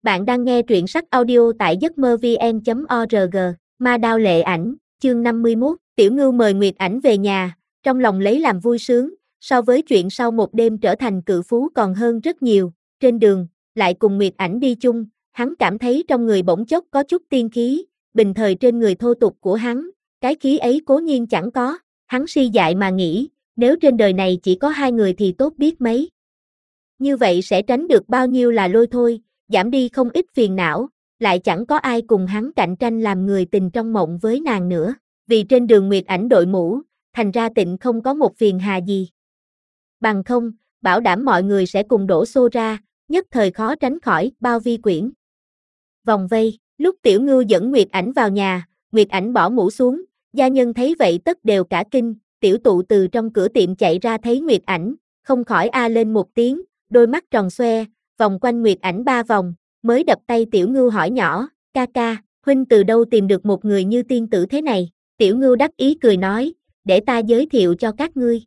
Bạn đang nghe truyện sách audio tại giấc mơ vn.org, Ma Đao Lệ Ảnh, chương 51, Tiểu Ngưu mời Nguyệt Ảnh về nhà, trong lòng lấy làm vui sướng, so với chuyện sau một đêm trở thành cự phú còn hơn rất nhiều, trên đường, lại cùng Nguyệt Ảnh đi chung, hắn cảm thấy trong người bỗng chốc có chút tiên khí, bình thời trên người thô tục của hắn, cái khí ấy cố nhiên chẳng có, hắn si dại mà nghĩ, nếu trên đời này chỉ có hai người thì tốt biết mấy. Như vậy sẽ tránh được bao nhiêu là lôi thôi, giảm đi không ít phiền não, lại chẳng có ai cùng hắn cạnh tranh làm người tình trong mộng với nàng nữa, vì trên đường Nguyệt Ảnh đội mũ, thành ra Tịnh không có một phiền hà gì. Bằng không, bảo đảm mọi người sẽ cùng đổ xô ra, nhất thời khó tránh khỏi bao vi quyển. Vòng vây, lúc Tiểu Ngưu dẫn Nguyệt Ảnh vào nhà, Nguyệt Ảnh bỏ mũ xuống, gia nhân thấy vậy tất đều cả kinh, Tiểu Tụ từ trong cửa tiệm chạy ra thấy Nguyệt Ảnh, không khỏi a lên một tiếng, đôi mắt tròn xoe, vòng quanh Nguyệt Ảnh 3 vòng, mới đập tay Tiểu Ngưu hỏi nhỏ, ca ca, huynh từ đâu tìm được một người như tiên tử thế này? Tiểu Ngưu đắc ý cười nói, để ta giới thiệu cho các ngươi.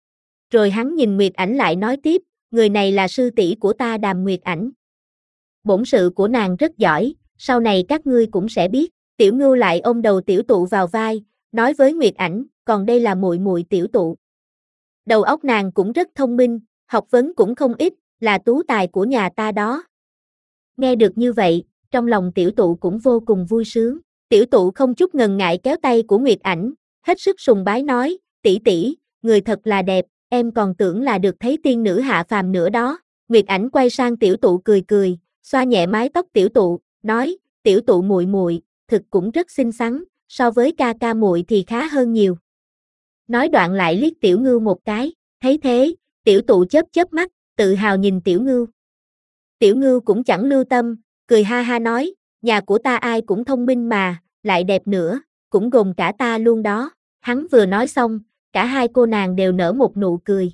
Rồi hắn nhìn Nguyệt Ảnh lại nói tiếp, người này là sư tỷ của ta Đàm Nguyệt Ảnh. Bổn sự của nàng rất giỏi, sau này các ngươi cũng sẽ biết. Tiểu Ngưu lại ôm đầu Tiểu Tụ vào vai, nói với Nguyệt Ảnh, còn đây là muội muội Tiểu Tụ. Đầu óc nàng cũng rất thông minh, học vấn cũng không ít, là tú tài của nhà ta đó. Nghe được như vậy, trong lòng Tiểu Tụ cũng vô cùng vui sướng. Tiểu Tụ không chút ngần ngại kéo tay của Nguyệt Ảnh, hết sức sùng bái nói, tỷ tỷ, người thật là đẹp, em còn tưởng là được thấy tiên nữ hạ phàm nữa đó. Nguyệt Ảnh quay sang Tiểu Tụ cười cười, xoa nhẹ mái tóc Tiểu Tụ, nói, Tiểu Tụ muội muội, thực cũng rất xinh xắn, so với ca ca muội thì khá hơn nhiều. Nói đoạn lại liếc Tiểu Ngưu một cái, thấy thế, Tiểu Tụ chớp chớp mắt, tự hào nhìn Tiểu Ngưu. Tiểu Ngưu cũng chẳng lưu tâm, cười ha ha nói, nhà của ta ai cũng thông minh mà, lại đẹp nữa, cũng gồm cả ta luôn đó. Hắn vừa nói xong, cả hai cô nàng đều nở một nụ cười.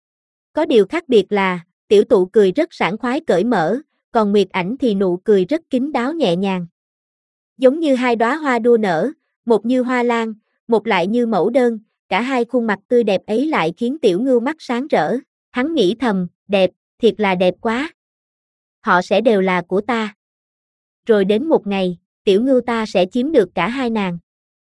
Có điều khác biệt là, Tiểu Tụ cười rất sảng khoái cởi mở, còn Nguyệt Ảnh thì nụ cười rất kín đáo nhẹ nhàng. Giống như hai đóa hoa đua nở, một như hoa lan, một lại như mẫu đơn, cả hai khuôn mặt tươi đẹp ấy lại khiến Tiểu Ngưu mắt sáng rỡ. Hắn nghĩ thầm, đẹp, thiệt là đẹp quá. Họ sẽ đều là của ta. Rồi đến một ngày, Tiểu Ngưu ta sẽ chiếm được cả hai nàng.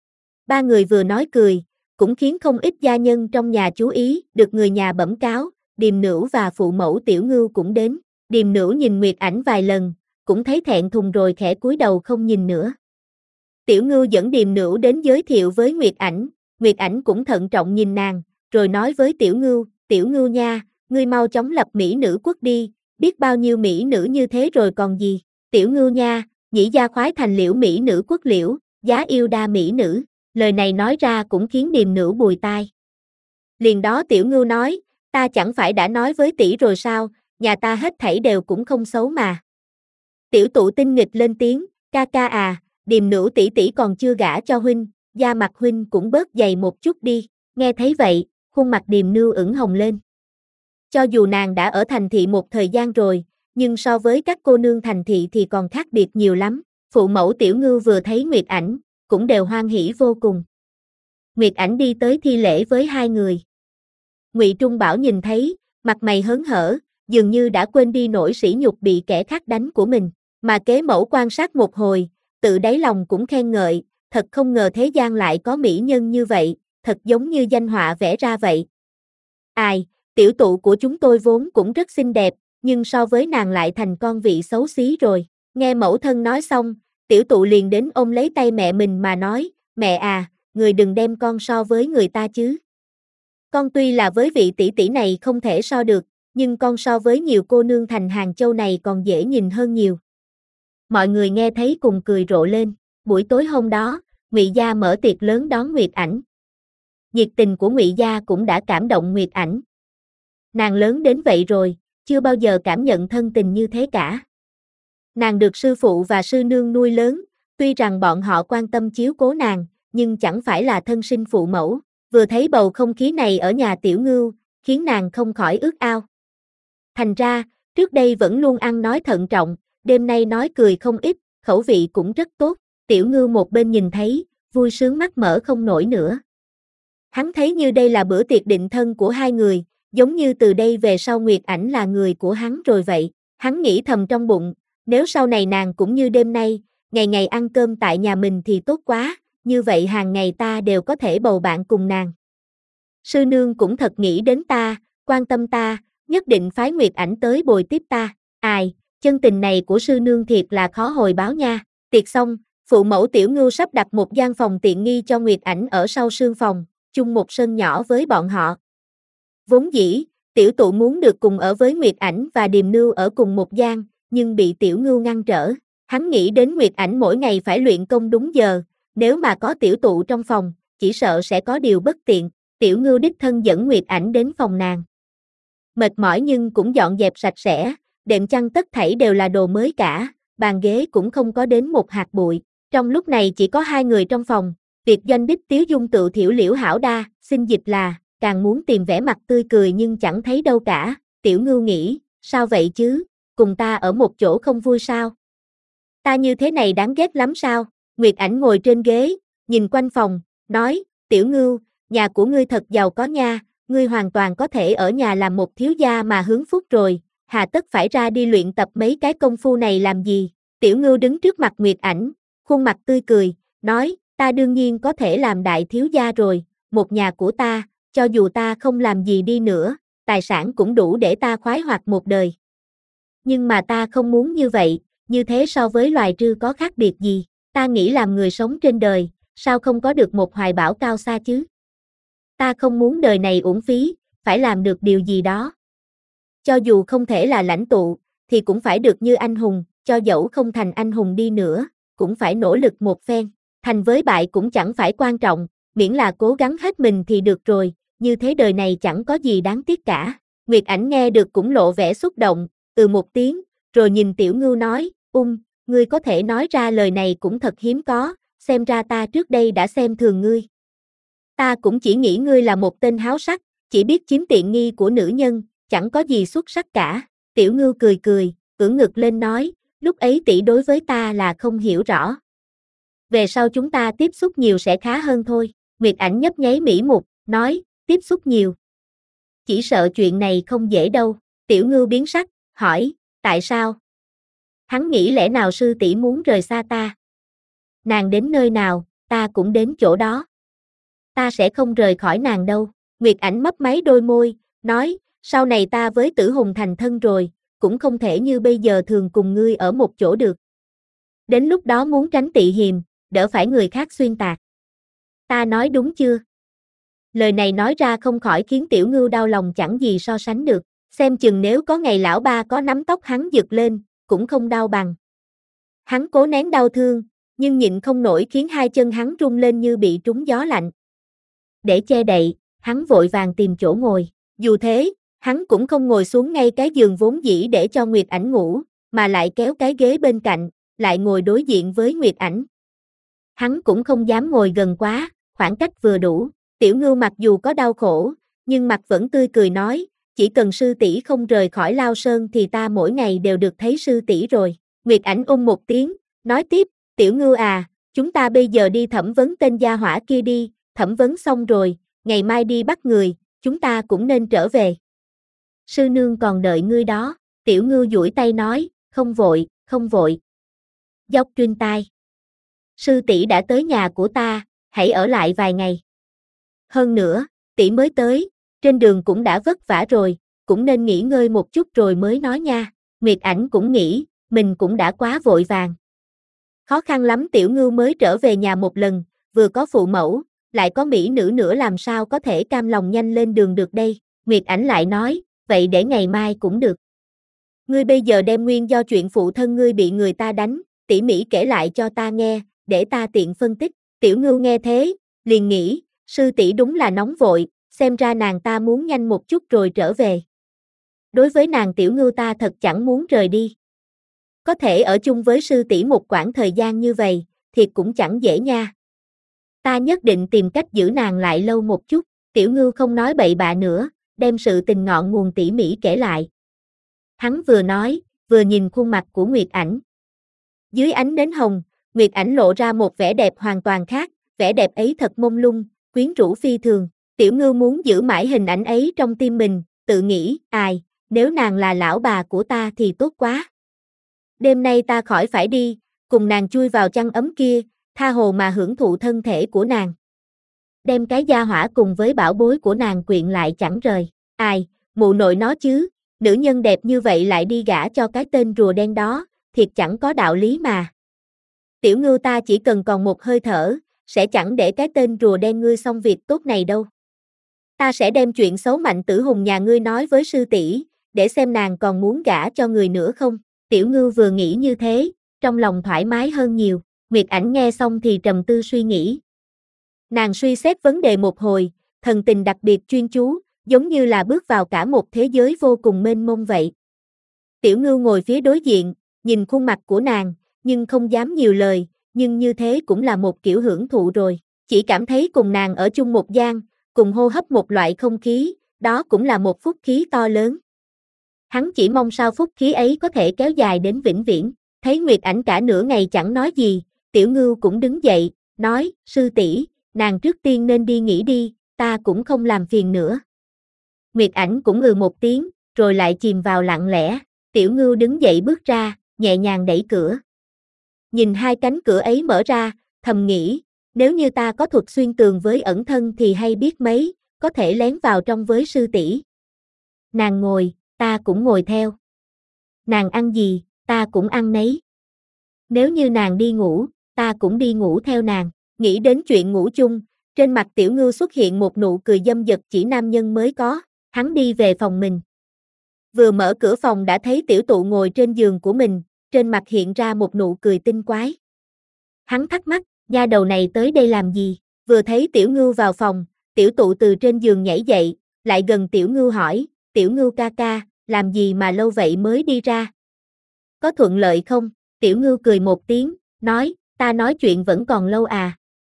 Ba người vừa nói cười, cũng khiến không ít gia nhân trong nhà chú ý, được người nhà bẩm cáo, Điềm Nữu và phụ mẫu Tiểu Ngưu cũng đến. Điềm Nữu nhìn Nguyệt Ảnh vài lần, cũng thấy thẹn thùng rồi khẽ cúi đầu không nhìn nữa. Tiểu Ngưu dẫn Điềm Nữu đến giới thiệu với Nguyệt Ảnh cũng thận trọng nhìn nàng, rồi nói với Tiểu Ngưu nha, ngươi mau chóng lập mỹ nữ quốc đi, biết bao nhiêu mỹ nữ như thế rồi còn gì. Tiểu Ngưu nha, nhĩ gia khoái thành liễu mỹ nữ quốc liễu, giá yêu đa mỹ nữ. Lời này nói ra cũng khiến Điềm Nữu bùi tai. Liền đó Tiểu Ngưu nói, ta chẳng phải đã nói với tỷ rồi sao, nhà ta hết thảy đều cũng không xấu mà. Tiểu Tụ tinh nghịch lên tiếng, ca ca à, Điềm Nữu tỷ tỷ còn chưa gả cho huynh, da mặt huynh cũng bớt dày một chút đi. Nghe thấy vậy, khuôn mặt Điềm Nưu ửng hồng lên. Cho dù nàng đã ở thành thị một thời gian rồi, nhưng so với các cô nương thành thị thì còn khác biệt nhiều lắm. Phụ mẫu Tiểu Ngưu vừa thấy Nguyệt Ảnh, cũng đều hoan hỉ vô cùng. Nguyệt Ảnh đi tới thi lễ với hai người. Ngụy Trung Bảo nhìn thấy, mặt mày hớn hở, dường như đã quên đi nỗi sỉ nhục bị kẻ khác đánh của mình, mà Kế Mẫu quan sát một hồi, tự đáy lòng cũng khen ngợi, thật không ngờ thế gian lại có mỹ nhân như vậy, thật giống như danh họa vẽ ra vậy. Ai, Tiểu Tụ của chúng tôi vốn cũng rất xinh đẹp, nhưng so với nàng lại thành con vị xấu xí rồi. Nghe mẫu thân nói xong, Tiểu Tụ liền đến ôm lấy tay mẹ mình mà nói, mẹ à, người đừng đem con so với người ta chứ. Con tuy là với vị tỷ tỷ này không thể so được, nhưng con so với nhiều cô nương thành Hàng Châu này còn dễ nhìn hơn nhiều. Mọi người nghe thấy cùng cười rộ lên. Buổi tối hôm đó, Ngụy gia mở tiệc lớn đón Nguyệt Ảnh. Nhiệt tình của Ngụy gia cũng đã cảm động Nguyệt Ảnh. Nàng lớn đến vậy rồi, chưa bao giờ cảm nhận thân tình như thế cả. Nàng được sư phụ và sư nương nuôi lớn, tuy rằng bọn họ quan tâm chiếu cố nàng, nhưng chẳng phải là thân sinh phụ mẫu. Vừa thấy bầu không khí này ở nhà Tiểu Ngưu, khiến nàng không khỏi ước ao. Thành ra, trước đây vẫn luôn ăn nói thận trọng, đêm nay nói cười không ít, khẩu vị cũng rất tốt. Tiểu Ngưu một bên nhìn thấy, vui sướng mắt mở không nổi nữa. Hắn thấy như đây là bữa tiệc định thân của hai người, giống như từ đây về sau Nguyệt Ảnh là người của hắn rồi vậy. Hắn nghĩ thầm trong bụng, Nếu sau này nàng cũng như đêm nay, ngày ngày ăn cơm tại nhà mình thì tốt quá, như vậy hàng ngày ta đều có thể bầu bạn cùng nàng. Sư nương cũng thật nghĩ đến ta, quan tâm ta, nhất định phái Nguyệt Ảnh tới bồi tiếp ta. Ai, chân tình này của sư nương thiệt là khó hồi báo nha. Tiệc xong, phụ mẫu Tiểu Ngưu sắp đặt một gian phòng tiện nghi cho Nguyệt Ảnh ở sau sương phòng, chung một sân nhỏ với bọn họ. Vốn dĩ, Tiểu Tụ muốn được cùng ở với Nguyệt Ảnh và Điềm Nưu ở cùng một gian, nhưng bị Tiểu Ngưu ngăn trở. Hắn nghĩ đến Nguyệt Ảnh mỗi ngày phải luyện công đúng giờ, nếu mà có Tiểu Tụ trong phòng, chỉ sợ sẽ có điều bất tiện. Tiểu Ngưu đích thân dẫn Nguyệt Ảnh đến phòng nàng. Mệt mỏi nhưng cũng dọn dẹp sạch sẽ, đệm chăn tất thảy đều là đồ mới cả, bàn ghế cũng không có đến một hạt bụi. Trong lúc này chỉ có hai người trong phòng, Việt Doanh đích Tiếu Dung tự thiểu liễu hảo đa, xin dịch là, càng muốn tìm vẻ mặt tươi cười nhưng chẳng thấy đâu cả. Tiểu Ngưu nghĩ, sao vậy chứ, cùng ta ở một chỗ không vui sao? Ta như thế này đáng ghét lắm sao? Nguyệt Ảnh ngồi trên ghế, nhìn quanh phòng, nói, Tiểu Ngưu, nhà của ngươi thật giàu có nha, ngươi hoàn toàn có thể ở nhà làm một thiếu gia mà hưởng phúc rồi, hà tất phải ra đi luyện tập mấy cái công phu này làm gì? Tiểu Ngưu đứng trước mặt Nguyệt Ảnh, khuôn mặt tươi cười, nói, ta đương nhiên có thể làm đại thiếu gia rồi, một nhà của ta, cho dù ta không làm gì đi nữa, tài sản cũng đủ để ta khoái hoạt một đời. Nhưng mà ta không muốn như vậy, như thế so với loài trư có khác biệt gì, ta nghĩ làm người sống trên đời, sao không có được một hoài bão cao xa chứ? Ta không muốn đời này uổng phí, phải làm được điều gì đó. Cho dù không thể là lãnh tụ, thì cũng phải được như anh hùng, cho dẫu không thành anh hùng đi nữa, cũng phải nỗ lực một phen. Thành với bại cũng chẳng phải quan trọng, miễn là cố gắng hết mình thì được rồi, như thế đời này chẳng có gì đáng tiếc cả. Nguyệt Ảnh nghe được cũng lộ vẻ xúc động, một tiếng, rồi nhìn Tiểu Ngưu nói, ngươi có thể nói ra lời này cũng thật hiếm có, xem ra ta trước đây đã xem thường ngươi. Ta cũng chỉ nghĩ ngươi là một tên háo sắc, chỉ biết chiếm tiện nghi của nữ nhân, chẳng có gì xuất sắc cả. Tiểu Ngưu cười cười, ưỡn ngực lên nói, lúc ấy tỷ đối với ta là không hiểu rõ. Về sau chúng ta tiếp xúc nhiều sẽ khá hơn thôi. Nguyệt Ảnh nhấp nháy mỹ mục, nói, tiếp xúc nhiều. Chỉ sợ chuyện này không dễ đâu. Tiểu Ngưu biến sắc, hỏi, tại sao? Hắn nghĩ lẽ nào sư tỷ muốn rời xa ta? Nàng đến nơi nào, ta cũng đến chỗ đó. Ta sẽ không rời khỏi nàng đâu. Nguyệt Ảnh mấp máy đôi môi, nói, sau này ta với Tử Hùng thành thân rồi, cũng không thể như bây giờ thường cùng ngươi ở một chỗ được. Đến lúc đó muốn tránh tị hiềm, đỡ phải người khác xuyên tạc. Ta nói đúng chưa? Lời này nói ra không khỏi khiến Tiểu Ngưu đau lòng chẳng gì so sánh được, xem chừng nếu có ngày lão ba có nắm tóc hắn giật lên, cũng không đau bằng. Hắn cố nén đau thương, nhưng nhịn không nổi khiến hai chân hắn rung lên như bị trúng gió lạnh. Để che đậy, hắn vội vàng tìm chỗ ngồi, dù thế, hắn cũng không ngồi xuống ngay cái giường vốn dĩ để cho Nguyệt Ảnh ngủ, mà lại kéo cái ghế bên cạnh, lại ngồi đối diện với Nguyệt Ảnh. Hắn cũng không dám ngồi gần quá, khoảng cách vừa đủ. Tiểu Ngưu mặc dù có đau khổ, nhưng mặt vẫn tươi cười nói, chỉ cần sư tỷ không rời khỏi Lao Sơn thì ta mỗi ngày đều được thấy sư tỷ rồi. Nguyệt Ảnh một tiếng, nói tiếp, Tiểu Ngưu à, chúng ta bây giờ đi thẩm vấn tên gia hỏa kia đi, thẩm vấn xong rồi, ngày mai đi bắt người, chúng ta cũng nên trở về. Sư nương còn đợi ngươi đó. Tiểu Ngưu duỗi tay nói, không vội, không vội. Dốc trên tai. Sư tỷ đã tới nhà của ta, hãy ở lại vài ngày. Hơn nữa, tỷ mới tới, trên đường cũng đã vất vả rồi, cũng nên nghỉ ngơi một chút rồi mới nói nha. Nguyệt Ảnh cũng nghĩ, mình cũng đã quá vội vàng. Khó khăn lắm Tiểu Ngưu mới trở về nhà một lần, vừa có phụ mẫu, lại có mỹ nữ nữa làm sao có thể cam lòng nhanh lên đường được đây. Nguyệt Ảnh lại nói, vậy để ngày mai cũng được. Ngươi bây giờ đem nguyên do chuyện phụ thân ngươi bị người ta đánh, tỉ mỉ kể lại cho ta nghe, để ta tiện phân tích. Tiểu Ngưu nghe thế, liền nghĩ, sư tỷ đúng là nóng vội, xem ra nàng ta muốn nhanh một chút rồi trở về. Đối với nàng Tiểu Ngưu ta thật chẳng muốn rời đi. Có thể ở chung với sư tỷ một quãng thời gian như vậy, thiệt cũng chẳng dễ nha. Ta nhất định tìm cách giữ nàng lại lâu một chút. Tiểu Ngưu không nói bậy bạ nữa, đem sự tình ngọn nguồn tỉ mỉ kể lại. Hắn vừa nói, vừa nhìn khuôn mặt của Nguyệt Ảnh. Dưới ánh nến hồng, Nguyệt Ảnh lộ ra một vẻ đẹp hoàn toàn khác, vẻ đẹp ấy thật mông lung, quyến rũ phi thường. Tiểu Ngưu muốn giữ mãi hình ảnh ấy trong tim mình, tự nghĩ, nếu nàng là lão bà của ta thì tốt quá. Đêm nay ta khỏi phải đi, cùng nàng chui vào chăn ấm kia, tha hồ mà hưởng thụ thân thể của nàng. Đem cái gia hỏa cùng với bảo bối của nàng quyện lại chẳng rời. Ai, mụ nội nó chứ, nữ nhân đẹp như vậy lại đi gả cho cái tên rùa đen đó, thiệt chẳng có đạo lý mà. Tiểu Ngưu ta chỉ cần còn một hơi thở, sẽ chẳng để cái tên rùa đen ngươi xong việc tốt này đâu. Ta sẽ đem chuyện xấu Mạnh Tử Hùng nhà ngươi nói với sư tỷ, để xem nàng còn muốn gả cho người nữa không. Tiểu Ngưu vừa nghĩ như thế, trong lòng thoải mái hơn nhiều. Nguyệt Ảnh nghe xong thì trầm tư suy nghĩ. Nàng suy xét vấn đề một hồi, thần tình đặc biệt chuyên chú, giống như là bước vào cả một thế giới vô cùng mênh mông vậy. Tiểu Ngưu ngồi phía đối diện, nhìn khuôn mặt của nàng, nhưng không dám nhiều lời, nhưng như thế cũng là một kiểu hưởng thụ rồi. Chỉ cảm thấy cùng nàng ở chung một gian, cùng hô hấp một loại không khí, đó cũng là một phúc khí to lớn. Hắn chỉ mong sao phúc khí ấy có thể kéo dài đến vĩnh viễn. Thấy Nguyệt Ảnh cả nửa ngày chẳng nói gì, Tiểu Ngưu cũng đứng dậy, nói, sư tỷ, nàng trước tiên nên đi nghỉ đi, ta cũng không làm phiền nữa. Nguyệt Ảnh cũng một tiếng, rồi lại chìm vào lặng lẽ. Tiểu Ngưu đứng dậy bước ra, nhẹ nhàng đẩy cửa. Nhìn hai cánh cửa ấy mở ra, thầm nghĩ, nếu như ta có thuật xuyên tường với ẩn thân thì hay biết mấy, có thể lén vào trong với sư tỷ. Nàng ngồi, ta cũng ngồi theo. Nàng ăn gì, ta cũng ăn nấy. Nếu như nàng đi ngủ, ta cũng đi ngủ theo nàng. Nghĩ đến chuyện ngủ chung, trên mặt Tiểu Ngưu xuất hiện một nụ cười dâm dật chỉ nam nhân mới có. Hắn đi về phòng mình. Vừa mở cửa phòng đã thấy Tiểu Tụ ngồi trên giường của mình, trên mặt hiện ra một nụ cười tinh quái. Hắn thắc mắc, nha đầu này tới đây làm gì? Vừa thấy Tiểu Ngưu vào phòng, Tiểu Tụ từ trên giường nhảy dậy, lại gần Tiểu Ngưu hỏi, Tiểu Ngưu ca ca, làm gì mà lâu vậy mới đi ra? Có thuận lợi không? Tiểu Ngưu cười một tiếng, nói, ta nói chuyện vẫn còn lâu à.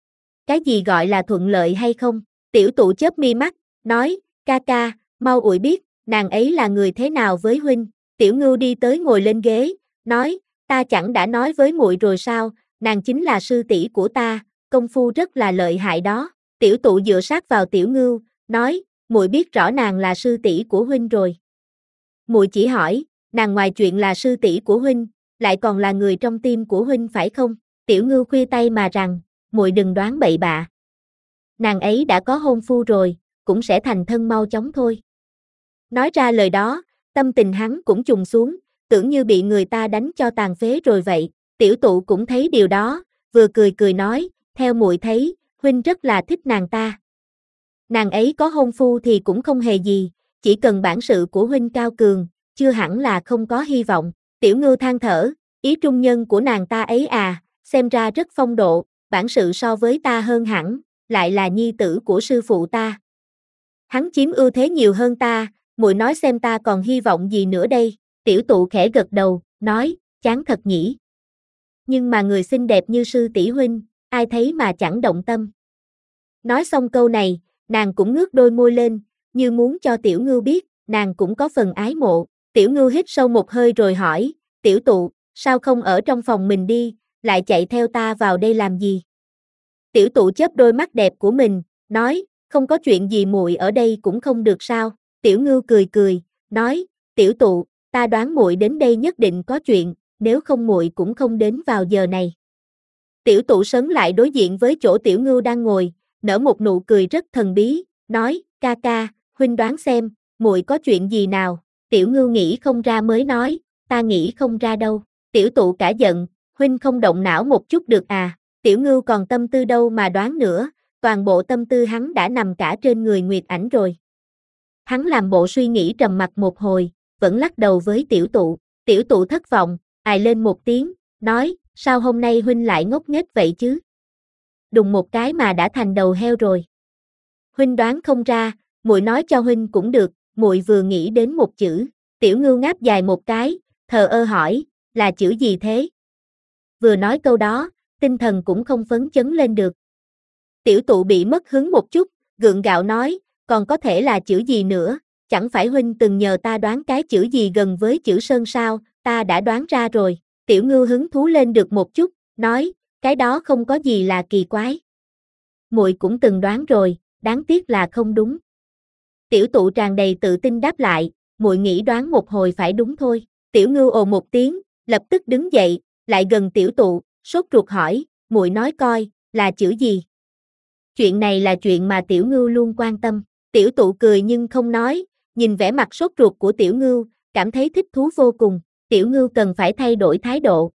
Cái gì gọi là thuận lợi hay không? Tiểu Tụ chớp mi mắt, nói, ca ca, mau ủi biết, nàng ấy là người thế nào với huynh? Tiểu Ngưu đi tới ngồi lên ghế, nói, ta chẳng đã nói với muội rồi sao, nàng chính là sư tỷ của ta, công phu rất là lợi hại đó. Tiểu Tụ dựa sát vào Tiểu Ngưu, nói, muội biết rõ nàng là sư tỷ của huynh rồi. Muội chỉ hỏi, nàng ngoài chuyện là sư tỷ của huynh, lại còn là người trong tim của huynh phải không? Tiểu Ngưu khuya tay mà rằng, muội đừng đoán bậy bạ. Nàng ấy đã có hôn phu rồi, cũng sẽ thành thân mau chóng thôi. Nói ra lời đó, tâm tình hắn cũng trùng xuống, tưởng như bị người ta đánh cho tàn phế rồi vậy. Tiểu Tụ cũng thấy điều đó, vừa cười cười nói, theo muội thấy, huynh rất là thích nàng ta. Nàng ấy có hôn phu thì cũng không hề gì, chỉ cần bản sự của huynh cao cường, chưa hẳn là không có hy vọng. Tiểu Ngưu than thở, ý trung nhân của nàng ta ấy à, xem ra rất phong độ, bản sự so với ta hơn hẳn, lại là nhi tử của sư phụ ta. Hắn chiếm ưu thế nhiều hơn ta, muội nói xem ta còn hy vọng gì nữa đây? Tiểu Tụ khẽ gật đầu, nói, chán thật nhỉ. Nhưng mà người xinh đẹp như sư tỷ huynh, ai thấy mà chẳng động tâm. Nói xong câu này, nàng cũng ngước đôi môi lên, như muốn cho Tiểu Ngưu biết, nàng cũng có phần ái mộ. Tiểu Ngưu hít sâu một hơi rồi hỏi, Tiểu Tụ, sao không ở trong phòng mình đi, lại chạy theo ta vào đây làm gì? Tiểu Tụ chớp đôi mắt đẹp của mình, nói, không có chuyện gì muội ở đây cũng không được sao? Tiểu Ngưu cười cười, nói, Tiểu Tụ, ta đoán muội đến đây nhất định có chuyện, nếu không muội cũng không đến vào giờ này. Tiểu Tụ sấn lại đối diện với chỗ Tiểu Ngưu đang ngồi, nở một nụ cười rất thần bí, nói, ca ca, huynh đoán xem, muội có chuyện gì nào? Tiểu Ngưu nghĩ không ra mới nói, ta nghĩ không ra đâu. Tiểu Tụ cả giận, huynh không động não một chút được à? Tiểu Ngưu còn tâm tư đâu mà đoán nữa, toàn bộ tâm tư hắn đã nằm cả trên người Nguyệt Ảnh rồi. Hắn làm bộ suy nghĩ trầm mặc một hồi, vẫn lắc đầu với Tiểu Tụ. Tiểu Tụ thất vọng, ài lên một tiếng, nói, sao hôm nay huynh lại ngốc nghếch vậy chứ? Đùng một cái mà đã thành đầu heo rồi. Huynh đoán không ra, muội nói cho huynh cũng được, muội vừa nghĩ đến một chữ. Tiểu Ngưu ngáp dài một cái, thờ ơ hỏi, là chữ gì thế? Vừa nói câu đó, tinh thần cũng không phấn chấn lên được. Tiểu Tụ bị mất hứng một chút, gượng gạo nói, còn có thể là chữ gì nữa, chẳng phải huynh từng nhờ ta đoán cái chữ gì gần với chữ sơn sao, ta đã đoán ra rồi. Tiểu Ngưu hứng thú lên được một chút, nói, cái đó không có gì là kỳ quái. Muội cũng từng đoán rồi, đáng tiếc là không đúng. Tiểu Tụ tràn đầy tự tin đáp lại, muội nghĩ đoán một hồi phải đúng thôi. Tiểu Ngưu ồ một tiếng, lập tức đứng dậy, lại gần tiểu tụ, sốt ruột hỏi, muội nói coi, là chữ gì? Chuyện này là chuyện mà tiểu ngưu luôn quan tâm. Tiểu tụ cười nhưng không nói, nhìn vẻ mặt sốt ruột của tiểu ngưu, cảm thấy thích thú vô cùng. Tiểu ngưu cần phải thay đổi thái độ.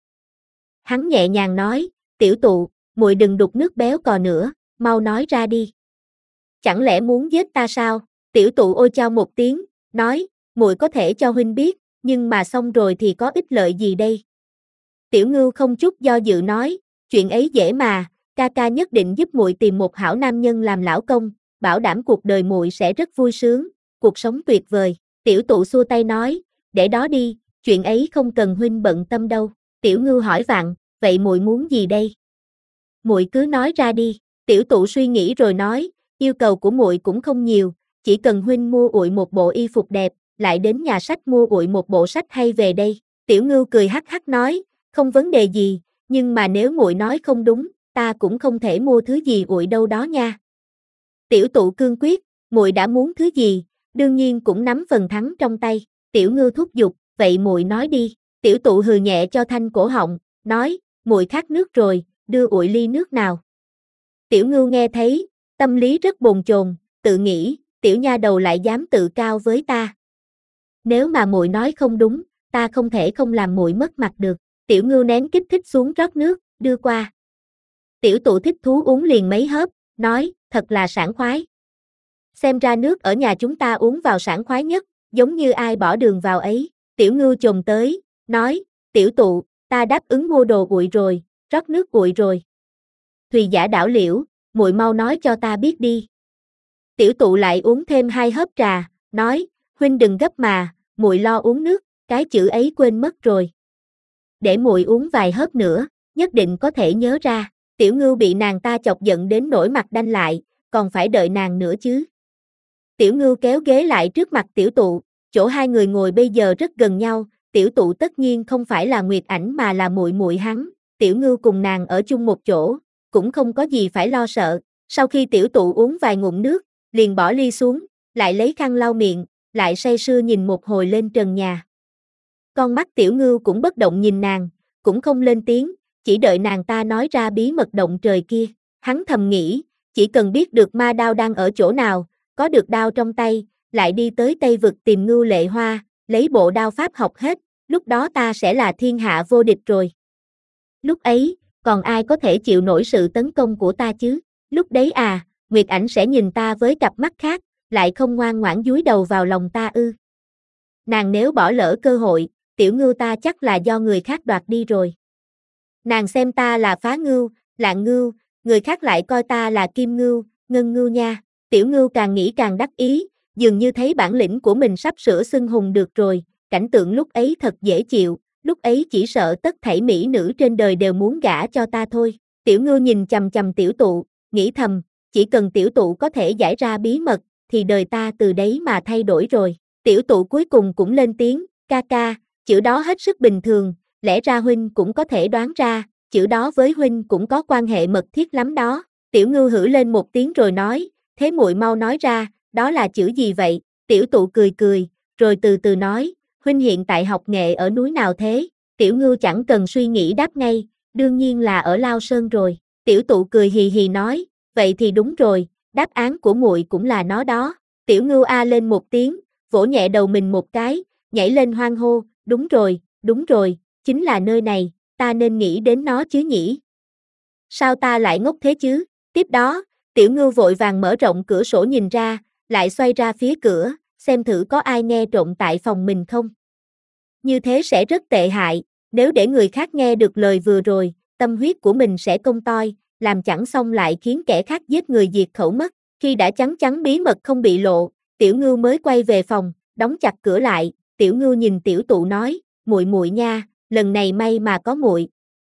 Hắn nhẹ nhàng nói, tiểu tụ, muội đừng đục nước béo cò nữa, mau nói ra đi. Chẳng lẽ muốn giết ta sao? Tiểu tụ ôi chao một tiếng, nói, muội có thể cho huynh biết, nhưng mà xong rồi thì có ích lợi gì đây? Tiểu ngưu không chút do dự nói, chuyện ấy dễ mà, ca ca nhất định giúp muội tìm một hảo nam nhân làm lão công, bảo đảm cuộc đời muội sẽ rất vui sướng, cuộc sống tuyệt vời. Tiểu tụ xua tay nói, để đó đi, chuyện ấy không cần huynh bận tâm đâu. Tiểu ngưu hỏi vặn, vậy muội muốn gì đây? Muội cứ nói ra đi. Tiểu tụ suy nghĩ rồi nói, yêu cầu của muội cũng không nhiều, chỉ cần huynh mua ụi một bộ y phục đẹp, lại đến nhà sách mua ụi một bộ sách hay về đây. Tiểu ngưu cười hắc hắc nói, không vấn đề gì, nhưng mà nếu muội nói không đúng, ta cũng không thể mua thứ gì ụi đâu đó nha. Tiểu tụ cương quyết, muội đã muốn thứ gì, đương nhiên cũng nắm phần thắng trong tay. Tiểu ngưu thúc giục, vậy muội nói đi. Tiểu tụ hừ nhẹ cho thanh cổ họng, nói, muội khát nước rồi, đưa ụi ly nước nào. Tiểu ngưu nghe thấy, tâm lý rất bồn chồn, tự nghĩ, tiểu nha đầu lại dám tự cao với ta. Nếu mà muội nói không đúng, ta không thể không làm muội mất mặt được. Tiểu ngưu nén kích thích xuống rót nước, đưa qua. Tiểu tụ thích thú uống liền mấy hớp, nói, thật là sảng khoái. Xem ra nước ở nhà chúng ta uống vào sảng khoái nhất, giống như ai bỏ đường vào ấy. Tiểu ngưu chồm tới, nói, tiểu tụ, ta đáp ứng mua đồ ụi rồi, rót nước ụi rồi. Thùy giả đảo liễu, muội mau nói cho ta biết đi. Tiểu tụ lại uống thêm 2 hớp trà, nói, huynh đừng gấp mà, muội lo uống nước, cái chữ ấy quên mất rồi. Để muội uống vài hớp nữa, nhất định có thể nhớ ra. Tiểu ngưu bị nàng ta chọc giận đến nỗi mặt đanh lại, còn phải đợi nàng nữa chứ. Tiểu ngưu kéo ghế lại trước mặt tiểu tụ, chỗ hai người ngồi bây giờ rất gần nhau, tiểu tụ tất nhiên không phải là Nguyệt Ảnh mà là muội muội hắn. Tiểu ngưu cùng nàng ở chung một chỗ, cũng không có gì phải lo sợ. Sau khi tiểu tụ uống vài ngụm nước, liền bỏ ly xuống, lại lấy khăn lau miệng, lại say sưa nhìn một hồi lên trần nhà. Con mắt tiểu ngưu cũng bất động nhìn nàng, cũng không lên tiếng, chỉ đợi nàng ta nói ra bí mật động trời kia. Hắn thầm nghĩ, chỉ cần biết được ma đao đang ở chỗ nào, có được đao trong tay, lại đi tới Tây Vực tìm Ngưu Lệ Hoa, lấy bộ đao pháp học hết, lúc đó ta sẽ là thiên hạ vô địch rồi. Lúc ấy, còn ai có thể chịu nổi sự tấn công của ta chứ? Lúc đấy à, Nguyệt Ảnh sẽ nhìn ta với cặp mắt khác, lại không ngoan ngoãn dúi đầu vào lòng ta ư? Nàng nếu bỏ lỡ cơ hội, tiểu ngưu ta chắc là do người khác đoạt đi rồi. Nàng xem ta là phá ngưu, lạng ngưu, người khác lại coi ta là kim ngưu, ngân ngưu nha. Tiểu ngưu càng nghĩ càng đắc ý, dường như thấy bản lĩnh của mình sắp sửa xưng hùng được rồi, cảnh tượng lúc ấy thật dễ chịu, lúc ấy chỉ sợ tất thảy mỹ nữ trên đời đều muốn gả cho ta thôi. Tiểu ngưu nhìn chằm chằm tiểu tụ, nghĩ thầm, chỉ cần tiểu tụ có thể giải ra bí mật, thì đời ta từ đấy mà thay đổi rồi. Tiểu tụ cuối cùng cũng lên tiếng, ca ca, chữ đó hết sức bình thường, lẽ ra huynh cũng có thể đoán ra, chữ đó với huynh cũng có quan hệ mật thiết lắm đó. Tiểu ngưu hử lên một tiếng rồi nói, thế muội mau nói ra, đó là chữ gì vậy? Tiểu tụ cười cười, rồi từ từ nói, huynh hiện tại học nghệ ở núi nào thế? Tiểu ngưu chẳng cần suy nghĩ đáp ngay, đương nhiên là ở Lao Sơn rồi. Tiểu tụ cười hì hì nói, vậy thì đúng rồi, đáp án của muội cũng là nó đó. Tiểu ngưu a lên một tiếng, vỗ nhẹ đầu mình một cái, nhảy lên hoan hô, đúng rồi, chính là nơi này, ta nên nghĩ đến nó chứ nhỉ? Sao ta lại ngốc thế chứ? Tiếp đó, tiểu ngưu vội vàng mở rộng cửa sổ nhìn ra, lại xoay ra phía cửa, xem thử có ai nghe trộm tại phòng mình không. Như thế sẽ rất tệ hại, nếu để người khác nghe được lời vừa rồi, tâm huyết của mình sẽ công toi, làm chẳng xong lại khiến kẻ khác giết người diệt khẩu mất. Khi đã chắn chắn bí mật không bị lộ, tiểu ngưu mới quay về phòng, đóng chặt cửa lại. Tiểu ngưu nhìn tiểu tụ nói, muội muội nha, lần này may mà có muội.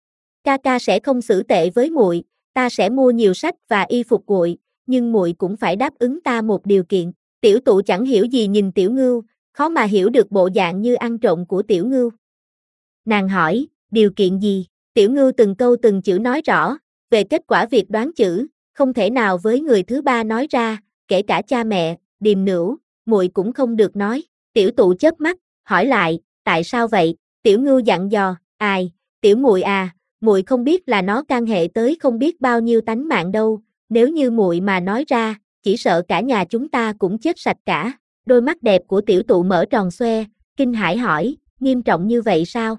Ca ca sẽ không xử tệ với muội, ta sẽ mua nhiều sách và y phục muội, nhưng muội cũng phải đáp ứng ta một điều kiện. Tiểu tụ chẳng hiểu gì nhìn tiểu ngưu, khó mà hiểu được bộ dạng như ăn trộm của tiểu ngưu. Nàng hỏi, điều kiện gì? Tiểu ngưu từng câu từng chữ nói rõ, về kết quả việc đoán chữ, không thể nào với người thứ ba nói ra, kể cả cha mẹ, điềm nửu, muội cũng không được nói. Tiểu tụ chớp mắt, hỏi lại, tại sao vậy? Tiểu ngưu dặn dò, Ai, tiểu muội à, muội không biết là nó can hệ tới không biết bao nhiêu tánh mạng đâu, nếu như muội mà nói ra, chỉ sợ cả nhà chúng ta cũng chết sạch cả. Đôi mắt đẹp của tiểu tụ mở tròn xoe, kinh hãi hỏi, nghiêm trọng như vậy sao?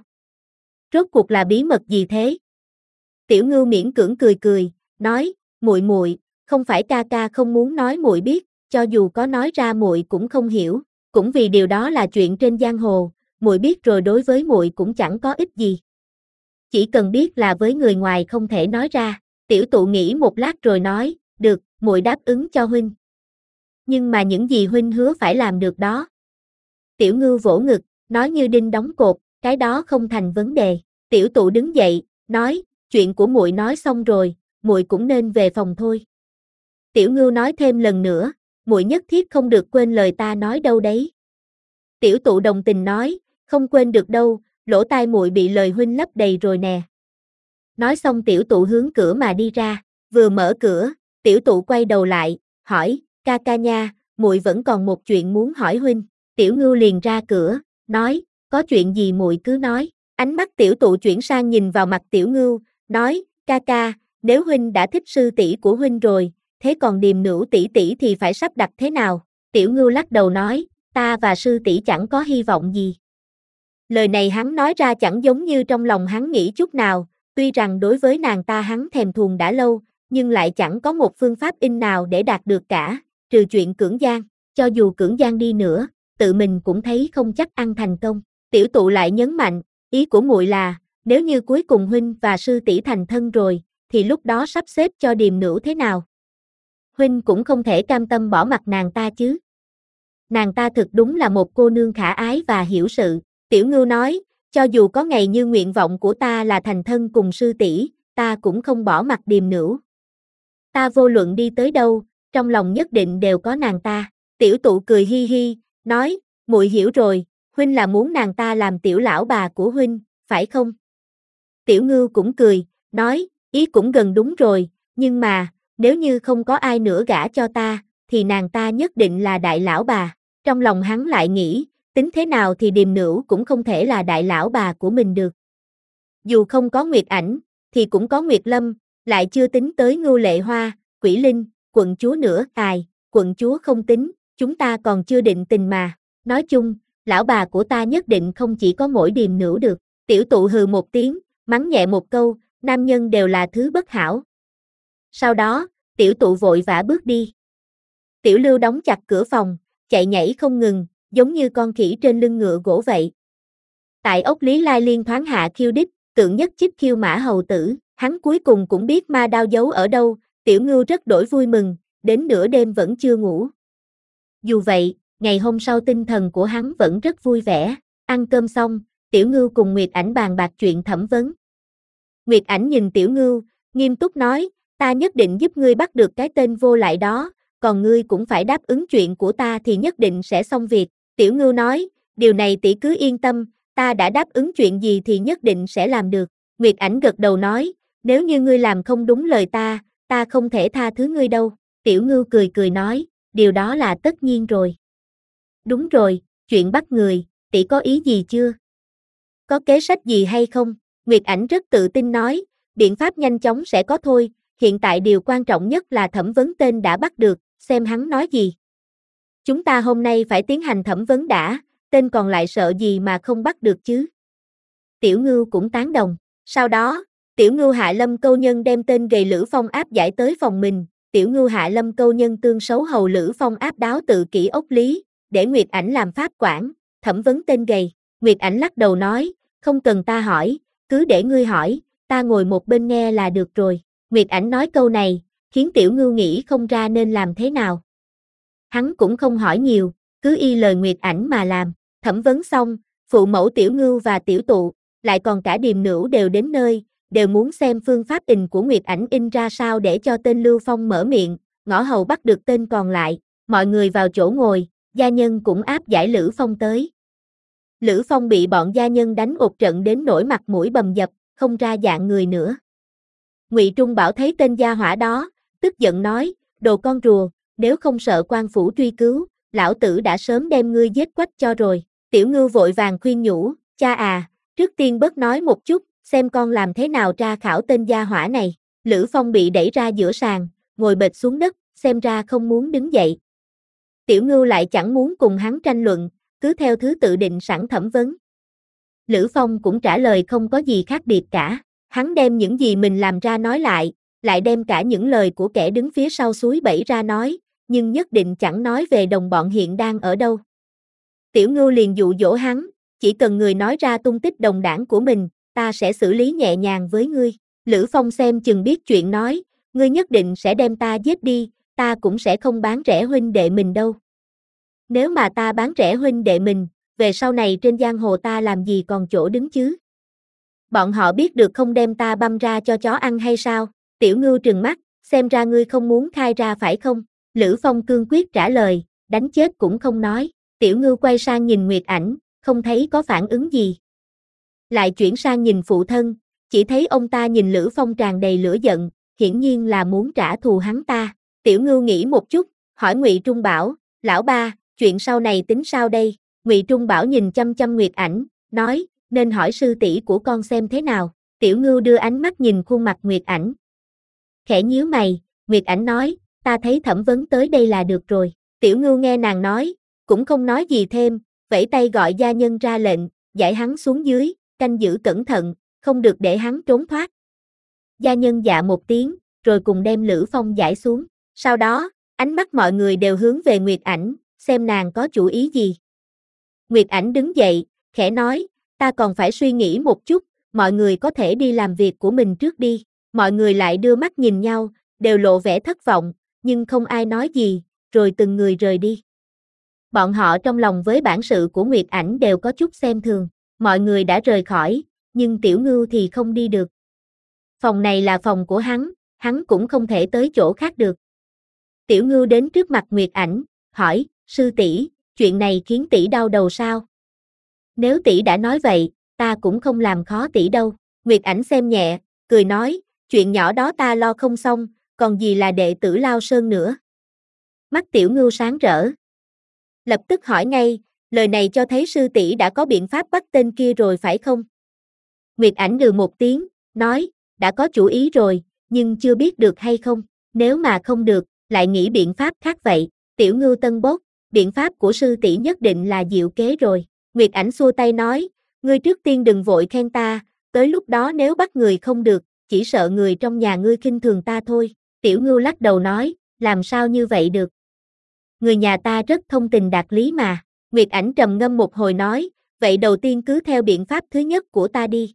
Rốt cuộc là bí mật gì thế? Tiểu Ngưu miễn cưỡng cười cười, nói, muội, không phải ca ca không muốn nói muội biết, cho dù có nói ra muội cũng không hiểu, cũng vì điều đó là chuyện trên giang hồ, muội biết rồi đối với muội cũng chẳng có ích gì. Chỉ cần biết là với người ngoài không thể nói ra. Tiểu tụ nghĩ một lát rồi nói, được, muội đáp ứng cho huynh. Nhưng mà những gì huynh hứa phải làm được đó. Tiểu Ngưu vỗ ngực, nói như đinh đóng cột, cái đó không thành vấn đề. Tiểu tụ đứng dậy, nói, chuyện của muội nói xong rồi, muội cũng nên về phòng thôi. Tiểu Ngưu nói thêm lần nữa, muội nhất thiết không được quên lời ta nói đâu đấy. Tiểu tụ đồng tình nói, không quên được đâu, lỗ tai muội bị lời huynh lấp đầy rồi nè. Nói xong tiểu tụ hướng cửa mà đi ra, vừa mở cửa, tiểu tụ quay đầu lại, hỏi, ca ca nha, muội vẫn còn một chuyện muốn hỏi huynh. Tiểu Ngưu liền ra cửa, nói, có chuyện gì muội cứ nói. Ánh mắt tiểu tụ chuyển sang nhìn vào mặt tiểu Ngưu, nói, ca ca, nếu huynh đã thích sư tỷ của huynh rồi, thế còn Điềm Nữu tỷ tỷ thì phải sắp đặt thế nào? Tiểu Ngưu lắc đầu nói, ta và sư tỷ chẳng có hy vọng gì. Lời này hắn nói ra chẳng giống như trong lòng hắn nghĩ chút nào, tuy rằng đối với nàng ta hắn thèm thuồng đã lâu, nhưng lại chẳng có một phương pháp in nào để đạt được cả, trừ chuyện cưỡng gian, cho dù cưỡng gian đi nữa, tự mình cũng thấy không chắc ăn thành công. Tiểu tụ lại nhấn mạnh, ý của muội là, nếu như cuối cùng huynh và sư tỷ thành thân rồi, thì lúc đó sắp xếp cho Điềm Nữu thế nào? Huynh cũng không thể cam tâm bỏ mặc nàng ta chứ. Nàng ta thực đúng là một cô nương khả ái và hiểu sự. Tiểu Ngưu nói, cho dù có ngày như nguyện vọng của ta là thành thân cùng sư tỷ, ta cũng không bỏ mặc Điềm Nữu. Ta vô luận đi tới đâu, trong lòng nhất định đều có nàng ta. Tiểu tụ cười hi hi, nói, muội hiểu rồi, huynh là muốn nàng ta làm tiểu lão bà của huynh, phải không? Tiểu Ngưu cũng cười, nói, ý cũng gần đúng rồi, nhưng mà, nếu như không có ai nữa gả cho ta, thì nàng ta nhất định là đại lão bà. Trong lòng hắn lại nghĩ, tính thế nào thì Điềm Nữu cũng không thể là đại lão bà của mình được. Dù không có Nguyệt Ảnh, thì cũng có Nguyệt Lâm, lại chưa tính tới Ngưu Lệ Hoa, Quỷ Linh, quận chúa nữa. Quận chúa không tính, chúng ta còn chưa định tình mà. Nói chung, lão bà của ta nhất định không chỉ có mỗi Điềm Nữu được. Tiểu tụ hừ một tiếng, mắng nhẹ một câu, nam nhân đều là thứ bất hảo. Sau đó, tiểu tụ vội vã bước đi. Tiểu Lưu đóng chặt cửa phòng, chạy nhảy không ngừng, giống như con khỉ trên lưng ngựa gỗ vậy. Tại ốc Lý Lai Liên thoáng hạ khiêu đích, tượng nhất chích khiêu mã hầu tử, hắn cuối cùng cũng biết ma đao giấu ở đâu, Tiểu Ngưu rất đổi vui mừng, đến nửa đêm vẫn chưa ngủ. Dù vậy, ngày hôm sau tinh thần của hắn vẫn rất vui vẻ, ăn cơm xong, Tiểu Ngưu cùng Nguyệt Ảnh bàn bạc chuyện thẩm vấn. Nguyệt Ảnh nhìn Tiểu Ngưu, nghiêm túc nói, ta nhất định giúp ngươi bắt được cái tên vô lại đó, còn ngươi cũng phải đáp ứng chuyện của ta thì nhất định sẽ xong việc. Tiểu Ngưu nói, điều này tỷ cứ yên tâm, ta đã đáp ứng chuyện gì thì nhất định sẽ làm được. Nguyệt Ảnh gật đầu nói, nếu như ngươi làm không đúng lời ta không thể tha thứ ngươi đâu. Tiểu Ngưu cười cười nói, điều đó là tất nhiên rồi. Đúng rồi, chuyện bắt người, tỷ có ý gì chưa? Có kế sách gì hay không? Nguyệt Ảnh rất tự tin nói, biện pháp nhanh chóng sẽ có thôi, hiện tại điều quan trọng nhất là thẩm vấn tên đã bắt được, xem hắn nói gì. Chúng ta hôm nay phải tiến hành thẩm vấn đã, tên còn lại sợ gì mà không bắt được chứ? Tiểu Ngưu cũng tán đồng. Sau đó, Tiểu Ngưu hạ lâm câu nhân đem tên gầy Lữ Phong áp giải tới phòng mình, Tiểu Ngưu hạ lâm câu nhân tương xấu hầu Lữ Phong áp đáo tự kỷ ốc lý, để Nguyệt Ảnh làm pháp quản, thẩm vấn tên gầy. Nguyệt Ảnh lắc đầu nói, không cần ta hỏi, cứ để ngươi hỏi, ta ngồi một bên nghe là được rồi. Nguyệt Ảnh nói câu này, khiến Tiểu Ngưu nghĩ không ra nên làm thế nào. Hắn cũng không hỏi nhiều, cứ y lời Nguyệt Ảnh mà làm. Thẩm vấn xong, phụ mẫu Tiểu Ngưu và Tiểu Tụ, lại còn cả Điềm Nữu đều đến nơi, đều muốn xem phương pháp in của Nguyệt Ảnh in ra sao để cho tên Lưu Phong mở miệng, ngõ hầu bắt được tên còn lại. Mọi người vào chỗ ngồi, gia nhân cũng áp giải Lữ Phong tới. Lữ Phong bị bọn gia nhân đánh một trận đến nỗi mặt mũi bầm dập, không ra dạng người nữa. Ngụy Trung Bảo thấy tên gia hỏa đó, tức giận nói, đồ con rùa, nếu không sợ quan phủ truy cứu, lão tử đã sớm đem ngươi giết quách cho rồi. Tiểu Ngưu vội vàng khuyên nhủ, cha à, Trước tiên bớt nói một chút, xem con làm thế nào tra khảo tên gia hỏa này. Lữ Phong bị đẩy ra giữa sàn, ngồi bệt xuống đất, xem ra không muốn đứng dậy. Tiểu Ngưu lại chẳng muốn cùng hắn tranh luận, cứ theo thứ tự định sẵn thẩm vấn. Lữ Phong cũng trả lời không có gì khác biệt cả, hắn đem những gì mình làm ra nói lại đem cả những lời của kẻ đứng phía sau suối bẫy ra nói, nhưng nhất định chẳng nói về đồng bọn hiện đang ở đâu. Tiểu Ngưu liền dụ dỗ hắn, chỉ cần người nói ra tung tích đồng đảng của mình, ta sẽ xử lý nhẹ nhàng với ngươi. Lữ Phong xem chừng biết chuyện nói, ngươi nhất định sẽ đem ta giết đi, ta cũng sẽ không bán rẻ huynh đệ mình đâu. Nếu mà ta bán rẻ huynh đệ mình, về sau này trên giang hồ ta làm gì còn chỗ đứng chứ? Bọn họ biết được không đem ta băm ra cho chó ăn hay sao? Tiểu Ngưu trừng mắt, xem ra ngươi không muốn khai ra phải không? Lữ Phong cương quyết trả lời, đánh chết cũng không nói. Tiểu Ngưu quay sang nhìn Nguyệt Ảnh, không thấy có phản ứng gì. Lại chuyển sang nhìn phụ thân, chỉ thấy ông ta nhìn Lữ Phong tràn đầy lửa giận, hiển nhiên là muốn trả thù hắn ta. Tiểu Ngưu nghĩ một chút, hỏi Ngụy Trung Bảo, lão ba, chuyện sau này tính sao đây? Ngụy Trung Bảo nhìn chăm chăm Nguyệt Ảnh, nói, nên hỏi sư tỷ của con xem thế nào. Tiểu Ngưu đưa ánh mắt nhìn khuôn mặt Nguyệt Ảnh. Khẽ nhíu mày, Nguyệt Ảnh nói, ta thấy thẩm vấn tới đây là được rồi. Tiểu Ngưu nghe nàng nói, cũng không nói gì thêm, vẫy tay gọi gia nhân ra lệnh, giải hắn xuống dưới, canh giữ cẩn thận, không được để hắn trốn thoát. Gia nhân dạ một tiếng, rồi cùng đem Lữ Phong giải xuống. Sau đó, ánh mắt mọi người đều hướng về Nguyệt Ảnh, xem nàng có chủ ý gì. Nguyệt Ảnh đứng dậy, khẽ nói, ta còn phải suy nghĩ một chút, mọi người có thể đi làm việc của mình trước đi. Mọi người lại đưa mắt nhìn nhau, đều lộ vẻ thất vọng, nhưng không ai nói gì, rồi từng người rời đi. Bọn họ trong lòng với bản sự của Nguyệt Ảnh đều có chút xem thường, mọi người đã rời khỏi, nhưng Tiểu Ngưu thì không đi được. Phòng này là phòng của hắn cũng không thể tới chỗ khác được. Tiểu Ngưu đến trước mặt Nguyệt Ảnh, hỏi, sư tỷ, chuyện này khiến tỷ đau đầu sao? Nếu tỷ đã nói vậy, ta cũng không làm khó tỷ đâu. Nguyệt Ảnh xem nhẹ, cười nói, chuyện nhỏ đó ta lo không xong, còn gì là đệ tử Lao Sơn nữa. Mắt Tiểu Ngưu sáng rỡ. Lập tức hỏi ngay, lời này cho thấy sư tỷ đã có biện pháp bắt tên kia rồi phải không? Nguyệt Ảnh ừ một tiếng, nói, đã có chủ ý rồi, nhưng chưa biết được hay không, nếu mà không được, lại nghĩ biện pháp khác vậy. Tiểu Ngưu tân bốc, biện pháp của sư tỷ nhất định là diệu kế rồi. Nguyệt Ảnh xua tay nói, ngươi trước tiên đừng vội khen ta, tới lúc đó nếu bắt người không được, chỉ sợ người trong nhà ngươi khinh thường ta thôi. Tiểu Ngưu lắc đầu nói, làm sao như vậy được? Người nhà ta rất thông tình đạt lý mà. Nguyệt Ảnh trầm ngâm một hồi nói, vậy đầu tiên cứ theo biện pháp thứ nhất của ta đi.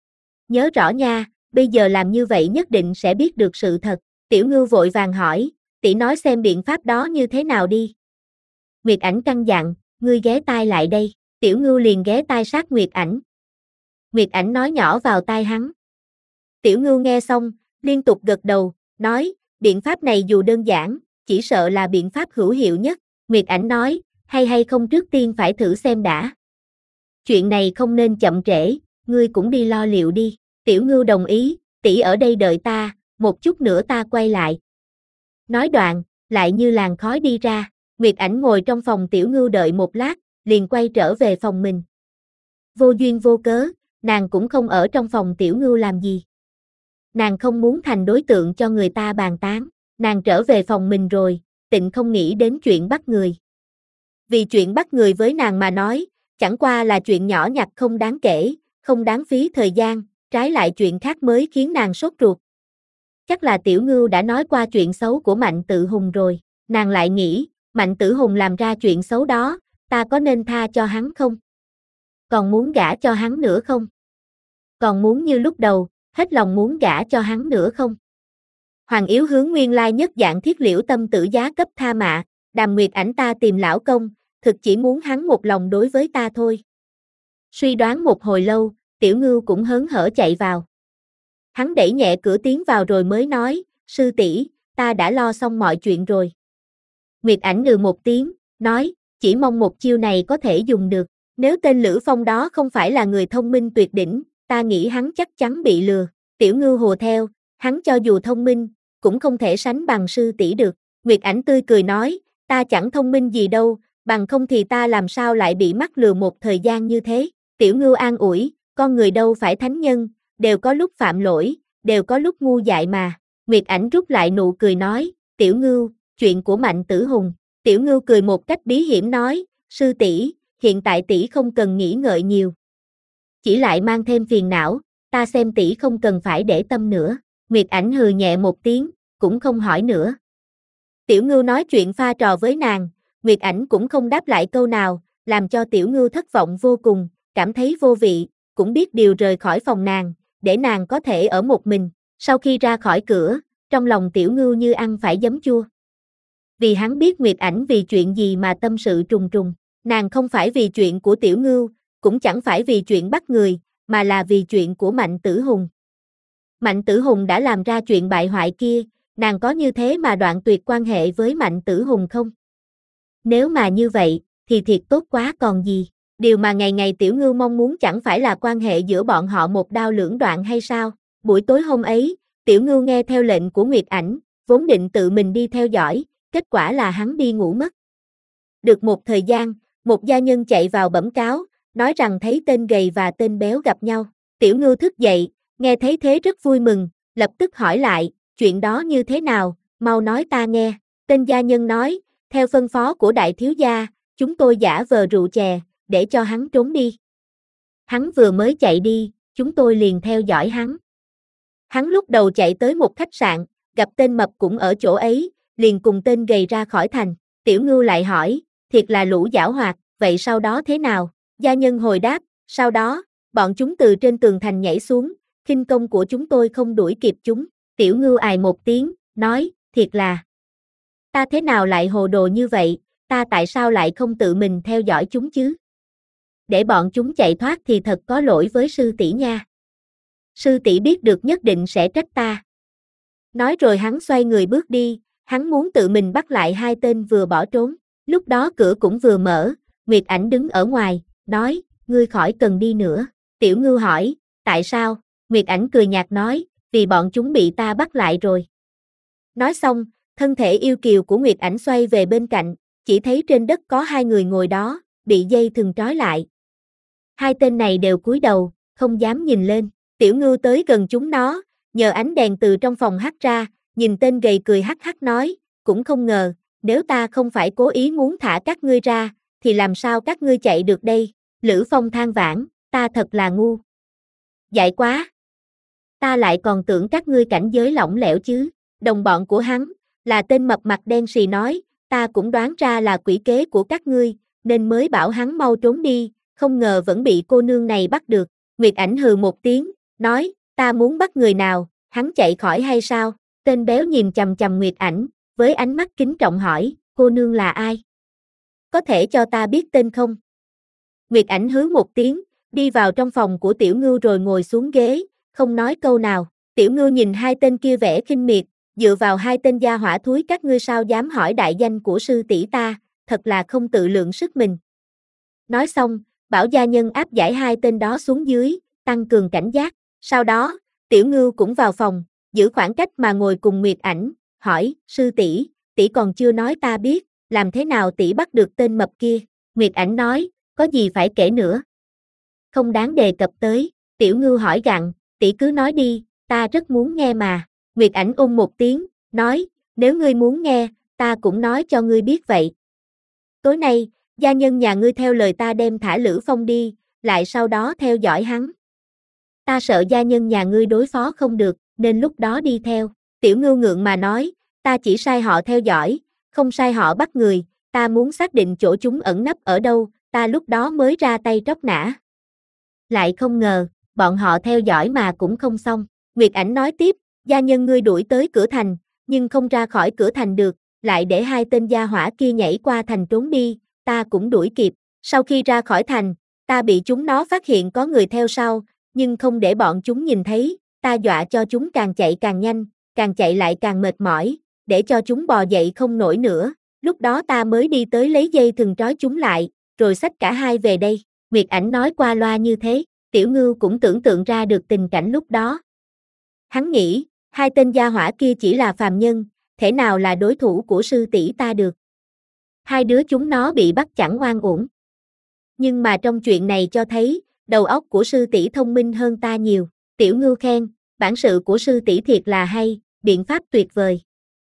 Nhớ rõ nha, bây giờ làm như vậy nhất định sẽ biết được sự thật. Tiểu Ngưu vội vàng hỏi, tỷ nói xem biện pháp đó như thế nào đi. Nguyệt Ảnh căn dặn, ngươi ghé tai lại đây. Tiểu Ngưu liền ghé tai sát Nguyệt Ảnh. Nguyệt Ảnh nói nhỏ vào tai hắn. Tiểu Ngưu nghe xong, liên tục gật đầu, nói, biện pháp này dù đơn giản, chỉ sợ là biện pháp hữu hiệu nhất. Nguyệt Ảnh nói, hay không trước tiên phải thử xem đã. Chuyện này không nên chậm trễ, ngươi cũng đi lo liệu đi. Tiểu Ngưu đồng ý, tỷ ở đây đợi ta, một chút nữa ta quay lại. Nói đoạn, lại như làn khói đi ra. Nguyệt Ảnh ngồi trong phòng Tiểu Ngưu đợi một lát, liền quay trở về phòng mình. Vô duyên vô cớ, nàng cũng không ở trong phòng Tiểu Ngưu làm gì. Nàng không muốn thành đối tượng cho người ta bàn tán, nàng trở về phòng mình rồi, tịnh không nghĩ đến chuyện bắt người. Vì chuyện bắt người với nàng mà nói, chẳng qua là chuyện nhỏ nhặt không đáng kể, không đáng phí thời gian, trái lại chuyện khác mới khiến nàng sốt ruột. Chắc là Tiểu Ngưu đã nói qua chuyện xấu của Mạnh Tự Hùng rồi, nàng lại nghĩ, Mạnh Tử Hùng làm ra chuyện xấu đó, ta có nên tha cho hắn không? Còn muốn gả cho hắn nữa không? Còn muốn như lúc đầu, hết lòng muốn gả cho hắn nữa không? Hoàng Yếu Hướng nguyên lai nhất dạng thiết liễu tâm tử giá cấp tha mạ, Đàm Nguyệt Ảnh ta tìm lão công, thực chỉ muốn hắn một lòng đối với ta thôi. Suy đoán một hồi lâu, Tiểu Ngưu cũng hớn hở chạy vào. Hắn đẩy nhẹ cửa tiến vào rồi mới nói, sư tỷ, ta đã lo xong mọi chuyện rồi. Nguyệt Ảnh ừ một tiếng, nói, chỉ mong một chiêu này có thể dùng được. Nếu tên Lữ Phong đó không phải là người thông minh tuyệt đỉnh, ta nghĩ hắn chắc chắn bị lừa. Tiểu Ngưu hùa theo, hắn cho dù thông minh, cũng không thể sánh bằng sư tỷ được. Nguyệt Ảnh tươi cười nói, ta chẳng thông minh gì đâu, bằng không thì ta làm sao lại bị mắc lừa một thời gian như thế. Tiểu Ngưu an ủi, con người đâu phải thánh nhân, đều có lúc phạm lỗi, đều có lúc ngu dại mà. Nguyệt Ảnh rút lại nụ cười nói, Tiểu Ngưu, chuyện của Mạnh Tử Hùng. Tiểu Ngưu cười một cách bí hiểm nói, sư tỷ, hiện tại tỷ không cần nghĩ ngợi nhiều. Chỉ lại mang thêm phiền não, ta xem tỷ không cần phải để tâm nữa. Nguyệt Ảnh hừ nhẹ một tiếng, cũng không hỏi nữa. Tiểu Ngưu nói chuyện pha trò với nàng, Nguyệt Ảnh cũng không đáp lại câu nào, làm cho Tiểu Ngưu thất vọng vô cùng, cảm thấy vô vị, cũng biết điều rời khỏi phòng nàng, để nàng có thể ở một mình. Sau khi ra khỏi cửa, trong lòng Tiểu Ngưu như ăn phải giấm chua. Vì hắn biết Nguyệt Ảnh vì chuyện gì mà tâm sự trùng trùng, nàng không phải vì chuyện của Tiểu Ngưu, cũng chẳng phải vì chuyện bắt người, mà là vì chuyện của Mạnh Tử Hùng. Mạnh Tử Hùng đã làm ra chuyện bại hoại kia, nàng có như thế mà đoạn tuyệt quan hệ với Mạnh Tử Hùng không? Nếu mà như vậy, thì thiệt tốt quá còn gì. Điều mà ngày ngày Tiểu Ngưu mong muốn chẳng phải là quan hệ giữa bọn họ một đao lưỡng đoạn hay sao? Buổi tối hôm ấy, Tiểu Ngưu nghe theo lệnh của Nguyệt Ảnh, vốn định tự mình đi theo dõi, kết quả là hắn đi ngủ mất. Được một thời gian, một gia nhân chạy vào bẩm cáo, nói rằng thấy tên gầy và tên béo gặp nhau. Tiểu Ngưu thức dậy, nghe thấy thế rất vui mừng, lập tức hỏi lại, chuyện đó như thế nào, mau nói ta nghe. Tên gia nhân nói, theo phân phó của đại thiếu gia, chúng tôi giả vờ rượu chè, để cho hắn trốn đi. Hắn vừa mới chạy đi, chúng tôi liền theo dõi hắn. Hắn lúc đầu chạy tới một khách sạn, gặp tên mập cũng ở chỗ ấy, liền cùng tên gầy ra khỏi thành. Tiểu Ngưu lại hỏi, thiệt là lũ giảo hoạt, vậy sau đó thế nào? Gia nhân hồi đáp, sau đó, bọn chúng từ trên tường thành nhảy xuống, khinh công của chúng tôi không đuổi kịp chúng. Tiểu Ngưu ài một tiếng, nói, thiệt là, ta thế nào lại hồ đồ như vậy, ta tại sao lại không tự mình theo dõi chúng chứ? Để bọn chúng chạy thoát thì thật có lỗi với sư tỷ nha. Sư tỷ biết được nhất định sẽ trách ta. Nói rồi hắn xoay người bước đi, hắn muốn tự mình bắt lại hai tên vừa bỏ trốn. Lúc đó cửa cũng vừa mở, Nguyệt Ảnh đứng ở ngoài, nói, ngươi khỏi cần đi nữa. Tiểu Ngưu hỏi, tại sao? Nguyệt Ảnh cười nhạt nói, vì bọn chúng bị ta bắt lại rồi. Nói xong, thân thể yêu kiều của Nguyệt Ảnh xoay về bên cạnh, chỉ thấy trên đất có hai người ngồi đó, bị dây thừng trói lại. Hai tên này đều cúi đầu, không dám nhìn lên. Tiểu Ngưu tới gần chúng nó, nhờ ánh đèn từ trong phòng hắt ra, nhìn tên gầy cười hắc hắc nói, cũng không ngờ, nếu ta không phải cố ý muốn thả các ngươi ra, thì làm sao các ngươi chạy được đây? Lữ Phong than vãn, ta thật là ngu. Dại quá. Ta lại còn tưởng các ngươi cảnh giới lỏng lẻo chứ. Đồng bọn của hắn, là tên mập mặt đen xì nói, ta cũng đoán ra là quỷ kế của các ngươi, nên mới bảo hắn mau trốn đi, không ngờ vẫn bị cô nương này bắt được. Nguyệt Ảnh hừ một tiếng, nói, ta muốn bắt người nào, hắn chạy khỏi hay sao? Tên béo nhìn chằm chằm Nguyệt Ảnh, với ánh mắt kính trọng hỏi, cô nương là ai? Có thể cho ta biết tên không? Nguyệt Ảnh hứ một tiếng, đi vào trong phòng của Tiểu Ngưu rồi ngồi xuống ghế, không nói câu nào. Tiểu Ngưu nhìn hai tên kia vẻ khinh miệt, dựa vào hai tên gia hỏa thúi các ngươi sao dám hỏi đại danh của sư tỷ ta, thật là không tự lượng sức mình. Nói xong, bảo gia nhân áp giải hai tên đó xuống dưới, tăng cường cảnh giác. Sau đó, Tiểu Ngưu cũng vào phòng, giữ khoảng cách mà ngồi cùng Nguyệt Ảnh, hỏi, sư tỷ, tỷ còn chưa nói ta biết, làm thế nào tỷ bắt được tên mập kia? Nguyệt Ảnh nói, có gì phải kể nữa? Không đáng đề cập tới. Tiểu Ngưu hỏi gặng, tỷ cứ nói đi, ta rất muốn nghe mà. Nguyệt Ảnh một tiếng, nói, nếu ngươi muốn nghe, ta cũng nói cho ngươi biết vậy. Tối nay, gia nhân nhà ngươi theo lời ta đem thả Lữ Phong đi, lại sau đó theo dõi hắn. Ta sợ gia nhân nhà ngươi đối phó không được, nên lúc đó đi theo. Tiểu Ngưu ngượng mà nói, ta chỉ sai họ theo dõi, không sai họ bắt người, ta muốn xác định chỗ chúng ẩn nấp ở đâu, ta lúc đó mới ra tay tróc nã. Lại không ngờ, bọn họ theo dõi mà cũng không xong. Nguyệt Ảnh nói tiếp, gia nhân ngươi đuổi tới cửa thành, nhưng không ra khỏi cửa thành được, lại để hai tên gia hỏa kia nhảy qua thành trốn đi, ta cũng đuổi kịp. Sau khi ra khỏi thành, ta bị chúng nó phát hiện có người theo sau, nhưng không để bọn chúng nhìn thấy, ta dọa cho chúng càng chạy càng nhanh, càng chạy lại càng mệt mỏi, để cho chúng bò dậy không nổi nữa, lúc đó ta mới đi tới lấy dây thừng trói chúng lại, rồi xách cả hai về đây. Nguyệt Ảnh nói qua loa như thế, Tiểu Ngưu cũng tưởng tượng ra được tình cảnh lúc đó. Hắn nghĩ, hai tên gia hỏa kia chỉ là phàm nhân, thể nào là đối thủ của sư tỷ ta được. Hai đứa chúng nó bị bắt chẳng oan uổng. Nhưng mà trong chuyện này cho thấy, đầu óc của sư tỷ thông minh hơn ta nhiều. Tiểu Ngưu khen, bản sự của sư tỷ thiệt là hay, biện pháp tuyệt vời.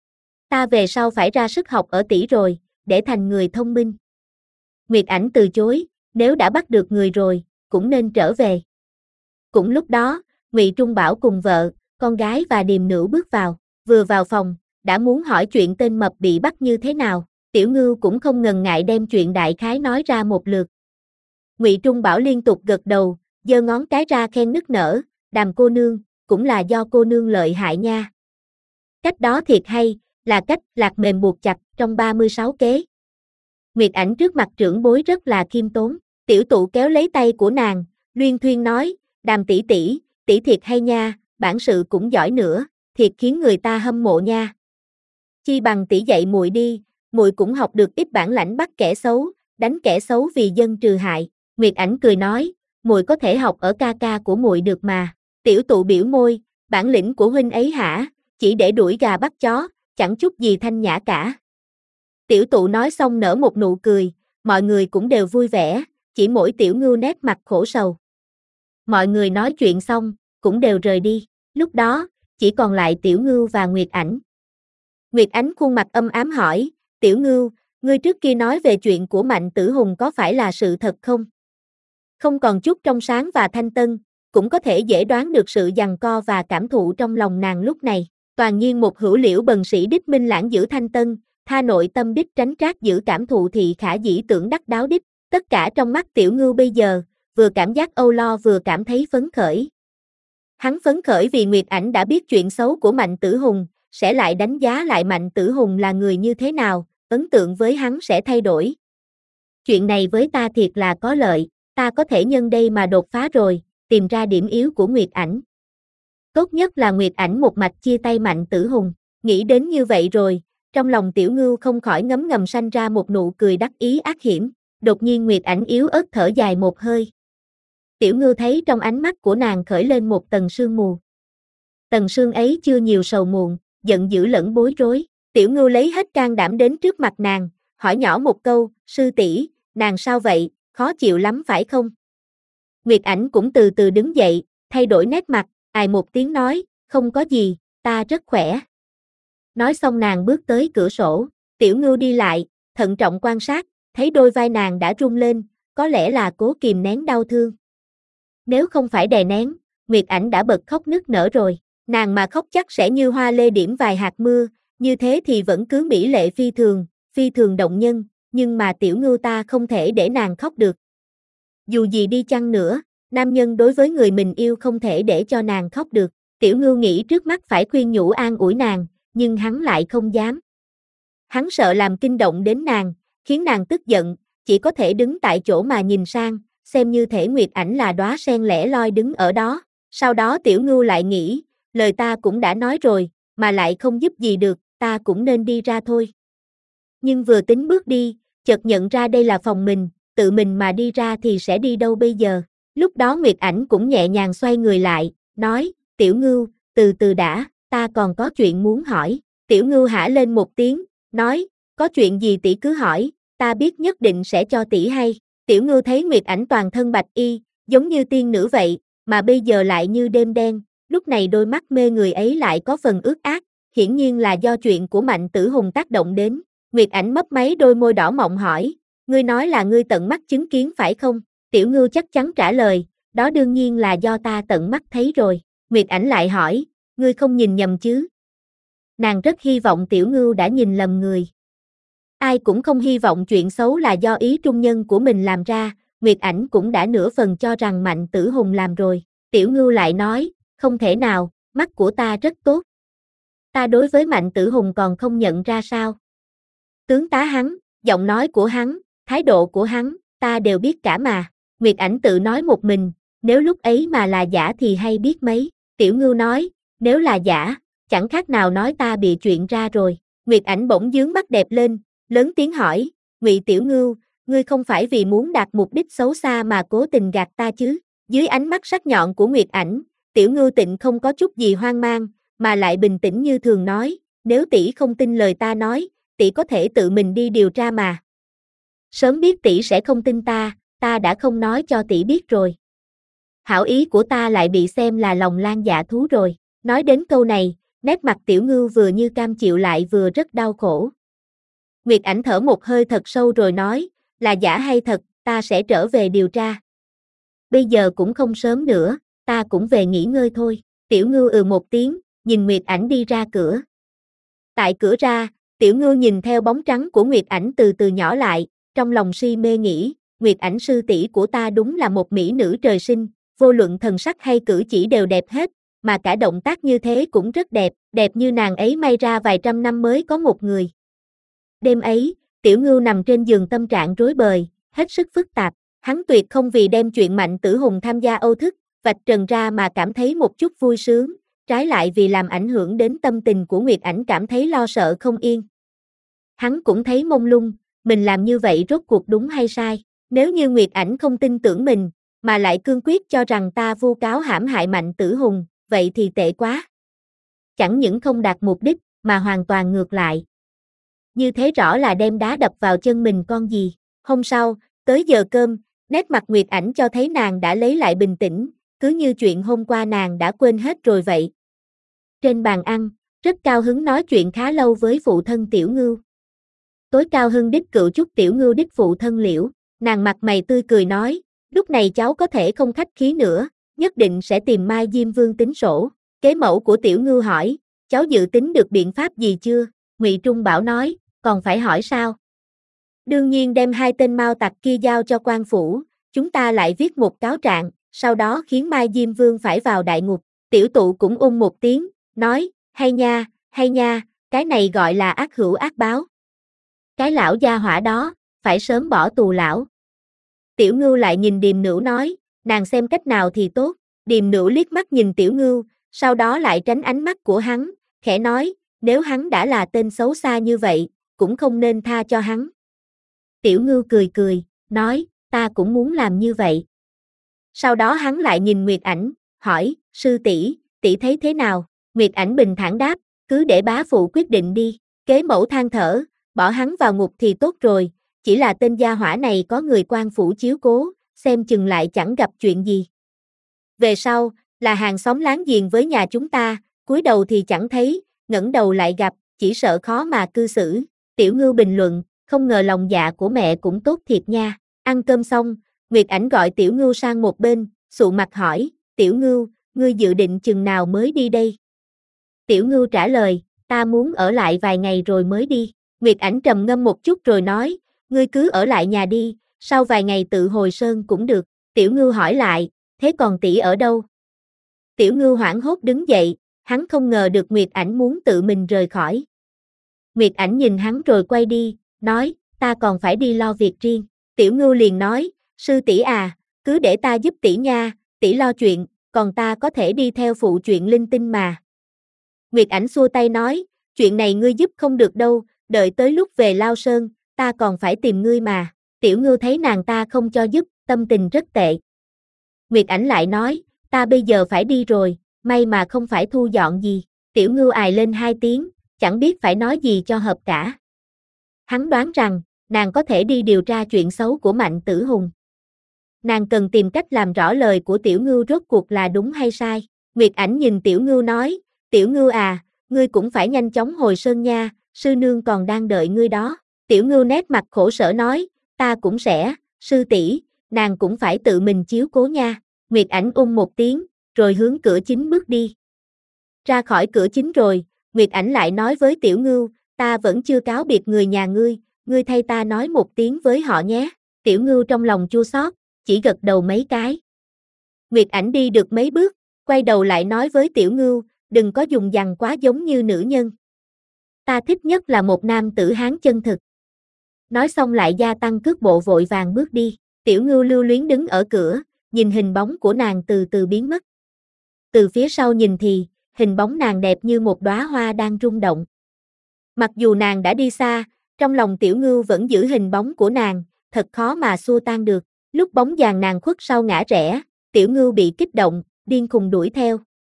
Ta về sau phải ra sức học ở tỷ rồi, để thành người thông minh. Nguyệt Ảnh từ chối, nếu đã bắt được người rồi, cũng nên trở về. Cũng lúc đó, Ngụy Trung Bảo cùng vợ, con gái và Điềm Nữu bước vào, vừa vào phòng, đã muốn hỏi chuyện tên mập bị bắt như thế nào. Tiểu Ngưu cũng không ngần ngại đem chuyện đại khái nói ra một lượt. Ngụy Trung Bảo liên tục gật đầu, giơ ngón cái ra khen nức nở, Đàm cô nương, cũng là do cô nương lợi hại nha. Cách đó thiệt hay, là cách lạc mềm buộc chặt trong 36 kế. Nguyệt Ảnh trước mặt trưởng bối rất là khiêm tốn, Tiểu Tụ kéo lấy tay của nàng, luyên thuyên nói, Đàm tỷ tỷ, tỷ thiệt hay nha, bản sự cũng giỏi nữa, thiệt khiến người ta hâm mộ nha. Chi bằng tỷ dạy muội đi, muội cũng học được ít bản lãnh bắt kẻ xấu, đánh kẻ xấu vì dân trừ hại. Nguyệt Ảnh cười nói, muội có thể học ở ca ca của muội được mà. Tiểu Tụ biểu môi, bản lĩnh của huynh ấy hả, chỉ để đuổi gà bắt chó, chẳng chút gì thanh nhã cả. Tiểu Tụ nói xong nở một nụ cười, mọi người cũng đều vui vẻ, chỉ mỗi Tiểu Ngưu nét mặt khổ sầu. Mọi người nói chuyện xong, cũng đều rời đi, lúc đó, chỉ còn lại Tiểu Ngưu và Nguyệt Ảnh. Nguyệt Ánh khuôn mặt âm ám hỏi, Tiểu Ngưu, ngươi trước kia nói về chuyện của Mạnh Tử Hùng có phải là sự thật không? Không còn chút trong sáng và thanh tân, cũng có thể dễ đoán được sự giằng co và cảm thụ trong lòng nàng lúc này. Toàn nhiên một hữu liễu bần sĩ đích minh lãng giữ thanh tân, tha nội tâm đích tránh trác giữ cảm thụ thị khả dĩ tưởng đắc đáo đích. Tất cả trong mắt Tiểu Ngưu bây giờ, vừa cảm giác âu lo vừa cảm thấy phấn khởi. Hắn phấn khởi vì Nguyệt Ảnh đã biết chuyện xấu của Mạnh Tử Hùng, sẽ lại đánh giá lại Mạnh Tử Hùng là người như thế nào, ấn tượng với hắn sẽ thay đổi. Chuyện này với ta thiệt là có lợi, ta có thể nhân đây mà đột phá rồi, tìm ra điểm yếu của Nguyệt Ảnh. Tốt nhất là Nguyệt Ảnh một mạch chia tay Mạnh Tử Hùng, nghĩ đến như vậy rồi, trong lòng Tiểu Ngưu không khỏi ngấm ngầm sanh ra một nụ cười đắc ý ác hiểm, đột nhiên Nguyệt Ảnh yếu ớt thở dài một hơi. Tiểu Ngưu thấy trong ánh mắt của nàng khởi lên một tầng sương mù. Tầng sương ấy chưa nhiều sầu muộn, giận dữ lẫn bối rối. Tiểu Ngưu lấy hết can đảm đến trước mặt nàng, hỏi nhỏ một câu, sư tỷ, nàng sao vậy, khó chịu lắm phải không? Nguyệt Ảnh cũng từ từ đứng dậy, thay đổi nét mặt, ài một tiếng nói, không có gì, ta rất khỏe. Nói xong nàng bước tới cửa sổ, Tiểu Ngưu đi lại, thận trọng quan sát, thấy đôi vai nàng đã rung lên, có lẽ là cố kìm nén đau thương. Nếu không phải đè nén, Nguyệt Ảnh đã bật khóc nức nở rồi, nàng mà khóc chắc sẽ như hoa lê điểm vài hạt mưa, như thế thì vẫn cứ mỹ lệ phi thường động nhân, nhưng mà Tiểu Ngưu ta không thể để nàng khóc được. Dù gì đi chăng nữa, nam nhân đối với người mình yêu không thể để cho nàng khóc được. Tiểu Ngưu nghĩ trước mắt phải khuyên nhủ an ủi nàng, nhưng hắn lại không dám. Hắn sợ làm kinh động đến nàng, khiến nàng tức giận, chỉ có thể đứng tại chỗ mà nhìn sang, xem như thể Nguyệt Ảnh là đóa sen lẻ loi đứng ở đó. Sau đó Tiểu Ngưu lại nghĩ, lời ta cũng đã nói rồi, mà lại không giúp gì được, ta cũng nên đi ra thôi. Nhưng vừa tính bước đi, chợt nhận ra đây là phòng mình, tự mình mà đi ra thì sẽ đi đâu bây giờ. Lúc đó Nguyệt Ảnh cũng nhẹ nhàng xoay người lại, nói, Tiểu Ngưu, từ từ đã, ta còn có chuyện muốn hỏi. Tiểu Ngưu hả lên một tiếng, nói, có chuyện gì tỷ cứ hỏi, ta biết nhất định sẽ cho tỷ hay. Tiểu Ngưu thấy Nguyệt Ảnh toàn thân bạch y, giống như tiên nữ vậy, mà bây giờ lại như đêm đen, lúc này đôi mắt mê người ấy lại có phần ướt át, hiển nhiên là do chuyện của Mạnh Tử Hùng tác động đến. Nguyệt Ảnh mấp máy đôi môi đỏ mọng hỏi, ngươi nói là ngươi tận mắt chứng kiến phải không? Tiểu Ngưu chắc chắn trả lời, đó đương nhiên là do ta tận mắt thấy rồi. Nguyệt Ảnh lại hỏi, ngươi không nhìn nhầm chứ? Nàng rất hy vọng Tiểu Ngưu đã nhìn lầm người. Ai cũng không hy vọng chuyện xấu là do ý trung nhân của mình làm ra, Nguyệt Ảnh cũng đã nửa phần cho rằng Mạnh Tử Hùng làm rồi. Tiểu Ngưu lại nói, không thể nào, mắt của ta rất tốt. Ta đối với Mạnh Tử Hùng còn không nhận ra sao? Tướng tá hắn, giọng nói của hắn, thái độ của hắn, ta đều biết cả mà. Nguyệt Ảnh tự nói một mình, nếu lúc ấy mà là giả thì hay biết mấy. Tiểu Ngưu nói, nếu là giả, chẳng khác nào nói ta bị chuyện ra rồi. Nguyệt Ảnh bỗng dướng mắt đẹp lên, lớn tiếng hỏi, Ngụy Tiểu Ngưu, ngươi không phải vì muốn đạt mục đích xấu xa mà cố tình gạt ta chứ? Dưới ánh mắt sắc nhọn của Nguyệt Ảnh, Tiểu Ngưu Tịnh không có chút gì hoang mang, mà lại bình tĩnh như thường nói, nếu tỷ không tin lời ta nói, tỷ có thể tự mình đi điều tra mà. Sớm biết tỷ sẽ không tin ta, ta đã không nói cho tỷ biết rồi. hảo ý của ta lại bị xem là lòng lan dạ thú rồi. Nói đến câu này, nét mặt Tiểu Ngưu vừa như cam chịu lại vừa rất đau khổ. Nguyệt Ảnh thở một hơi thật sâu rồi nói, là giả hay thật, ta sẽ trở về điều tra. Bây giờ cũng không sớm nữa, ta cũng về nghỉ ngơi thôi. Tiểu Ngưu một tiếng, nhìn Nguyệt Ảnh đi ra cửa. Tại cửa ra, Tiểu Ngưu nhìn theo bóng trắng của Nguyệt Ảnh từ từ nhỏ lại, trong lòng si mê nghĩ, Nguyệt Ảnh sư tỷ của ta đúng là một mỹ nữ trời sinh, vô luận thần sắc hay cử chỉ đều đẹp hết, mà cả động tác như thế cũng rất đẹp, đẹp như nàng ấy may ra vài trăm năm mới có một người. Đêm ấy, Tiểu Ngưu nằm trên giường tâm trạng rối bời, hết sức phức tạp, hắn tuyệt không vì đem chuyện Mạnh Tử Hùng tham gia Âu thức, vạch trần ra mà cảm thấy một chút vui sướng, trái lại vì làm ảnh hưởng đến tâm tình của Nguyệt Ảnh cảm thấy lo sợ không yên. Hắn cũng thấy mông lung, mình làm như vậy rốt cuộc đúng hay sai, nếu như Nguyệt Ảnh không tin tưởng mình, mà lại cương quyết cho rằng ta vu cáo hãm hại Mạnh Tử Hùng, vậy thì tệ quá. Chẳng những không đạt mục đích, mà hoàn toàn ngược lại. Như thế rõ là đem đá đập vào chân mình con gì. Hôm sau, tới giờ cơm, nét mặt Nguyệt Ảnh cho thấy nàng đã lấy lại bình tĩnh, cứ như chuyện hôm qua nàng đã quên hết rồi vậy. Trên bàn ăn, rất cao hứng nói chuyện khá lâu với phụ thân Tiểu Ngưu. Tối cao hưng đích cựu chúc Tiểu Ngưu đích phụ thân Liễu, nàng mặt mày tươi cười nói, lúc này cháu có thể không khách khí nữa, nhất định sẽ tìm Mai Diêm Vương tính sổ. Kế mẫu của Tiểu Ngưu hỏi, cháu dự tính được biện pháp gì chưa? Ngụy Trung Bảo nói, còn phải hỏi sao? Đương nhiên đem hai tên mao tặc kia giao cho quan phủ, chúng ta lại viết một cáo trạng, sau đó khiến Mai Diêm Vương phải vào đại ngục. Tiểu Tụ cũng một tiếng, nói, hay nha, cái này gọi là ác hữu ác báo. Cái lão gia hỏa đó, phải sớm bỏ tù lão. Tiểu Ngưu lại nhìn Điềm Nữu nói, nàng xem cách nào thì tốt. Điềm Nữu liếc mắt nhìn Tiểu Ngưu, sau đó lại tránh ánh mắt của hắn, khẽ nói, nếu hắn đã là tên xấu xa như vậy, cũng không nên tha cho hắn. Tiểu Ngưu cười, nói, ta cũng muốn làm như vậy. Sau đó hắn lại nhìn Nguyệt Ảnh, hỏi, sư tỷ, tỷ thấy thế nào? Nguyệt Ảnh bình thản đáp, cứ để bá phụ quyết định đi. Kế mẫu than thở, bỏ hắn vào ngục thì tốt rồi, chỉ là tên gia hỏa này có người quan phủ chiếu cố, xem chừng lại chẳng gặp chuyện gì. Về sau, là hàng xóm láng giềng với nhà chúng ta, cúi đầu thì chẳng thấy, ngẩng đầu lại gặp, chỉ sợ khó mà cư xử. Tiểu Ngưu bình luận, không ngờ lòng dạ của mẹ cũng tốt thiệt nha. Ăn cơm xong, Nguyệt Ảnh gọi Tiểu Ngưu sang một bên, sụ mặt hỏi, Tiểu Ngưu, ngươi dự định chừng nào mới đi đây? Tiểu Ngưu trả lời, ta muốn ở lại vài ngày rồi mới đi. Nguyệt Ảnh trầm ngâm một chút rồi nói, ngươi cứ ở lại nhà đi, sau vài ngày tự hồi sơn cũng được. Tiểu Ngưu hỏi lại, thế còn tỷ ở đâu? Tiểu Ngưu hoảng hốt đứng dậy, hắn không ngờ được Nguyệt Ảnh muốn tự mình rời khỏi. Nguyệt Ảnh nhìn hắn rồi quay đi, nói, ta còn phải đi lo việc riêng. Tiểu Ngưu liền nói, sư tỷ à, cứ để ta giúp tỷ nha, tỷ lo chuyện, còn ta có thể đi theo phụ chuyện linh tinh mà. Nguyệt Ảnh xua tay nói, chuyện này ngươi giúp không được đâu, đợi tới lúc về Lao Sơn, ta còn phải tìm ngươi mà. Tiểu Ngưu thấy nàng ta không cho giúp, tâm tình rất tệ. Nguyệt Ảnh lại nói, ta bây giờ phải đi rồi, may mà không phải thu dọn gì. Tiểu Ngưu ài lên 2 tiếng, chẳng biết phải nói gì cho hợp cả. Hắn đoán rằng, nàng có thể đi điều tra chuyện xấu của Mạnh Tử Hùng. Nàng cần tìm cách làm rõ lời của Tiểu Ngưu rốt cuộc là đúng hay sai. Nguyệt Ảnh nhìn Tiểu Ngưu nói, Tiểu Ngưu à, ngươi cũng phải nhanh chóng hồi sơn nha, sư nương còn đang đợi ngươi đó. Tiểu Ngưu nét mặt khổ sở nói, ta cũng sẽ, sư tỷ, nàng cũng phải tự mình chiếu cố nha. Nguyệt Ảnh một tiếng, rồi hướng cửa chính bước đi. Ra khỏi cửa chính rồi, Nguyệt Ảnh lại nói với Tiểu Ngưu, ta vẫn chưa cáo biệt người nhà ngươi thay ta nói một tiếng với họ nhé. Tiểu Ngưu trong lòng chua xót, chỉ gật đầu mấy cái. Nguyệt Ảnh đi được mấy bước, quay đầu lại nói với Tiểu Ngưu, đừng có dùng dằng quá giống như nữ nhân. Ta thích nhất là một nam tử Hán chân thực. Nói xong lại gia tăng cước bộ vội vàng bước đi. Tiểu Ngưu lưu luyến đứng ở cửa, nhìn hình bóng của nàng từ từ biến mất. Từ phía sau nhìn thì, hình bóng nàng đẹp như một đóa hoa đang rung động. Mặc dù nàng đã đi xa, trong lòng Tiểu Ngưu vẫn giữ hình bóng của nàng, thật khó mà xua tan được. Lúc bóng dáng nàng khuất sau ngã rẽ, Tiểu Ngưu bị kích động, điên khùng đuổi theo.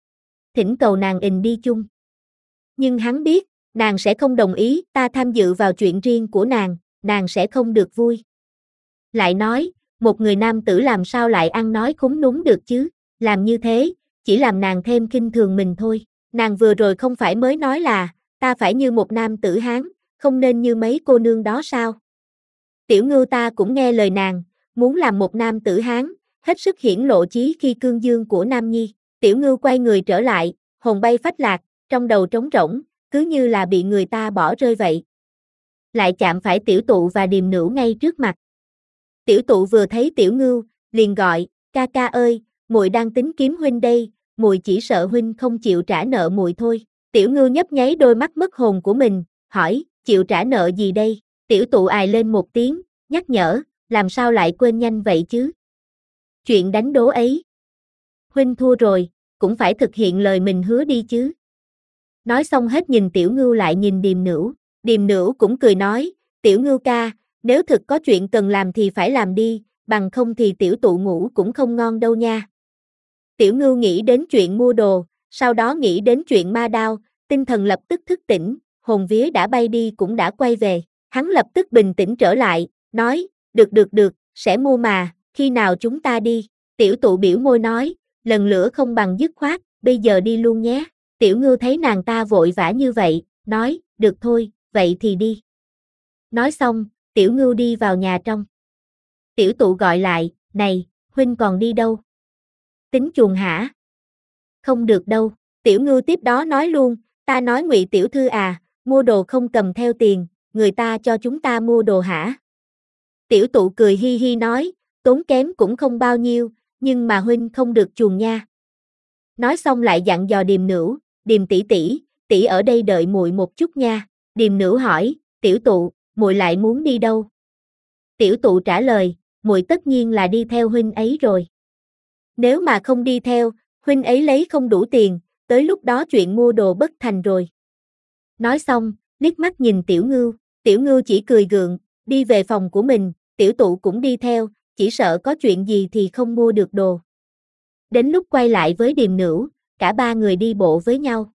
Thỉnh cầu nàng đi chung. Nhưng hắn biết, nàng sẽ không đồng ý, ta tham dự vào chuyện riêng của nàng sẽ không được vui. Lại nói, một người nam tử làm sao lại ăn nói khúng núm được chứ, làm như thế, chỉ làm nàng thêm khinh thường mình thôi, nàng vừa rồi không phải mới nói là, ta phải như một nam tử Hán, không nên như mấy cô nương đó sao? Tiểu Ngưu ta cũng nghe lời nàng, muốn làm một nam tử Hán, hết sức hiển lộ chí khi cương dương của Nam Nhi. Tiểu Ngưu quay người trở lại, hồn bay phách lạc, trong đầu trống rỗng, cứ như là bị người ta bỏ rơi vậy. Lại chạm phải Tiểu Tụ và Điềm Nữu ngay trước mặt. Tiểu Tụ vừa thấy Tiểu Ngưu, liền gọi, ca ca ơi, muội đang tính kiếm huynh đây, muội chỉ sợ huynh không chịu trả nợ muội thôi. Tiểu Ngưu nhấp nháy đôi mắt mất hồn của mình, hỏi, chịu trả nợ gì đây? Tiểu Tụ ài lên một tiếng, nhắc nhở, làm sao lại quên nhanh vậy chứ? Chuyện đánh đố ấy. Huynh thua rồi, cũng phải thực hiện lời mình hứa đi chứ. Nói xong hết nhìn Tiểu Ngưu lại nhìn Điềm Nữu cũng cười nói, Tiểu Ngưu ca, nếu thực có chuyện cần làm thì phải làm đi, bằng không thì Tiểu Tụ ngủ cũng không ngon đâu nha. Tiểu Ngưu nghĩ đến chuyện mua đồ, sau đó nghĩ đến chuyện ma đao, tinh thần lập tức thức tỉnh, hồn vía đã bay đi cũng đã quay về. Hắn lập tức bình tĩnh trở lại, nói, được, sẽ mua mà, khi nào chúng ta đi? Tiểu Tụ biểu môi nói, lần lửa không bằng dứt khoát, bây giờ đi luôn nhé. Tiểu Ngưu thấy nàng ta vội vã như vậy, nói, được thôi, vậy thì đi. Nói xong, Tiểu Ngưu đi vào nhà trong. Tiểu Tụ gọi lại, này, huynh còn đi đâu? Tính chuồng hả? Không được đâu. Tiểu Ngưu tiếp đó nói luôn, ta nói Ngụy tiểu thư à, mua đồ không cầm theo tiền, người ta cho chúng ta mua đồ hả? Tiểu Tụ cười hi hi nói, tốn kém cũng không bao nhiêu, nhưng mà huynh không được chuồng nha. Nói xong lại dặn dò Điềm Nữu, Điềm tỷ ở đây đợi muội một chút nha. Điềm Nữu hỏi, Tiểu Tụ, muội lại muốn đi đâu? Tiểu Tụ trả lời, muội tất nhiên là đi theo huynh ấy rồi. Nếu mà không đi theo, huynh ấy lấy không đủ tiền, tới lúc đó chuyện mua đồ bất thành rồi. Nói xong, liếc mắt nhìn Tiểu Ngưu chỉ cười gượng, đi về phòng của mình, Tiểu Tụ cũng đi theo, chỉ sợ có chuyện gì thì không mua được đồ. Đến lúc quay lại với Điềm Nữu, cả ba người đi bộ với nhau.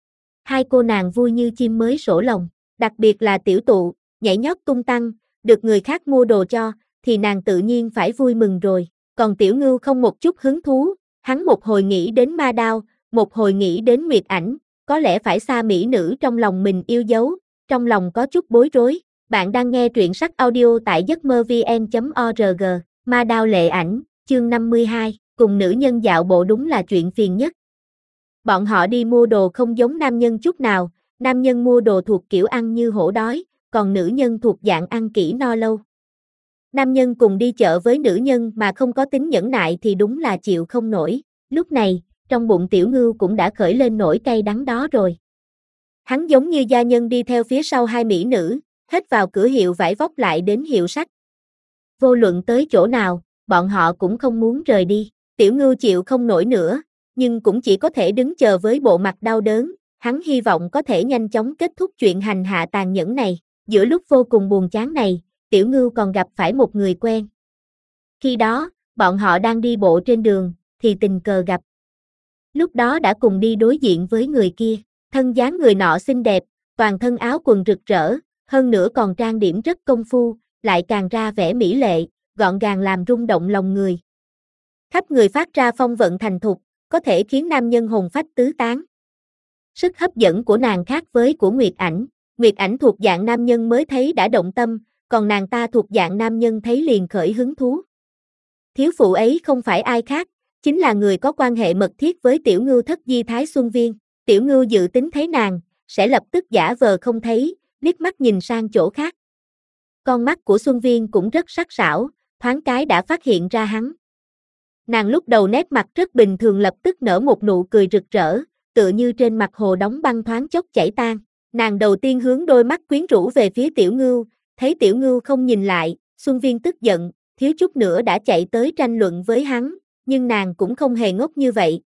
Hai cô nàng vui như chim mới sổ lồng, đặc biệt là Tiểu Tụ, nhảy nhót tung tăng, được người khác mua đồ cho, thì nàng tự nhiên phải vui mừng rồi. Còn Tiểu Ngưu không một chút hứng thú, hắn một hồi nghĩ đến ma đao, một hồi nghĩ đến Nguyệt Ảnh, có lẽ phải xa mỹ nữ trong lòng mình yêu dấu, trong lòng có chút bối rối. Bạn đang nghe truyện sách audio tại giấc mơ vn.org, Ma Đao Lệ Ảnh, chương 52, cùng nữ nhân dạo bộ đúng là chuyện phiền nhất. Bọn họ đi mua đồ không giống nam nhân chút nào, nam nhân mua đồ thuộc kiểu ăn như hổ đói, còn nữ nhân thuộc dạng ăn kỹ no lâu. Nam nhân cùng đi chợ với nữ nhân mà không có tính nhẫn nại thì đúng là chịu không nổi. Lúc này, trong bụng Tiểu Ngưu cũng đã khởi lên nỗi cay đắng đó rồi. Hắn giống như gia nhân đi theo phía sau hai mỹ nữ, hết vào cửa hiệu vải vóc lại đến hiệu sách. Vô luận tới chỗ nào, bọn họ cũng không muốn rời đi. Tiểu Ngưu chịu không nổi nữa, nhưng cũng chỉ có thể đứng chờ với bộ mặt đau đớn. Hắn hy vọng có thể nhanh chóng kết thúc chuyện hành hạ tàn nhẫn này. Giữa lúc vô cùng buồn chán này, Tiểu Ngưu còn gặp phải một người quen. Khi đó, bọn họ đang đi bộ trên đường, thì tình cờ gặp. Lúc đó đã cùng đi đối diện với người kia. Thân dáng người nọ xinh đẹp, toàn thân áo quần rực rỡ, hơn nữa còn trang điểm rất công phu, lại càng ra vẻ mỹ lệ, gọn gàng làm rung động lòng người. Khắp người phát ra phong vận thành thục, có thể khiến nam nhân hồn phách tứ tán. Sức hấp dẫn của nàng khác với của Nguyệt Ảnh. Nguyệt Ảnh thuộc dạng nam nhân mới thấy đã động tâm, còn nàng ta thuộc dạng nam nhân thấy liền khởi hứng thú. Thiếu phụ ấy không phải ai khác, chính là người có quan hệ mật thiết với Tiểu Ngưu thất di Thái Xuân Viên. Tiểu Ngưu dự tính thấy nàng, sẽ lập tức giả vờ không thấy, liếc mắt nhìn sang chỗ khác. Con mắt của Xuân Viên cũng rất sắc sảo, thoáng cái đã phát hiện ra hắn. Nàng lúc đầu nét mặt rất bình thường lập tức nở một nụ cười rực rỡ, tựa như trên mặt hồ đóng băng thoáng chốc chảy tan. Nàng đầu tiên hướng đôi mắt quyến rũ về phía Tiểu Ngưu, thấy Tiểu Ngưu không nhìn lại, Xuân Viên tức giận, thiếu chút nữa đã chạy tới tranh luận với hắn, nhưng nàng cũng không hề ngốc như vậy.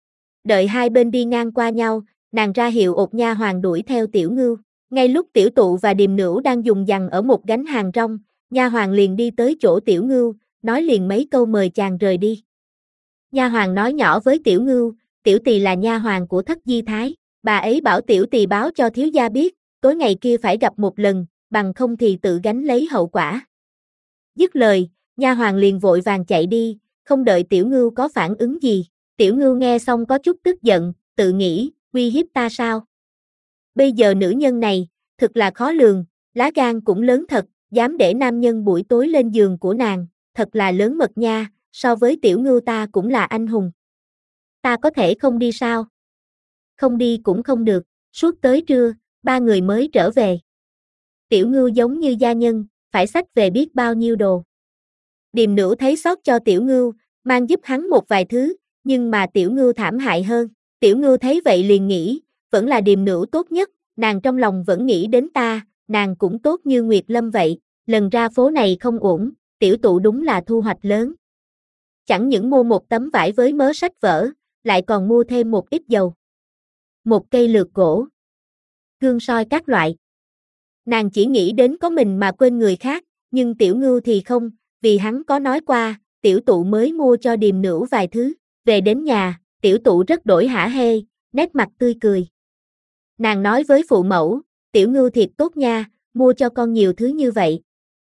Đợi hai bên đi ngang qua nhau, nàng ra hiệu ột nha hoàn đuổi theo Tiểu Ngưu. Ngay lúc Tiểu Tụ và Điềm Nữu đang dùng dằng ở một gánh hàng rong, nha hoàn liền đi tới chỗ Tiểu Ngưu, nói liền mấy câu mời chàng rời đi. Nha hoàn nói nhỏ với Tiểu Ngưu, Tiểu Tỳ là nha hoàn của Thất Di Thái, bà ấy bảo Tiểu Tỳ báo cho thiếu gia biết, tối ngày kia phải gặp một lần, bằng không thì tự gánh lấy hậu quả. Dứt lời, Nha hoàn liền vội vàng chạy đi, không đợi Tiểu Ngưu có phản ứng gì. Tiểu Ngưu nghe xong có chút tức giận, tự nghĩ, uy hiếp ta sao? Bây giờ nữ nhân này, thực là khó lường, lá gan cũng lớn thật, dám để nam nhân buổi tối lên giường của nàng, thật là lớn mật nha, so với Tiểu Ngưu ta cũng là anh hùng. Ta có thể không đi sao? Không đi cũng không được, suốt tới trưa, ba người mới trở về. Tiểu Ngưu giống như gia nhân, phải xách về biết bao nhiêu đồ. Điềm Nữu thấy xót cho Tiểu Ngưu, mang giúp hắn một vài thứ, nhưng mà Tiểu Ngưu thảm hại hơn. Tiểu Ngưu thấy vậy liền nghĩ, vẫn là Điềm Nữu tốt nhất, nàng trong lòng vẫn nghĩ đến ta, nàng cũng tốt như Nguyệt Lâm vậy, lần ra phố này không ổn, Tiểu Tụ đúng là thu hoạch lớn. Chẳng những mua một tấm vải với mớ sách vở, lại còn mua thêm một ít dầu. Một cây lược gỗ, gương soi các loại. Nàng chỉ nghĩ đến có mình mà quên người khác, nhưng Tiểu Ngưu thì không, vì hắn có nói qua, Tiểu Tụ mới mua cho Điềm Nữu vài thứ. Về đến nhà, Tiểu Tụ rất đổi hả hê, nét mặt tươi cười. Nàng nói với phụ mẫu, Tiểu Ngưu thiệt tốt nha, mua cho con nhiều thứ như vậy.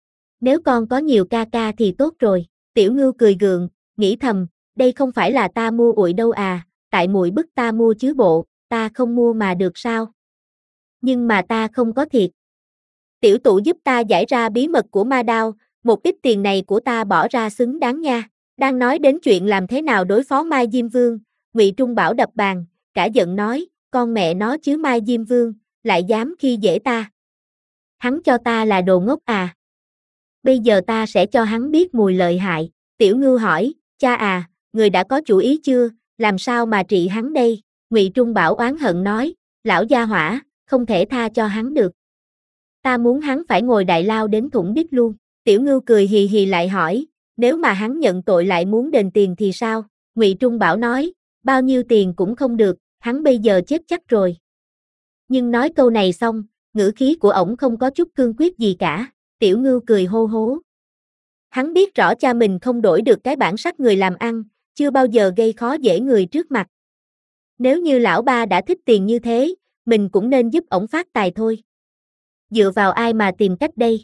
Nếu con có nhiều ca ca thì tốt rồi. Tiểu Ngưu cười gượng, nghĩ thầm, đây không phải là ta mua ụi đâu à, tại muội bức ta mua chứ bộ, ta không mua mà được sao? Nhưng mà ta không có thiệt. Tiểu Tụ giúp ta giải ra bí mật của ma đao, một ít tiền này của ta bỏ ra xứng đáng nha. Đang nói đến chuyện làm thế nào đối phó Mai Diêm Vương, Ngụy Trung Bảo đập bàn, cả giận nói, con mẹ nó chứ Mai Diêm Vương, lại dám khi dễ ta. Hắn cho ta là đồ ngốc à? Bây giờ ta sẽ cho hắn biết mùi lợi hại. Tiểu Ngưu hỏi, cha à, người đã có chủ ý chưa, làm sao mà trị hắn đây? Ngụy Trung Bảo oán hận nói, lão gia hỏa, không thể tha cho hắn được. Ta muốn hắn phải ngồi đại lao đến thủng đít luôn. Tiểu Ngưu cười hì hì lại hỏi, nếu mà hắn nhận tội lại muốn đền tiền thì sao? Ngụy Trung Bảo nói, bao nhiêu tiền cũng không được, hắn bây giờ chết chắc rồi. Nhưng nói câu này xong, ngữ khí của ổng không có chút cương quyết gì cả. Tiểu Ngưu cười hô hố. Hắn biết rõ cha mình không đổi được cái bản sắc người làm ăn, chưa bao giờ gây khó dễ người trước mặt. Nếu như lão ba đã thích tiền như thế, mình cũng nên giúp ổng phát tài thôi. Dựa vào ai mà tìm cách đây?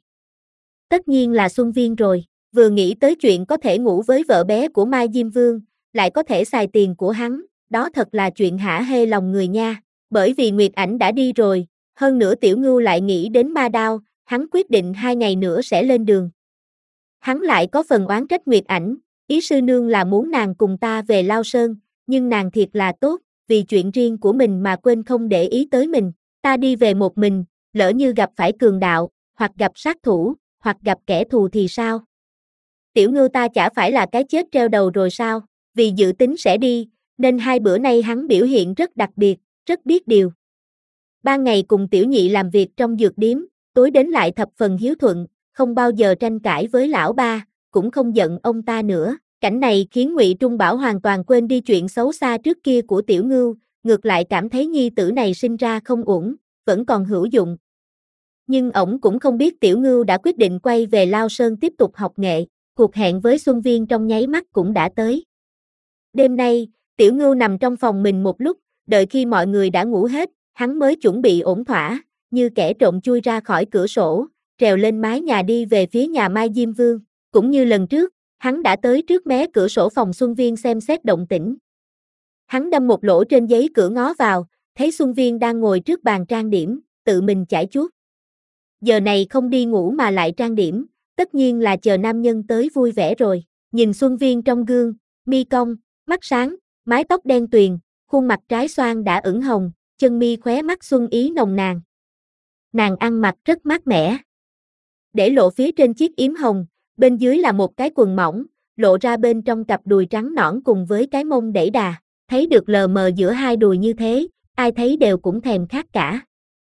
Tất nhiên là Xuân Viên rồi, vừa nghĩ tới chuyện có thể ngủ với vợ bé của Mai Diêm Vương, lại có thể xài tiền của hắn, đó thật là chuyện hả hê lòng người nha. Bởi vì Nguyệt Ảnh đã đi rồi, hơn nữa Tiểu Ngưu lại nghĩ đến ma đao, hắn quyết định 2 ngày nữa sẽ lên đường. Hắn lại có phần oán trách Nguyệt Ảnh, ý sư nương là muốn nàng cùng ta về Lao Sơn, nhưng nàng thiệt là tốt, vì chuyện riêng của mình mà quên không để ý tới mình. Ta đi về một mình, lỡ như gặp phải cường đạo, hoặc gặp sát thủ, hoặc gặp kẻ thù thì sao? Tiểu Ngưu ta chả phải là cái chết treo đầu rồi sao? Vì dự tính sẽ đi, nên 2 bữa nay hắn biểu hiện rất đặc biệt, rất biết điều. Ban ngày cùng Tiểu Nhị làm việc trong dược điếm, tối đến lại thập phần hiếu thuận, không bao giờ tranh cãi với lão ba, cũng không giận ông ta nữa. Cảnh này khiến Ngụy Trung Bảo hoàn toàn quên đi chuyện xấu xa trước kia của Tiểu Ngưu, ngược lại cảm thấy nhi tử này sinh ra không uổng, vẫn còn hữu dụng. Nhưng ổng cũng không biết Tiểu Ngưu đã quyết định quay về Lao Sơn tiếp tục học nghệ, cuộc hẹn với Xuân Viên trong nháy mắt cũng đã tới. Đêm nay, Tiểu Ngưu nằm trong phòng mình một lúc, đợi khi mọi người đã ngủ hết, hắn mới chuẩn bị ổn thỏa, như kẻ trộm chui ra khỏi cửa sổ, trèo lên mái nhà đi về phía nhà Mai Diêm Vương. Cũng như lần trước, hắn đã tới trước mé cửa sổ phòng Xuân Viên xem xét động tĩnh. Hắn đâm một lỗ trên giấy cửa ngó vào, thấy Xuân Viên đang ngồi trước bàn trang điểm, tự mình chải chuốt. Giờ này không đi ngủ mà lại trang điểm, tất nhiên là chờ nam nhân tới vui vẻ rồi. Nhìn Xuân Viên trong gương, mi cong, mắt sáng, mái tóc đen tuyền, khuôn mặt trái xoan đã ửng hồng, chân mi khóe mắt xuân ý nồng nàn. Nàng ăn mặc rất mát mẻ. Để lộ phía trên chiếc yếm hồng, bên dưới là một cái quần mỏng, lộ ra bên trong cặp đùi trắng nõn cùng với cái mông đẩy đà. Thấy được lờ mờ giữa hai đùi như thế, ai thấy đều cũng thèm khát cả.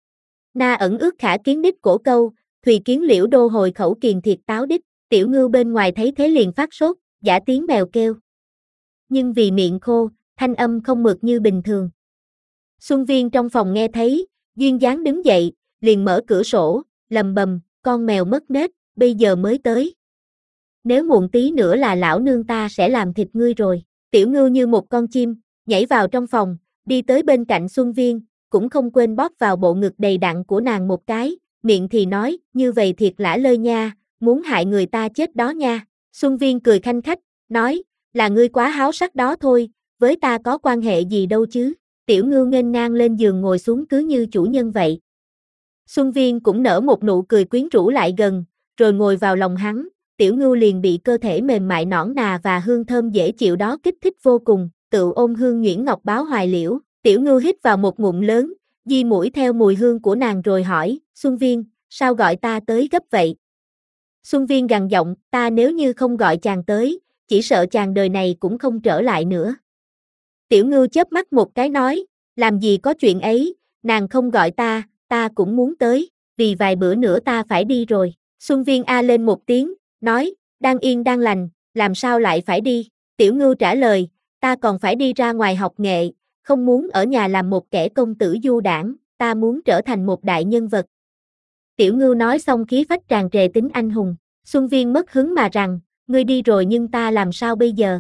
Na ẩn ước khả kiến đích cổ câu, thùy kiến liễu đô hồi khẩu kiền thiệt táo đích. Tiểu Ngưu bên ngoài thấy thế liền phát sốt, giả tiếng mèo kêu. Nhưng vì miệng khô, thanh âm không mượt như bình thường. Xuân Viên trong phòng nghe thấy, duyên dáng đứng dậy, liền mở cửa sổ, lầm bầm, con mèo mất nết, bây giờ mới tới. Nếu muộn tí nữa là lão nương ta sẽ làm thịt ngươi rồi. Tiểu Ngưu như một con chim, nhảy vào trong phòng, đi tới bên cạnh Xuân Viên, cũng không quên bóp vào bộ ngực đầy đặn của nàng một cái, miệng thì nói, như vậy thiệt lả lơi nha, muốn hại người ta chết đó nha. Xuân Viên cười khanh khách, nói, là ngươi quá háo sắc đó thôi, với ta có quan hệ gì đâu chứ. Tiểu Ngưu nghênh ngang lên giường ngồi xuống cứ như chủ nhân vậy. Xuân Viên cũng nở một nụ cười quyến rũ lại gần, rồi ngồi vào lòng hắn. Tiểu Ngưu liền bị cơ thể mềm mại nõn nà và hương thơm dễ chịu đó kích thích vô cùng, tự ôm hương nhuyễn ngọc báo hoài liễu. Tiểu Ngưu hít vào một ngụm lớn, di mũi theo mùi hương của nàng rồi hỏi, Xuân Viên, sao gọi ta tới gấp vậy? Xuân Viên gằn giọng, ta nếu như không gọi chàng tới, chỉ sợ chàng đời này cũng không trở lại nữa. Tiểu Ngưu chớp mắt một cái nói, làm gì có chuyện ấy, nàng không gọi ta cũng muốn tới, vì vài bữa nữa ta phải đi rồi. Xuân Viên a lên một tiếng, nói, đang yên đang lành, làm sao lại phải đi? Tiểu Ngưu trả lời, ta còn phải đi ra ngoài học nghệ, không muốn ở nhà làm một kẻ công tử du đảng, ta muốn trở thành một đại nhân vật. Tiểu Ngưu nói xong khí phách tràn trề tính anh hùng. Xuân Viên mất hứng mà rằng, ngươi đi rồi nhưng ta làm sao bây giờ?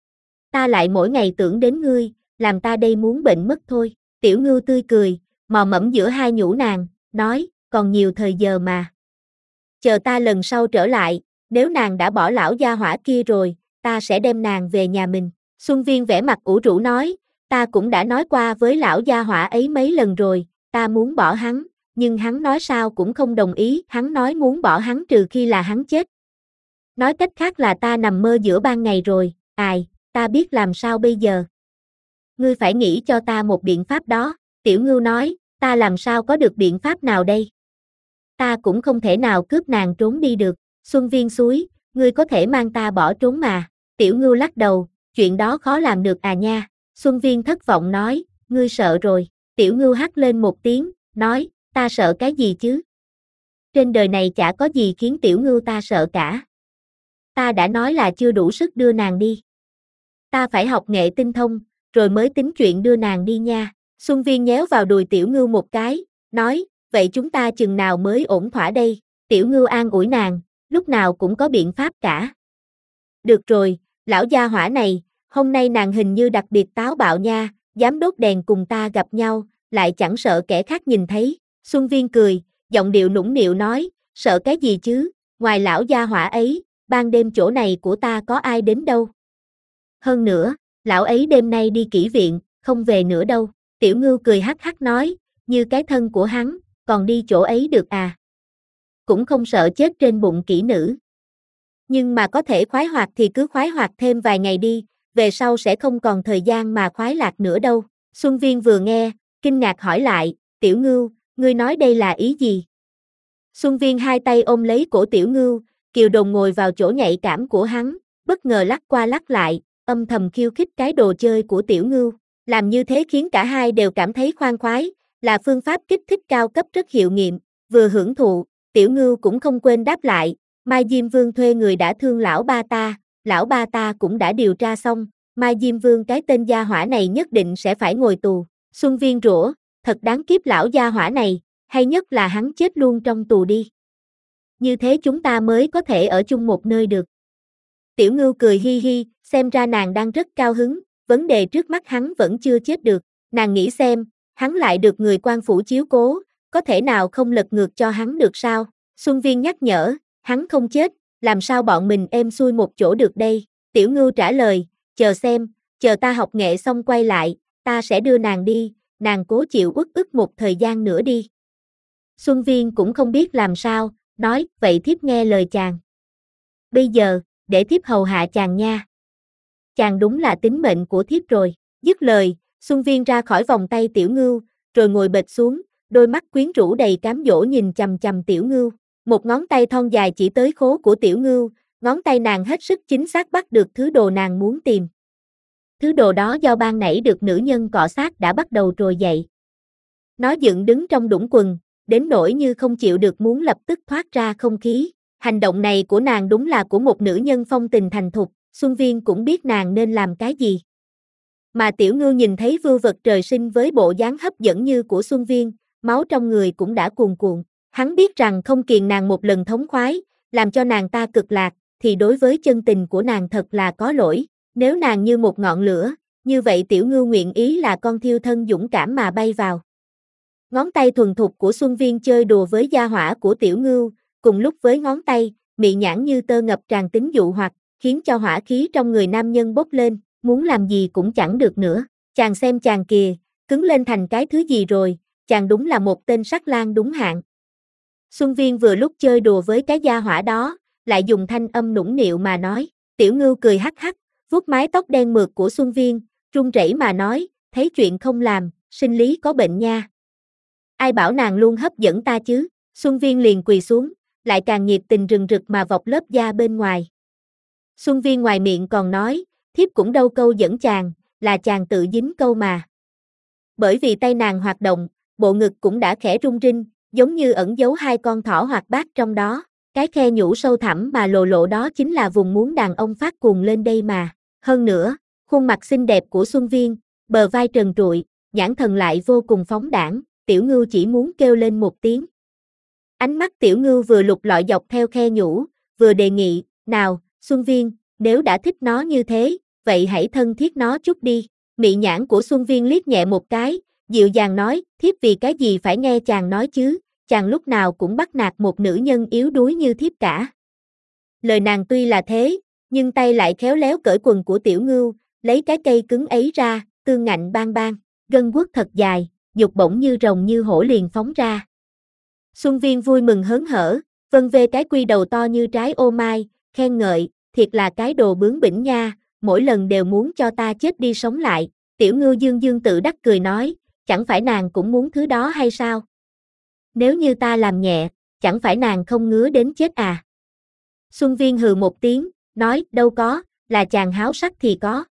Ta lại mỗi ngày tưởng đến ngươi, làm ta đây muốn bệnh mất thôi. Tiểu Ngưu tươi cười, mò mẫm giữa hai nhũ nàng, nói, còn nhiều thời giờ mà. Chờ ta lần sau trở lại, nếu nàng đã bỏ lão gia hỏa kia rồi, ta sẽ đem nàng về nhà mình. Xuân Viên vẻ mặt ủ rũ nói, ta cũng đã nói qua với lão gia hỏa ấy mấy lần rồi, ta muốn bỏ hắn, nhưng hắn nói sao cũng không đồng ý, hắn nói muốn bỏ hắn trừ khi là hắn chết. Nói cách khác là ta nằm mơ giữa ban ngày rồi, ai, ta biết làm sao bây giờ. Ngươi phải nghĩ cho ta một biện pháp đó. Tiểu Ngưu nói, ta làm sao có được biện pháp nào đây? Ta cũng không thể nào cướp nàng trốn đi được. Xuân Viên xúi, ngươi có thể mang ta bỏ trốn mà. Tiểu Ngưu lắc đầu, chuyện đó khó làm được à nha. Xuân Viên thất vọng nói, ngươi sợ rồi. Tiểu Ngưu hắt lên một tiếng, nói, ta sợ cái gì chứ? Trên đời này chả có gì khiến Tiểu Ngưu ta sợ cả. Ta đã nói là chưa đủ sức đưa nàng đi. Ta phải học nghệ tinh thông, rồi mới tính chuyện đưa nàng đi nha. Xuân Viên nhéo vào đùi Tiểu Ngưu một cái, nói, vậy chúng ta chừng nào mới ổn thỏa đây? Tiểu Ngưu an ủi nàng, lúc nào cũng có biện pháp cả. Được rồi, lão gia hỏa này, hôm nay nàng hình như đặc biệt táo bạo nha, dám đốt đèn cùng ta gặp nhau, lại chẳng sợ kẻ khác nhìn thấy. Xuân Viên cười, giọng điệu nũng nịu nói, sợ cái gì chứ, ngoài lão gia hỏa ấy, ban đêm chỗ này của ta có ai đến đâu. Hơn nữa, lão ấy đêm nay đi kỹ viện, không về nữa đâu. Tiểu Ngưu cười hắc hắc nói, như cái thân của hắn, còn đi chỗ ấy được à? Cũng không sợ chết trên bụng kỹ nữ. Nhưng mà có thể khoái hoạt thì cứ khoái hoạt thêm vài ngày đi, về sau sẽ không còn thời gian mà khoái lạc nữa đâu. Xuân Viên vừa nghe, kinh ngạc hỏi lại, Tiểu Ngưu, ngươi nói đây là ý gì? Xuân Viên hai tay ôm lấy cổ Tiểu Ngưu, kiều đồn ngồi vào chỗ nhạy cảm của hắn, bất ngờ lắc qua lắc lại, âm thầm khiêu khích cái đồ chơi của Tiểu Ngưu. Làm như thế khiến cả hai đều cảm thấy khoan khoái, là phương pháp kích thích cao cấp rất hiệu nghiệm, vừa hưởng thụ, Tiểu Ngưu cũng không quên đáp lại, Mai Diêm Vương thuê người đã thương lão ba ta cũng đã điều tra xong, Mai Diêm Vương cái tên gia hỏa này nhất định sẽ phải ngồi tù. Xuân Viên rủa, thật đáng kiếp lão gia hỏa này, hay nhất là hắn chết luôn trong tù đi. Như thế chúng ta mới có thể ở chung một nơi được. Tiểu Ngưu cười hi hi, xem ra nàng đang rất cao hứng, vấn đề trước mắt hắn vẫn chưa chết được, nàng nghĩ xem, hắn lại được người quan phủ chiếu cố, có thể nào không lật ngược cho hắn được sao? Xuân Viên nhắc nhở, hắn không chết, làm sao bọn mình êm xuôi một chỗ được đây? Tiểu Ngưu trả lời, chờ xem, chờ ta học nghệ xong quay lại, ta sẽ đưa nàng đi, nàng cố chịu uất ức một thời gian nữa đi. Xuân Viên cũng không biết làm sao, nói, vậy thiếp nghe lời chàng. Bây giờ, để thiếp hầu hạ chàng nha. Chàng đúng là tính mệnh của thiếp rồi. Dứt lời, Xuân Viên ra khỏi vòng tay Tiểu Ngưu, rồi ngồi bệt xuống, đôi mắt quyến rũ đầy cám dỗ nhìn chằm chằm Tiểu Ngưu. Một ngón tay thon dài chỉ tới khố của Tiểu Ngưu, ngón tay nàng hết sức chính xác bắt được thứ đồ nàng muốn tìm. Thứ đồ đó do ban nãy được nữ nhân cọ sát đã bắt đầu trồi dậy. Nó dựng đứng trong đũng quần, đến nỗi như không chịu được muốn lập tức thoát ra không khí. Hành động này của nàng đúng là của một nữ nhân phong tình thành thục, Xuân Viên cũng biết nàng nên làm cái gì. Mà Tiểu Ngưu nhìn thấy vưu vật trời sinh với bộ dáng hấp dẫn như của Xuân Viên, máu trong người cũng đã cuồn cuộn. Hắn biết rằng không kiền nàng một lần thống khoái, làm cho nàng ta cực lạc, thì đối với chân tình của nàng thật là có lỗi. Nếu nàng như một ngọn lửa, như vậy Tiểu Ngưu nguyện ý là con thiêu thân dũng cảm mà bay vào. Ngón tay thuần thục của Xuân Viên chơi đùa với gia hỏa của Tiểu Ngưu, cùng lúc với ngón tay, mị nhãn như tơ ngập tràn tính dụ hoặc, khiến cho hỏa khí trong người nam nhân bốc lên, muốn làm gì cũng chẳng được nữa. Chàng xem chàng kìa, cứng lên thành cái thứ gì rồi, chàng đúng là một tên sắc lang đúng hạn. Xuân Viên vừa lúc chơi đùa với cái gia hỏa đó, lại dùng thanh âm nũng nịu mà nói. Tiểu Ngưu cười hắc hắc, vuốt mái tóc đen mượt của Xuân Viên, run rẩy mà nói, thấy chuyện không làm, sinh lý có bệnh nha. Ai bảo nàng luôn hấp dẫn ta chứ? Xuân Viên liền quỳ xuống, lại càng nhiệt tình rừng rực mà vọc lớp da bên ngoài. Xuân Viên ngoài miệng còn nói, thiếp cũng đâu câu dẫn chàng, là chàng tự dính câu mà. Bởi vì tay nàng hoạt động, bộ ngực cũng đã khẽ rung rinh, giống như ẩn giấu hai con thỏ hoạt bát trong đó. Cái khe nhũ sâu thẳm mà lộ lộ đó chính là vùng muốn đàn ông phát cuồng lên đây mà. Hơn nữa, khuôn mặt xinh đẹp của Xuân Viên, bờ vai trần trụi, nhãn thần lại vô cùng phóng đãng, Tiểu Ngưu chỉ muốn kêu lên một tiếng. Ánh mắt Tiểu Ngưu vừa lục lọi dọc theo khe nhũ, vừa đề nghị, nào, Xuân Viên, nếu đã thích nó như thế, vậy hãy thân thiết nó chút đi. Mị nhãn của Xuân Viên liếc nhẹ một cái, dịu dàng nói, thiếp vì cái gì phải nghe chàng nói chứ, chàng lúc nào cũng bắt nạt một nữ nhân yếu đuối như thiếp cả. Lời nàng tuy là thế, nhưng tay lại khéo léo cởi quần của Tiểu Ngưu, lấy cái cây cứng ấy ra, tương ngạnh bang bang, gân guốc thật dài, dục bổng như rồng như hổ liền phóng ra. Xuân Viên vui mừng hớn hở, vân vê cái quy đầu to như trái ô mai, khen ngợi, thiệt là cái đồ bướng bỉnh nha, mỗi lần đều muốn cho ta chết đi sống lại. Tiểu Ngưu dương dương tự đắc cười nói, chẳng phải nàng cũng muốn thứ đó hay sao? Nếu như ta làm nhẹ, chẳng phải nàng không ngứa đến chết à? Xuân Viên hừ một tiếng, nói, đâu có, là chàng háo sắc thì có.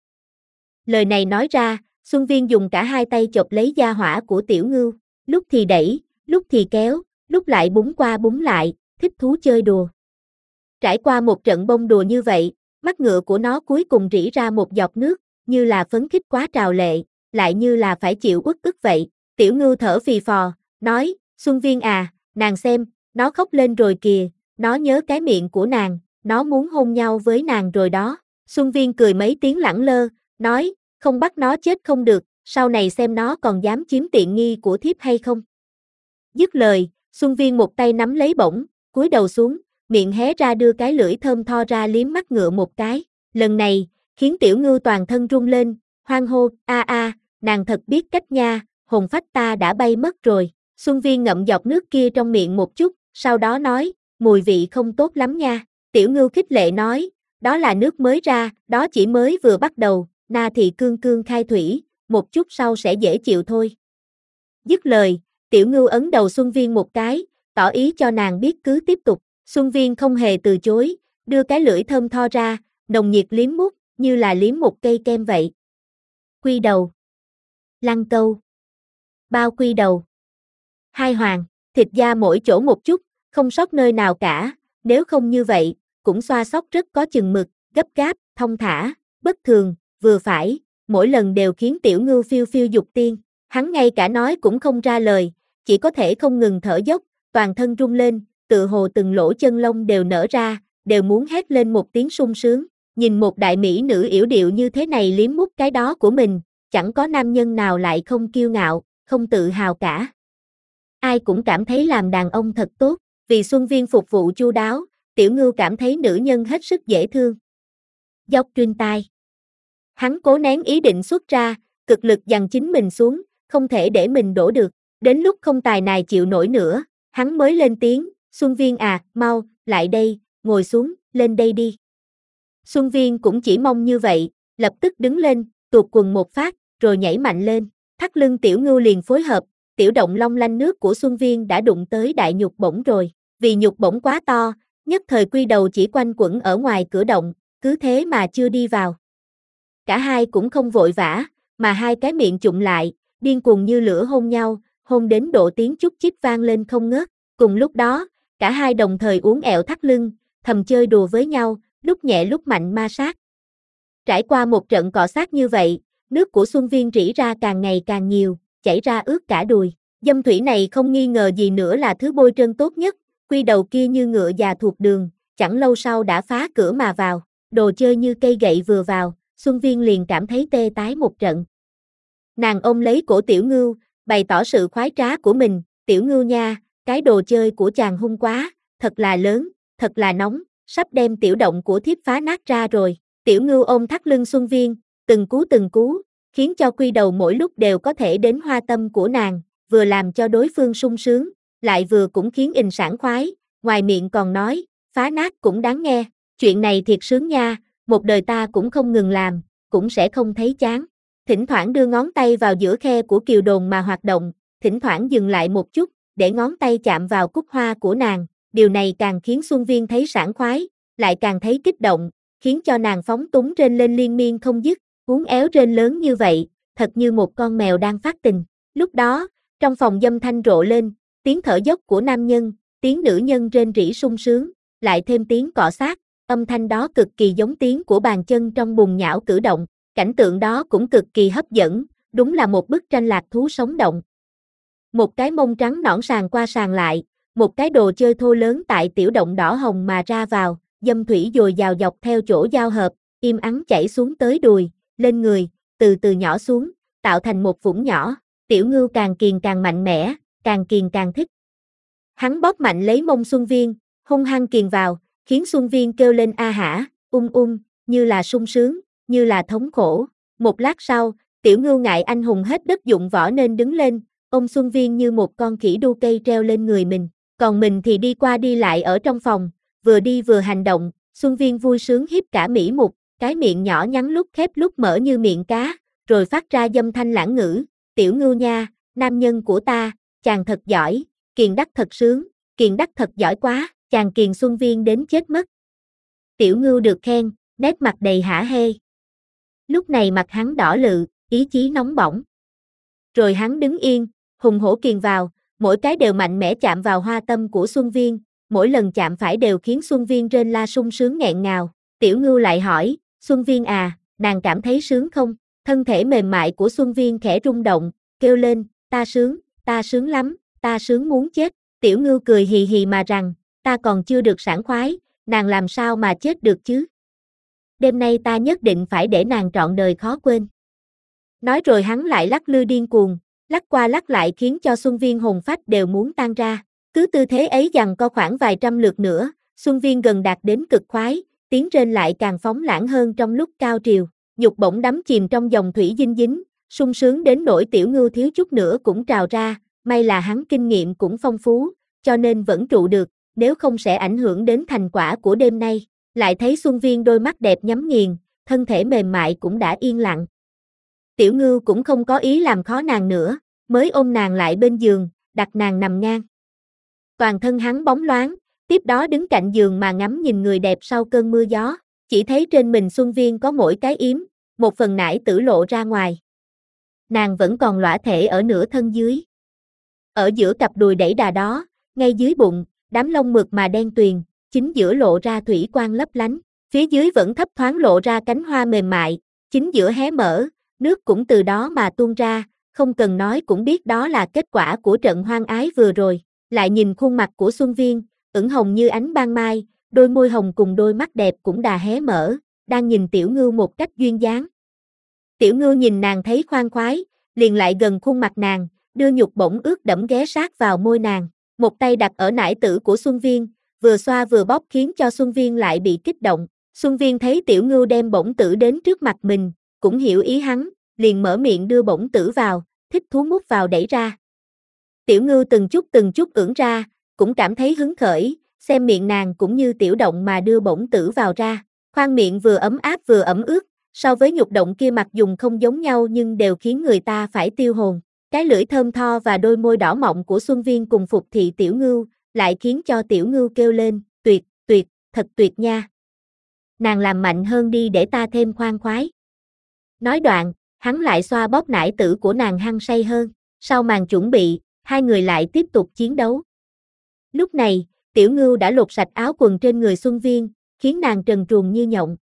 Lời này nói ra, Xuân Viên dùng cả hai tay chộp lấy da hỏa của Tiểu Ngưu, lúc thì đẩy, lúc thì kéo, lúc lại búng qua búng lại, thích thú chơi đùa. Trải qua một trận bông đùa như vậy, mắt ngựa của nó cuối cùng rỉ ra một giọt nước, như là phấn khích quá trào lệ, lại như là phải chịu uất ức vậy. Tiểu Ngưu thở phì phò, nói, Xuân Viên à, nàng xem, nó khóc lên rồi kìa, nó nhớ cái miệng của nàng, nó muốn hôn nhau với nàng rồi đó. Xuân Viên cười mấy tiếng lẳng lơ, nói, không bắt nó chết không được, sau này xem nó còn dám chiếm tiện nghi của thiếp hay không. Dứt lời, Xuân Viên một tay nắm lấy bổng, cúi đầu xuống, miệng hé ra đưa cái lưỡi thơm tho ra liếm mắt ngựa một cái. Lần này, khiến Tiểu Ngưu toàn thân rung lên, hoang hô, nàng thật biết cách nha, hồn phách ta đã bay mất rồi. Xuân Viên ngậm giọt nước kia trong miệng một chút, sau đó nói, mùi vị không tốt lắm nha. Tiểu Ngưu khích lệ nói, đó là nước mới ra, đó chỉ mới vừa bắt đầu, na thì cương cương khai thủy, một chút sau sẽ dễ chịu thôi. Dứt lời, Tiểu Ngưu ấn đầu Xuân Viên một cái, tỏ ý cho nàng biết cứ tiếp tục. Xuân Viên không hề từ chối, đưa cái lưỡi thơm tho ra, nồng nhiệt liếm mút, như là liếm một cây kem vậy. Quy đầu, lăng câu, bao quy đầu, hai hoàng, thịt da mỗi chỗ một chút, không sót nơi nào cả, nếu không như vậy, cũng xoa xóc rất có chừng mực, gấp gáp, thong thả, bất thường, vừa phải, mỗi lần đều khiến Tiểu Ngưu phiêu phiêu dục tiên. Hắn ngay cả nói cũng không ra lời, chỉ có thể không ngừng thở dốc, toàn thân rung lên, tự hồ từng lỗ chân lông đều nở ra, đều muốn hét lên một tiếng sung sướng. Nhìn một đại mỹ nữ yểu điệu như thế này liếm mút cái đó của mình, chẳng có nam nhân nào lại không kiêu ngạo, không tự hào cả. Ai cũng cảm thấy làm đàn ông thật tốt, vì Xuân Viên phục vụ chu đáo, Tiểu Ngưu cảm thấy nữ nhân hết sức dễ thương. Dốc trên tai. Hắn cố nén ý định xuất ra, cực lực giằng chính mình xuống, không thể để mình đổ được. Đến lúc không tài nài chịu nổi nữa, hắn mới lên tiếng, Xuân Viên à, mau, lại đây, ngồi xuống, lên đây đi. Xuân Viên cũng chỉ mong như vậy, lập tức đứng lên, tuột quần một phát, rồi nhảy mạnh lên. Thắt lưng Tiểu Ngưu liền phối hợp, tiểu động long lanh nước của Xuân Viên đã đụng tới đại nhục bổng rồi. Vì nhục bổng quá to, nhất thời quy đầu chỉ quanh quẩn ở ngoài cửa động, cứ thế mà chưa đi vào. Cả hai cũng không vội vã, mà hai cái miệng chụm lại, điên cuồng như lửa hôn nhau, hôn đến độ tiếng chúc chích vang lên không ngớt. Cùng lúc đó, cả hai đồng thời uốn ẹo thắt lưng, thầm chơi đùa với nhau, lúc nhẹ lúc mạnh ma sát. Trải qua một trận cọ sát như vậy, nước của Xuân Viên rỉ ra càng ngày càng nhiều, chảy ra ướt cả đùi. Dâm thủy này không nghi ngờ gì nữa là thứ bôi trơn tốt nhất, quy đầu kia như ngựa già thuộc đường, chẳng lâu sau đã phá cửa mà vào. Đồ chơi như cây gậy vừa vào, Xuân Viên liền cảm thấy tê tái một trận. Nàng ôm lấy cổ Tiểu Ngưu, bày tỏ sự khoái trá của mình, Tiểu Ngưu nha, cái đồ chơi của chàng hung quá, thật là lớn, thật là nóng, sắp đem tiểu động của thiếp phá nát ra rồi. Tiểu Ngưu ôm thắt lưng Xuân Viên, từng cú, khiến cho quy đầu mỗi lúc đều có thể đến hoa tâm của nàng, vừa làm cho đối phương sung sướng, lại vừa cũng khiến ình sảng khoái, ngoài miệng còn nói, phá nát cũng đáng nghe, chuyện này thiệt sướng nha, một đời ta cũng không ngừng làm, cũng sẽ không thấy chán. Thỉnh thoảng đưa ngón tay vào giữa khe của kiều đồn mà hoạt động, thỉnh thoảng dừng lại một chút, để ngón tay chạm vào cúc hoa của nàng, điều này càng khiến Xuân Viên thấy sảng khoái, lại càng thấy kích động, khiến cho nàng phóng túng rên lên liên miên không dứt, uốn éo rên lớn như vậy, thật như một con mèo đang phát tình. Lúc đó, trong phòng dâm thanh rộ lên, tiếng thở dốc của nam nhân, tiếng nữ nhân rên rỉ sung sướng, lại thêm tiếng cọ sát, âm thanh đó cực kỳ giống tiếng của bàn chân trong bùn nhão cử động, cảnh tượng đó cũng cực kỳ hấp dẫn, đúng là một bức tranh lạc thú sống động. Một cái mông trắng nõn sàn qua sàn lại, một cái đồ chơi thô lớn tại tiểu động đỏ hồng mà ra vào, dâm thủy dồi dào dọc theo chỗ giao hợp, im ắng chảy xuống tới đùi, lên người, từ từ nhỏ xuống, tạo thành một vũng nhỏ. Tiểu Ngưu càng kiền càng mạnh mẽ, càng kiền càng thích. Hắn bóp mạnh lấy mông Xuân Viên, hung hăng kiền vào, khiến Xuân Viên kêu lên a hả, như là sung sướng, như là thống khổ. Một lát sau, Tiểu Ngưu ngại anh hùng hết đất dụng võ nên đứng lên, ôm Xuân Viên như một con khỉ đu cây treo lên người mình, còn mình thì đi qua đi lại ở trong phòng, vừa đi vừa hành động. Xuân Viên vui sướng hiếp cả mỹ mục, cái miệng nhỏ nhắn lúc khép lúc mở như miệng cá, rồi phát ra dâm thanh lãng ngữ, Tiểu Ngưu nha, nam nhân của ta, chàng thật giỏi, kiền đắc thật sướng, kiền đắc thật giỏi quá, chàng kiền Xuân Viên đến chết mất. Tiểu Ngưu được khen, nét mặt đầy hả hê. Lúc này mặt hắn đỏ lự, ý chí nóng bỏng. Rồi hắn đứng yên, hùng hổ kiền vào, mỗi cái đều mạnh mẽ chạm vào hoa tâm của Xuân Viên, mỗi lần chạm phải đều khiến Xuân Viên rên la sung sướng nghẹn ngào. Tiểu Ngưu lại hỏi, Xuân Viên à, nàng cảm thấy sướng không? Thân thể mềm mại của Xuân Viên khẽ rung động, kêu lên, ta sướng lắm, ta sướng muốn chết. Tiểu Ngưu cười hì hì mà rằng, ta còn chưa được sảng khoái, nàng làm sao mà chết được chứ? Đêm nay ta nhất định phải để nàng trọn đời khó quên. Nói rồi hắn lại lắc lư điên cuồng, lắc qua lắc lại khiến cho Xuân Viên hồn phách đều muốn tan ra. Cứ tư thế ấy giằng co khoảng vài trăm lượt nữa, Xuân Viên gần đạt đến cực khoái, tiếng rên lại càng phóng lãng hơn trong lúc cao triều. Nhục bổng đắm chìm trong dòng thủy dinh dính, sung sướng đến nỗi Tiểu Ngưu thiếu chút nữa cũng trào ra, may là hắn kinh nghiệm cũng phong phú, cho nên vẫn trụ được, nếu không sẽ ảnh hưởng đến thành quả của đêm nay. Lại thấy Xuân Viên đôi mắt đẹp nhắm nghiền, thân thể mềm mại cũng đã yên lặng. Tiểu Ngưu cũng không có ý làm khó nàng nữa, mới ôm nàng lại bên giường, đặt nàng nằm ngang. Toàn thân hắn bóng loáng, tiếp đó đứng cạnh giường mà ngắm nhìn người đẹp sau cơn mưa gió, chỉ thấy trên mình Xuân Viên có mỗi cái yếm, một phần nải tử lộ ra ngoài. Nàng vẫn còn lõa thể ở nửa thân dưới. Ở giữa cặp đùi đẩy đà đó, ngay dưới bụng, đám lông mượt mà đen tuyền, chính giữa lộ ra thủy quang lấp lánh, phía dưới vẫn thấp thoáng lộ ra cánh hoa mềm mại, chính giữa hé mở, nước cũng từ đó mà tuôn ra, không cần nói cũng biết đó là kết quả của trận hoang ái vừa rồi. Lại nhìn khuôn mặt của Xuân Viên, ửng hồng như ánh ban mai, đôi môi hồng cùng đôi mắt đẹp cũng đã hé mở, đang nhìn Tiểu Ngưu một cách duyên dáng. Tiểu Ngưu nhìn nàng thấy khoan khoái, liền lại gần khuôn mặt nàng, đưa nhục bổng ướt đẫm ghé sát vào môi nàng, một tay đặt ở nải tử của Xuân Viên, vừa xoa vừa bóp khiến cho Xuân Viên lại bị kích động. Xuân Viên thấy Tiểu Ngưu đem bổng tử đến trước mặt mình, cũng hiểu ý hắn, liền mở miệng đưa bổng tử vào, thích thú mút vào đẩy ra. Tiểu Ngưu từng chút ưỡn ra, cũng cảm thấy hứng khởi, xem miệng nàng cũng như tiểu động mà đưa bổng tử vào ra, khoang miệng vừa ấm áp vừa ẩm ướt, so với nhục động kia mặc dùng không giống nhau nhưng đều khiến người ta phải tiêu hồn. Cái lưỡi thơm tho và đôi môi đỏ mọng của Xuân Viên cùng phục thị Tiểu Ngưu, lại khiến cho Tiểu Ngưu kêu lên, tuyệt, thật tuyệt nha. Nàng làm mạnh hơn đi để ta thêm khoan khoái. Nói đoạn, hắn lại xoa bóp nải tử của nàng hăng say hơn, sau màn chuẩn bị, hai người lại tiếp tục chiến đấu. Lúc này, Tiểu Ngưu đã lột sạch áo quần trên người Xuân Viên, khiến nàng trần truồng như nhộng.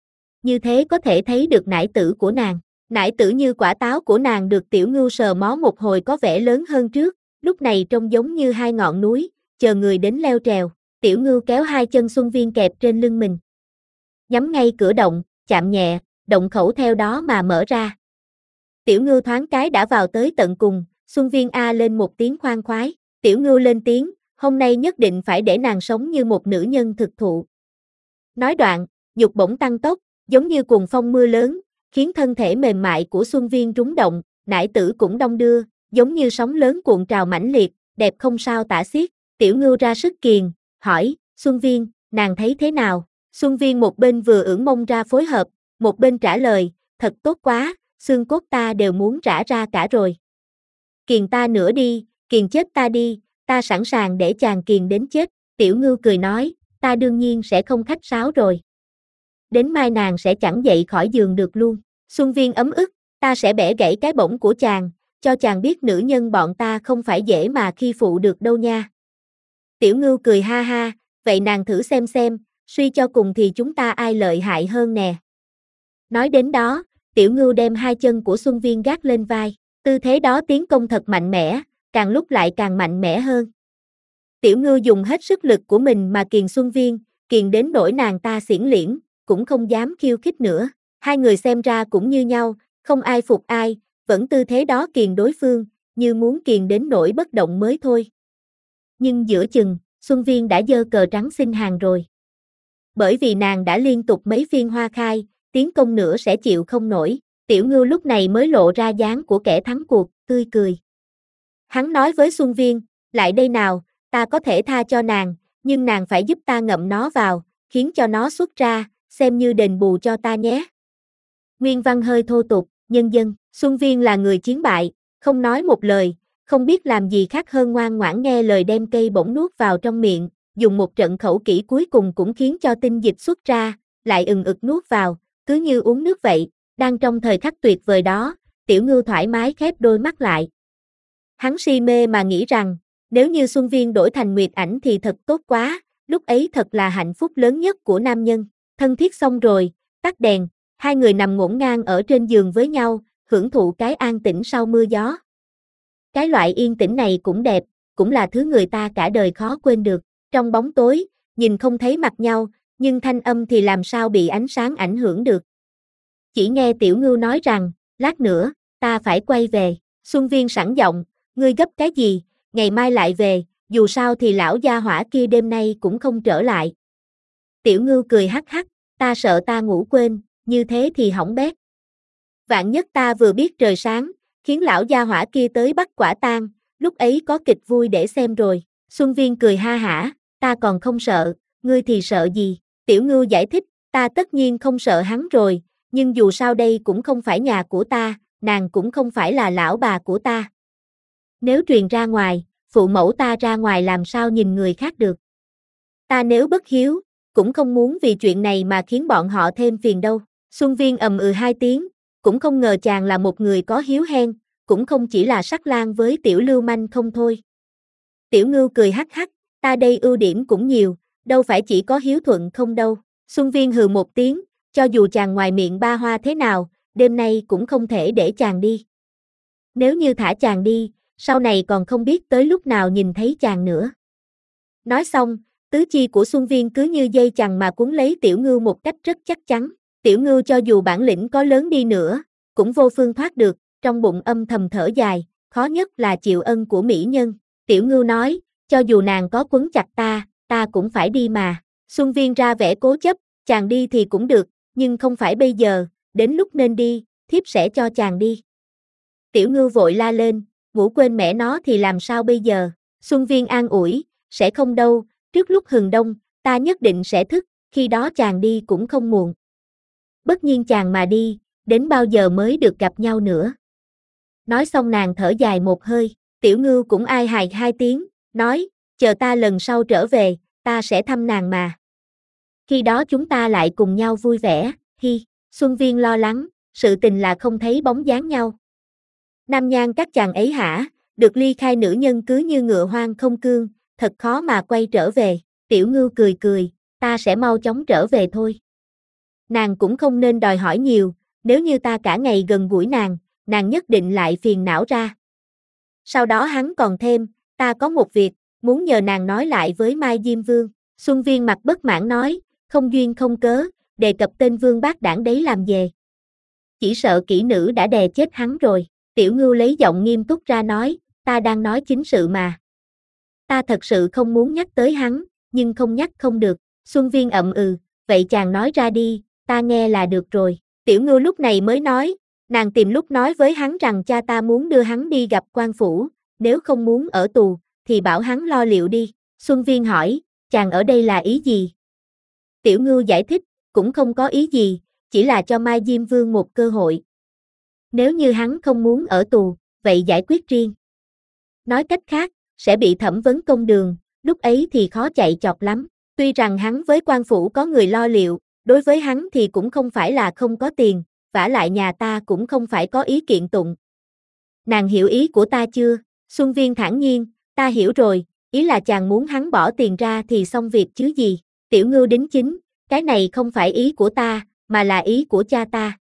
Như thế có thể thấy được nải tử của nàng. Nải tử như quả táo của nàng được Tiểu Ngưu sờ mó một hồi có vẻ lớn hơn trước, lúc này trông giống như hai ngọn núi, chờ người đến leo trèo. Tiểu Ngưu kéo hai chân Xuân Viên kẹp trên lưng mình. Nhắm ngay cửa động, chạm nhẹ, động khẩu theo đó mà mở ra. Tiểu Ngưu thoáng cái đã vào tới tận cùng, Xuân Viên a lên một tiếng khoan khoái. Tiểu Ngưu lên tiếng, hôm nay nhất định phải để nàng sống như một nữ nhân thực thụ. Nói đoạn, dục bỗng tăng tốc, giống như cuồng phong mưa lớn, khiến thân thể mềm mại của Xuân Viên rúng động, nải tử cũng đong đưa, giống như sóng lớn cuộn trào mãnh liệt, đẹp không sao tả xiết. Tiểu Ngưu ra sức kiền, hỏi, Xuân Viên, nàng thấy thế nào? Xuân Viên một bên vừa ưỡn mông ra phối hợp, một bên trả lời, thật tốt quá, xương cốt ta đều muốn rã ra cả rồi. Kiền ta nữa đi, kiền chết ta đi, ta sẵn sàng để chàng kiền đến chết. Tiểu Ngưu cười nói, ta đương nhiên sẽ không khách sáo rồi. Đến mai nàng sẽ chẳng dậy khỏi giường được luôn. Xuân Viên ấm ức, ta sẽ bẻ gãy cái bổng của chàng, cho chàng biết nữ nhân bọn ta không phải dễ mà khi phụ được đâu nha. Tiểu Ngưu cười ha ha, vậy nàng thử xem, suy cho cùng thì chúng ta ai lợi hại hơn nè. Nói đến đó, Tiểu Ngưu đem hai chân của Xuân Viên gác lên vai, tư thế đó tiến công thật mạnh mẽ, càng lúc lại càng mạnh mẽ hơn. Tiểu Ngưu dùng hết sức lực của mình mà kiền Xuân Viên, kiền đến nỗi nàng ta xiển liễn, cũng không dám khiêu khích nữa. Hai người xem ra cũng như nhau, không ai phục ai, vẫn tư thế đó kiền đối phương, như muốn kiền đến nỗi bất động mới thôi. Nhưng giữa chừng, Xuân Viên đã giơ cờ trắng xin hàng rồi. Bởi vì nàng đã liên tục mấy phiên hoa khai, tiến công nữa sẽ chịu không nổi. Tiểu Ngưu lúc này mới lộ ra dáng của kẻ thắng cuộc, tươi cười. Hắn nói với Xuân Viên, lại đây nào, ta có thể tha cho nàng, nhưng nàng phải giúp ta ngậm nó vào, khiến cho nó xuất ra, xem như đền bù cho ta nhé. Nguyên văn hơi thô tục, nhân dân, Xuân Viên là người chiến bại, không nói một lời, không biết làm gì khác hơn ngoan ngoãn nghe lời đem cây bổng nuốt vào trong miệng, dùng một trận khẩu kỹ cuối cùng cũng khiến cho tinh dịch xuất ra, lại ực nuốt vào, cứ như uống nước vậy. Đang trong thời khắc tuyệt vời đó, Tiểu Ngưu thoải mái khép đôi mắt lại. Hắn si mê mà nghĩ rằng, nếu như Xuân Viên đổi thành Nguyệt Ảnh thì thật tốt quá, lúc ấy thật là hạnh phúc lớn nhất của nam nhân. Thân thiết xong rồi, tắt đèn, hai người nằm ngổn ngang ở trên giường với nhau, hưởng thụ cái an tĩnh sau mưa gió. Cái loại yên tĩnh này cũng đẹp, cũng là thứ người ta cả đời khó quên được. Trong bóng tối, nhìn không thấy mặt nhau, nhưng thanh âm thì làm sao bị ánh sáng ảnh hưởng được. Chỉ nghe Tiểu Ngưu nói rằng, lát nữa, ta phải quay về. Xuân Viên sẵn giọng, ngươi gấp cái gì, ngày mai lại về, dù sao thì lão gia hỏa kia đêm nay cũng không trở lại. Tiểu Ngưu cười hắc hắc, ta sợ ta ngủ quên, như thế thì hỏng bét. Vạn nhất ta vừa biết trời sáng, khiến lão gia hỏa kia tới bắt quả tang, lúc ấy có kịch vui để xem rồi. Xuân Viên cười ha hả, ta còn không sợ, ngươi thì sợ gì? Tiểu Ngưu giải thích, ta tất nhiên không sợ hắn rồi, nhưng dù sao đây cũng không phải nhà của ta, nàng cũng không phải là lão bà của ta. Nếu truyền ra ngoài, phụ mẫu ta ra ngoài làm sao nhìn người khác được. Ta nếu bất hiếu, cũng không muốn vì chuyện này mà khiến bọn họ thêm phiền đâu. Xuân Viên hai tiếng, cũng không ngờ chàng là một người có hiếu hen, cũng không chỉ là sắc lang với tiểu lưu manh không thôi. Tiểu Ngưu cười hắc hắc, ta đây ưu điểm cũng nhiều, đâu phải chỉ có hiếu thuận không đâu. Xuân Viên hừ một tiếng, cho dù chàng ngoài miệng ba hoa thế nào, đêm nay cũng không thể để chàng đi. Nếu như thả chàng đi, sau này còn không biết tới lúc nào nhìn thấy chàng nữa. Nói xong, tứ chi của Xuân Viên cứ như dây chằng mà cuốn lấy Tiểu Ngưu một cách rất chắc chắn. Tiểu Ngưu cho dù bản lĩnh có lớn đi nữa, cũng vô phương thoát được, trong bụng âm thầm thở dài, khó nhất là chịu ân của mỹ nhân. Tiểu Ngưu nói, cho dù nàng có quấn chặt ta cũng phải đi mà. Xuân Viên ra vẻ cố chấp, chàng đi thì cũng được, nhưng không phải bây giờ, đến lúc nên đi, thiếp sẽ cho chàng đi. Tiểu Ngưu vội la lên, ngủ quên mẹ nó thì làm sao bây giờ? Xuân Viên an ủi, sẽ không đâu, trước lúc hừng đông, ta nhất định sẽ thức, khi đó chàng đi cũng không muộn. Bất nhiên chàng mà đi, đến bao giờ mới được gặp nhau nữa? Nói xong nàng thở dài một hơi, Tiểu Ngưu cũng ai hài hai tiếng, nói, chờ ta lần sau trở về, ta sẽ thăm nàng mà. Khi đó chúng ta lại cùng nhau vui vẻ, hi. Xuân Viên lo lắng, sự tình là không thấy bóng dáng nhau. Nam nhan các chàng ấy hả, được ly khai nữ nhân cứ như ngựa hoang không cương, thật khó mà quay trở về. Tiểu Ngưu cười cười, ta sẽ mau chóng trở về thôi. Nàng cũng không nên đòi hỏi nhiều, nếu như ta cả ngày gần gũi nàng nhất định lại phiền não ra. Sau đó hắn còn thêm, ta có một việc, muốn nhờ nàng nói lại với Mai Diêm Vương. Xuân Viên mặt bất mãn nói, không duyên không cớ, đề cập tên Vương bác đảng đấy làm về. Chỉ sợ kỹ nữ đã đè chết hắn rồi. Tiểu Ngưu lấy giọng nghiêm túc ra nói, ta đang nói chính sự mà. Ta thật sự không muốn nhắc tới hắn, nhưng không nhắc không được. Xuân Viên vậy chàng nói ra đi, ta nghe là được rồi. Tiểu Ngưu lúc này mới nói, nàng tìm lúc nói với hắn rằng cha ta muốn đưa hắn đi gặp quan phủ, nếu không muốn ở tù, thì bảo hắn lo liệu đi. Xuân Viên hỏi, chàng ở đây là ý gì? Tiểu Ngưu giải thích, cũng không có ý gì, chỉ là cho Mai Diêm Vương một cơ hội. Nếu như hắn không muốn ở tù, vậy giải quyết riêng. Nói cách khác, sẽ bị thẩm vấn công đường, lúc ấy thì khó chạy chọt lắm. Tuy rằng hắn với quan phủ có người lo liệu, đối với hắn thì cũng không phải là không có tiền, vả lại nhà ta cũng không phải có ý kiện tụng. Nàng hiểu ý của ta chưa? Xuân Viên thản nhiên, ta hiểu rồi, ý là chàng muốn hắn bỏ tiền ra thì xong việc chứ gì. Tiểu Ngưu đính chính, cái này không phải ý của ta, mà là ý của cha ta.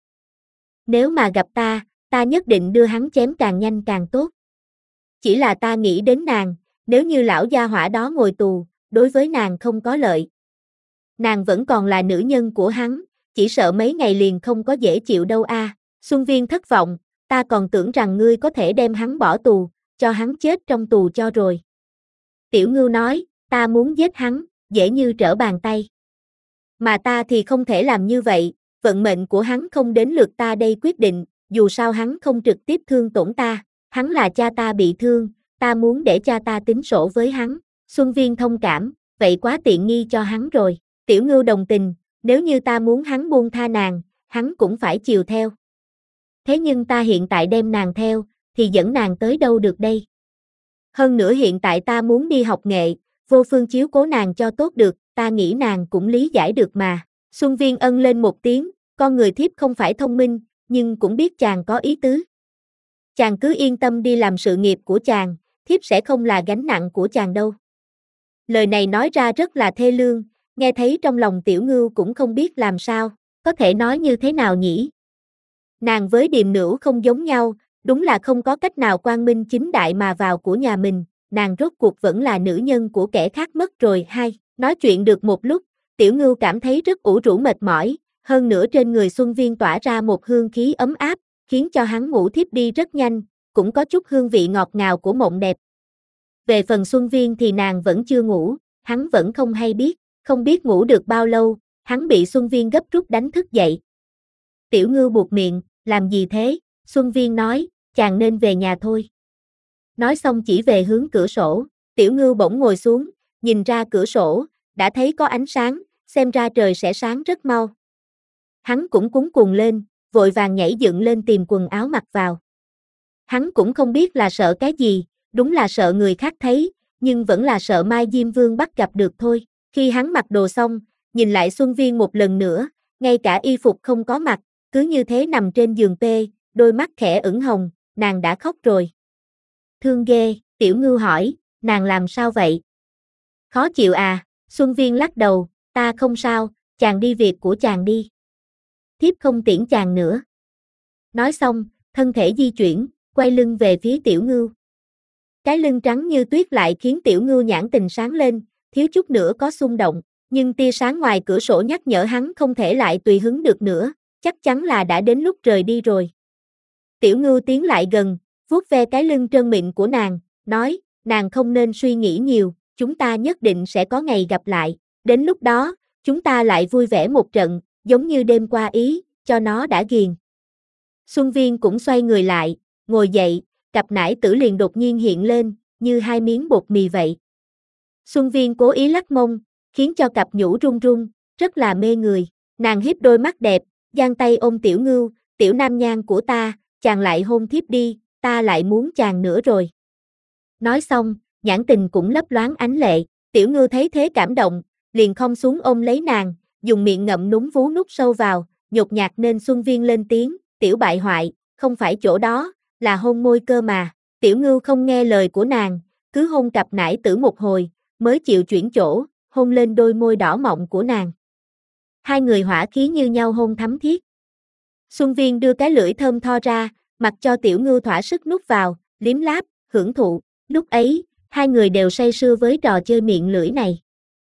Nếu mà gặp ta nhất định đưa hắn chém càng nhanh càng tốt. Chỉ là ta nghĩ đến nàng, nếu như lão gia hỏa đó ngồi tù, đối với nàng không có lợi. Nàng vẫn còn là nữ nhân của hắn, chỉ sợ mấy ngày liền không có dễ chịu đâu a. Xuân Viên thất vọng, ta còn tưởng rằng ngươi có thể đem hắn bỏ tù, cho hắn chết trong tù cho rồi. Tiểu Ngưu nói, ta muốn giết hắn, dễ như trở bàn tay. Mà ta thì không thể làm như vậy, vận mệnh của hắn không đến lượt ta đây quyết định, dù sao hắn không trực tiếp thương tổn ta, hắn là cha ta bị thương, ta muốn để cha ta tính sổ với hắn. Xuân Viên thông cảm, vậy quá tiện nghi cho hắn rồi. Tiểu Ngưu đồng tình, nếu như ta muốn hắn buông tha nàng, hắn cũng phải chiều theo. Thế nhưng ta hiện tại đem nàng theo, thì dẫn nàng tới đâu được đây? Hơn nữa hiện tại ta muốn đi học nghệ, vô phương chiếu cố nàng cho tốt được, ta nghĩ nàng cũng lý giải được mà. Xuân Viên ân lên một tiếng, con người thiếp không phải thông minh, nhưng cũng biết chàng có ý tứ. Chàng cứ yên tâm đi làm sự nghiệp của chàng, thiếp sẽ không là gánh nặng của chàng đâu. Lời này nói ra rất là thê lương, nghe thấy trong lòng Tiểu Ngưu cũng không biết làm sao, có thể nói như thế nào nhỉ? Nàng với Điềm Nữu không giống nhau, đúng là không có cách nào quang minh chính đại mà vào của nhà mình, nàng rốt cuộc vẫn là nữ nhân của kẻ khác mất rồi. Nói chuyện được một lúc, Tiểu Ngưu cảm thấy rất ủ rũ mệt mỏi, hơn nữa trên người Xuân Viên tỏa ra một hương khí ấm áp, khiến cho hắn ngủ thiếp đi rất nhanh, cũng có chút hương vị ngọt ngào của mộng đẹp. Về phần Xuân Viên thì nàng vẫn chưa ngủ, hắn vẫn không hay biết, không biết ngủ được bao lâu, hắn bị Xuân Viên gấp rút đánh thức dậy. Tiểu Ngưu buột miệng, làm gì thế? Xuân Viên nói, chàng nên về nhà thôi. Nói xong chỉ về hướng cửa sổ, Tiểu Ngưu bỗng ngồi xuống, nhìn ra cửa sổ, đã thấy có ánh sáng, xem ra trời sẽ sáng rất mau. Hắn cũng cuống cuồng lên, vội vàng nhảy dựng lên tìm quần áo mặc vào. Hắn cũng không biết là sợ cái gì, đúng là sợ người khác thấy, nhưng vẫn là sợ Mai Diêm Vương bắt gặp được thôi. Khi hắn mặc đồ xong, nhìn lại Xuân Viên một lần nữa, ngay cả y phục không có mặc, cứ như thế nằm trên giường tê, đôi mắt khẽ ửng hồng, nàng đã khóc rồi. Thương ghê, Tiểu Ngưu hỏi, nàng làm sao vậy? Khó chịu à? Xuân Viên lắc đầu, ta không sao, chàng đi việc của chàng đi. Thiếp không tiễn chàng nữa. Nói xong, thân thể di chuyển, quay lưng về phía Tiểu Ngưu. Cái lưng trắng như tuyết lại khiến Tiểu Ngưu nhãn tình sáng lên, thiếu chút nữa có xung động, nhưng tia sáng ngoài cửa sổ nhắc nhở hắn không thể lại tùy hứng được nữa, chắc chắn là đã đến lúc rời đi rồi. Tiểu Ngưu tiến lại gần, vuốt ve cái lưng trơn mịn của nàng, nói, nàng không nên suy nghĩ nhiều, chúng ta nhất định sẽ có ngày gặp lại, đến lúc đó, chúng ta lại vui vẻ một trận, giống như đêm qua ý, cho nó đã ghiền. Xuân Viên cũng xoay người lại, ngồi dậy, cặp nải tử liền đột nhiên hiện lên, như hai miếng bột mì vậy. Xuân Viên cố ý lắc mông, khiến cho cặp nhũ run run, rất là mê người, nàng híp đôi mắt đẹp, giang tay ôm Tiểu Ngưu, tiểu nam nhan của ta, chàng lại hôn thiếp đi, ta lại muốn chàng nữa rồi. Nói xong, nhãn tình cũng lấp loáng ánh lệ, Tiểu Ngưu thấy thế cảm động, liền khom xuống ôm lấy nàng, dùng miệng ngậm núm vú nút sâu vào, nhột nhạt nên Xuân Viên lên tiếng, tiểu bại hoại, không phải chỗ đó, là hôn môi cơ mà. Tiểu Ngưu không nghe lời của nàng, cứ hôn cặp nải tử một hồi, mới chịu chuyển chỗ, hôn lên đôi môi đỏ mọng của nàng. Hai người hỏa khí như nhau hôn thắm thiết. Xuân Viên đưa cái lưỡi thơm tho ra, mặc cho Tiểu Ngưu thỏa sức nuốt vào, liếm láp, hưởng thụ. Lúc ấy, hai người đều say sưa với trò chơi miệng lưỡi này.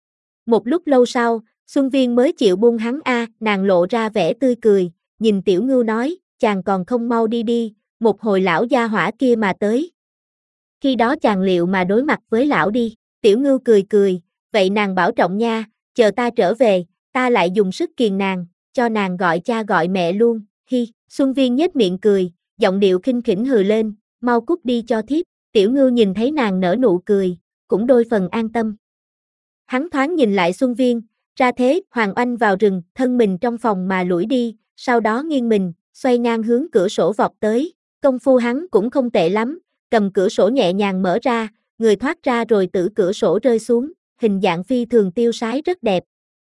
Một lúc lâu sau, Xuân Viên mới chịu buông hắn nàng lộ ra vẻ tươi cười, nhìn Tiểu Ngưu nói, chàng còn không mau đi đi, một hồi lão gia hỏa kia mà tới. Khi đó chàng liệu mà đối mặt với lão đi. Tiểu Ngưu cười cười, vậy nàng bảo trọng nha, chờ ta trở về, ta lại dùng sức kiềng nàng, cho nàng gọi cha gọi mẹ luôn, hi. Xuân Viên nhếch miệng cười, giọng điệu khinh khỉnh hừ lên, mau cút đi cho thiếp. Tiểu Ngưu nhìn thấy nàng nở nụ cười, cũng đôi phần an tâm. Hắn thoáng nhìn lại Xuân Viên, ra thế, Hoàng Oanh vào rừng, thân mình trong phòng mà lủi đi, sau đó nghiêng mình, xoay ngang hướng cửa sổ vọt tới. Công phu hắn cũng không tệ lắm, cầm cửa sổ nhẹ nhàng mở ra, người thoát ra rồi từ cửa sổ rơi xuống, hình dạng phi thường tiêu sái rất đẹp.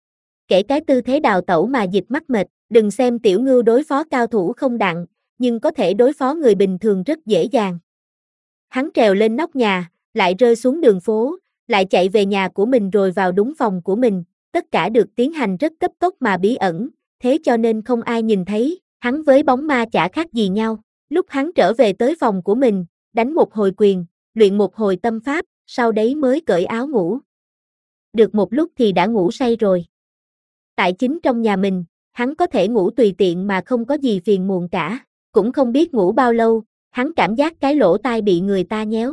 Kể cái tư thế đào tẩu mà dịch mắt mệt, đừng xem Tiểu Ngưu đối phó cao thủ không đặng, nhưng có thể đối phó người bình thường rất dễ dàng. Hắn trèo lên nóc nhà, lại rơi xuống đường phố, lại chạy về nhà của mình rồi vào đúng phòng của mình, tất cả được tiến hành rất cấp tốc mà bí ẩn, thế cho nên không ai nhìn thấy, hắn với bóng ma chả khác gì nhau. Lúc hắn trở về tới phòng của mình, đánh một hồi quyền, luyện một hồi tâm pháp, sau đấy mới cởi áo ngủ. Được một lúc thì đã ngủ say rồi. Tại chính trong nhà mình, hắn có thể ngủ tùy tiện mà không có gì phiền muộn cả, cũng không biết ngủ bao lâu, hắn cảm giác cái lỗ tai bị người ta nhéo.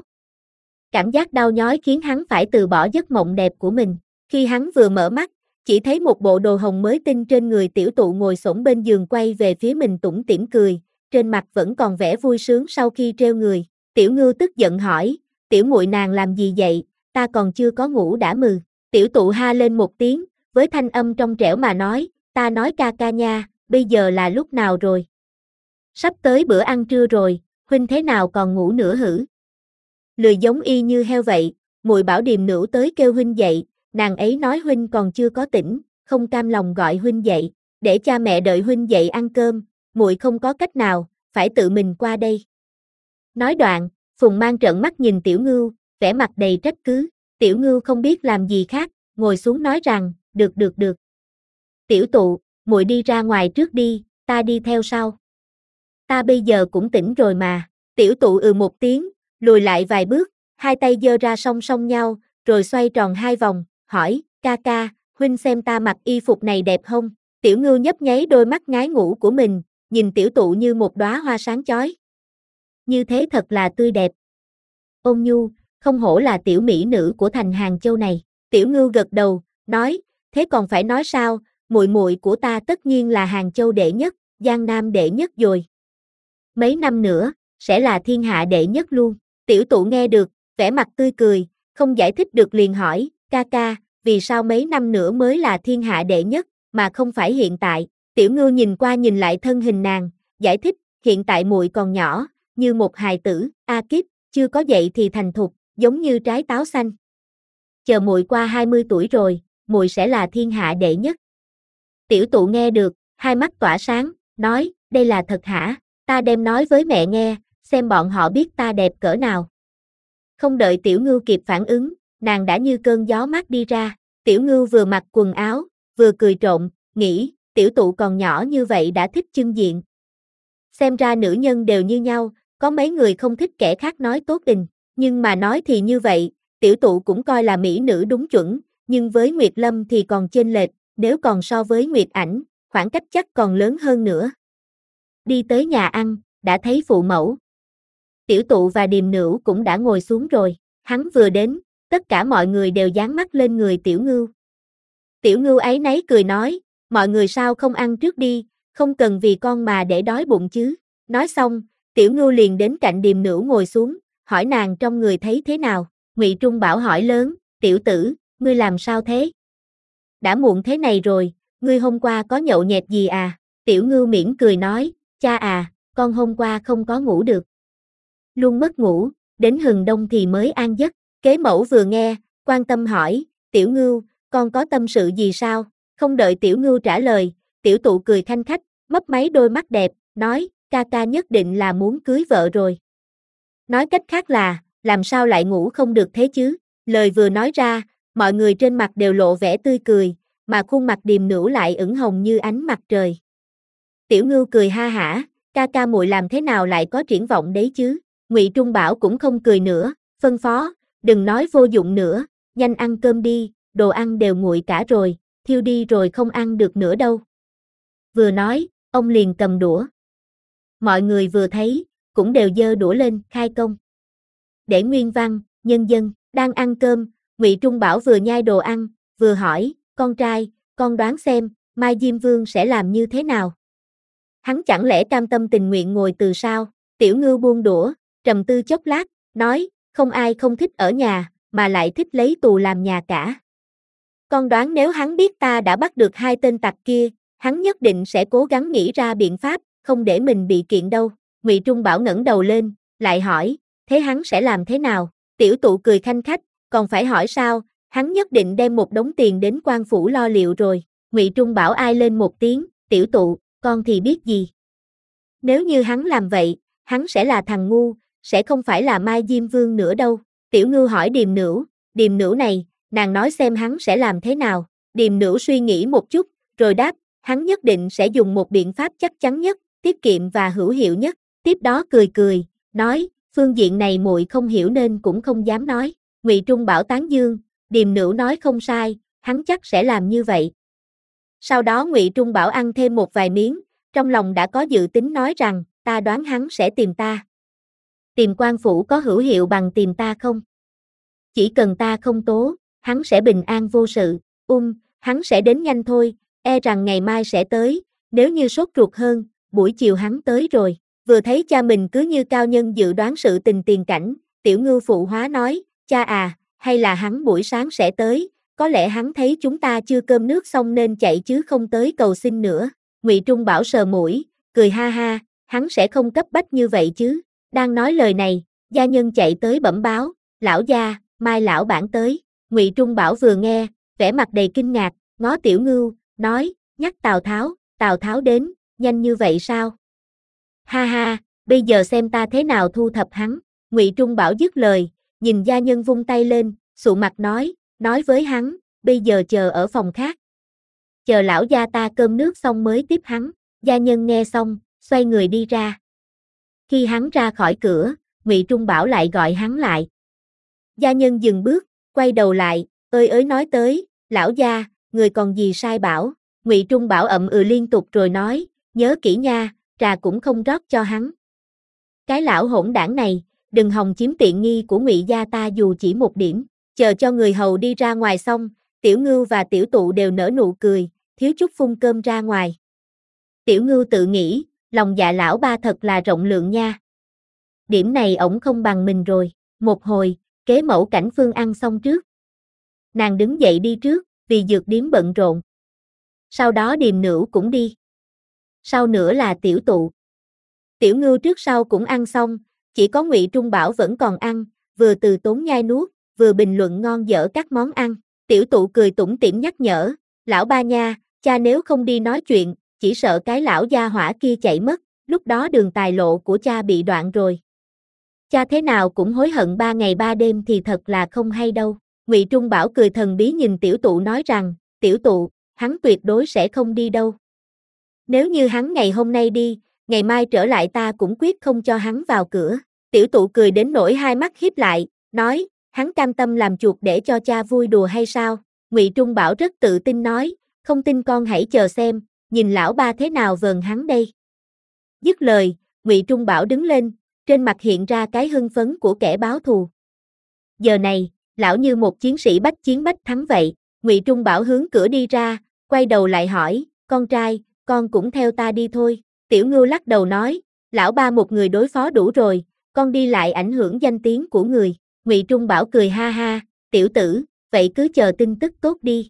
Cảm giác đau nhói khiến hắn phải từ bỏ giấc mộng đẹp của mình. Khi hắn vừa mở mắt, chỉ thấy một bộ đồ hồng mới tinh trên người Tiểu Tụ ngồi xổm bên giường quay về phía mình tủm tỉm cười, trên mặt vẫn còn vẻ vui sướng sau khi trêu người. Tiểu Ngưu tức giận hỏi, tiểu muội nàng làm gì vậy, ta còn chưa có ngủ đã mừ. Tiểu Tụ ha lên một tiếng, với thanh âm trong trẻo mà nói, ta nói ca ca nha, bây giờ là lúc nào rồi? Sắp tới bữa ăn trưa rồi, huynh thế nào còn ngủ nữa hử? Lười giống y như heo vậy, muội bảo Điềm Nữu tới kêu huynh dậy, nàng ấy nói huynh còn chưa có tỉnh, không cam lòng gọi huynh dậy, để cha mẹ đợi huynh dậy ăn cơm, muội không có cách nào, phải tự mình qua đây. Nói đoạn, Phùng Mang trợn mắt nhìn Tiểu Ngưu, vẻ mặt đầy trách cứ, Tiểu Ngưu không biết làm gì khác, ngồi xuống nói rằng, được. Tiểu Tụ, muội đi ra ngoài trước đi, ta đi theo sau. Ta bây giờ cũng tỉnh rồi mà. Tiểu Tụ một tiếng, lùi lại vài bước, hai tay giơ ra song song nhau, rồi xoay tròn hai vòng, hỏi, ca ca, huynh xem ta mặc y phục này đẹp không? Tiểu Ngưu nhấp nháy đôi mắt ngái ngủ của mình, nhìn Tiểu Tụ như một đóa hoa sáng chói. Như thế thật là tươi đẹp. Ôn nhu, không hổ là tiểu mỹ nữ của thành Hàng Châu này. Tiểu Ngưu gật đầu, nói, thế còn phải nói sao, muội muội của ta tất nhiên là Hàng Châu đệ nhất, Giang Nam đệ nhất rồi. Mấy năm nữa, sẽ là thiên hạ đệ nhất luôn. Tiểu Tụ nghe được, vẻ mặt tươi cười, không giải thích được liền hỏi, ca ca, vì sao mấy năm nữa mới là thiên hạ đệ nhất, mà không phải hiện tại? Tiểu Ngưu nhìn qua nhìn lại thân hình nàng, giải thích, hiện tại muội còn nhỏ, như một hài tử, kiếp, chưa có dậy thì thành thục, giống như trái táo xanh. Chờ muội qua 20 tuổi rồi, muội sẽ là thiên hạ đệ nhất. Tiểu Tụ nghe được, hai mắt tỏa sáng, nói, đây là thật hả? Ta đem nói với mẹ nghe, xem bọn họ biết ta đẹp cỡ nào. Không đợi Tiểu Ngưu kịp phản ứng, nàng đã như cơn gió mát đi ra. Tiểu Ngưu vừa mặc quần áo, vừa cười trộm, nghĩ, Tiểu Tụ còn nhỏ như vậy đã thích chưng diện. Xem ra nữ nhân đều như nhau, có mấy người không thích kẻ khác nói tốt tình, nhưng mà nói thì như vậy, Tiểu Tụ cũng coi là mỹ nữ đúng chuẩn, nhưng với Nguyệt Lâm thì còn chênh lệch, nếu còn so với Nguyệt Ảnh, khoảng cách chắc còn lớn hơn nữa. Đi tới nhà ăn, đã thấy phụ mẫu. Tiểu Tụ và Điềm Nữu cũng đã ngồi xuống rồi, hắn vừa đến, tất cả mọi người đều dán mắt lên người Tiểu Ngưu. Tiểu Ngưu áy náy cười nói, mọi người sao không ăn trước đi, không cần vì con mà để đói bụng chứ. Nói xong, Tiểu Ngưu liền đến cạnh Điềm Nữu ngồi xuống, hỏi nàng trong người thấy thế nào. Ngụy Trung Bảo hỏi lớn, tiểu tử, ngươi làm sao thế? Đã muộn thế này rồi, ngươi hôm qua có nhậu nhẹt gì à? Tiểu Ngưu mỉm cười nói, cha à, con hôm qua không có ngủ được. Luôn mất ngủ, đến hừng đông thì mới an giấc. Kế mẫu vừa nghe, quan tâm hỏi, Tiểu Ngưu, con có tâm sự gì sao? Không đợi Tiểu Ngưu trả lời, Tiểu Tụ cười khanh khách, mấp máy đôi mắt đẹp, nói, ca ca nhất định là muốn cưới vợ rồi. Nói cách khác là, làm sao lại ngủ không được thế chứ? Lời vừa nói ra, mọi người trên mặt đều lộ vẻ tươi cười, mà khuôn mặt Điềm Nữu lại ửng hồng như ánh mặt trời. Tiểu Ngưu cười ha hả, ca ca muội làm thế nào lại có triển vọng đấy chứ? Ngụy Trung Bảo cũng không cười nữa, phân phó, đừng nói vô dụng nữa, nhanh ăn cơm đi, đồ ăn đều nguội cả rồi, thiêu đi rồi không ăn được nữa đâu. Vừa nói, ông liền cầm đũa. Mọi người vừa thấy, cũng đều giơ đũa lên, khai công. Để nguyên văn, nhân dân, đang ăn cơm, Ngụy Trung Bảo vừa nhai đồ ăn, vừa hỏi, con trai, con đoán xem, Mai Diêm Vương sẽ làm như thế nào? Hắn chẳng lẽ cam tâm tình nguyện ngồi từ sao? Tiểu Ngưu buông đũa, trầm tư chốc lát, nói, không ai không thích ở nhà, mà lại thích lấy tù làm nhà cả. Con đoán nếu hắn biết ta đã bắt được hai tên tặc kia, hắn nhất định sẽ cố gắng nghĩ ra biện pháp, không để mình bị kiện đâu. Ngụy Trung Bảo ngẩng đầu lên, lại hỏi, thế hắn sẽ làm thế nào? Tiểu Tụ cười khanh khách, còn phải hỏi sao, hắn nhất định đem một đống tiền đến quan phủ lo liệu rồi. Ngụy Trung Bảo ai lên một tiếng, Tiểu Tụ, con thì biết gì? Nếu như hắn làm vậy, hắn sẽ là thằng ngu, sẽ không phải là Mai Diêm Vương nữa đâu. Tiểu Ngưu hỏi Điềm Nữu này, nàng nói xem hắn sẽ làm thế nào. Điềm Nữu suy nghĩ một chút, rồi đáp, hắn nhất định sẽ dùng một biện pháp chắc chắn nhất, tiết kiệm và hữu hiệu nhất. Tiếp đó cười, nói, phương diện này muội không hiểu nên cũng không dám nói. Ngụy Trung Bảo tán dương, Điềm Nữu nói không sai, hắn chắc sẽ làm như vậy. Sau đó Ngụy Trung Bảo ăn thêm một vài miếng, trong lòng đã có dự tính nói rằng, ta đoán hắn sẽ tìm ta. Tìm quan phủ có hữu hiệu bằng tìm ta không? Chỉ cần ta không tố, hắn sẽ bình an vô sự, hắn sẽ đến nhanh thôi, e rằng ngày mai sẽ tới, nếu như sốt ruột hơn, buổi chiều hắn tới rồi. Vừa thấy cha mình cứ như cao nhân dự đoán sự tình tiền cảnh, Tiểu Ngưu phụ hóa nói, cha à, hay là hắn buổi sáng sẽ tới, có lẽ hắn thấy chúng ta chưa cơm nước xong nên chạy chứ không tới cầu xin nữa. Ngụy Trung Bảo sờ mũi, cười ha ha, hắn sẽ không cấp bách như vậy chứ. Đang nói lời này, gia nhân chạy tới bẩm báo, lão gia, Mai lão bản tới. Ngụy Trung Bảo vừa nghe, vẻ mặt đầy kinh ngạc, ngó Tiểu Ngưu, nói, nhắc Tào Tháo đến, nhanh như vậy sao? Ha ha, bây giờ xem ta thế nào thu thập hắn. Ngụy Trung Bảo dứt lời, nhìn gia nhân vung tay lên, sụ mặt nói với hắn, bây giờ chờ ở phòng khác. Chờ lão gia ta cơm nước xong mới tiếp hắn. Gia nhân nghe xong, xoay người đi ra. Khi hắn ra khỏi cửa, Ngụy Trung Bảo lại gọi hắn lại. Gia nhân dừng bước, quay đầu lại, ơi nói tới, lão gia, người còn gì sai bảo. Ngụy Trung Bảo ậm ừ liên tục rồi nói, nhớ kỹ nha, trà cũng không rót cho hắn. Cái lão hỗn đảng này, đừng hòng chiếm tiện nghi của Ngụy gia ta dù chỉ một điểm. Chờ cho người hầu đi ra ngoài xong, Tiểu Ngưu và Tiểu Tụ đều nở nụ cười, thiếu chút phun cơm ra ngoài. Tiểu Ngưu tự nghĩ, lòng dạ lão ba thật là rộng lượng nha. Điểm này ổng không bằng mình rồi. Một hồi, kế mẫu Cảnh Phương ăn xong trước. Nàng đứng dậy đi trước, vì dược điếm bận rộn. Sau đó Điềm Nữu cũng đi. Sau nữa là Tiểu Tụ. Tiểu Ngưu trước sau cũng ăn xong, chỉ có Ngụy Trung Bảo vẫn còn ăn, vừa từ tốn nhai nuốt, vừa bình luận ngon dở các món ăn. Tiểu Tụ cười tủm tỉm nhắc nhở, lão ba nha, cha nếu không đi nói chuyện, chỉ sợ cái lão gia hỏa kia chạy mất, lúc đó đường tài lộ của cha bị đoạn rồi. Cha thế nào cũng hối hận 3 ngày 3 đêm thì thật là không hay đâu. Ngụy Trung Bảo cười thần bí nhìn Tiểu Tụ nói rằng, Tiểu Tụ, hắn tuyệt đối sẽ không đi đâu. Nếu như hắn ngày hôm nay đi, ngày mai trở lại ta cũng quyết không cho hắn vào cửa. Tiểu Tụ cười đến nỗi hai mắt híp lại, nói, hắn cam tâm làm chuột để cho cha vui đùa hay sao? Ngụy Trung Bảo rất tự tin nói, không tin con hãy chờ xem, nhìn lão ba thế nào vờn hắn đây. Dứt lời, Ngụy Trung Bảo đứng lên, trên mặt hiện ra cái hưng phấn của kẻ báo thù. Giờ này, lão như một chiến sĩ bách chiến bách thắng vậy. Ngụy Trung Bảo hướng cửa đi ra, quay đầu lại hỏi, con trai, con cũng theo ta đi thôi. Tiểu Ngưu lắc đầu nói, lão ba một người đối phó đủ rồi, con đi lại ảnh hưởng danh tiếng của người. Ngụy Trung Bảo cười ha ha, tiểu tử, vậy cứ chờ tin tức tốt đi.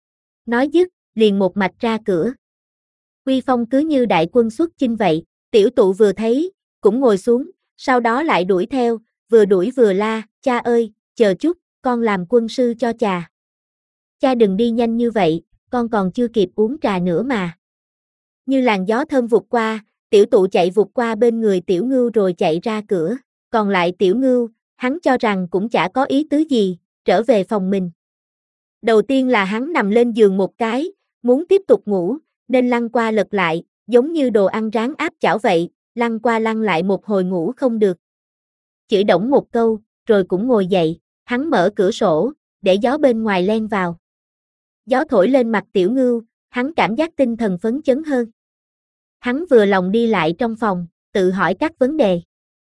Nói dứt, liền một mạch ra cửa. Uy phong cứ như đại quân xuất chinh vậy. Tiểu Tụ vừa thấy, cũng ngồi xuống, sau đó lại đuổi theo, vừa đuổi vừa la, cha ơi, chờ chút, con làm quân sư cho cha. Cha đừng đi nhanh như vậy, con còn chưa kịp uống trà nữa mà. Như làn gió thơm vụt qua, Tiểu Tụ chạy vụt qua bên người Tiểu Ngưu rồi chạy ra cửa. Còn lại Tiểu Ngưu, hắn cho rằng cũng chả có ý tứ gì, trở về phòng mình. Đầu tiên là hắn nằm lên giường một cái, muốn tiếp tục ngủ, nên lăn qua lật lại, giống như đồ ăn rán áp chảo vậy, lăn qua lăn lại một hồi ngủ không được. Chửi đổng một câu, rồi cũng ngồi dậy, hắn mở cửa sổ, để gió bên ngoài len vào. Gió thổi lên mặt Tiểu Ngưu, hắn cảm giác tinh thần phấn chấn hơn. Hắn vừa lòng đi lại trong phòng, tự hỏi các vấn đề.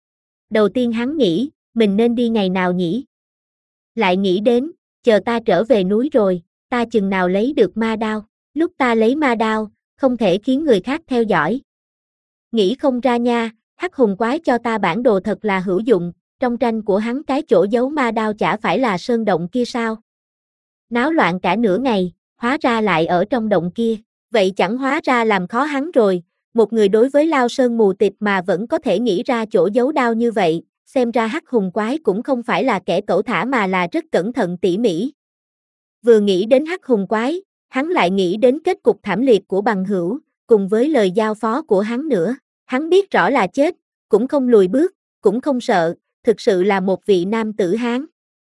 Đầu tiên hắn nghĩ, mình nên đi ngày nào nhỉ? Lại nghĩ đến, chờ ta trở về núi rồi, ta chừng nào lấy được ma đao. Lúc ta lấy ma đao, không thể khiến người khác theo dõi. Nghĩ không ra nha, Hắc Hùng Quái cho ta bản đồ thật là hữu dụng, trong tranh của hắn cái chỗ giấu ma đao chả phải là sơn động kia sao? Náo loạn cả nửa ngày, hóa ra lại ở trong động kia, vậy chẳng hóa ra làm khó hắn rồi, một người đối với Lao Sơn mù tịt mà vẫn có thể nghĩ ra chỗ giấu đao như vậy, xem ra Hắc Hùng Quái cũng không phải là kẻ cẩu thả mà là rất cẩn thận tỉ mỉ. Vừa nghĩ đến Hắc Hùng Quái, hắn lại nghĩ đến kết cục thảm liệt của bằng hữu, cùng với lời giao phó của hắn nữa. Hắn biết rõ là chết, cũng không lùi bước, cũng không sợ, thực sự là một vị nam tử Hán.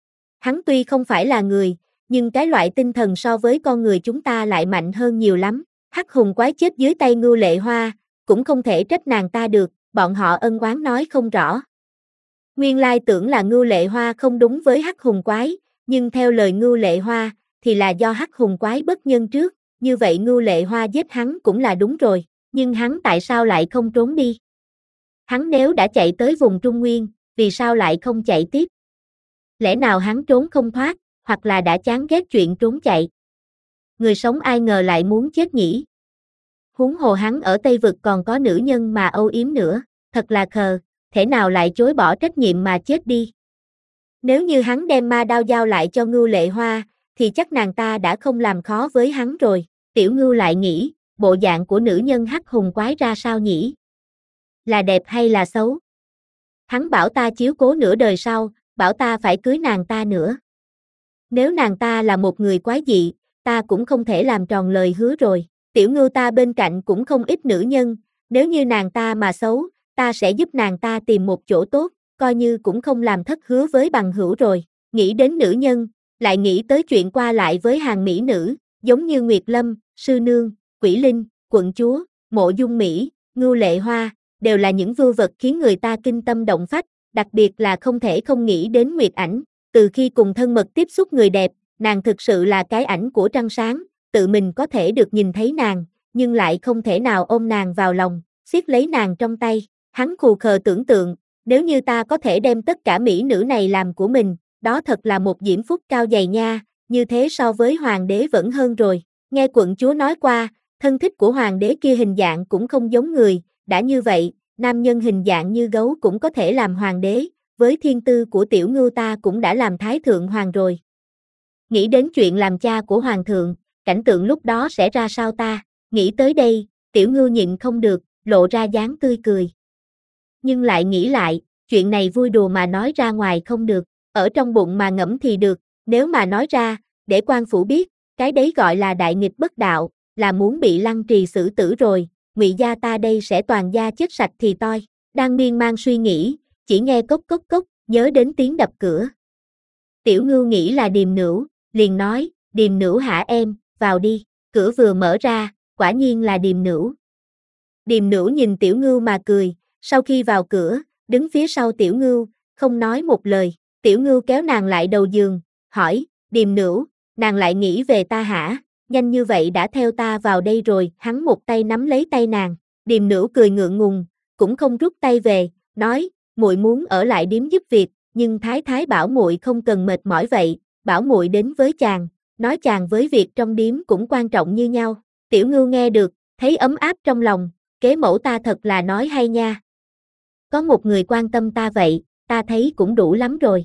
Hắn tuy không phải là người, nhưng cái loại tinh thần so với con người chúng ta lại mạnh hơn nhiều lắm. Hắc Hùng Quái chết dưới tay Ngưu Lệ Hoa, cũng không thể trách nàng ta được, bọn họ ân oán nói không rõ. Nguyên lai tưởng là Ngưu Lệ Hoa không đúng với Hắc Hùng Quái, nhưng theo lời Ngưu Lệ Hoa, thì là do Hắc Hùng Quái bất nhân trước, như vậy Ngưu Lệ Hoa giết hắn cũng là đúng rồi, nhưng hắn tại sao lại không trốn đi? Hắn nếu đã chạy tới vùng Trung Nguyên, vì sao lại không chạy tiếp? Lẽ nào hắn trốn không thoát, hoặc là đã chán ghét chuyện trốn chạy? Người sống ai ngờ lại muốn chết nhỉ? Huống hồ hắn ở Tây Vực còn có nữ nhân mà âu yếm nữa, thật là khờ, thể nào lại chối bỏ trách nhiệm mà chết đi? Nếu như hắn đem ma đao giao lại cho Ngưu Lệ Hoa, thì chắc nàng ta đã không làm khó với hắn rồi. Tiểu Ngưu lại nghĩ, bộ dạng của nữ nhân Hắc Hùng Quái ra sao nhỉ? Là đẹp hay là xấu? Hắn bảo ta chiếu cố nửa đời sau, bảo ta phải cưới nàng ta nữa. Nếu nàng ta là một người quái dị, ta cũng không thể làm tròn lời hứa rồi. Tiểu Ngưu ta bên cạnh cũng không ít nữ nhân, nếu như nàng ta mà xấu, ta sẽ giúp nàng ta tìm một chỗ tốt, coi như cũng không làm thất hứa với bằng hữu rồi. Nghĩ đến nữ nhân, lại nghĩ tới chuyện qua lại với hàng mỹ nữ, giống như Nguyệt Lâm, Sư Nương, Quỷ Linh, Quận Chúa, Mộ Dung Mỹ, Ngưu Lệ Hoa, đều là những vưu vật khiến người ta kinh tâm động phách, đặc biệt là không thể không nghĩ đến Nguyệt Ảnh. Từ khi cùng thân mật tiếp xúc người đẹp, nàng thực sự là cái ảnh của trăng sáng, tự mình có thể được nhìn thấy nàng, nhưng lại không thể nào ôm nàng vào lòng, siết lấy nàng trong tay. Hắn khù khờ tưởng tượng, nếu như ta có thể đem tất cả mỹ nữ này làm của mình, đó thật là một diễm phúc cao dày nha, như thế so với hoàng đế vẫn hơn rồi. Nghe quận chúa nói qua, thân thích của hoàng đế kia hình dạng cũng không giống người, đã như vậy, nam nhân hình dạng như gấu cũng có thể làm hoàng đế, với thiên tư của Tiểu Ngưu ta cũng đã làm thái thượng hoàng rồi. Nghĩ đến chuyện làm cha của hoàng thượng, cảnh tượng lúc đó sẽ ra sao ta? Nghĩ tới đây, Tiểu Ngưu nhịn không được, lộ ra dáng tươi cười. Nhưng lại nghĩ lại, chuyện này vui đùa mà nói ra ngoài không được, ở trong bụng mà ngẫm thì được, nếu mà nói ra, để quan phủ biết, cái đấy gọi là đại nghịch bất đạo, là muốn bị lăng trì xử tử rồi, Ngụy gia ta đây sẽ toàn gia chết sạch thì toi. Đang miên man suy nghĩ, chỉ nghe cốc cốc cốc, nhớ đến tiếng đập cửa. Tiểu Ngưu nghĩ là Điềm Nữu, liền nói, Điềm Nữu hả em, vào đi. Cửa vừa mở ra, quả nhiên là Điềm Nữu. Điềm Nữu nhìn Tiểu Ngưu mà cười, sau khi vào cửa, đứng phía sau Tiểu Ngưu, không nói một lời. Tiểu Ngưu kéo nàng lại đầu giường, hỏi, Điềm Nữu, nàng lại nghĩ về ta hả? Nhanh như vậy đã theo ta vào đây rồi. Hắn một tay nắm lấy tay nàng, Điềm Nữu cười ngượng ngùng, cũng không rút tay về, nói, muội muốn ở lại điếm giúp việc, nhưng thái thái bảo muội không cần mệt mỏi vậy, bảo muội đến với chàng, nói chàng với việc trong điếm cũng quan trọng như nhau. Tiểu Ngưu nghe được, thấy ấm áp trong lòng, kế mẫu ta thật là nói hay nha. Có một người quan tâm ta vậy, ta thấy cũng đủ lắm rồi.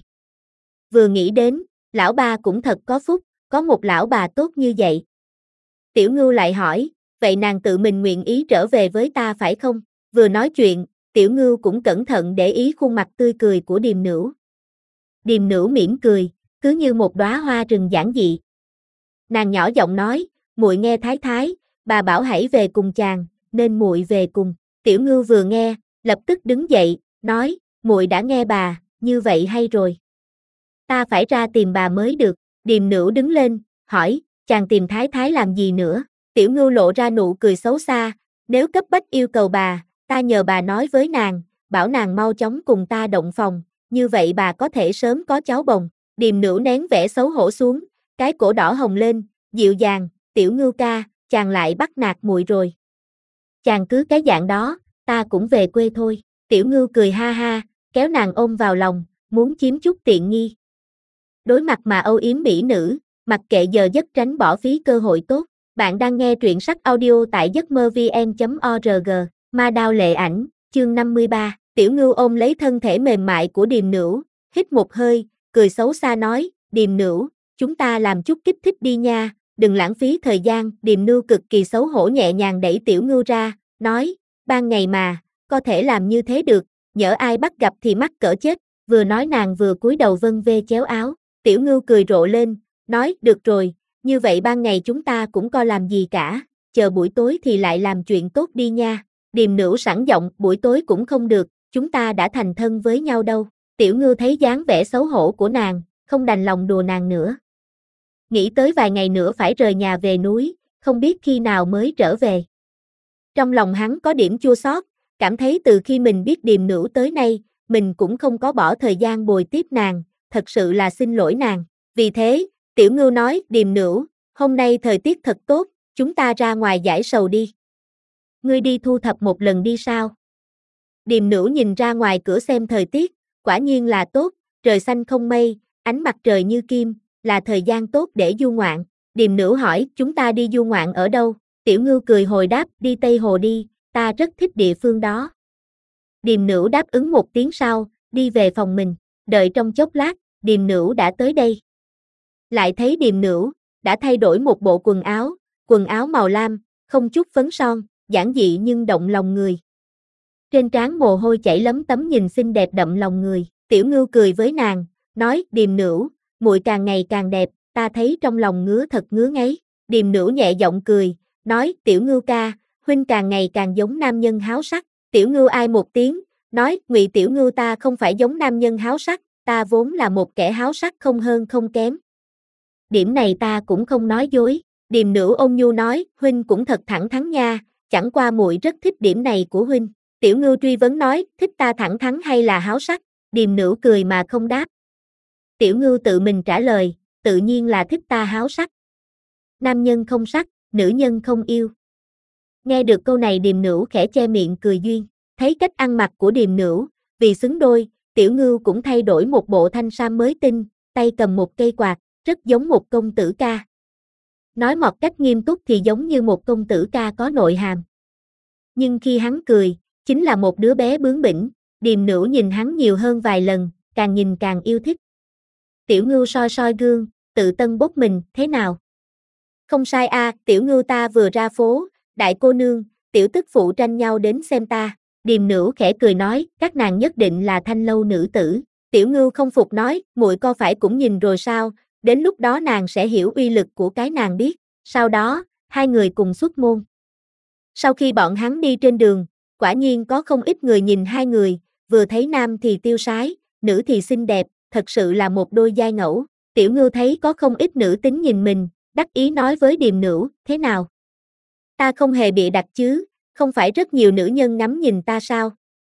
Vừa nghĩ đến, lão ba cũng thật có phúc, có một lão bà tốt như vậy. Tiểu Ngưu lại hỏi, vậy nàng tự mình nguyện ý trở về với ta phải không? Vừa nói chuyện, Tiểu Ngưu cũng cẩn thận để ý khuôn mặt tươi cười của Điềm Nữu. Điềm Nữu mỉm cười, cứ như một đóa hoa rừng giản dị. Nàng nhỏ giọng nói, muội nghe thái thái, bà bảo hãy về cùng chàng, nên muội về cùng. Tiểu Ngưu vừa nghe, lập tức đứng dậy, nói, muội đã nghe bà, như vậy hay rồi. Ta phải ra tìm bà mới được. Điềm Nữu đứng lên, hỏi, chàng tìm thái thái làm gì nữa? Tiểu Ngưu lộ ra nụ cười xấu xa, nếu cấp bách yêu cầu bà, ta nhờ bà nói với nàng, bảo nàng mau chóng cùng ta động phòng, như vậy bà có thể sớm có cháu bồng. Điềm Nữu nén vẻ xấu hổ xuống, cái cổ đỏ hồng lên, dịu dàng, Tiểu Ngưu ca, chàng lại bắt nạt muội rồi. Chàng cứ cái dạng đó, ta cũng về quê thôi. Tiểu Ngưu cười ha ha, kéo nàng ôm vào lòng, muốn chiếm chút tiện nghi. Đối mặt mà âu yếm mỹ nữ, mặc kệ giờ giấc tránh bỏ phí cơ hội tốt. Bạn đang nghe truyện sách audio tại giấc mơ vn.org, Ma Đao Lệ Ảnh, chương 53, Tiểu Ngưu ôm lấy thân thể mềm mại của Điềm Nữu, hít một hơi, cười xấu xa nói, Điềm Nữu, chúng ta làm chút kích thích đi nha, đừng lãng phí thời gian. Điềm Nưu cực kỳ xấu hổ nhẹ nhàng đẩy Tiểu Ngưu ra, nói, ban ngày mà, có thể làm như thế được, nhỡ ai bắt gặp thì mắc cỡ chết, vừa nói nàng vừa cúi đầu vân vê chéo áo. Tiểu Ngưu cười rộ lên, nói, được rồi, như vậy ban ngày chúng ta cũng có làm gì cả, chờ buổi tối thì lại làm chuyện tốt đi nha. Điềm Nữu sẵn giọng, buổi tối cũng không được, chúng ta đã thành thân với nhau đâu. Tiểu Ngưu thấy dáng vẻ xấu hổ của nàng, không đành lòng đùa nàng nữa. Nghĩ tới vài ngày nữa phải rời nhà về núi, không biết khi nào mới trở về. Trong lòng hắn có điểm chua xót, cảm thấy từ khi mình biết Điềm Nữu tới nay, mình cũng không có bỏ thời gian bồi tiếp nàng, thật sự là xin lỗi nàng. Vì thế, Tiểu Ngưu nói, Điềm Nữu, hôm nay thời tiết thật tốt, chúng ta ra ngoài giải sầu đi. Ngươi đi thu thập một lần đi sao? Điềm Nữu nhìn ra ngoài cửa xem thời tiết, quả nhiên là tốt, trời xanh không mây, ánh mặt trời như kim, là thời gian tốt để du ngoạn. Điềm Nữu hỏi, chúng ta đi du ngoạn ở đâu? Tiểu Ngưu cười hồi đáp, đi Tây Hồ đi, ta rất thích địa phương đó. Điềm Nữu đáp ứng một tiếng sau, đi về phòng mình, đợi trong chốc lát, Điềm Nữu đã tới đây. Lại thấy Điềm Nữu đã thay đổi một bộ quần áo màu lam, không chút phấn son, giản dị nhưng động lòng người. Trên trán mồ hôi chảy lấm tấm nhìn xinh đẹp đậm lòng người. Tiểu Ngưu cười với nàng, nói, Điềm Nữu, muội càng ngày càng đẹp, ta thấy trong lòng ngứa thật ngứa ngáy. Điềm Nữu nhẹ giọng cười, nói, Tiểu Ngưu ca, huynh càng ngày càng giống nam nhân háo sắc. Tiểu Ngưu ai một tiếng, nói, Ngụy Tiểu Ngưu ta không phải giống nam nhân háo sắc, ta vốn là một kẻ háo sắc không hơn không kém. Điểm này ta cũng không nói dối. Điềm Nữu ôn nhu nói, huynh cũng thật thẳng thắn nha, chẳng qua muội rất thích điểm này của huynh. Tiểu Ngưu truy vấn nói, thích ta thẳng thắn hay là háo sắc? Điềm Nữu cười mà không đáp. Tiểu Ngưu tự mình trả lời, tự nhiên là thích ta háo sắc. Nam nhân không sắc, nữ nhân không yêu. Nghe được câu này Điềm Nữu khẽ che miệng cười duyên, thấy cách ăn mặc của Điềm Nữu, vì xứng đôi, Tiểu Ngưu cũng thay đổi một bộ thanh sam mới tinh, tay cầm một cây quạt, rất giống một công tử ca. Nói một cách nghiêm túc thì giống như một công tử ca có nội hàm. Nhưng khi hắn cười, chính là một đứa bé bướng bỉnh. Điềm Nữu nhìn hắn nhiều hơn vài lần, càng nhìn càng yêu thích. Tiểu Ngưu soi soi gương, tự tân bốc mình, thế nào? Không sai a, Tiểu Ngưu ta vừa ra phố, đại cô nương, tiểu tức phụ tranh nhau đến xem ta. Điềm Nữu khẽ cười nói, các nàng nhất định là thanh lâu nữ tử. Tiểu Ngưu không phục nói, muội có phải cũng nhìn rồi sao? Đến lúc đó nàng sẽ hiểu uy lực của cái nàng biết. Sau đó, hai người cùng xuất môn. Sau khi bọn hắn đi trên đường, quả nhiên có không ít người nhìn hai người, vừa thấy nam thì tiêu sái, nữ thì xinh đẹp, thật sự là một đôi giai ngẫu. Tiểu Ngưu thấy có không ít nữ tính nhìn mình, đắc ý nói với Điềm Nữu, thế nào? Ta không hề bịa đặt chứ, không phải rất nhiều nữ nhân ngắm nhìn ta sao?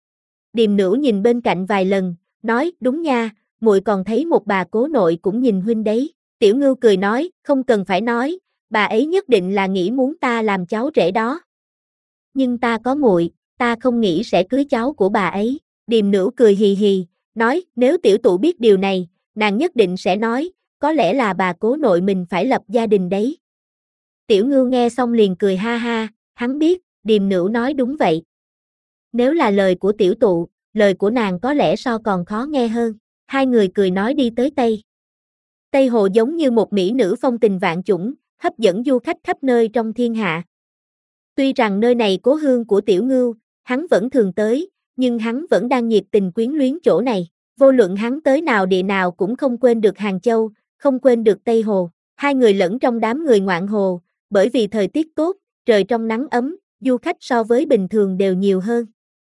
Điềm Nữu nhìn bên cạnh vài lần, nói, đúng nha, muội còn thấy một bà cố nội cũng nhìn huynh đấy. Tiểu Ngưu cười nói, không cần phải nói, bà ấy nhất định là nghĩ muốn ta làm cháu rể đó. Nhưng ta có muội, ta không nghĩ sẽ cưới cháu của bà ấy. Điềm Nữu cười hì hì, nói, nếu tiểu tụ biết điều này, nàng nhất định sẽ nói, có lẽ là bà cố nội mình phải lập gia đình đấy. Tiểu Ngưu nghe xong liền cười ha ha, hắn biết, Điềm Nữu nói đúng vậy. Nếu là lời của tiểu tụ, lời của nàng có lẽ so còn khó nghe hơn. Hai người cười nói đi tới Tây. Tây Hồ giống như một mỹ nữ phong tình vạn chủng, hấp dẫn du khách khắp nơi trong thiên hạ. Tuy rằng nơi này cố hương của Tiểu Ngưu, hắn vẫn thường tới, nhưng hắn vẫn đang nhiệt tình quyến luyến chỗ này. Vô luận hắn tới nào địa nào cũng không quên được Hàng Châu, không quên được Tây Hồ. Hai người lẫn trong đám người ngoạn hồ, bởi vì thời tiết tốt, trời trong nắng ấm, du khách so với bình thường đều nhiều hơn.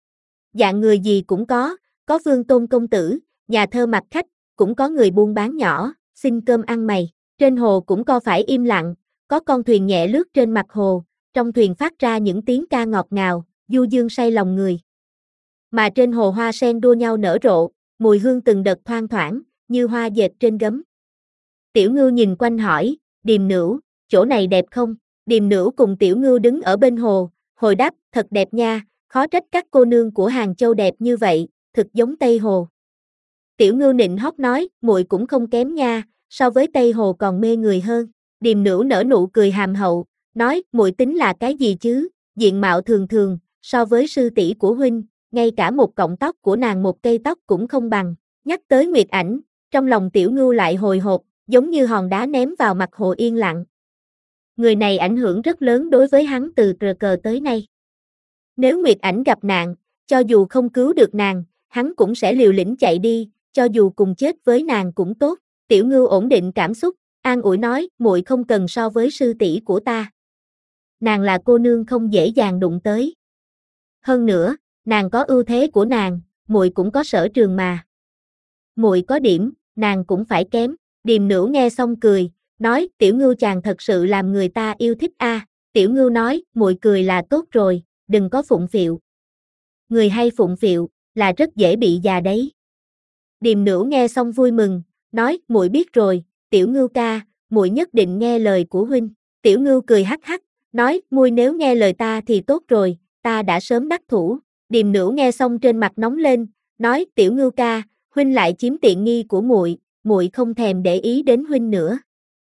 Dạng người gì cũng có vương tôn công tử, nhà thơ mặc khách, cũng có người buôn bán nhỏ, xin cơm ăn mày. Trên hồ cũng có phải im lặng, có con thuyền nhẹ lướt trên mặt hồ, trong thuyền phát ra những tiếng ca ngọt ngào, du dương say lòng người. Mà trên hồ hoa sen đua nhau nở rộ, mùi hương từng đợt thoang thoảng, như hoa dệt trên gấm. Tiểu Ngưu nhìn quanh hỏi, Điềm Nữu, chỗ này đẹp không? Điềm Nữu cùng Tiểu Ngưu đứng ở bên hồ, hồi đáp, thật đẹp nha, khó trách các cô nương của Hàng Châu đẹp như vậy, thực giống Tây Hồ. Tiểu Ngưu nịnh hót nói, muội cũng không kém nha, so với Tây Hồ còn mê người hơn. Điềm Nữu nở nụ cười hàm hậu, nói, muội tính là cái gì chứ, diện mạo thường thường, so với sư tỷ của huynh, ngay cả một cọng tóc của nàng một cây tóc cũng không bằng. Nhắc tới Nguyệt Ảnh, trong lòng Tiểu Ngưu lại hồi hộp, giống như hòn đá ném vào mặt hồ yên lặng. Người này ảnh hưởng rất lớn đối với hắn từ cờ tới nay. Nếu Nguyệt Ảnh gặp nạn, cho dù không cứu được nàng, hắn cũng sẽ liều lĩnh chạy đi, cho dù cùng chết với nàng cũng tốt. Tiểu Ngưu ổn định cảm xúc, an ủi nói, muội không cần so với sư tỷ của ta. Nàng là cô nương không dễ dàng đụng tới. Hơn nữa, nàng có ưu thế của nàng, muội cũng có sở trường mà. Muội có điểm, nàng cũng phải kém. Điềm Nữu nghe xong cười, nói, Tiểu Ngưu chàng thật sự làm người ta yêu thích a. Tiểu Ngưu nói, muội cười là tốt rồi, đừng có phụng phịu. Người hay phụng phịu, là rất dễ bị già đấy. Điềm Nữu nghe xong vui mừng, nói, muội biết rồi, Tiểu Ngưu ca, muội nhất định nghe lời của huynh. Tiểu Ngưu cười hắc hắc, nói, muội nếu nghe lời ta thì tốt rồi, ta đã sớm đắc thủ. Điềm Nữu nghe xong trên mặt nóng lên, nói, Tiểu Ngưu ca, huynh lại chiếm tiện nghi của muội, muội không thèm để ý đến huynh nữa.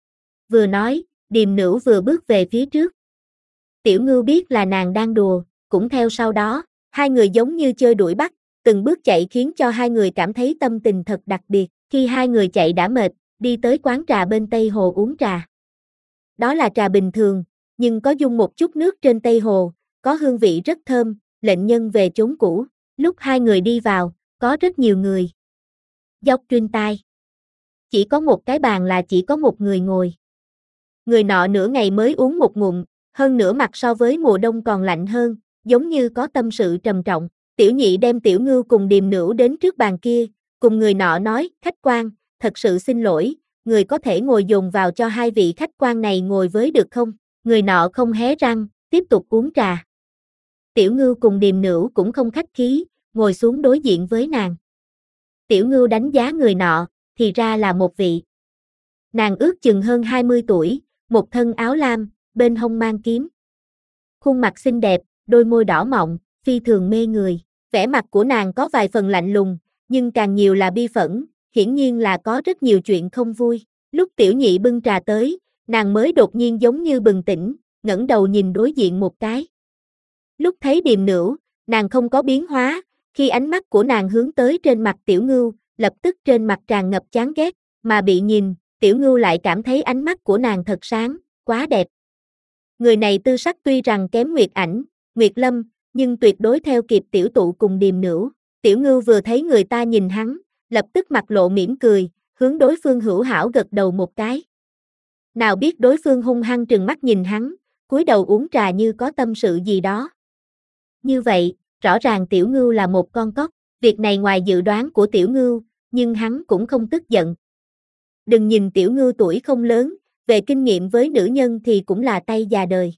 Vừa nói, Điềm Nữu vừa bước về phía trước. Tiểu Ngưu biết là nàng đang đùa, cũng theo sau đó, hai người giống như chơi đuổi bắt, từng bước chạy khiến cho hai người cảm thấy tâm tình thật đặc biệt. Khi hai người chạy đã mệt, đi tới quán trà bên Tây Hồ uống trà. Đó là trà bình thường, nhưng có dung một chút nước trên Tây Hồ, có hương vị rất thơm, lệnh nhân về chốn cũ. Lúc hai người đi vào, có rất nhiều người. Dọc trên tai. Chỉ có một cái bàn là chỉ có một người ngồi. Người nọ nửa ngày mới uống một ngụm, hơn nữa mặt so với mùa đông còn lạnh hơn, giống như có tâm sự trầm trọng. Tiểu Nhị đem Tiểu Ngưu cùng Điềm Nữu đến trước bàn kia, cùng người nọ nói, khách quan, thật sự xin lỗi, người có thể ngồi dồn vào cho hai vị khách quan này ngồi với được không? Người nọ không hé răng, tiếp tục uống trà. Tiểu Ngưu cùng Điềm Nữu cũng không khách khí, ngồi xuống đối diện với nàng. Tiểu Ngưu đánh giá người nọ, thì ra là một vị. Nàng ước chừng hơn 20 tuổi, một thân áo lam, bên hông mang kiếm. Khuôn mặt xinh đẹp, đôi môi đỏ mọng, phi thường mê người. Vẻ mặt của nàng có vài phần lạnh lùng, nhưng càng nhiều là bi phẫn, hiển nhiên là có rất nhiều chuyện không vui. Lúc Tiểu Nhị bưng trà tới, nàng mới đột nhiên giống như bừng tỉnh, ngẩng đầu nhìn đối diện một cái. Lúc thấy Điềm Nữu, nàng không có biến hóa, khi ánh mắt của nàng hướng tới trên mặt Tiểu Ngưu, lập tức trên mặt tràn ngập chán ghét, mà bị nhìn, Tiểu Ngưu lại cảm thấy ánh mắt của nàng thật sáng, quá đẹp. Người này tư sắc tuy rằng kém Nguyệt Ảnh, Nguyệt Lâm, nhưng tuyệt đối theo kịp Tiểu Tụ cùng Điềm Nữu. Tiểu Ngưu vừa thấy người ta nhìn hắn, lập tức mặt lộ mỉm cười, hướng đối phương hữu hảo gật đầu một cái. Nào biết đối phương hung hăng trừng mắt nhìn hắn, cúi đầu uống trà như có tâm sự gì đó. Như vậy, rõ ràng Tiểu Ngưu là một con cóc, việc này ngoài dự đoán của Tiểu Ngưu, nhưng hắn cũng không tức giận. Đừng nhìn Tiểu Ngưu tuổi không lớn, về kinh nghiệm với nữ nhân thì cũng là tay già đời.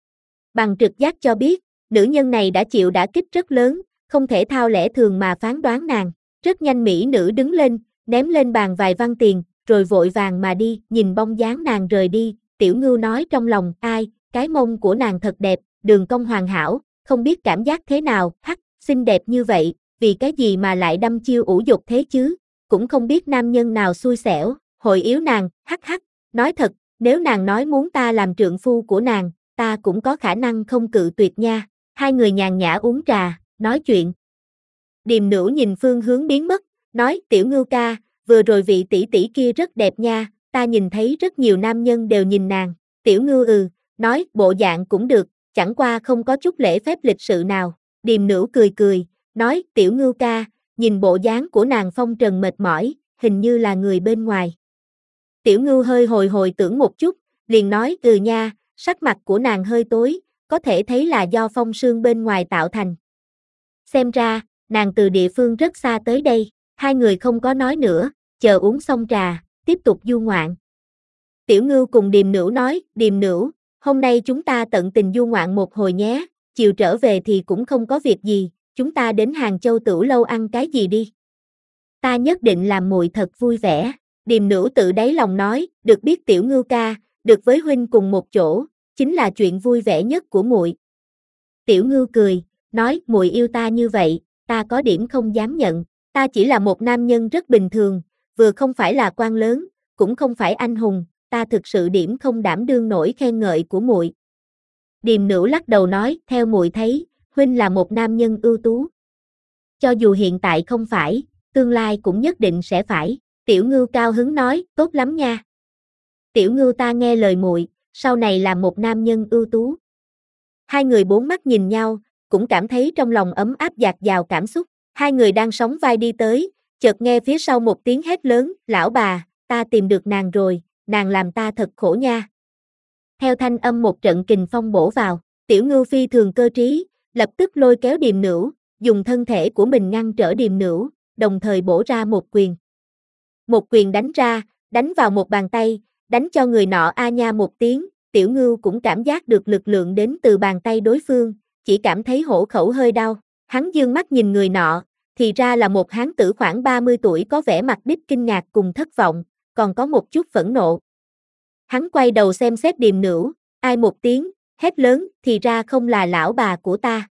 Bằng trực giác cho biết, nữ nhân này đã chịu đả kích rất lớn, không thể thao lẽ thường mà phán đoán nàng. Rất nhanh mỹ nữ đứng lên, ném lên bàn vài văn tiền, rồi vội vàng mà đi, nhìn bóng dáng nàng rời đi, Tiểu Ngưu nói trong lòng, ai, cái mông của nàng thật đẹp, đường cong hoàn hảo, không biết cảm giác thế nào, hắc, xinh đẹp như vậy, vì cái gì mà lại đâm chiêu ủ dục thế chứ, cũng không biết nam nhân nào xui xẻo, hội yếu nàng, hắc hắc, nói thật, nếu nàng nói muốn ta làm trượng phu của nàng, ta cũng có khả năng không cự tuyệt nha. Hai người nhàn nhã uống trà, nói chuyện. Điềm Nữu nhìn phương hướng biến mất, nói, Tiểu Ngưu ca, vừa rồi vị tỷ tỷ kia rất đẹp nha, ta nhìn thấy rất nhiều nam nhân đều nhìn nàng. Tiểu Ngưu nói, bộ dạng cũng được, chẳng qua không có chút lễ phép lịch sự nào. Điềm Nữu cười cười, nói, Tiểu Ngưu ca, nhìn bộ dáng của nàng phong trần mệt mỏi, hình như là người bên ngoài. Tiểu Ngưu hơi hồi tưởng một chút, liền nói, nha, sắc mặt của nàng hơi tối, có thể thấy là do phong sương bên ngoài tạo thành. Xem ra, nàng từ địa phương rất xa tới đây, hai người không có nói nữa, chờ uống xong trà, tiếp tục du ngoạn. Tiểu Ngưu cùng Điềm Nữu nói, Điềm Nữu, hôm nay chúng ta tận tình du ngoạn một hồi nhé, chiều trở về thì cũng không có việc gì, chúng ta đến Hàng Châu Tửu Lâu ăn cái gì đi. Ta nhất định làm muội thật vui vẻ. Điềm Nữu tự đáy lòng nói, được biết Tiểu Ngưu ca, được với huynh cùng một chỗ, chính là chuyện vui vẻ nhất của muội. Tiểu Ngưu cười, nói, muội yêu ta như vậy, ta có điểm không dám nhận, ta chỉ là một nam nhân rất bình thường, vừa không phải là quan lớn, cũng không phải anh hùng, ta thực sự điểm không đảm đương nổi khen ngợi của muội. Điềm Nữu lắc đầu nói, theo muội thấy, huynh là một nam nhân ưu tú. Cho dù hiện tại không phải, tương lai cũng nhất định sẽ phải. Tiểu Ngưu cao hứng nói, tốt lắm nha. Tiểu Ngưu ta nghe lời muội, sau này là một nam nhân ưu tú. Hai người bốn mắt nhìn nhau, cũng cảm thấy trong lòng ấm áp dạt dào cảm xúc. Hai người đang sóng vai đi tới, chợt nghe phía sau một tiếng hét lớn, lão bà, ta tìm được nàng rồi, nàng làm ta thật khổ nha. Theo thanh âm một trận kình phong bổ vào, Tiểu Ngưu phi thường cơ trí, lập tức lôi kéo Điềm Nữu, dùng thân thể của mình ngăn trở Điềm Nữu, đồng thời bổ ra một quyền. Một quyền đánh ra, đánh vào một bàn tay, đánh cho người nọ a nha một tiếng, Tiểu Ngưu cũng cảm giác được lực lượng đến từ bàn tay đối phương, chỉ cảm thấy hổ khẩu hơi đau. Hắn dương mắt nhìn người nọ, thì ra là một hán tử khoảng 30 tuổi có vẻ mặt đích kinh ngạc cùng thất vọng, còn có một chút phẫn nộ. Hắn quay đầu xem xét Điềm Nữu, ai một tiếng, hét lớn, thì ra không là lão bà của ta.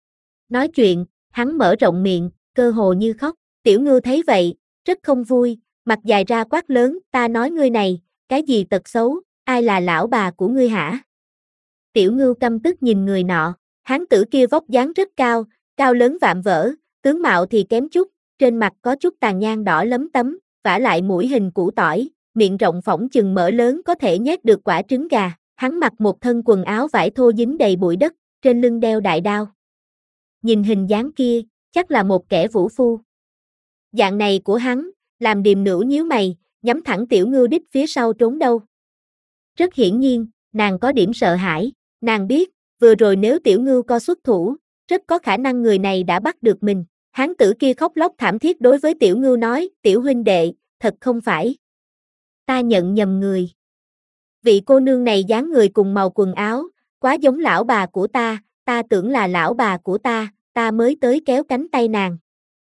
Nói chuyện, hắn mở rộng miệng, cơ hồ như khóc. Tiểu Ngưu thấy vậy, rất không vui, mặt dài ra quát lớn, ta nói ngươi này, cái gì tật xấu, ai là lão bà của ngươi hả? Tiểu Ngưu căm tức nhìn người nọ, hán tử kia vóc dáng rất cao, cao lớn vạm vỡ, tướng mạo thì kém chút, trên mặt có chút tàn nhang đỏ lấm tấm, vả lại mũi hình củ tỏi, miệng rộng phỏng chừng mở lớn có thể nhét được quả trứng gà. Hắn mặc một thân quần áo vải thô dính đầy bụi đất, trên lưng đeo đại đao. Nhìn hình dáng kia, chắc là một kẻ vũ phu. Dạng này của hắn, làm Điềm Nữu nhíu mày, nhắm thẳng Tiểu Ngưu đích phía sau trốn đâu. Rất hiển nhiên, nàng có điểm sợ hãi, nàng biết, vừa rồi nếu Tiểu Ngưu co xuất thủ, rất có khả năng người này đã bắt được mình. Hán tử kia khóc lóc thảm thiết đối với Tiểu Ngưu nói, Tiểu huynh đệ, thật không phải. Ta nhận nhầm người. Vị cô nương này dáng người cùng màu quần áo, quá giống lão bà của ta tưởng là lão bà của ta mới tới kéo cánh tay nàng.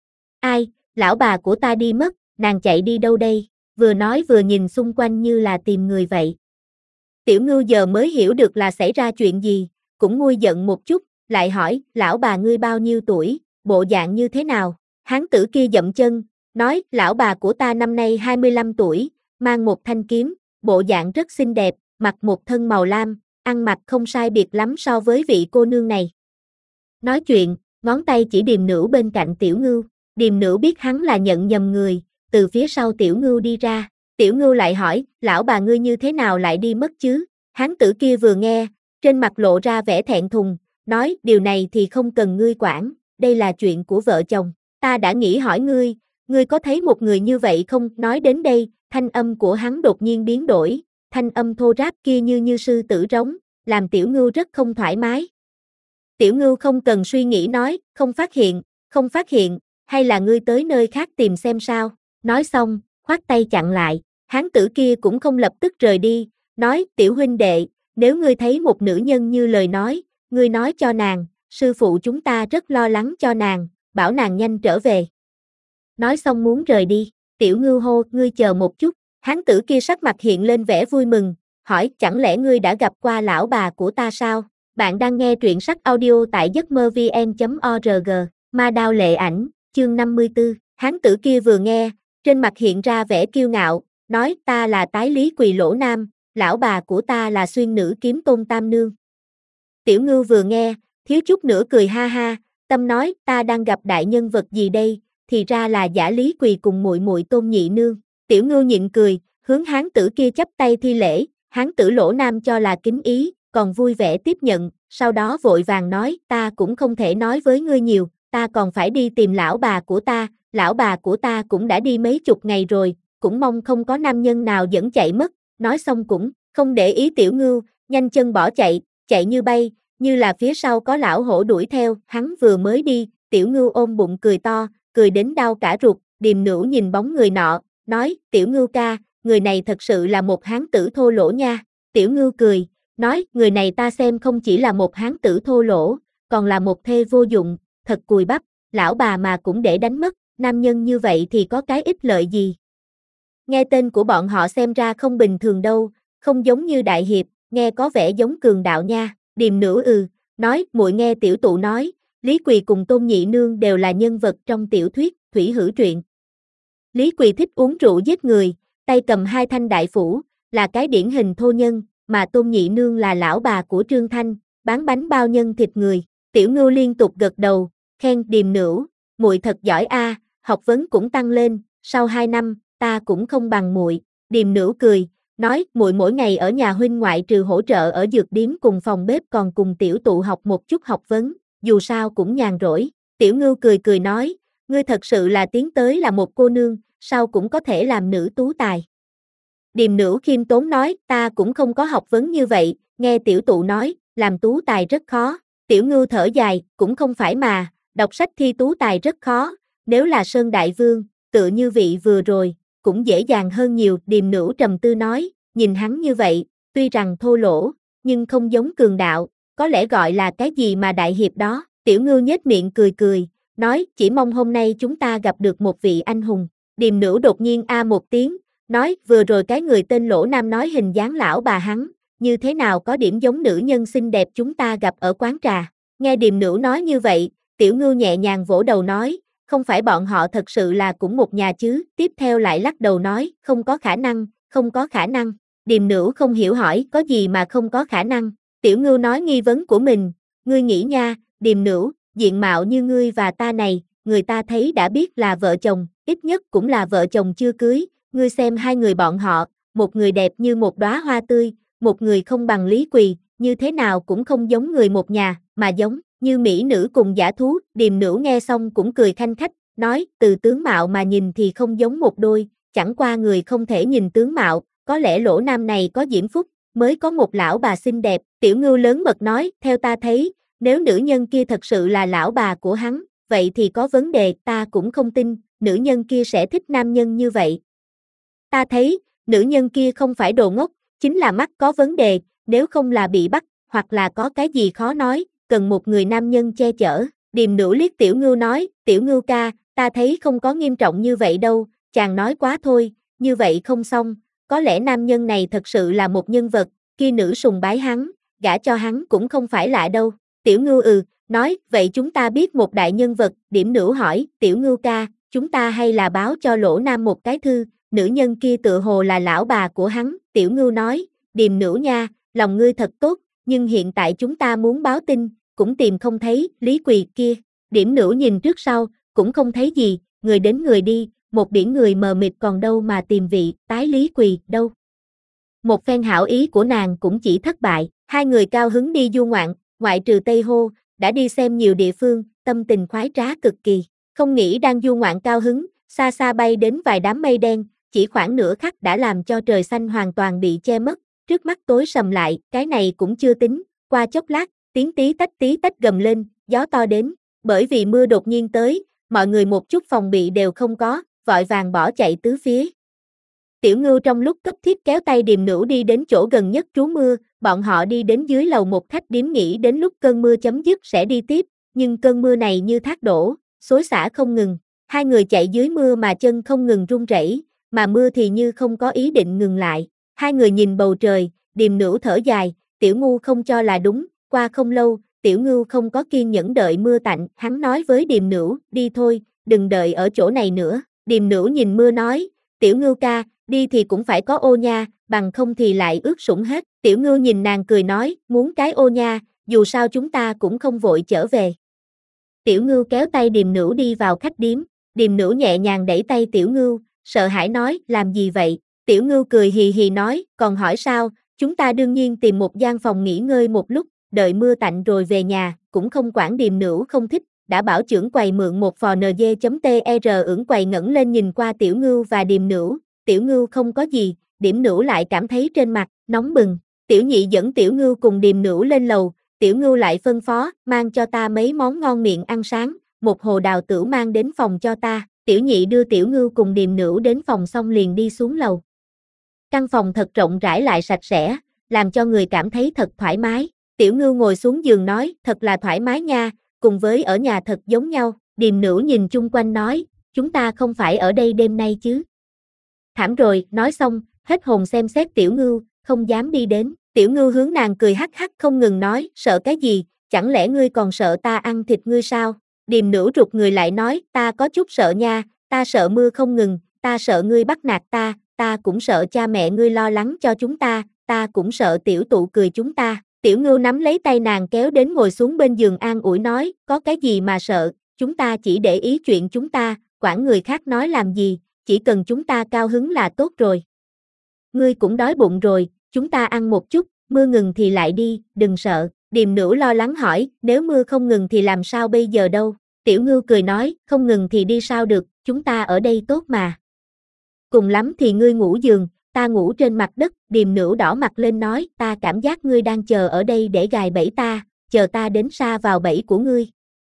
Ai, lão bà của ta đi mất, nàng chạy đi đâu đây? Vừa nói vừa nhìn xung quanh như là tìm người vậy. Tiểu Ngưu giờ mới hiểu được là xảy ra chuyện gì, cũng nguôi giận một chút, lại hỏi, lão bà ngươi bao nhiêu tuổi, bộ dạng như thế nào? Hán tử kia dậm chân, nói, lão bà của ta năm nay 25 tuổi, mang một thanh kiếm, bộ dạng rất xinh đẹp, mặc một thân màu lam, ăn mặc không sai biệt lắm so với vị cô nương này. Nói chuyện, ngón tay chỉ Điềm Nữu bên cạnh Tiểu Ngưu, Điềm Nữu biết hắn là nhận nhầm người, từ phía sau Tiểu Ngưu đi ra, Tiểu Ngưu lại hỏi, lão bà ngươi như thế nào lại đi mất chứ? Hán tử kia vừa nghe, trên mặt lộ ra vẻ thẹn thùng, nói, điều này thì không cần ngươi quản, đây là chuyện của vợ chồng, ta đã nghĩ hỏi ngươi có thấy một người như vậy không? Nói đến đây, thanh âm của hắn đột nhiên biến đổi, thanh âm thô ráp kia như sư tử rống, làm Tiểu Ngưu rất không thoải mái. Tiểu Ngưu không cần suy nghĩ nói, không phát hiện, hay là ngươi tới nơi khác tìm xem sao? Nói xong, khoát tay chặn lại, hán tử kia cũng không lập tức rời đi, nói, Tiểu huynh đệ, nếu ngươi thấy một nữ nhân như lời nói, ngươi nói cho nàng, sư phụ chúng ta rất lo lắng cho nàng, bảo nàng nhanh trở về. Nói xong muốn rời đi, Tiểu Ngưu hô, ngươi chờ một chút, hán tử kia sắc mặt hiện lên vẻ vui mừng, hỏi, chẳng lẽ ngươi đã gặp qua lão bà của ta sao? Bạn đang nghe truyện sách audio tại giấcmơ-vn.org, Ma Đao Lệ Ảnh, chương 54, hán tử kia vừa nghe, trên mặt hiện ra vẻ kiêu ngạo, nói, ta là Tái Lý Quỳ Lỗ Nam, lão bà của ta là Xuyên Nữ Kiếm Tôn Tam Nương. Tiểu Ngưu vừa nghe, thiếu chút nữa cười ha ha, tâm nói, ta đang gặp đại nhân vật gì đây, thì ra là Giả Lý Quỳ cùng muội muội Tôn Nhị Nương. Tiểu Ngưu nhịn cười, hướng hán tử kia chắp tay thi lễ, hán tử Lỗ Nam cho là kính ý, còn vui vẻ tiếp nhận, sau đó vội vàng nói, ta cũng không thể nói với ngươi nhiều, ta còn phải đi tìm lão bà của ta cũng đã đi mấy chục ngày rồi, cũng mong không có nam nhân nào dẫn chạy mất, nói xong cũng không để ý Tiểu Ngưu, nhanh chân bỏ chạy, chạy như bay, như là phía sau có lão hổ đuổi theo, hắn vừa mới đi, Tiểu Ngưu ôm bụng cười to, cười đến đau cả ruột, Điềm Nữu nhìn bóng người nọ, nói, Tiểu Ngưu ca, người này thật sự là một hán tử thô lỗ nha. Tiểu Ngưu cười, nói, người này ta xem không chỉ là một hán tử thô lỗ, còn là một thê vô dụng, thật cùi bắp, lão bà mà cũng để đánh mất, nam nhân như vậy thì có cái ích lợi gì. Nghe tên của bọn họ xem ra không bình thường đâu, không giống như đại hiệp, nghe có vẻ giống cường đạo nha. Điềm Nữu nói, muội nghe tiểu tụ nói, Lý Quỳ cùng Tôn Nhị Nương đều là nhân vật trong tiểu thuyết, thủy hữu truyện. Lý Quỳ thích uống rượu giết người, tay cầm hai thanh đại phủ, là cái điển hình thô nhân, mà Tôn Nhị Nương là lão bà của Trương Thanh, bán bánh bao nhân thịt người. Tiểu Ngưu liên tục gật đầu, khen Điềm Nữu, muội thật giỏi a, học vấn cũng tăng lên, sau 2 năm, ta cũng không bằng muội. Điềm Nữu cười, nói, muội mỗi ngày ở nhà huynh ngoại trừ hỗ trợ ở dược điếm cùng phòng bếp còn cùng tiểu tụ học một chút học vấn, dù sao cũng nhàn rỗi. Tiểu Ngưu cười cười nói, ngươi thật sự là tiến tới là một cô nương, sao cũng có thể làm nữ tú tài. Điềm Nữu khiêm tốn nói, ta cũng không có học vấn như vậy, nghe tiểu tụ nói, làm tú tài rất khó. Tiểu Ngưu thở dài, cũng không phải mà, đọc sách thi tú tài rất khó, nếu là Sơn Đại Vương, tựa như vị vừa rồi, cũng dễ dàng hơn nhiều. Điềm Nữu trầm tư nói, nhìn hắn như vậy, tuy rằng thô lỗ, nhưng không giống cường đạo, có lẽ gọi là cái gì mà đại hiệp đó. Tiểu Ngưu nhếch miệng cười cười, nói, chỉ mong hôm nay chúng ta gặp được một vị anh hùng. Điềm Nữu đột nhiên a một tiếng, nói, vừa rồi cái người tên Lỗ Nam nói hình dáng lão bà hắn, như thế nào có điểm giống nữ nhân xinh đẹp chúng ta gặp ở quán trà. Nghe Điềm Nữu nói như vậy, Tiểu Ngưu nhẹ nhàng vỗ đầu nói, không phải bọn họ thật sự là cũng một nhà chứ, tiếp theo lại lắc đầu nói, không có khả năng, không có khả năng. Điềm Nữu không hiểu hỏi, có gì mà không có khả năng. Tiểu Ngưu nói nghi vấn của mình, ngươi nghĩ nha, Điềm Nữu, diện mạo như ngươi và ta này, người ta thấy đã biết là vợ chồng, ít nhất cũng là vợ chồng chưa cưới, ngươi xem hai người bọn họ, một người đẹp như một đóa hoa tươi, một người không bằng Lý Quỳ, như thế nào cũng không giống người một nhà, mà giống như mỹ nữ cùng dã thú. Điềm Nữu nghe xong cũng cười khanh khách, nói, từ tướng mạo mà nhìn thì không giống một đôi, chẳng qua người không thể nhìn tướng mạo, có lẽ Lỗ Nam này có diễm phúc, mới có một lão bà xinh đẹp. Tiểu Ngưu lớn mật nói, theo ta thấy, nếu nữ nhân kia thật sự là lão bà của hắn, vậy thì có vấn đề, ta cũng không tin, nữ nhân kia sẽ thích nam nhân như vậy. Ta thấy, nữ nhân kia không phải đồ ngốc, chính là mắt có vấn đề, nếu không là bị bắt, hoặc là có cái gì khó nói, cần một người nam nhân che chở. Điềm Nữu liếc Tiểu Ngưu nói, Tiểu Ngưu ca, ta thấy không có nghiêm trọng như vậy đâu, chàng nói quá thôi, như vậy không xong, có lẽ nam nhân này thật sự là một nhân vật, kia nữ sùng bái hắn, gả cho hắn cũng không phải lạ đâu. Tiểu Ngưu nói, vậy chúng ta biết một đại nhân vật. Điềm Nữu hỏi, Tiểu Ngưu ca, chúng ta hay là báo cho Lỗ Nam một cái thư, nữ nhân kia tựa hồ là lão bà của hắn. Tiểu Ngưu nói, Điềm Nữu nha, lòng ngươi thật tốt, nhưng hiện tại chúng ta muốn báo tin, cũng tìm không thấy, Lý Quỳ kia. Điềm Nữu nhìn trước sau, cũng không thấy gì, người đến người đi, một biển người mờ mịt còn đâu mà tìm vị, tái Lý Quỳ, đâu. Một phen hảo ý của nàng cũng chỉ thất bại, hai người cao hứng đi du ngoạn, ngoại trừ Tây Hô, đã đi xem nhiều địa phương, tâm tình khoái trá cực kỳ, không nghĩ đang du ngoạn cao hứng, xa xa bay đến vài đám mây đen, chỉ khoảng nửa khắc đã làm cho trời xanh hoàn toàn bị che mất, trước mắt tối sầm lại, cái này cũng chưa tính, qua chốc lát, tiếng tí tách gầm lên, gió to đến, bởi vì mưa đột nhiên tới, mọi người một chút phòng bị đều không có, vội vàng bỏ chạy tứ phía. Tiểu Ngưu trong lúc cấp thiết kéo tay Điềm Nữu đi đến chỗ gần nhất trú mưa, bọn họ đi đến dưới lầu một khách điếm nghĩ đến lúc cơn mưa chấm dứt sẽ đi tiếp, nhưng cơn mưa này như thác đổ, xối xả không ngừng, hai người chạy dưới mưa mà chân không ngừng run rẩy, mà mưa thì như không có ý định ngừng lại. Hai người nhìn bầu trời, Điềm Nữu thở dài, Tiểu Ngưu không cho là đúng, qua không lâu, Tiểu Ngưu không có kiên nhẫn đợi mưa tạnh, hắn nói với Điềm Nữu, đi thôi, đừng đợi ở chỗ này nữa. Điềm Nữu nhìn mưa nói, Tiểu Ngưu ca, đi thì cũng phải có ô nha, bằng không thì lại ướt sũng hết. Tiểu Ngưu nhìn nàng cười nói, muốn cái ô nha, dù sao chúng ta cũng không vội trở về. Tiểu Ngưu kéo tay Điềm Nữu đi vào khách điếm, Điềm Nữu nhẹ nhàng đẩy tay Tiểu Ngưu, sợ hãi nói, làm gì vậy? Tiểu Ngưu cười hì hì nói, còn hỏi sao, chúng ta đương nhiên tìm một gian phòng nghỉ ngơi một lúc, đợi mưa tạnh rồi về nhà, cũng không quản. Điềm Nữu không thích, đã bảo trưởng quầy mượn một phò NG.TR. Ưởng quầy ngẩng lên nhìn qua Tiểu Ngưu và Điềm Nữu, Tiểu Ngưu không có gì, Điềm Nữu lại cảm thấy trên mặt nóng bừng. Tiểu Nhị dẫn Tiểu Ngưu cùng Điềm Nữu lên lầu, Tiểu Ngưu lại phân phó, mang cho ta mấy món ngon miệng ăn sáng, một hồ đào tửu mang đến phòng cho ta. Tiểu Nhị đưa Tiểu Ngưu cùng Điềm Nữu đến phòng xong liền đi xuống lầu. Căn phòng thật rộng rãi lại sạch sẽ, làm cho người cảm thấy thật thoải mái. Tiểu Ngưu ngồi xuống giường nói, thật là thoải mái nha, cùng với ở nhà thật giống nhau. Điềm Nữu nhìn chung quanh nói, chúng ta không phải ở đây đêm nay chứ? Thảm rồi, nói xong, hết hồn xem xét Tiểu Ngưu, không dám đi đến. Tiểu Ngưu hướng nàng cười hắc hắc không ngừng nói, sợ cái gì, chẳng lẽ ngươi còn sợ ta ăn thịt ngươi sao? Điềm Nữu rụt người lại nói, ta có chút sợ nha, ta sợ mưa không ngừng, ta sợ ngươi bắt nạt ta cũng sợ cha mẹ ngươi lo lắng cho chúng ta cũng sợ tiểu tụ cười chúng ta. Tiểu Ngưu nắm lấy tay nàng kéo đến ngồi xuống bên giường an ủi nói, có cái gì mà sợ, chúng ta chỉ để ý chuyện chúng ta, quản người khác nói làm gì, chỉ cần chúng ta cao hứng là tốt rồi. Ngươi cũng đói bụng rồi, chúng ta ăn một chút, mưa ngừng thì lại đi, đừng sợ. Điềm Nữu lo lắng hỏi, nếu mưa không ngừng thì làm sao bây giờ đâu? Tiểu Ngưu cười nói, không ngừng thì đi sao được, chúng ta ở đây tốt mà. Cùng lắm thì ngươi ngủ giường, ta ngủ trên mặt đất. Điềm Nữu đỏ mặt lên nói, ta cảm giác ngươi đang chờ ở đây để gài bẫy ta, chờ ta đến sa vào bẫy của ngươi.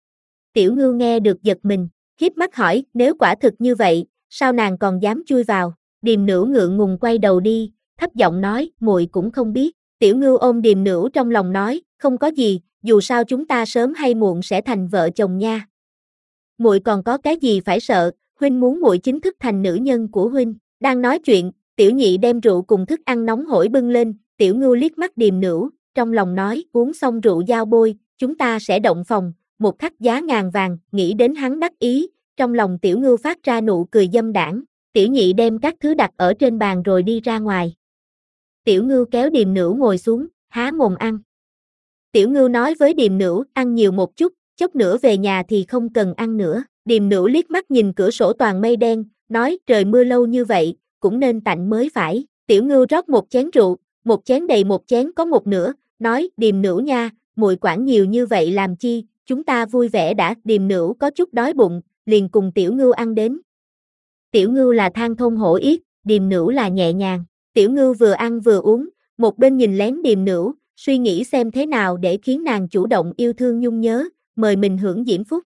Tiểu Ngưu nghe được giật mình, híp mắt hỏi, nếu quả thực như vậy, sao nàng còn dám chui vào? Điềm Nữu ngượng ngùng quay đầu đi, thấp giọng nói, muội cũng không biết. Tiểu Ngưu ôm Điềm Nữu trong lòng nói, không có gì, dù sao chúng ta sớm hay muộn sẽ thành vợ chồng nha. Muội còn có cái gì phải sợ, huynh muốn muội chính thức thành nữ nhân của huynh. Đang nói chuyện, Tiểu Nhị đem rượu cùng thức ăn nóng hổi bưng lên, Tiểu Ngưu liếc mắt Điềm Nữu, trong lòng nói, uống xong rượu giao bôi, chúng ta sẽ động phòng, một khắc giá ngàn vàng. Nghĩ đến hắn đắc ý, trong lòng Tiểu Ngưu phát ra nụ cười dâm đãng. Tiểu Nhị đem các thứ đặt ở trên bàn rồi đi ra ngoài. Tiểu Ngưu kéo Điềm Nữu ngồi xuống, há mồm ăn. Tiểu Ngưu nói với Điềm Nữu, ăn nhiều một chút, chốc nữa về nhà thì không cần ăn nữa. Điềm Nữu liếc mắt nhìn cửa sổ toàn mây đen, nói, trời mưa lâu như vậy, cũng nên tạnh mới phải. Tiểu Ngưu rót một chén rượu, một chén đầy một chén có một nửa, nói, Điềm Nữu nha, muội quản nhiều như vậy làm chi, chúng ta vui vẻ đã. Điềm Nữu có chút đói bụng, liền cùng Tiểu Ngưu ăn đến. Tiểu Ngưu là than thôn hổ yết, Điềm Nữu là nhẹ nhàng. Tiểu Ngưu vừa ăn vừa uống, một bên nhìn lén Điềm Nữu, suy nghĩ xem thế nào để khiến nàng chủ động yêu thương nhung nhớ, mời mình hưởng diễm phúc.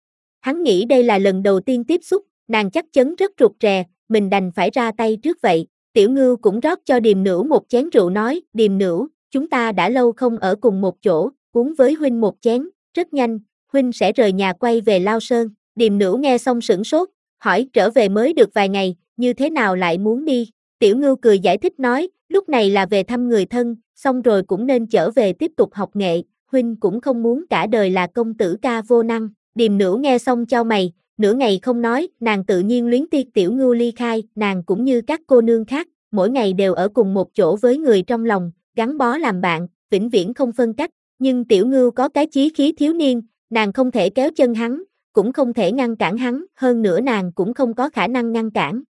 Hắn nghĩ đây là lần đầu tiên tiếp xúc, nàng chắc chắn rất rụt rè, mình đành phải ra tay trước vậy. Tiểu Ngưu cũng rót cho Điềm Nữu một chén rượu nói, Điềm Nữu, chúng ta đã lâu không ở cùng một chỗ, uống với huynh một chén, rất nhanh, huynh sẽ rời nhà quay về Lao Sơn. Điềm Nữu nghe xong sửng sốt, hỏi trở về mới được vài ngày, như thế nào lại muốn đi? Tiểu Ngưu cười giải thích nói, lúc này là về thăm người thân, xong rồi cũng nên trở về tiếp tục học nghệ, huynh cũng không muốn cả đời là công tử ca vô năng. Điềm Nữu nghe xong chau mày, nửa ngày không nói, nàng tự nhiên luyến tiếc Tiểu Ngưu ly khai, nàng cũng như các cô nương khác, mỗi ngày đều ở cùng một chỗ với người trong lòng, gắn bó làm bạn, vĩnh viễn không phân cách, nhưng Tiểu Ngưu có cái chí khí thiếu niên, nàng không thể kéo chân hắn, cũng không thể ngăn cản hắn, hơn nữa nàng cũng không có khả năng ngăn cản.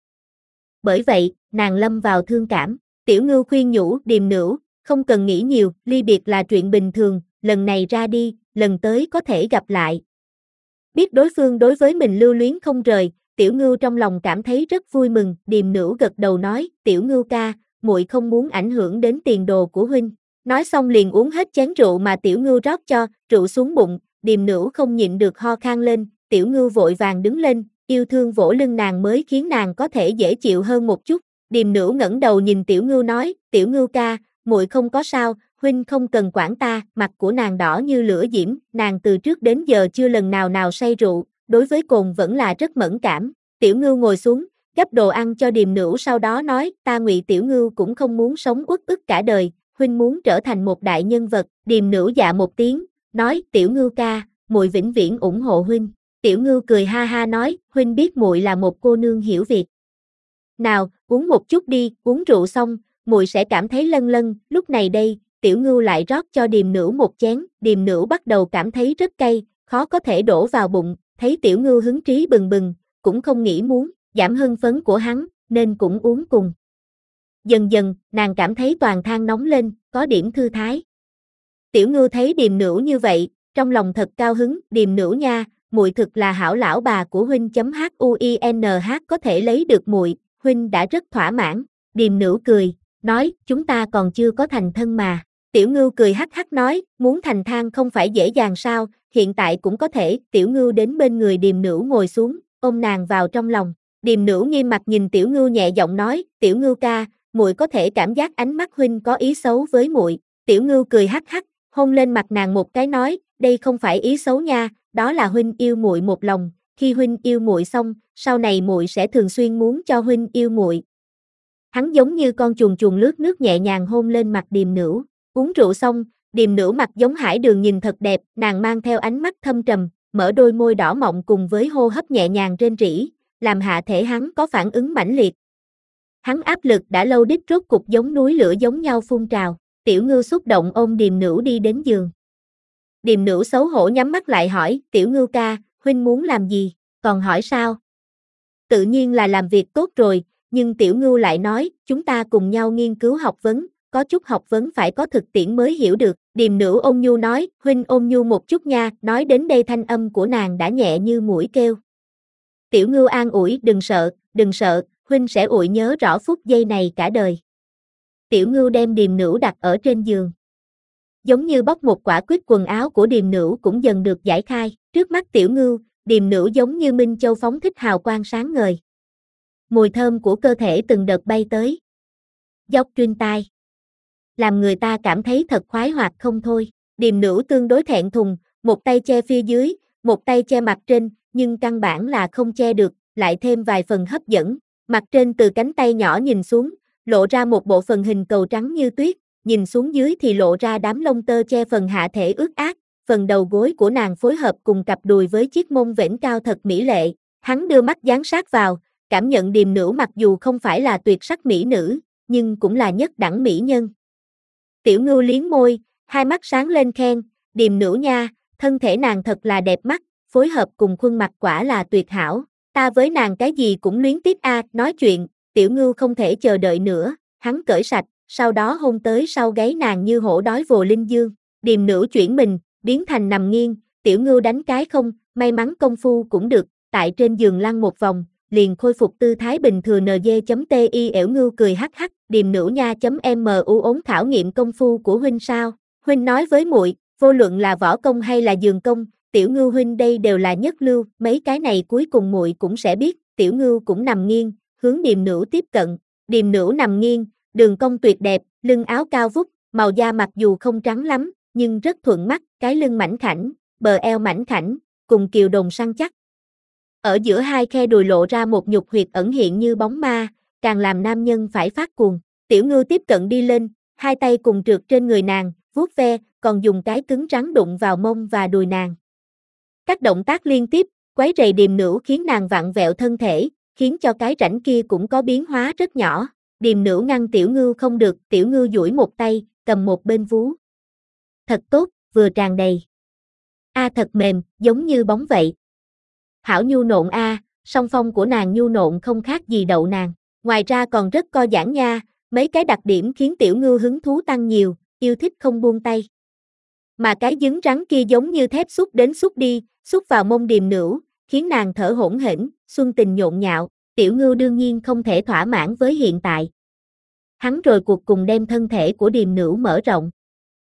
Bởi vậy, nàng lâm vào thương cảm. Tiểu Ngưu khuyên nhủ, Điềm Nữu, không cần nghĩ nhiều, ly biệt là chuyện bình thường, lần này ra đi, lần tới có thể gặp lại. Biết đối phương đối với mình lưu luyến không rời, Tiểu Ngưu trong lòng cảm thấy rất vui mừng. Điềm Nữu gật đầu nói, Tiểu Ngưu ca, muội không muốn ảnh hưởng đến tiền đồ của huynh. Nói xong liền uống hết chén rượu mà Tiểu Ngưu rót cho, rượu xuống bụng, Điềm Nữu không nhịn được ho khan lên, Tiểu Ngưu vội vàng đứng lên, yêu thương vỗ lưng nàng mới khiến nàng có thể dễ chịu hơn một chút. Điềm Nữu ngẩng đầu nhìn Tiểu Ngưu nói, Tiểu Ngưu ca, muội không có sao, huynh không cần quản ta. Mặt của nàng đỏ như lửa diễm, nàng từ trước đến giờ chưa lần nào say rượu, đối với cồn vẫn là rất mẫn cảm. Tiểu Ngưu ngồi xuống, gắp đồ ăn cho Điềm Nữu, sau đó nói, ta Ngụy Tiểu Ngưu cũng không muốn sống uất ức cả đời, huynh muốn trở thành một đại nhân vật. Điềm Nữu dạ một tiếng, nói, Tiểu Ngưu ca, muội vĩnh viễn ủng hộ huynh. Tiểu Ngưu cười ha ha nói, huynh biết muội là một cô nương hiểu việc. Nào, uống một chút đi, uống rượu xong, muội sẽ cảm thấy lân lân. Lúc này đây, Tiểu Ngưu lại rót cho Điềm Nữu một chén, Điềm Nữu bắt đầu cảm thấy rất cay, khó có thể đổ vào bụng, thấy Tiểu Ngưu hứng trí bừng bừng, cũng không nghĩ muốn giảm hưng phấn của hắn, nên cũng uống cùng. Dần dần, nàng cảm thấy toàn thân nóng lên, có điểm thư thái. Tiểu Ngưu thấy Điềm Nữu như vậy, trong lòng thật cao hứng, Điềm Nữu nha, muội thực là hảo lão bà của huynh. HUINH có thể lấy được muội, huynh đã rất thỏa mãn. Điềm Nữu cười, nói, chúng ta còn chưa có thành thân mà. Tiểu Ngưu cười hắc hắc nói, muốn thành thang không phải dễ dàng sao, hiện tại cũng có thể. Tiểu Ngưu đến bên người Điềm Nữu ngồi xuống, ôm nàng vào trong lòng. Điềm Nữu nghiêm mặt nhìn Tiểu Ngưu nhẹ giọng nói, Tiểu Ngưu ca, muội có thể cảm giác ánh mắt huynh có ý xấu với muội. Tiểu Ngưu cười hắc hắc, hôn lên mặt nàng một cái nói, đây không phải ý xấu nha, đó là huynh yêu muội một lòng, khi huynh yêu muội xong, sau này muội sẽ thường xuyên muốn cho huynh yêu muội. Hắn giống như con chuồn chuồn lướt nước nhẹ nhàng hôn lên mặt Điềm Nữu. Uống rượu xong, Điềm Nữu mặt giống hải đường nhìn thật đẹp, nàng mang theo ánh mắt thâm trầm, mở đôi môi đỏ mọng cùng với hô hấp nhẹ nhàng rên rỉ, làm hạ thể hắn có phản ứng mãnh liệt. Hắn áp lực đã lâu đít rốt cục giống núi lửa giống nhau phun trào. Tiểu Ngưu xúc động ôm Điềm Nữu đi đến giường. Điềm Nữu xấu hổ nhắm mắt lại hỏi, Tiểu Ngưu ca, huynh muốn làm gì, còn hỏi sao? Tự nhiên là làm việc tốt rồi, nhưng Tiểu Ngưu lại nói, chúng ta cùng nhau nghiên cứu học vấn, có chút học vấn phải có thực tiễn mới hiểu được. Điềm Nữu ôn nhu nói, huynh ôn nhu một chút nha, nói đến đây thanh âm của nàng đã nhẹ như muỗi kêu. Tiểu Ngưu an ủi, đừng sợ, huynh sẽ ủi nhớ rõ phút giây này cả đời. Tiểu Ngưu đem Điềm Nữu đặt ở trên giường. Giống như bóc một quả quýt, quần áo của Điềm Nữu cũng dần được giải khai, trước mắt Tiểu Ngưu, Điềm Nữu giống như minh châu phóng thích hào quang sáng ngời. Mùi thơm của cơ thể từng đợt bay tới, dọc truyền tai, làm người ta cảm thấy thật khoái hoạt không thôi. Điềm Nữu tương đối thẹn thùng, một tay che phía dưới, một tay che mặt trên, nhưng căn bản là không che được, lại thêm vài phần hấp dẫn. Mặt trên từ cánh tay nhỏ nhìn xuống, lộ ra một bộ phận hình cầu trắng như tuyết, nhìn xuống dưới thì lộ ra đám lông tơ che phần hạ thể ướt át, phần đầu gối của nàng phối hợp cùng cặp đùi với chiếc mông vểnh cao thật mỹ lệ. Hắn đưa mắt dán sát vào, cảm nhận Điềm Nữu mặc dù không phải là tuyệt sắc mỹ nữ, nhưng cũng là nhất đẳng mỹ nhân. Tiểu Ngưu liếm môi, hai mắt sáng lên khen, Điềm Nữu nha, thân thể nàng thật là đẹp mắt, phối hợp cùng khuôn mặt quả là tuyệt hảo. Ta với nàng cái gì cũng luyến tiếc a. Nói chuyện, Tiểu Ngưu không thể chờ đợi nữa, hắn cởi sạch, sau đó hôn tới sau gáy nàng như hổ đói vồ linh dương. Điềm Nữu chuyển mình, biến thành nằm nghiêng, Tiểu Ngưu đánh cái không, may mắn công phu cũng được, tại trên giường lăn một vòng, liền khôi phục tư thái bình thường. NG.TI ẻo Ngưu cười hắc hắc, Điềm Nữu nha.MU ốn khảo nghiệm công phu của huynh sao? Huynh nói với muội, vô luận là võ công hay là giường công, Tiểu Ngưu huynh đây đều là nhất lưu, mấy cái này cuối cùng muội cũng sẽ biết. Tiểu Ngưu cũng nằm nghiêng, hướng Điềm Nữu tiếp cận. Điềm Nữu nằm nghiêng, đường cong tuyệt đẹp, lưng áo cao vút, màu da mặc dù không trắng lắm, nhưng rất thuận mắt, cái lưng mảnh khảnh, bờ eo mảnh khảnh, cùng kiều đồng săn chắc. Ở giữa hai khe đùi lộ ra một nhục huyệt ẩn hiện như bóng ma, càng làm nam nhân phải phát cuồng. Tiểu Ngưu tiếp cận đi lên, hai tay cùng trượt trên người nàng, vuốt ve, còn dùng cái cứng rắn đụng vào mông và đùi nàng. Các động tác liên tiếp, quấy rầy Điềm Nữu khiến nàng vặn vẹo thân thể, khiến cho cái rãnh kia cũng có biến hóa rất nhỏ. Điềm Nữu ngăn Tiểu Ngưu không được, Tiểu Ngưu duỗi một tay, cầm một bên vú. Thật tốt, vừa tràn đầy. Thật mềm, giống như bóng vậy. Hảo nhu nộn song phong của nàng nhu nộn không khác gì đậu nàng. Ngoài ra còn rất co giãn nha, mấy cái đặc điểm khiến Tiểu Ngưu hứng thú tăng nhiều, yêu thích không buông tay. Mà cái dứng rắn kia giống như thép xúc đến xúc đi, xúc vào mông Điềm Nữu, khiến nàng thở hổn hển, xuân tình nhộn nhạo. Tiểu Ngưu đương nhiên không thể thỏa mãn với hiện tại. Hắn rồi cuộc cùng đem thân thể của Điềm Nữu mở rộng.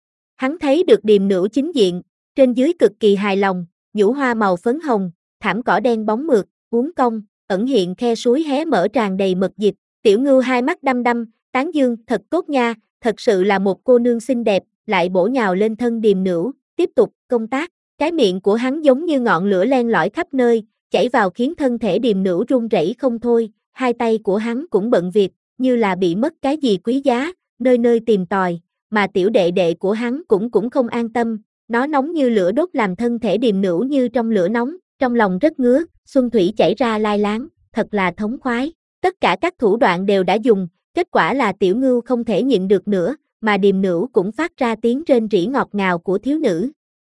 Hắn thấy được Điềm Nữu chính diện, trên dưới cực kỳ hài lòng, nhũ hoa màu phấn hồng, thảm cỏ đen bóng mượt, uốn cong, ẩn hiện khe suối hé mở tràn đầy mật dịch. Tiểu Ngưu hai mắt đăm đăm, tán dương, thật tốt nha, thật sự là một cô nương xinh đẹp, lại bổ nhào lên thân Điềm Nữu, tiếp tục công tác. Cái miệng của hắn giống như ngọn lửa len lỏi khắp nơi, chảy vào khiến thân thể Điềm Nữu run rẩy không thôi. Hai tay của hắn cũng bận việc, như là bị mất cái gì quý giá, nơi nơi tìm tòi, mà tiểu đệ đệ của hắn cũng không an tâm, nó nóng như lửa đốt làm thân thể Điềm Nữu như trong lửa nóng, trong lòng rất ngứa, xuân thủy chảy ra lai láng, thật là thống khoái. Tất cả các thủ đoạn đều đã dùng, kết quả là Tiểu Ngưu không thể nhịn được nữa, mà Điềm Nữu cũng phát ra tiếng rên rỉ ngọt ngào của thiếu nữ.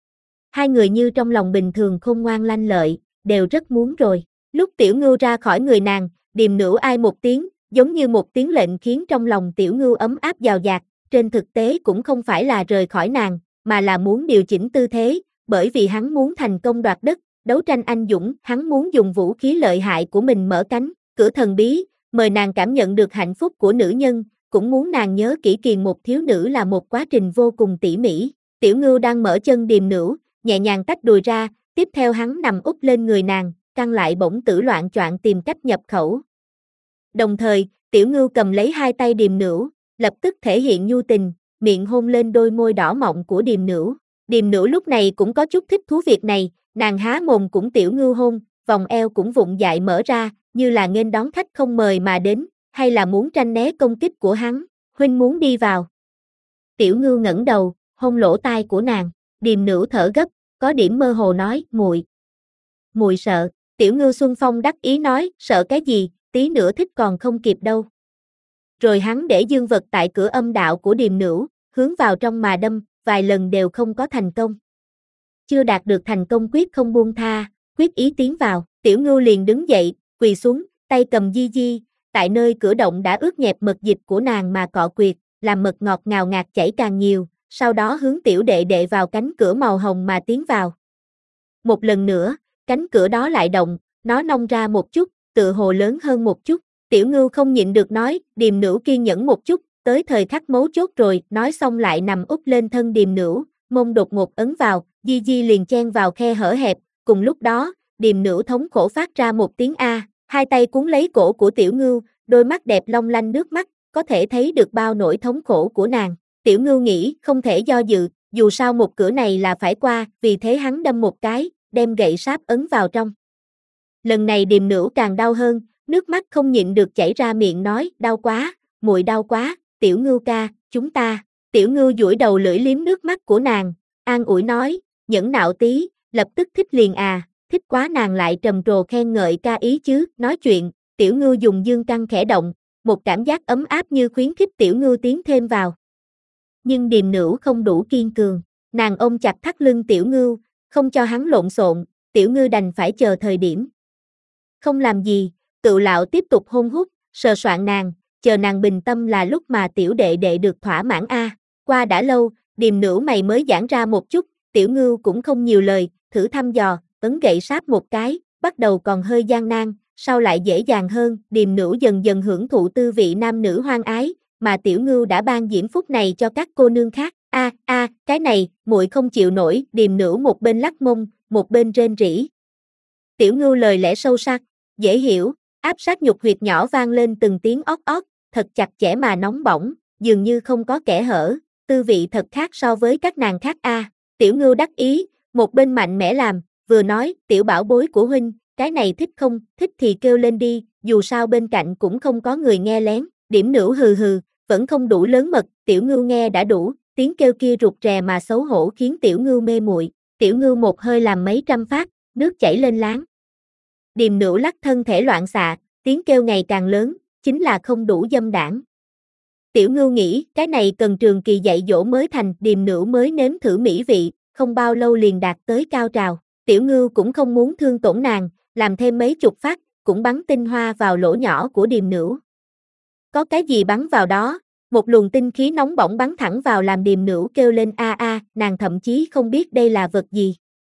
Hai người như trong lòng bình thường khôn ngoan lanh lợi, đều rất muốn rồi. Lúc Tiểu Ngưu ra khỏi người nàng, Điềm Nữu ai một tiếng, giống như một tiếng lệnh khiến trong lòng Tiểu Ngưu ấm áp dào dạt, trên thực tế cũng không phải là rời khỏi nàng, mà là muốn điều chỉnh tư thế, bởi vì hắn muốn thành công đoạt đất, đấu tranh anh dũng, hắn muốn dùng vũ khí lợi hại của mình mở cánh, cửa thần bí, mời nàng cảm nhận được hạnh phúc của nữ nhân, cũng muốn nàng nhớ kỹ kiền một thiếu nữ là một quá trình vô cùng tỉ mỉ. Tiểu Ngưu đang mở chân Điềm Nữu, nhẹ nhàng tách đùi ra, tiếp theo hắn nằm úp lên người nàng, căng lại bỗng tử loạn choạng tìm cách nhập khẩu. Đồng thời, Tiểu Ngưu cầm lấy hai tay Điềm Nữu, lập tức thể hiện nhu tình, miệng hôn lên đôi môi đỏ mọng của Điềm Nữu. Điềm Nữu lúc này cũng có chút thích thú việc này, nàng há mồm cũng Tiểu Ngưu hôn, vòng eo cũng vụng dại mở ra, như là nghênh đón khách không mời mà đến, hay là muốn tranh né công kích của hắn. Huynh muốn đi vào. Tiểu Ngưu ngẩng đầu, hôn lỗ tai của nàng. Điềm Nữu thở gấp, có điểm mơ hồ nói, muội sợ. Tiểu Ngưu xuân phong đắc ý nói, sợ cái gì, tí nữa thích còn không kịp đâu. Rồi hắn để dương vật tại cửa âm đạo của Điềm Nữu, hướng vào trong mà đâm, vài lần đều không có thành công. Chưa đạt được thành công quyết không buông tha, quyết ý tiến vào, Tiểu Ngưu liền đứng dậy, quỳ xuống, tay cầm di di, tại nơi cửa động đã ướt nhẹp mật dịch của nàng mà cọ quyệt, làm mật ngọt ngào ngạt chảy càng nhiều, sau đó hướng tiểu đệ đệ vào cánh cửa màu hồng mà tiến vào. Một lần nữa, cánh cửa đó lại động, nó nông ra một chút, tựa hồ lớn hơn một chút. Tiểu Ngưu không nhịn được nói, Điềm Nữu kiên nhẫn một chút, tới thời khắc mấu chốt rồi, nói xong lại nằm úp lên thân Điềm Nữu, mông đột ngột ấn vào, di di liền chen vào khe hở hẹp, cùng lúc đó, Điềm Nữu thống khổ phát ra một tiếng A, hai tay cuốn lấy cổ của Tiểu Ngưu, đôi mắt đẹp long lanh nước mắt, có thể thấy được bao nỗi thống khổ của nàng. Tiểu Ngưu nghĩ, không thể do dự, dù sao một cửa này là phải qua, vì thế hắn đâm một cái, đem gậy sáp ấn vào trong. Lần này Điềm Nữu càng đau hơn, nước mắt không nhịn được chảy ra miệng nói, đau quá, muội đau quá, Tiểu Ngưu ca, chúng ta. Tiểu Ngưu duỗi đầu lưỡi liếm nước mắt của nàng, an ủi nói, nhẫn nạo tí, lập tức thích liền à, thích quá nàng lại trầm trồ khen ngợi ca ý chứ, nói chuyện, Tiểu Ngưu dùng dương căn khẽ động, một cảm giác ấm áp như khuyến khích Tiểu Ngưu tiến thêm vào. Nhưng Điềm Nữu không đủ kiên cường, nàng ôm chặt thắt lưng Tiểu Ngưu, không cho hắn lộn xộn, Tiểu Ngưu đành phải chờ thời điểm. Không làm gì, Cựu Lão tiếp tục hôn hút, sờ soạn nàng, chờ nàng bình tâm là lúc mà tiểu đệ đệ được thỏa mãn a. Qua đã lâu, Điềm Nữu mày mới giãn ra một chút, Tiểu Ngưu cũng không nhiều lời, thử thăm dò, ấn gậy sáp một cái, bắt đầu còn hơi gian nan, sau lại dễ dàng hơn, Điềm Nữu dần dần hưởng thụ tư vị nam nữ hoan ái, mà Tiểu Ngưu đã ban diễm phúc này cho các cô nương khác. Cái này, muội không chịu nổi, Điềm Nữu một bên lắc mông, một bên rên rỉ. Tiểu Ngưu lời lẽ sâu sắc, dễ hiểu, áp sát nhục huyệt nhỏ vang lên từng tiếng ót ót, thật chặt chẽ mà nóng bỏng, dường như không có kẽ hở, tư vị thật khác so với các nàng khác a. Tiểu Ngưu đắc ý, một bên mạnh mẽ làm, vừa nói, tiểu bảo bối của huynh, cái này thích không, thích thì kêu lên đi, dù sao bên cạnh cũng không có người nghe lén. Điểm Nữu hừ hừ, vẫn không đủ lớn mật, Tiểu Ngưu nghe đã đủ, tiếng kêu kia rụt rè mà xấu hổ khiến Tiểu Ngưu mê muội. Tiểu Ngưu một hơi làm mấy trăm phát, nước chảy lên láng. Điềm Nữu lắc thân thể loạn xạ, tiếng kêu ngày càng lớn, chính là không đủ dâm đãng. Tiểu Ngưu nghĩ, cái này cần trường kỳ dạy dỗ mới thành, Điềm Nữu mới nếm thử mỹ vị, không bao lâu liền đạt tới cao trào. Tiểu Ngưu cũng không muốn thương tổn nàng, làm thêm mấy chục phát, cũng bắn tinh hoa vào lỗ nhỏ của Điềm Nữu. Có cái gì bắn vào đó, một luồng tinh khí nóng bỏng bắn thẳng vào làm Điềm Nữu kêu lên a, nàng thậm chí không biết đây là vật gì.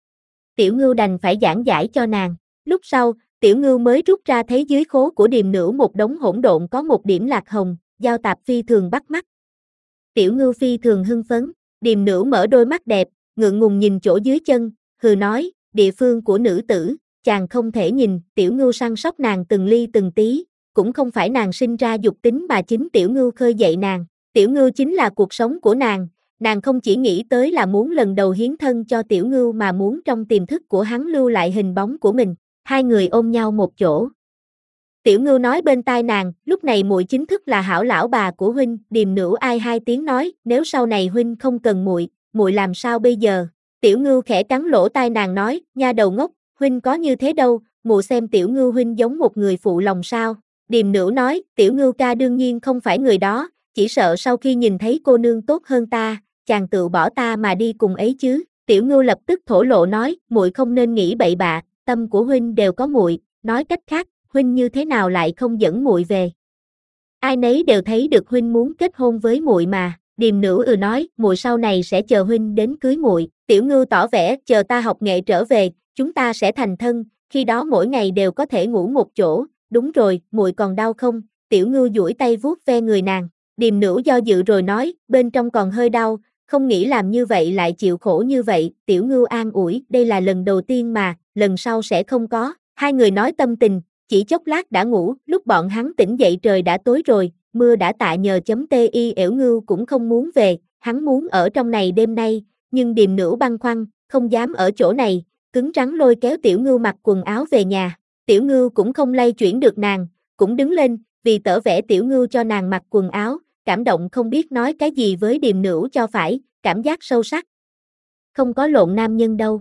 Tiểu Ngưu đành phải giảng giải cho nàng. Lúc sau, Tiểu Ngưu mới rút ra thấy dưới khố của Điềm Nữu một đống hỗn độn có một điểm lạc hồng, giao tạp phi thường bắt mắt. Tiểu Ngưu phi thường hưng phấn, Điềm Nữu mở đôi mắt đẹp, ngượng ngùng nhìn chỗ dưới chân, hừ nói, địa phương của nữ tử, chàng không thể nhìn. Tiểu Ngưu săn sóc nàng từng ly từng tí, cũng không phải nàng sinh ra dục tính mà chính Tiểu Ngưu khơi dậy nàng. Tiểu Ngưu chính là cuộc sống của nàng không chỉ nghĩ tới là muốn lần đầu hiến thân cho Tiểu Ngưu mà muốn trong tiềm thức của hắn lưu lại hình bóng của mình. Hai người ôm nhau một chỗ. Tiểu Ngưu nói bên tai nàng, lúc này muội chính thức là hảo lão bà của huynh. Điềm Nữu ai hai tiếng nói, nếu sau này huynh không cần muội làm sao bây giờ? Tiểu Ngưu khẽ cắn lỗ tai nàng nói, nha đầu ngốc, huynh có như thế đâu, mụ xem Tiểu Ngưu huynh giống một người phụ lòng sao? Điềm Nữu nói, Tiểu Ngưu ca đương nhiên không phải người đó, chỉ sợ sau khi nhìn thấy cô nương tốt hơn ta, chàng tự bỏ ta mà đi cùng ấy chứ. Tiểu Ngưu lập tức thổ lộ nói, muội không nên nghĩ bậy bạ, tâm của huynh đều có muội, nói cách khác, huynh như thế nào lại không dẫn muội về? Ai nấy đều thấy được huynh muốn kết hôn với muội mà. Điềm Nữu nói, muội sau này sẽ chờ huynh đến cưới muội. Tiểu Ngưu tỏ vẻ, chờ ta học nghệ trở về, chúng ta sẽ thành thân, khi đó mỗi ngày đều có thể ngủ một chỗ. Đúng rồi, muội còn đau không? Tiểu Ngưu duỗi tay vuốt ve người nàng. Điềm Nữu do dự rồi nói, bên trong còn hơi đau, không nghĩ làm như vậy lại chịu khổ như vậy. Tiểu Ngưu an ủi, đây là lần đầu tiên mà, lần sau sẽ không có. Hai người nói tâm tình, chỉ chốc lát đã ngủ, lúc bọn hắn tỉnh dậy trời đã tối rồi, mưa đã tạ ti. Ẻo Ngưu cũng không muốn về, hắn muốn ở trong này đêm nay, nhưng Điềm Nữu băn khoăn, không dám ở chỗ này, cứng rắn lôi kéo Tiểu Ngưu mặc quần áo về nhà. Tiểu Ngưu cũng không lay chuyển được nàng, cũng đứng lên, vì tỏ vẻ Tiểu Ngưu cho nàng mặc quần áo, cảm động không biết nói cái gì với Điềm Nữu cho phải, cảm giác sâu sắc. Không có lộn nam nhân đâu.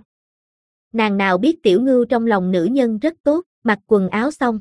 Nàng nào biết Tiểu Ngưu trong lòng nữ nhân rất tốt, mặc quần áo xong.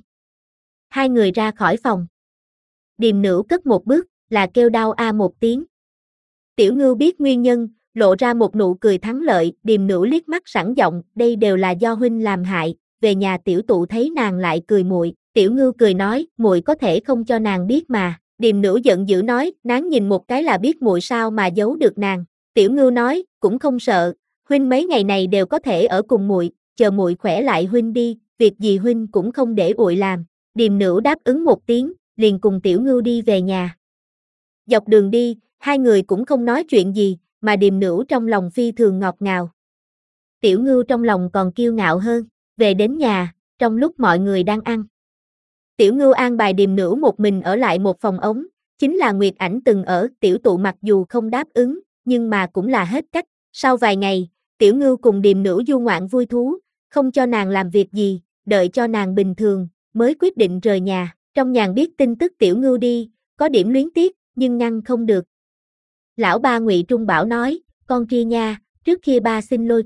Hai người ra khỏi phòng. Điềm Nữu cất một bước, là kêu đau a một tiếng. Tiểu Ngưu biết nguyên nhân, lộ ra một nụ cười thắng lợi, Điềm Nữu liếc mắt sẵn giọng, đây đều là do huynh làm hại, về nhà tiểu tụ thấy nàng lại cười muội, Tiểu Ngưu cười nói, muội có thể không cho nàng biết mà, Điềm Nữu giận dữ nói, náng nhìn một cái là biết muội sao mà giấu được nàng, Tiểu Ngưu nói, cũng không sợ, huynh mấy ngày này đều có thể ở cùng muội, chờ muội khỏe lại huynh đi, việc gì huynh cũng không để uội làm, Điềm Nữu đáp ứng một tiếng, liền cùng Tiểu Ngưu đi về nhà. Dọc đường đi, hai người cũng không nói chuyện gì, mà Điềm Nữu trong lòng phi thường ngọt ngào. Tiểu Ngưu trong lòng còn kiêu ngạo hơn, về đến nhà, trong lúc mọi người đang ăn. Tiểu Ngưu an bài Điềm Nữu một mình ở lại một phòng ống, chính là Nguyệt Ảnh từng ở, Tiểu Tụ mặc dù không đáp ứng, nhưng mà cũng là hết cách. Sau vài ngày, Tiểu Ngưu cùng Điềm Nữu du ngoạn vui thú, không cho nàng làm việc gì, đợi cho nàng bình thường, mới quyết định rời nhà. Trong nhàn biết tin tức Tiểu Ngưu đi, có điểm luyến tiếc, nhưng ngăn không được. Lão ba Ngụy Trung Bảo nói, con kia nha, trước kia ba xin lôi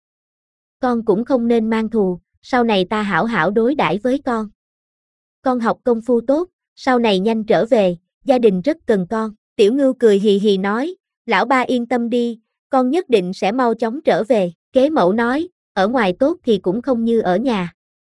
con cũng không nên mang thù, sau này ta hảo hảo đối đãi với con. Con học công phu tốt, sau này nhanh trở về, gia đình rất cần con. Tiểu Ngưu cười hì hì nói, lão ba yên tâm đi, con nhất định sẽ mau chóng trở về. Kế mẫu nói, ở ngoài tốt thì cũng không như ở nhà.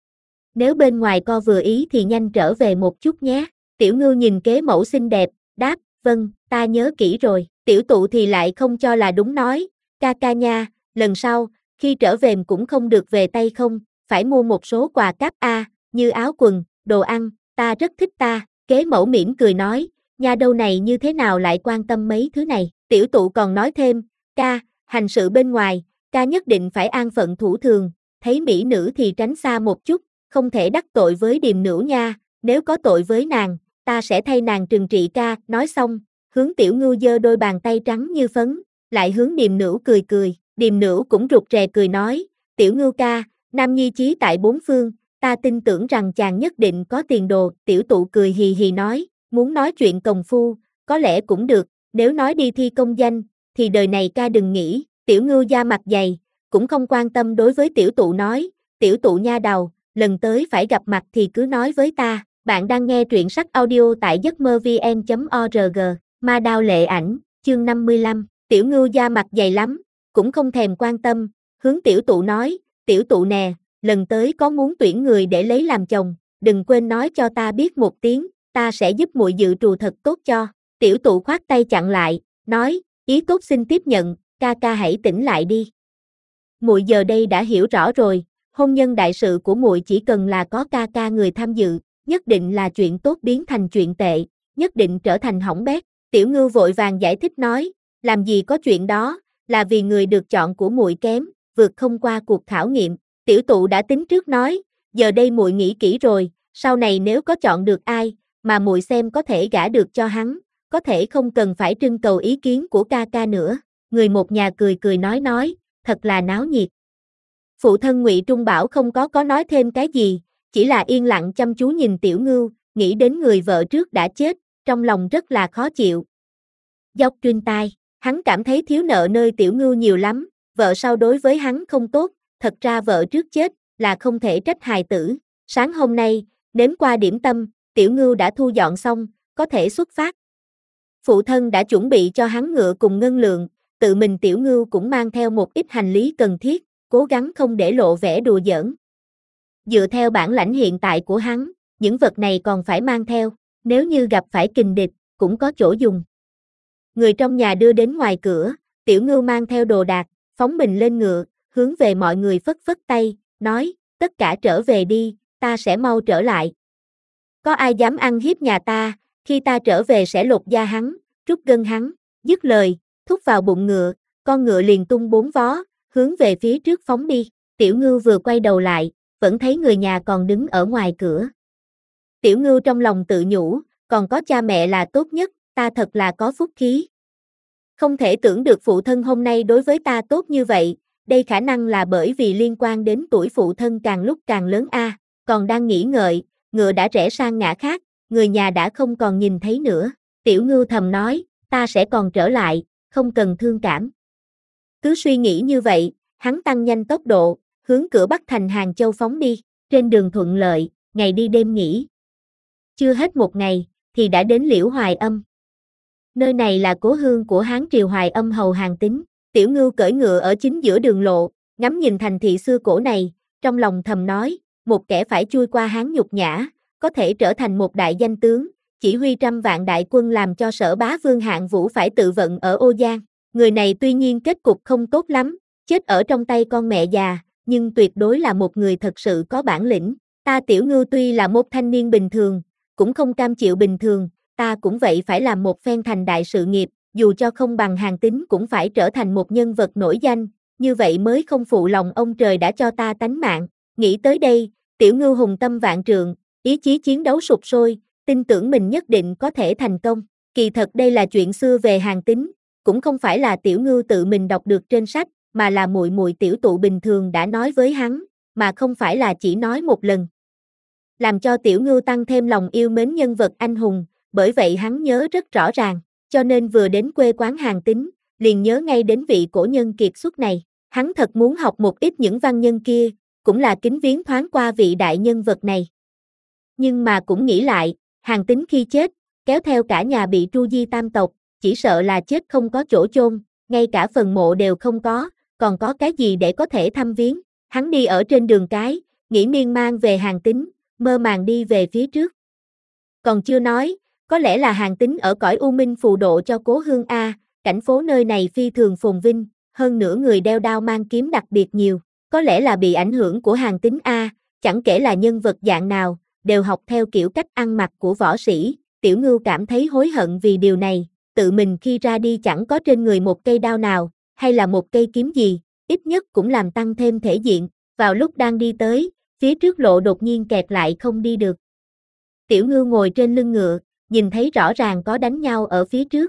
Nếu bên ngoài co vừa ý thì nhanh trở về một chút nhé. Tiểu Ngưu nhìn kế mẫu xinh đẹp, đáp, vâng, ta nhớ kỹ rồi. Tiểu Tụ thì lại không cho là đúng nói, ca ca nha, lần sau, khi trở về cũng không được về tay không, phải mua một số quà cáp a, như áo quần, đồ ăn, ta rất thích ta. Kế mẫu mỉm cười nói, nha đâu này như thế nào lại quan tâm mấy thứ này. Tiểu Tụ còn nói thêm, ca, hành sự bên ngoài, ca nhất định phải an phận thủ thường, thấy mỹ nữ thì tránh xa một chút, không thể đắc tội với Điềm Nữu nha, nếu có tội với nàng, ta sẽ thay nàng trừng trị ca. Nói xong, hướng Tiểu Ngưu giơ đôi bàn tay trắng như phấn, lại hướng Điềm Nữu cười cười, Điềm Nữu cũng rụt rè cười nói, Tiểu Ngưu ca, nam nhi chí tại bốn phương, ta tin tưởng rằng chàng nhất định có tiền đồ. Tiểu Tụ cười hì hì nói, muốn nói chuyện công phu, có lẽ cũng được, nếu nói đi thi công danh, thì đời này ca đừng nghĩ. Tiểu Ngưu da mặt dày, cũng không quan tâm đối với Tiểu Tụ nói, Tiểu Tụ nha đầu, lần tới phải gặp mặt thì cứ nói với ta. Bạn đang nghe truyện sách audio tại giấc mơ vn.org, Ma Đao Lệ Ảnh, chương 55, Tiểu Ngưu da mặt dày lắm, cũng không thèm quan tâm, hướng Tiểu Tụ nói, Tiểu Tụ nè, lần tới có muốn tuyển người để lấy làm chồng, đừng quên nói cho ta biết một tiếng, ta sẽ giúp muội dự trù thật tốt cho. Tiểu Tụ khoát tay chặn lại, nói, ý tốt xin tiếp nhận, ca ca hãy tỉnh lại đi. Muội giờ đây đã hiểu rõ rồi, hôn nhân đại sự của muội chỉ cần là có ca ca người tham dự, nhất định là chuyện tốt biến thành chuyện tệ, nhất định trở thành hỏng bét. Tiểu Ngưu vội vàng giải thích nói, làm gì có chuyện đó, là vì người được chọn của muội kém, vượt không qua cuộc khảo nghiệm. Tiểu Tụ đã tính trước nói, giờ đây muội nghĩ kỹ rồi, sau này nếu có chọn được ai, mà muội xem có thể gả được cho hắn, có thể không cần phải trưng cầu ý kiến của ca ca nữa. Người một nhà cười cười nói, thật là náo nhiệt. Phụ thân Ngụy Trung Bảo không có nói thêm cái gì, chỉ là yên lặng chăm chú nhìn Tiểu Ngưu, nghĩ đến người vợ trước đã chết, trong lòng rất là khó chịu. Dốc trên tai, hắn cảm thấy thiếu nợ nơi Tiểu Ngưu nhiều lắm, vợ sau đối với hắn không tốt, thật ra vợ trước chết, là không thể trách hài tử. Sáng hôm nay, nếm qua điểm tâm, Tiểu Ngưu đã thu dọn xong, có thể xuất phát. Phụ thân đã chuẩn bị cho hắn ngựa cùng ngân lượng, tự mình Tiểu Ngưu cũng mang theo một ít hành lý cần thiết, cố gắng không để lộ vẻ đùa giỡn. Dựa theo bản lãnh hiện tại của hắn, những vật này còn phải mang theo, nếu như gặp phải kình địch, cũng có chỗ dùng. Người trong nhà đưa đến ngoài cửa, Tiểu Ngưu mang theo đồ đạc, phóng mình lên ngựa, hướng về mọi người phất phất tay, nói, tất cả trở về đi, ta sẽ mau trở lại. Có ai dám ăn hiếp nhà ta, khi ta trở về sẽ lột da hắn, rút gân hắn. Dứt lời, thúc vào bụng ngựa, con ngựa liền tung bốn vó, hướng về phía trước phóng đi. Tiểu Ngưu vừa quay đầu lại, vẫn thấy người nhà còn đứng ở ngoài cửa. Tiểu Ngưu trong lòng tự nhủ, còn có cha mẹ là tốt nhất, ta thật là có phúc khí. Không thể tưởng được phụ thân hôm nay đối với ta tốt như vậy, đây khả năng là bởi vì liên quan đến tuổi phụ thân càng lúc càng lớn a. Còn đang nghĩ ngợi, ngựa đã rẽ sang ngã khác, người nhà đã không còn nhìn thấy nữa. Tiểu Ngưu thầm nói, ta sẽ còn trở lại, không cần thương cảm. Cứ suy nghĩ như vậy, hắn tăng nhanh tốc độ, hướng cửa Bắc thành Hàng Châu phóng đi. Trên đường thuận lợi, ngày đi đêm nghỉ. Chưa hết một ngày, thì đã đến Liễu Hoài Âm. Nơi này là cố hương của Hán triều Hoài Âm hầu Hàn Tín. Tiểu Ngưu cưỡi ngựa ở chính giữa đường lộ, ngắm nhìn thành thị xưa cổ này, trong lòng thầm nói, một kẻ phải chui qua Hán nhục nhã, có thể trở thành một đại danh tướng, chỉ huy trăm vạn đại quân làm cho Sở Bá Vương Hạng Vũ phải tự vận ở Ô Giang. Người này tuy nhiên kết cục không tốt lắm, chết ở trong tay con mẹ già, nhưng tuyệt đối là một người thật sự có bản lĩnh. Ta Tiểu Ngưu tuy là một thanh niên bình thường, cũng không cam chịu bình thường, ta cũng vậy phải làm một phen thành đại sự nghiệp, dù cho không bằng Hàn Tín cũng phải trở thành một nhân vật nổi danh, như vậy mới không phụ lòng ông trời đã cho ta tánh mạng. Nghĩ tới đây, Tiểu Ngưu hùng tâm vạn trượng, ý chí chiến đấu sục sôi, tin tưởng mình nhất định có thể thành công. Kỳ thật đây là chuyện xưa về Hàn Tín, cũng không phải là Tiểu Ngưu tự mình đọc được trên sách, mà là muội muội Tiểu Tụ bình thường đã nói với hắn, mà không phải là chỉ nói một lần. Làm cho Tiểu Ngưu tăng thêm lòng yêu mến nhân vật anh hùng, bởi vậy hắn nhớ rất rõ ràng, cho nên vừa đến quê quán Hàn Tín, liền nhớ ngay đến vị cổ nhân kiệt xuất này. Hắn thật muốn học một ít những văn nhân kia, cũng là kính viếng thoáng qua vị đại nhân vật này. Nhưng mà cũng nghĩ lại, Hàn Tín khi chết, kéo theo cả nhà bị tru di tam tộc, chỉ sợ là chết không có chỗ chôn, ngay cả phần mộ đều không có, còn có cái gì để có thể thăm viếng. Hắn đi ở trên đường cái, nghĩ miên man về Hàn Tín, mơ màng đi về phía trước. Còn chưa nói, có lẽ là Hàn Tín ở cõi u minh phù độ cho cố hương A, cảnh phố nơi này phi thường phồn vinh, hơn nữa người đeo đao mang kiếm đặc biệt nhiều, có lẽ là bị ảnh hưởng của Hàn Tín A, chẳng kể là nhân vật dạng nào, đều học theo kiểu cách ăn mặc của võ sĩ. Tiểu Ngưu cảm thấy hối hận vì điều này, tự mình khi ra đi chẳng có trên người một cây đao nào, hay là một cây kiếm gì, ít nhất cũng làm tăng thêm thể diện. Vào lúc đang đi tới, phía trước lộ đột nhiên kẹt lại không đi được. Tiểu Ngưu ngồi trên lưng ngựa, nhìn thấy rõ ràng có đánh nhau ở phía trước.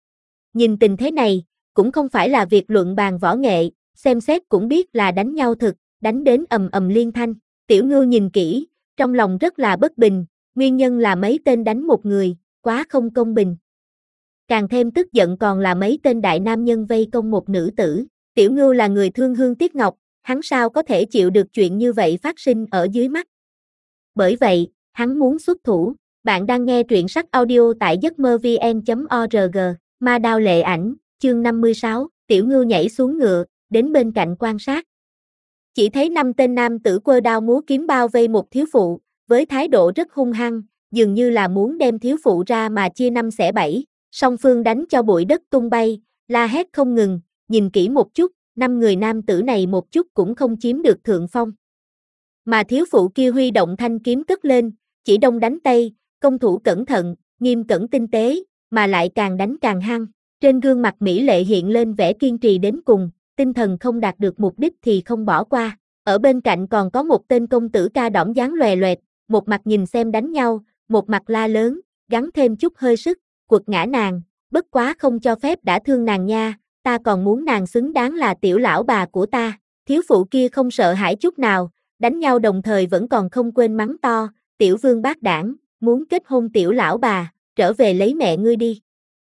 Nhìn tình thế này, cũng không phải là việc luận bàn võ nghệ, xem xét cũng biết là đánh nhau thực, đánh đến ầm ầm liên thanh. Tiểu Ngưu nhìn kỹ, trong lòng rất là bất bình, nguyên nhân là mấy tên đánh một người, quá không công bình. Càng thêm tức giận còn là mấy tên đại nam nhân vây công một nữ tử. Tiểu Ngưu là người thương hương tiếc ngọc, hắn sao có thể chịu được chuyện như vậy phát sinh ở dưới mắt. Bởi vậy, hắn muốn xuất thủ. Bạn đang nghe truyện sách audio tại giấc mơ vn.org, Ma Đao Lệ Ảnh, chương 56, Tiểu Ngưu nhảy xuống ngựa, đến bên cạnh quan sát. Chỉ thấy 5 tên nam tử quơ đao múa kiếm bao vây một thiếu phụ, với thái độ rất hung hăng, dường như là muốn đem thiếu phụ ra mà chia 5 xẻ 7, song phương đánh cho bụi đất tung bay, la hét không ngừng, nhìn kỹ một chút, 5 người nam tử này một chút cũng không chiếm được thượng phong. Mà thiếu phụ kia huy động thanh kiếm cất lên, chỉ đông đánh tây, công thủ cẩn thận, nghiêm cẩn tinh tế, mà lại càng đánh càng hăng. Trên gương mặt mỹ lệ hiện lên vẻ kiên trì đến cùng, tinh thần không đạt được mục đích thì không bỏ qua. Ở bên cạnh còn có một tên công tử ca đỏm dáng lòe loẹt, một mặt nhìn xem đánh nhau, một mặt la lớn, gắng thêm chút hơi sức, quật ngã nàng, bất quá không cho phép đã thương nàng nha, ta còn muốn nàng xứng đáng là tiểu lão bà của ta. Thiếu phụ kia không sợ hãi chút nào, đánh nhau đồng thời vẫn còn không quên mắng to, tiểu vương bát đảng, muốn kết hôn tiểu lão bà, trở về lấy mẹ ngươi đi.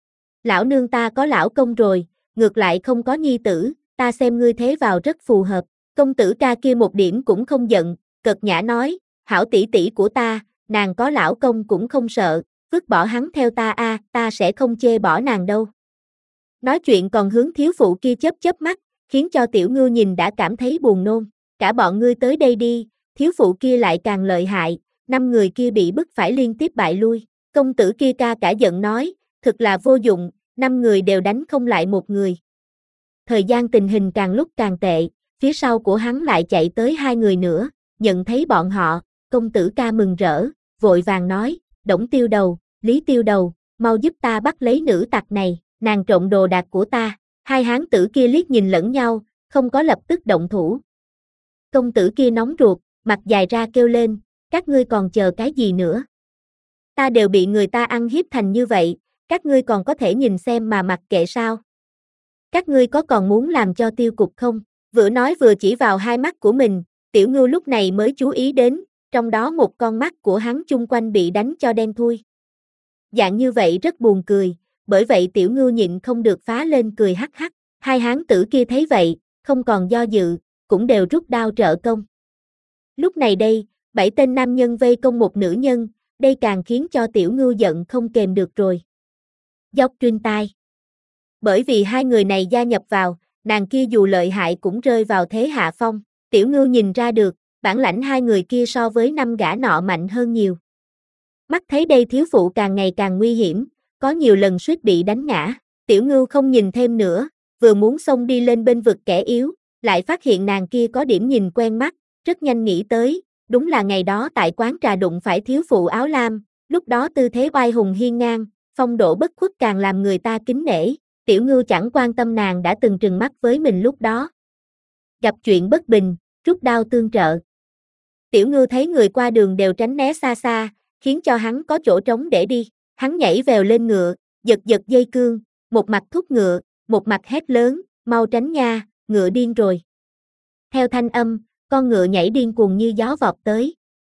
Lão nương ta có lão công rồi, ngược lại không có nhi tử, ta xem ngươi thế vào rất phù hợp. Công tử ca kia một điểm cũng không giận, cợt nhã nói, hảo tỷ tỷ của ta, nàng có lão công cũng không sợ, vứt bỏ hắn theo ta a, ta sẽ không chê bỏ nàng đâu. Nói chuyện còn hướng thiếu phụ kia chớp chớp mắt, khiến cho Tiểu Ngưu nhìn đã cảm thấy buồn nôn. Cả bọn ngươi tới đây đi, thiếu phụ kia lại càng lợi hại, 5 người kia bị bức phải liên tiếp bại lui. Công tử kia ca cả giận nói, thực là vô dụng, 5 người đều đánh không lại một người. Thời gian tình hình càng lúc càng tệ, phía sau của hắn lại chạy tới 2 người nữa, nhận thấy bọn họ, công tử ca mừng rỡ, vội vàng nói, Đổng Tiêu Đầu, Lý Tiêu Đầu, mau giúp ta bắt lấy nữ tặc này, nàng trộm đồ đạc của ta. Hai hán tử kia liếc nhìn lẫn nhau, không có lập tức động thủ. Công tử kia nóng ruột, mặt dài ra kêu lên, các ngươi còn chờ cái gì nữa? Ta đều bị người ta ăn hiếp thành như vậy, các ngươi còn có thể nhìn xem mà mặc kệ sao? Các ngươi có còn muốn làm cho tiêu cục không? Vừa nói vừa chỉ vào hai mắt của mình, Tiểu Ngưu lúc này mới chú ý đến, trong đó một con mắt của hắn chung quanh bị đánh cho đen thui. Dạng như vậy rất buồn cười, bởi vậy Tiểu Ngưu nhịn không được phá lên cười hắc hắc. Hai hán tử kia thấy vậy, không còn do dự, cũng đều rút đao trợ công. Lúc này đây, 7 tên nam nhân vây công một nữ nhân, đây càng khiến cho Tiểu Ngưu giận không kềm được rồi. Dốc Trinh tai. Bởi vì hai người này gia nhập vào, nàng kia dù lợi hại cũng rơi vào thế hạ phong. Tiểu Ngưu nhìn ra được, bản lãnh hai người kia so với năm gã nọ mạnh hơn nhiều. Mắt thấy đây thiếu phụ càng ngày càng nguy hiểm, có nhiều lần suýt bị đánh ngã. Tiểu Ngưu không nhìn thêm nữa, vừa muốn xông đi lên bên vực kẻ yếu, lại phát hiện nàng kia có điểm nhìn quen mắt, rất nhanh nghĩ tới, đúng là ngày đó tại quán trà đụng phải thiếu phụ áo lam, lúc đó tư thế oai hùng hiên ngang, phong độ bất khuất càng làm người ta kính nể. Tiểu Ngưu chẳng quan tâm nàng đã từng trừng mắt với mình lúc đó. Gặp chuyện bất bình, rút đao tương trợ. Tiểu Ngưu thấy người qua đường đều tránh né xa xa, khiến cho hắn có chỗ trống để đi. Hắn nhảy vèo lên ngựa, giật giật dây cương, một mặt thúc ngựa, một mặt hét lớn, mau tránh nha, ngựa điên rồi. Theo thanh âm, con ngựa nhảy điên cuồng như gió vọt tới.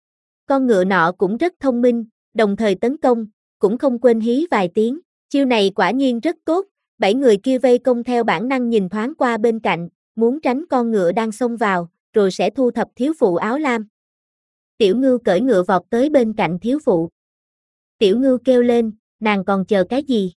Con ngựa nọ cũng rất thông minh, đồng thời tấn công, cũng không quên hí vài tiếng. Chiêu này quả nhiên rất tốt, 7 người kia vây công theo bản năng nhìn thoáng qua bên cạnh, muốn tránh con ngựa đang xông vào, rồi sẽ thu thập thiếu phụ áo lam. Tiểu Ngưu cởi ngựa vọt tới bên cạnh thiếu phụ. Tiểu Ngưu kêu lên, nàng còn chờ cái gì?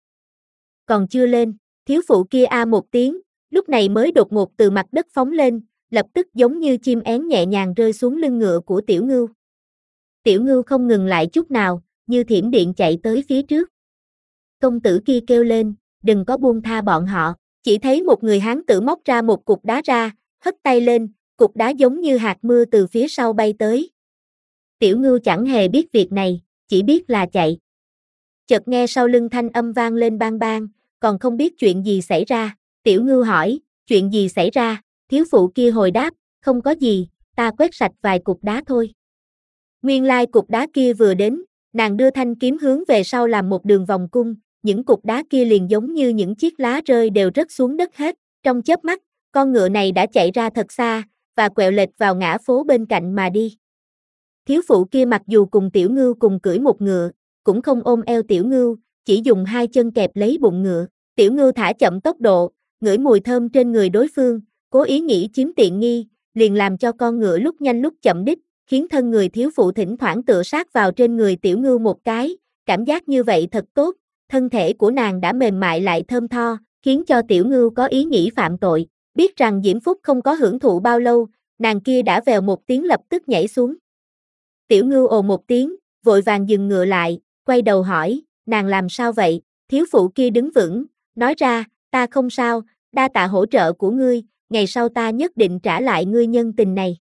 Còn chưa lên, thiếu phụ kia a một tiếng, lúc này mới đột ngột từ mặt đất phóng lên, lập tức giống như chim én nhẹ nhàng rơi xuống lưng ngựa của Tiểu Ngưu. Tiểu Ngưu không ngừng lại chút nào, như thiểm điện chạy tới phía trước. Công tử kia kêu lên, đừng có buông tha bọn họ, chỉ thấy một người hán tử móc ra một cục đá ra, hất tay lên, cục đá giống như hạt mưa từ phía sau bay tới. Tiểu Ngưu chẳng hề biết việc này, chỉ biết là chạy. Chợt nghe sau lưng thanh âm vang lên bang bang, còn không biết chuyện gì xảy ra. Tiểu Ngưu hỏi, chuyện gì xảy ra? Thiếu phụ kia hồi đáp, không có gì, ta quét sạch vài cục đá thôi. Nguyên lai cục đá kia vừa đến, nàng đưa thanh kiếm hướng về sau làm một đường vòng cung, những cục đá kia liền giống như những chiếc lá rơi đều rớt xuống đất hết. Trong chớp mắt, con ngựa này đã chạy ra thật xa, và quẹo lệch vào ngã phố bên cạnh mà đi. Thiếu phụ kia mặc dù cùng Tiểu Ngưu cùng cưỡi một ngựa, cũng không ôm eo Tiểu Ngưu, chỉ dùng hai chân kẹp lấy bụng ngựa. Tiểu Ngưu thả chậm tốc độ, ngửi mùi thơm trên người đối phương, cố ý nghĩ chiếm tiện nghi, liền làm cho con ngựa lúc nhanh lúc chậm đích, khiến thân người thiếu phụ thỉnh thoảng tựa sát vào trên người Tiểu Ngưu một cái, cảm giác như vậy thật tốt, thân thể của nàng đã mềm mại lại thơm tho, khiến cho Tiểu Ngưu có ý nghĩ phạm tội. Biết rằng diễm phúc không có hưởng thụ bao lâu, nàng kia đã vèo một tiếng lập tức nhảy xuống. Tiểu Ngưu ồ một tiếng, vội vàng dừng ngựa lại, quay đầu hỏi, nàng làm sao vậy? Thiếu phụ kia đứng vững, nói ra, ta không sao, đa tạ hỗ trợ của ngươi, ngày sau ta nhất định trả lại ngươi nhân tình này.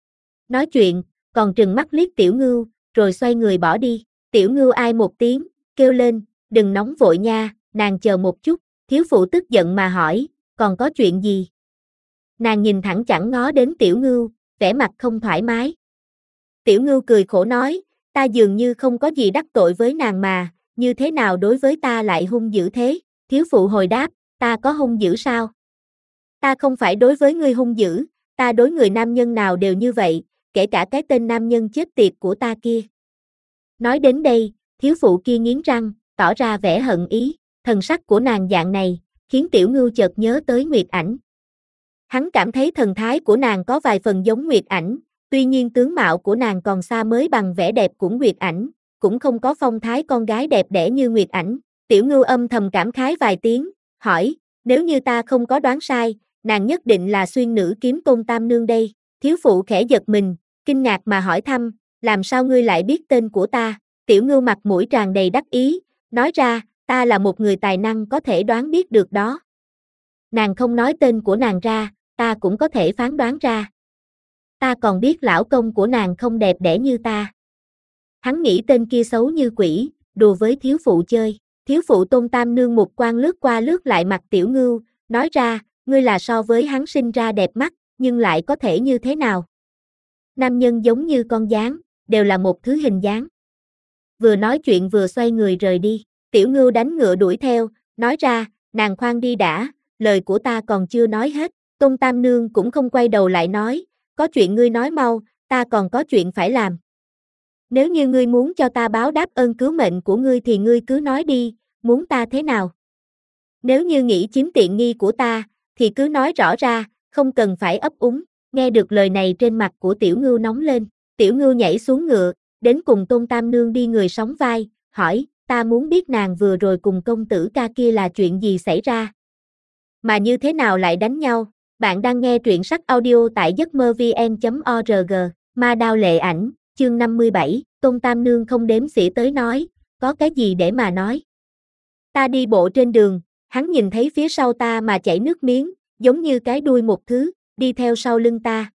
Nói chuyện, còn trừng mắt liếc Tiểu Ngưu, rồi xoay người bỏ đi. Tiểu Ngưu ai một tiếng, kêu lên, đừng nóng vội nha, nàng chờ một chút. Thiếu phụ tức giận mà hỏi, còn có chuyện gì? Nàng nhìn thẳng chẳng ngó đến Tiểu Ngưu, vẻ mặt không thoải mái. Tiểu Ngưu cười khổ nói, ta dường như không có gì đắc tội với nàng mà, như thế nào đối với ta lại hung dữ thế? Thiếu phụ hồi đáp, ta có hung dữ sao? Ta không phải đối với ngươi hung dữ, ta đối người nam nhân nào đều như vậy, kể cả cái tên nam nhân chết tiệt của ta kia. Nói đến đây, thiếu phụ kia nghiến răng, tỏ ra vẻ hận ý, thần sắc của nàng dạng này, khiến Tiểu Ngưu chợt nhớ tới Nguyệt Ảnh. Hắn cảm thấy thần thái của nàng có vài phần giống Nguyệt Ảnh, tuy nhiên tướng mạo của nàng còn xa mới bằng vẻ đẹp của Nguyệt Ảnh, cũng không có phong thái con gái đẹp đẽ như Nguyệt Ảnh. Tiểu Ngưu âm thầm cảm khái vài tiếng, hỏi, nếu như ta không có đoán sai, nàng nhất định là xuyên nữ kiếm tôn tam nương đây. Thiếu phụ khẽ giật mình, kinh ngạc mà hỏi thăm, làm sao ngươi lại biết tên của ta? Tiểu Ngưu mặt mũi tràn đầy đắc ý, nói ra, ta là một người tài năng có thể đoán biết được đó. Nàng không nói tên của nàng ra, ta cũng có thể phán đoán ra. Ta còn biết lão công của nàng không đẹp đẽ như ta. Hắn nghĩ tên kia xấu như quỷ, đùa với thiếu phụ chơi. Thiếu phụ Tôn Tam Nương một quan lướt qua lướt lại mặt Tiểu Ngưu, nói ra, ngươi là so với hắn sinh ra đẹp mắt, nhưng lại có thể như thế nào? Nam nhân giống như con gián, đều là một thứ hình dáng. Vừa nói chuyện vừa xoay người rời đi. Tiểu Ngưu đánh ngựa đuổi theo, nói ra, nàng khoan đi đã, lời của ta còn chưa nói hết. Tôn Tam Nương cũng không quay đầu lại nói, có chuyện ngươi nói mau, ta còn có chuyện phải làm. Nếu như ngươi muốn cho ta báo đáp ơn cứu mệnh của ngươi thì ngươi cứ nói đi, muốn ta thế nào? Nếu như nghĩ chiếm tiện nghi của ta, thì cứ nói rõ ra, không cần phải ấp úng. Nghe được lời này trên mặt của Tiểu Ngưu nóng lên, Tiểu Ngưu nhảy xuống ngựa, đến cùng Tôn Tam Nương đi người sóng vai, hỏi, ta muốn biết nàng vừa rồi cùng công tử ca kia là chuyện gì xảy ra. Mà như thế nào lại đánh nhau? Bạn đang nghe truyện sách audio tại giấc mơ vn.org, Ma Đao Lệ Ảnh, chương 57, Tôn Tam Nương không đếm xỉa tới nói, có cái gì để mà nói. Ta đi bộ trên đường, hắn nhìn thấy phía sau ta mà chảy nước miếng, giống như cái đuôi một thứ, đi theo sau lưng ta.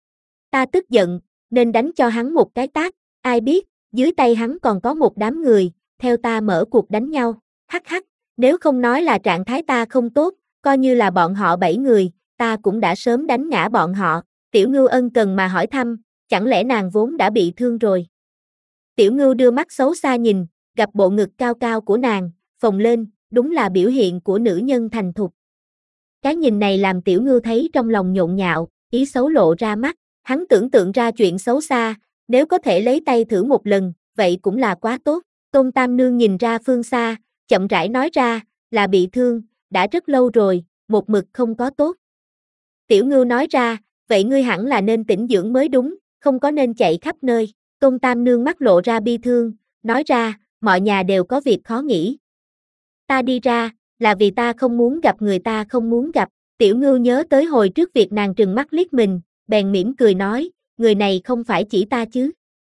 Ta tức giận, nên đánh cho hắn một cái tát, ai biết, dưới tay hắn còn có một đám người, theo ta mở cuộc đánh nhau, hắc hắc, nếu không nói là trạng thái ta không tốt, coi như là bọn họ 7 người, ta cũng đã sớm đánh ngã bọn họ. Tiểu Ngưu ân cần mà hỏi thăm, chẳng lẽ nàng vốn đã bị thương rồi. Tiểu Ngưu đưa mắt xấu xa nhìn, gặp bộ ngực cao cao của nàng, phồng lên, đúng là biểu hiện của nữ nhân thành thục. Cái nhìn này làm Tiểu Ngưu thấy trong lòng nhộn nhạo, ý xấu lộ ra mắt, hắn tưởng tượng ra chuyện xấu xa, nếu có thể lấy tay thử một lần, vậy cũng là quá tốt. Tôn Tam Nương nhìn ra phương xa, chậm rãi nói ra, là bị thương, đã rất lâu rồi, một mực không có tốt. Tiểu Ngưu nói ra, vậy ngươi hẳn là nên tĩnh dưỡng mới đúng, không có nên chạy khắp nơi. Tôn Tam Nương mắt lộ ra bi thương, nói ra, mọi nhà đều có việc khó nghĩ. Ta đi ra, là vì ta không muốn gặp người ta không muốn gặp. Tiểu Ngưu nhớ tới hồi trước việc nàng trừng mắt liếc mình, bèn mỉm cười nói, người này không phải chỉ ta chứ.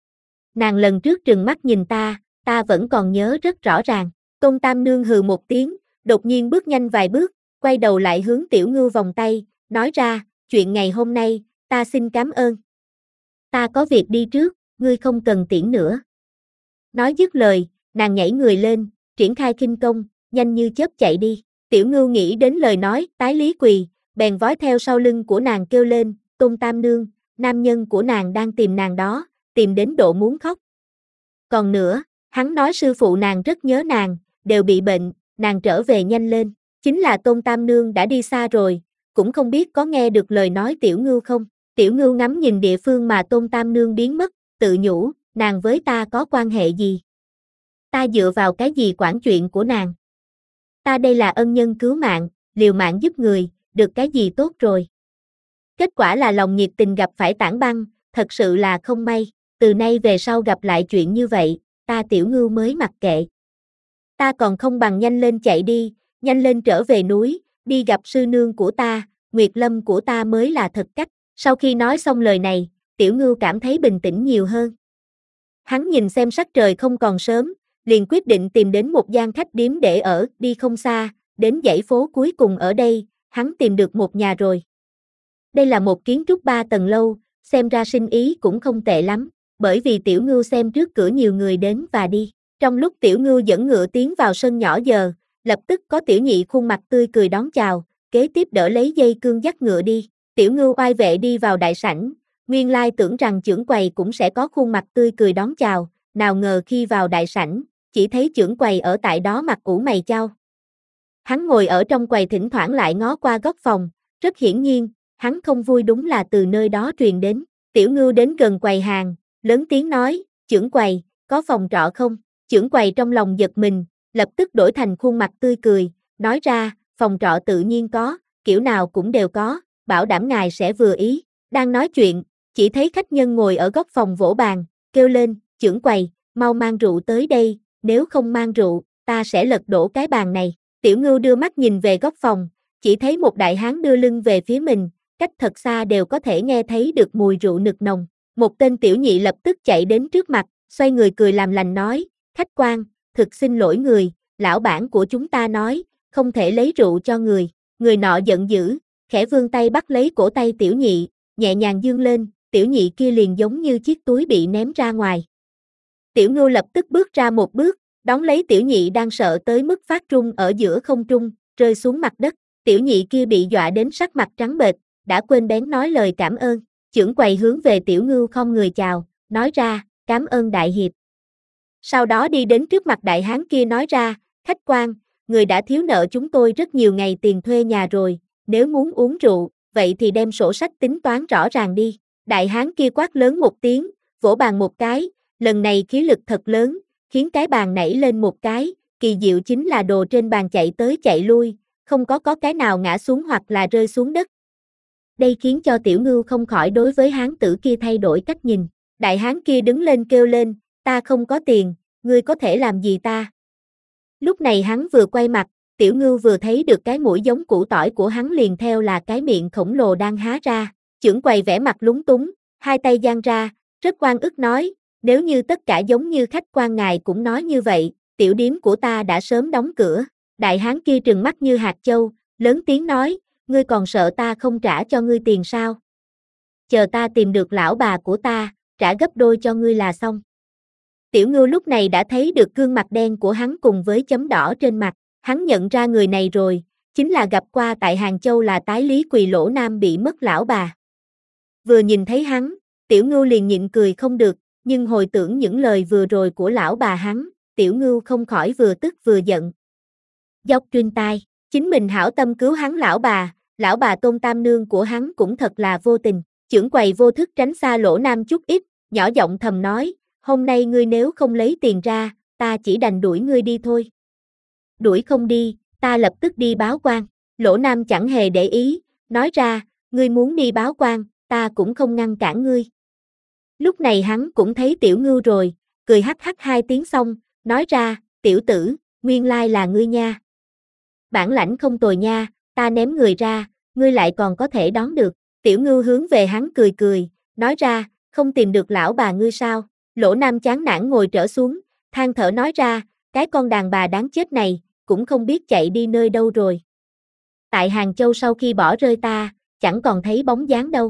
Nàng lần trước trừng mắt nhìn ta vẫn còn nhớ rất rõ ràng. Tôn Tam Nương hừ một tiếng, đột nhiên bước nhanh vài bước, quay đầu lại hướng Tiểu Ngưu vòng tay, nói ra, chuyện ngày hôm nay, ta xin cảm ơn. Ta có việc đi trước, ngươi không cần tiễn nữa. Nói dứt lời, nàng nhảy người lên, triển khai khinh công, nhanh như chớp chạy đi. Tiểu Ngưu nghĩ đến lời nói, tái lý quỳ, bèn vói theo sau lưng của nàng kêu lên, Tôn Tam Nương, nam nhân của nàng đang tìm nàng đó, tìm đến độ muốn khóc. Còn nữa, hắn nói sư phụ nàng rất nhớ nàng, đều bị bệnh, nàng trở về nhanh lên. Chính là Tôn Tam Nương đã đi xa rồi, cũng không biết có nghe được lời nói Tiểu Ngưu không. Tiểu Ngưu ngắm nhìn địa phương mà Tôn Tam Nương biến mất, tự nhủ, nàng với ta có quan hệ gì? Ta dựa vào cái gì quản chuyện của nàng? Ta đây là ân nhân cứu mạng, liều mạng giúp người, được cái gì tốt rồi? Kết quả là lòng nhiệt tình gặp phải tảng băng, thật sự là không may. Từ nay về sau gặp lại chuyện như vậy, ta Tiểu Ngưu mới mặc kệ. Ta còn không bằng nhanh lên chạy đi, nhanh lên trở về núi, đi gặp sư nương của ta, Nguyệt Lâm của ta mới là thật cách. Sau khi nói xong lời này, Tiểu Ngưu cảm thấy bình tĩnh nhiều hơn. Hắn nhìn xem sắc trời không còn sớm, liền quyết định tìm đến một gian khách điếm để ở, đi không xa, đến dãy phố cuối cùng ở đây, hắn tìm được một nhà rồi. Đây là một kiến trúc 3 tầng lâu, xem ra sinh ý cũng không tệ lắm, bởi vì Tiểu Ngưu xem trước cửa nhiều người đến và đi. Trong lúc Tiểu Ngưu dẫn ngựa tiến vào sân nhỏ giờ, lập tức có Tiểu Nhị khuôn mặt tươi cười đón chào, kế tiếp đỡ lấy dây cương dắt ngựa đi. Tiểu Ngưu oai vệ đi vào đại sảnh, nguyên lai tưởng rằng chưởng quầy cũng sẽ có khuôn mặt tươi cười đón chào, nào ngờ khi vào đại sảnh, chỉ thấy chưởng quầy ở tại đó mặt ủ mày chau. Hắn ngồi ở trong quầy thỉnh thoảng lại ngó qua góc phòng, rất hiển nhiên, hắn không vui đúng là từ nơi đó truyền đến. Tiểu Ngưu đến gần quầy hàng, lớn tiếng nói, chưởng quầy, có phòng trọ không? Chưởng quầy trong lòng giật mình, lập tức đổi thành khuôn mặt tươi cười, nói ra, phòng trọ tự nhiên có, kiểu nào cũng đều có, bảo đảm ngài sẽ vừa ý. Đang nói chuyện, chỉ thấy khách nhân ngồi ở góc phòng vỗ bàn, kêu lên, chưởng quầy, mau mang rượu tới đây, nếu không mang rượu, ta sẽ lật đổ cái bàn này. Tiểu Ngưu đưa mắt nhìn về góc phòng, chỉ thấy một đại hán đưa lưng về phía mình, cách thật xa đều có thể nghe thấy được mùi rượu nực nồng. Một tên tiểu nhị lập tức chạy đến trước mặt, xoay người cười làm lành nói, khách quan, thực xin lỗi người, lão bản của chúng ta nói, không thể lấy rượu cho người. Người nọ giận dữ, khẽ vươn tay bắt lấy cổ tay tiểu nhị, nhẹ nhàng dương lên, tiểu nhị kia liền giống như chiếc túi bị ném ra ngoài. Tiểu Ngưu lập tức bước ra một bước, đón lấy tiểu nhị đang sợ tới mức phát run ở giữa không trung, rơi xuống mặt đất. Tiểu nhị kia bị dọa đến sắc mặt trắng bệch, đã quên bén nói lời cảm ơn. Chưởng quầy hướng về Tiểu Ngưu không người chào, nói ra, cảm ơn đại hiệp. Sau đó đi đến trước mặt đại hán kia nói ra, khách quan, người đã thiếu nợ chúng tôi rất nhiều ngày tiền thuê nhà rồi, nếu muốn uống rượu, vậy thì đem sổ sách tính toán rõ ràng đi. Đại hán kia quát lớn một tiếng, vỗ bàn một cái, lần này khí lực thật lớn, khiến cái bàn nảy lên một cái, kỳ diệu chính là đồ trên bàn chạy tới chạy lui, không có cái nào ngã xuống hoặc là rơi xuống đất. Đây khiến cho Tiểu Ngưu không khỏi đối với hán tử kia thay đổi cách nhìn. Đại hán kia đứng lên kêu lên, ta không có tiền, ngươi có thể làm gì ta? Lúc này hắn vừa quay mặt, Tiểu Ngưu vừa thấy được cái mũi giống củ tỏi của hắn liền theo là cái miệng khổng lồ đang há ra. Chưởng quầy vẻ mặt lúng túng, hai tay giang ra, rất oan ức nói, nếu như tất cả giống như khách quan ngài cũng nói như vậy, tiểu điếm của ta đã sớm đóng cửa. Đại hán kia trừng mắt như hạt châu, lớn tiếng nói, ngươi còn sợ ta không trả cho ngươi tiền sao? Chờ ta tìm được lão bà của ta, trả gấp đôi cho ngươi là xong. Tiểu Ngưu lúc này đã thấy được gương mặt đen của hắn cùng với chấm đỏ trên mặt, hắn nhận ra người này rồi, chính là gặp qua tại Hàng Châu là tái lý Quỳ Lỗ Nam bị mất lão bà. Vừa nhìn thấy hắn, Tiểu Ngưu liền nhịn cười không được, nhưng hồi tưởng những lời vừa rồi của lão bà hắn, Tiểu Ngưu không khỏi vừa tức vừa giận. Dốc truyền tai, chính mình hảo tâm cứu hắn lão bà Tôn Tam Nương của hắn cũng thật là vô tình. Chưởng quầy vô thức tránh xa Lỗ Nam chút ít, nhỏ giọng thầm nói, hôm nay ngươi nếu không lấy tiền ra, ta chỉ đành đuổi ngươi đi thôi. Đuổi không đi, ta lập tức đi báo quan. Lỗ Nam chẳng hề để ý, nói ra, ngươi muốn đi báo quan, ta cũng không ngăn cản ngươi. Lúc này hắn cũng thấy Tiểu Ngưu rồi, cười hắc hắc hai tiếng xong, nói ra, tiểu tử, nguyên lai là ngươi nha. Bản lãnh không tồi nha, ta ném người ra, ngươi lại còn có thể đón được. Tiểu Ngưu hướng về hắn cười cười, nói ra, không tìm được lão bà ngươi sao? Lỗ Nam chán nản ngồi trở xuống, than thở nói ra, cái con đàn bà đáng chết này, cũng không biết chạy đi nơi đâu rồi. Tại Hàng Châu sau khi bỏ rơi ta, chẳng còn thấy bóng dáng đâu.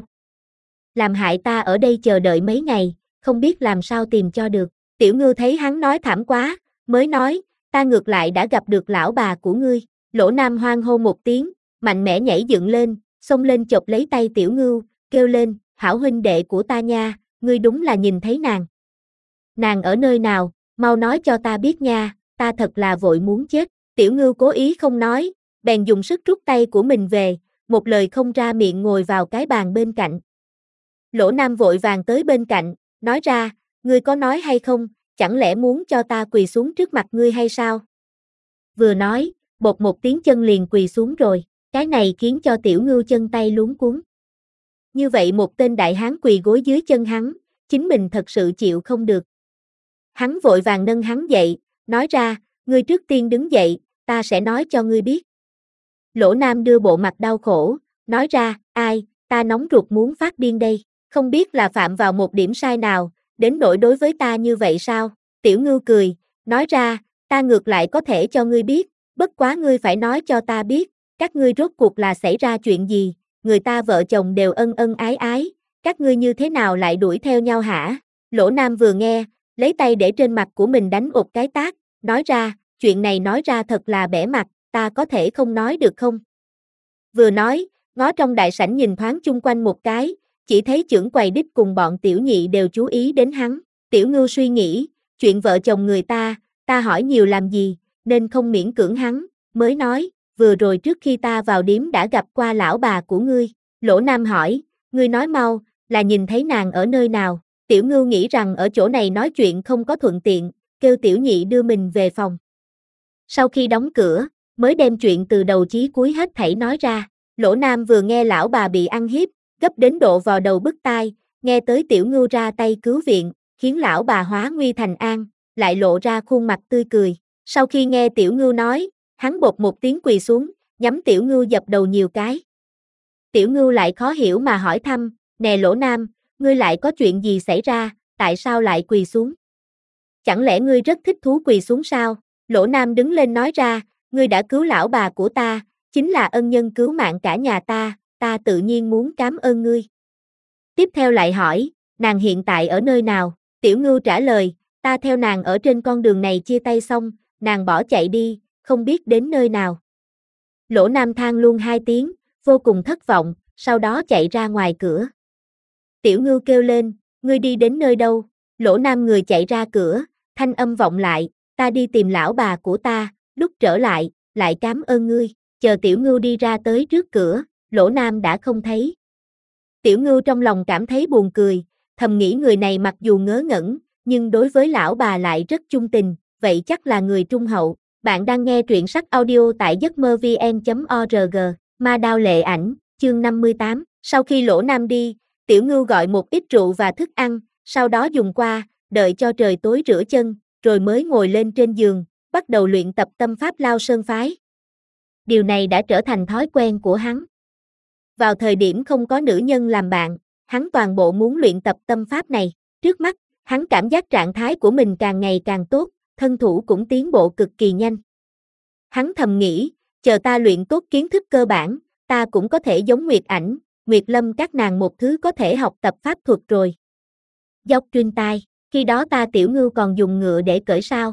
Làm hại ta ở đây chờ đợi mấy ngày, không biết làm sao tìm cho được. Tiểu Ngưu thấy hắn nói thảm quá, mới nói, ta ngược lại đã gặp được lão bà của ngươi. Lỗ Nam hoan hô một tiếng, mạnh mẽ nhảy dựng lên, xông lên chộp lấy tay Tiểu Ngưu, kêu lên, hảo huynh đệ của ta nha, ngươi đúng là nhìn thấy nàng. Nàng ở nơi nào, mau nói cho ta biết nha, ta thật là vội muốn chết. Tiểu Ngưu cố ý không nói, bèn dùng sức rút tay của mình về, một lời không ra miệng ngồi vào cái bàn bên cạnh. Lỗ Nam vội vàng tới bên cạnh, nói ra, ngươi có nói hay không, chẳng lẽ muốn cho ta quỳ xuống trước mặt ngươi hay sao? Vừa nói, bột một tiếng chân liền quỳ xuống rồi, cái này khiến cho Tiểu Ngưu chân tay luống cuống. Như vậy một tên đại hán quỳ gối dưới chân hắn, chính mình thật sự chịu không được. Hắn vội vàng nâng hắn dậy, nói ra, ngươi trước tiên đứng dậy, ta sẽ nói cho ngươi biết. Lỗ Nam đưa bộ mặt đau khổ, nói ra, ai, ta nóng ruột muốn phát điên đây, không biết là phạm vào một điểm sai nào, đến nỗi đối với ta như vậy sao? Tiểu Ngưu cười, nói ra, ta ngược lại có thể cho ngươi biết, bất quá ngươi phải nói cho ta biết, các ngươi rốt cuộc là xảy ra chuyện gì, người ta vợ chồng đều ân ân ái ái, các ngươi như thế nào lại đuổi theo nhau hả? Lỗ Nam vừa nghe, lấy tay để trên mặt của mình đánh một cái tát, nói ra, chuyện này nói ra thật là bẽ mặt, ta có thể không nói được không? Vừa nói, ngó trong đại sảnh nhìn thoáng chung quanh một cái, chỉ thấy chưởng quầy đích cùng bọn tiểu nhị đều chú ý đến hắn. Tiểu Ngưu suy nghĩ, chuyện vợ chồng người ta hỏi nhiều làm gì, nên không miễn cưỡng hắn, mới nói, vừa rồi trước khi ta vào điếm đã gặp qua lão bà của ngươi. Lỗ Nam hỏi, ngươi nói mau, là nhìn thấy nàng ở nơi nào? Tiểu Ngưu nghĩ rằng ở chỗ này nói chuyện không có thuận tiện, kêu tiểu nhị đưa mình về phòng. Sau khi đóng cửa, mới đem chuyện từ đầu chí cuối hết thảy nói ra. Lỗ Nam vừa nghe lão bà bị ăn hiếp, gấp đến độ vào đầu bứt tai, nghe tới Tiểu Ngưu ra tay cứu viện, khiến lão bà hóa nguy thành an, lại lộ ra khuôn mặt tươi cười. Sau khi nghe Tiểu Ngưu nói, hắn bột một tiếng quỳ xuống, nhắm Tiểu Ngưu dập đầu nhiều cái. Tiểu Ngưu lại khó hiểu mà hỏi thăm, nè Lỗ Nam, ngươi lại có chuyện gì xảy ra, tại sao lại quỳ xuống? Chẳng lẽ ngươi rất thích thú quỳ xuống sao? Lỗ Nam đứng lên nói ra, ngươi đã cứu lão bà của ta, chính là ân nhân cứu mạng cả nhà ta tự nhiên muốn cảm ơn ngươi. Tiếp theo lại hỏi, nàng hiện tại ở nơi nào? Tiểu Ngưu trả lời, ta theo nàng ở trên con đường này chia tay xong, nàng bỏ chạy đi, không biết đến nơi nào. Lỗ Nam than luôn hai tiếng, vô cùng thất vọng, sau đó chạy ra ngoài cửa. Tiểu Ngưu kêu lên, ngươi đi đến nơi đâu? Lỗ Nam người chạy ra cửa, thanh âm vọng lại, ta đi tìm lão bà của ta, lúc trở lại cảm ơn ngươi. Chờ Tiểu Ngưu đi ra tới trước cửa, Lỗ Nam đã không thấy. Tiểu Ngưu trong lòng cảm thấy buồn cười, thầm nghĩ người này mặc dù ngớ ngẩn, nhưng đối với lão bà lại rất chung tình, vậy chắc là người trung hậu. Bạn đang nghe truyện sách audio tại giấc mơ vn.org, Ma Đao Lệ Ảnh, chương 58. Sau khi Lỗ Nam đi, Tiểu Ngưu gọi một ít rượu và thức ăn, sau đó dùng qua, đợi cho trời tối rửa chân, rồi mới ngồi lên trên giường, bắt đầu luyện tập tâm pháp Lao Sơn phái. Điều này đã trở thành thói quen của hắn. Vào thời điểm không có nữ nhân làm bạn, hắn toàn bộ muốn luyện tập tâm pháp này. Trước mắt, hắn cảm giác trạng thái của mình càng ngày càng tốt, thân thủ cũng tiến bộ cực kỳ nhanh. Hắn thầm nghĩ, chờ ta luyện tốt kiến thức cơ bản, ta cũng có thể giống Nguyệt Ảnh, Nguyệt Lâm các nàng một thứ có thể học tập pháp thuật rồi. Dốc truyền tai, khi đó ta Tiểu Ngưu còn dùng ngựa để cởi sao?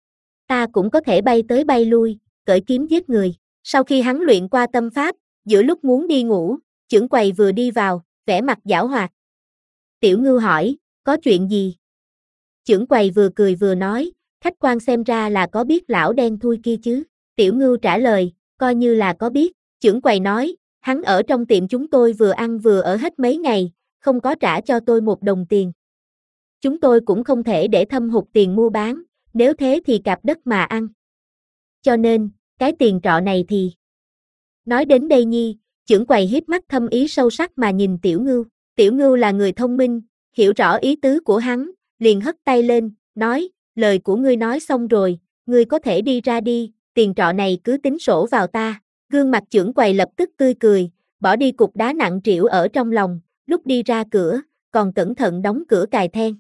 Ta cũng có thể bay tới bay lui, cởi kiếm giết người. Sau khi hắn luyện qua tâm pháp, giữa lúc muốn đi ngủ, chưởng quầy vừa đi vào, vẻ mặt giảo hoạt. Tiểu Ngưu hỏi, có chuyện gì? Chưởng quầy vừa cười vừa nói, khách quan xem ra là có biết lão đen thui kia chứ? Tiểu Ngưu trả lời, coi như là có biết. Chưởng quầy nói, hắn ở trong tiệm chúng tôi vừa ăn vừa ở hết mấy ngày, không có trả cho tôi 1 đồng tiền. Chúng tôi cũng không thể để thâm hụt tiền mua bán, nếu thế thì cạp đất mà ăn. Cho nên, cái tiền trọ này thì... Nói đến đây nhi, chưởng quầy hiếp mắt thâm ý sâu sắc mà nhìn Tiểu Ngưu. Tiểu Ngưu là người thông minh, hiểu rõ ý tứ của hắn, liền hất tay lên, nói, lời của ngươi nói xong rồi, ngươi có thể đi ra đi, tiền trọ này cứ tính sổ vào ta. Gương mặt chưởng quầy lập tức tươi cười, bỏ đi cục đá nặng trĩu ở trong lòng, lúc đi ra cửa, còn cẩn thận đóng cửa cài then.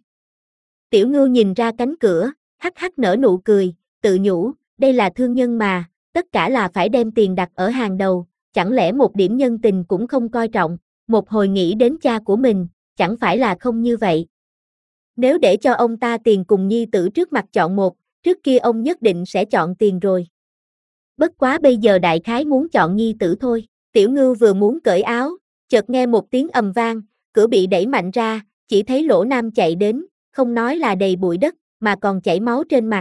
Tiểu Ngưu nhìn ra cánh cửa, hắc hắc nở nụ cười, tự nhủ, đây là thương nhân mà, tất cả là phải đem tiền đặt ở hàng đầu, chẳng lẽ một điểm nhân tình cũng không coi trọng, một hồi nghĩ đến cha của mình, chẳng phải là không như vậy. Nếu để cho ông ta tiền cùng nhi tử trước mặt chọn một, trước kia ông nhất định sẽ chọn tiền rồi. Bất quá bây giờ đại khái muốn chọn nhi tử thôi. Tiểu Ngưu vừa muốn cởi áo, chợt nghe một tiếng ầm vang, cửa bị đẩy mạnh ra, chỉ thấy Lỗ Nam chạy đến, không nói là đầy bụi đất, mà còn chảy máu trên mặt.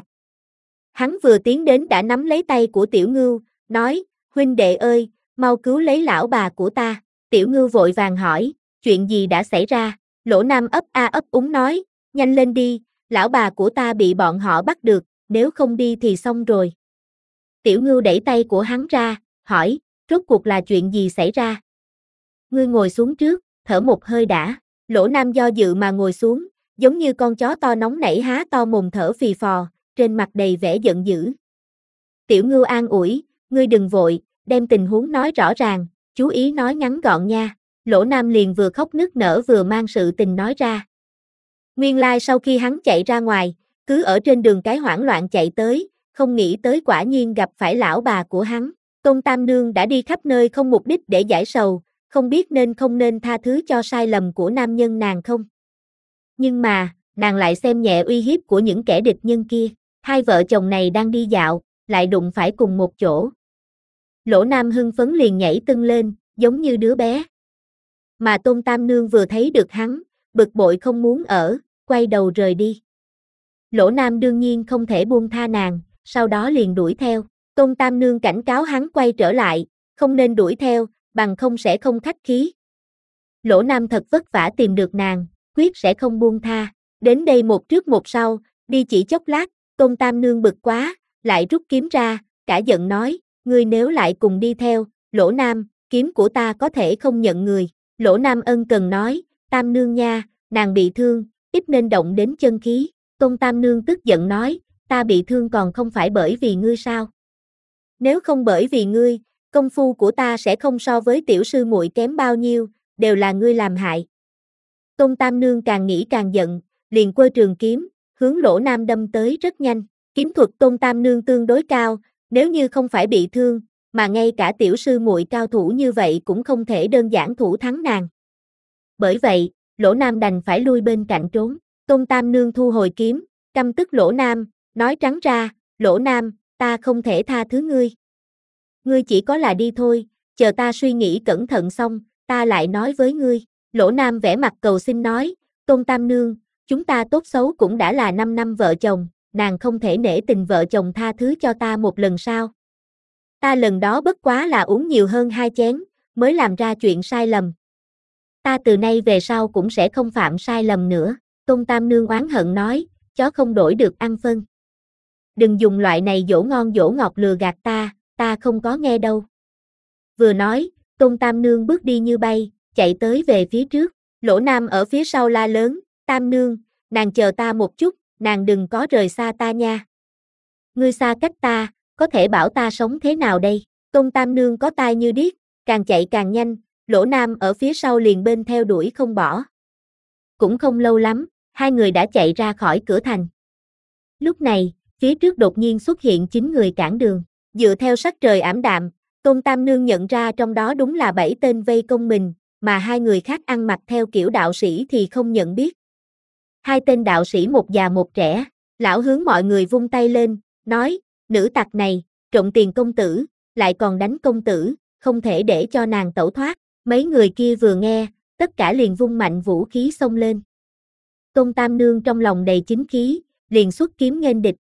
Hắn vừa tiến đến đã nắm lấy tay của Tiểu Ngưu, nói, huynh đệ ơi, mau cứu lấy lão bà của ta. Tiểu Ngưu vội vàng hỏi, chuyện gì đã xảy ra? Lỗ Nam ấp a ấp úng nói, nhanh lên đi, lão bà của ta bị bọn họ bắt được, nếu không đi thì xong rồi. Tiểu Ngưu đẩy tay của hắn ra, hỏi, rốt cuộc là chuyện gì xảy ra? Ngươi ngồi xuống trước, thở một hơi đã. Lỗ Nam do dự mà ngồi xuống, giống như con chó to nóng nảy há to mồm thở phì phò, trên mặt đầy vẻ giận dữ. Tiểu Ngưu an ủi, ngươi đừng vội, đem tình huống nói rõ ràng, chú ý nói ngắn gọn nha. Lỗ Nam liền vừa khóc nức nở vừa mang sự tình nói ra. Nguyên lai sau khi hắn chạy ra ngoài, cứ ở trên đường cái hoảng loạn chạy tới, không nghĩ tới quả nhiên gặp phải lão bà của hắn. Tôn Tam Nương đã đi khắp nơi không mục đích để giải sầu, không biết nên không nên tha thứ cho sai lầm của nam nhân nàng không. Nhưng mà, nàng lại xem nhẹ uy hiếp của những kẻ địch nhân kia. Hai vợ chồng này đang đi dạo, lại đụng phải cùng một chỗ. Lỗ Nam hưng phấn liền nhảy tưng lên, giống như đứa bé. Mà Tôn Tam Nương vừa thấy được hắn, bực bội không muốn ở, quay đầu rời đi. Lỗ Nam đương nhiên không thể buông tha nàng, sau đó liền đuổi theo. Tôn Tam Nương cảnh cáo hắn quay trở lại, không nên đuổi theo, bằng không sẽ không khách khí. Lỗ Nam thật vất vả tìm được nàng, quyết sẽ không buông tha. Đến đây một trước một sau, đi chỉ chốc lát, Tôn Tam Nương bực quá, lại rút kiếm ra, cả giận nói, ngươi nếu lại cùng đi theo, Lỗ Nam, kiếm của ta có thể không nhận người. Lỗ Nam ân cần nói, Tam Nương nha, nàng bị thương, ít nên động đến chân khí. Tôn Tam Nương tức giận nói, ta bị thương còn không phải bởi vì ngươi sao? Nếu không bởi vì ngươi, công phu của ta sẽ không so với tiểu sư muội kém bao nhiêu, đều là ngươi làm hại. Tôn Tam Nương càng nghĩ càng giận, liền quơ trường kiếm, hướng Lỗ Nam đâm tới rất nhanh. Kiếm thuật Tôn Tam Nương tương đối cao, nếu như không phải bị thương, mà ngay cả tiểu sư muội cao thủ như vậy cũng không thể đơn giản thủ thắng nàng. Bởi vậy, Lỗ Nam đành phải lui bên cạnh trốn. Tôn Tam Nương thu hồi kiếm, căm tức Lỗ Nam, nói trắng ra, Lỗ Nam, ta không thể tha thứ ngươi. Ngươi chỉ có là đi thôi, chờ ta suy nghĩ cẩn thận xong, ta lại nói với ngươi. Lỗ Nam vẻ mặt cầu xin nói, Tôn Tam Nương, chúng ta tốt xấu cũng đã là 5 năm vợ chồng, nàng không thể nể tình vợ chồng tha thứ cho ta một lần sao? Ta lần đó bất quá là uống nhiều hơn 2 chén, mới làm ra chuyện sai lầm. Ta từ nay về sau cũng sẽ không phạm sai lầm nữa. Tôn Tam Nương oán hận nói, chó không đổi được ăn phân. Đừng dùng loại này dỗ ngon dỗ ngọt lừa gạt ta không có nghe đâu. Vừa nói, Tôn Tam Nương bước đi như bay, chạy tới về phía trước. Lỗ Nam ở phía sau la lớn, Tam Nương, nàng chờ ta một chút, nàng đừng có rời xa ta nha. ngươi xa cách ta, có thể bảo ta sống thế nào đây? Tôn Tam Nương có tai như điếc, càng chạy càng nhanh, Lỗ Nam ở phía sau liền bên theo đuổi không bỏ. Cũng không lâu lắm, hai người đã chạy ra khỏi cửa thành. Lúc này, phía trước đột nhiên xuất hiện 9 người cản đường. Dựa theo sắc trời ảm đạm, Tôn Tam Nương nhận ra trong đó đúng là 7 tên vây công mình, mà hai người khác ăn mặc theo kiểu đạo sĩ thì không nhận biết. Hai tên đạo sĩ một già một trẻ, lão hướng mọi người vung tay lên, nói, nữ tặc này, trộm tiền công tử, lại còn đánh công tử, không thể để cho nàng tẩu thoát. Mấy người kia vừa nghe, tất cả liền vung mạnh vũ khí xông lên. Tôn Tam Nương trong lòng đầy chính khí, liền xuất kiếm nghênh địch.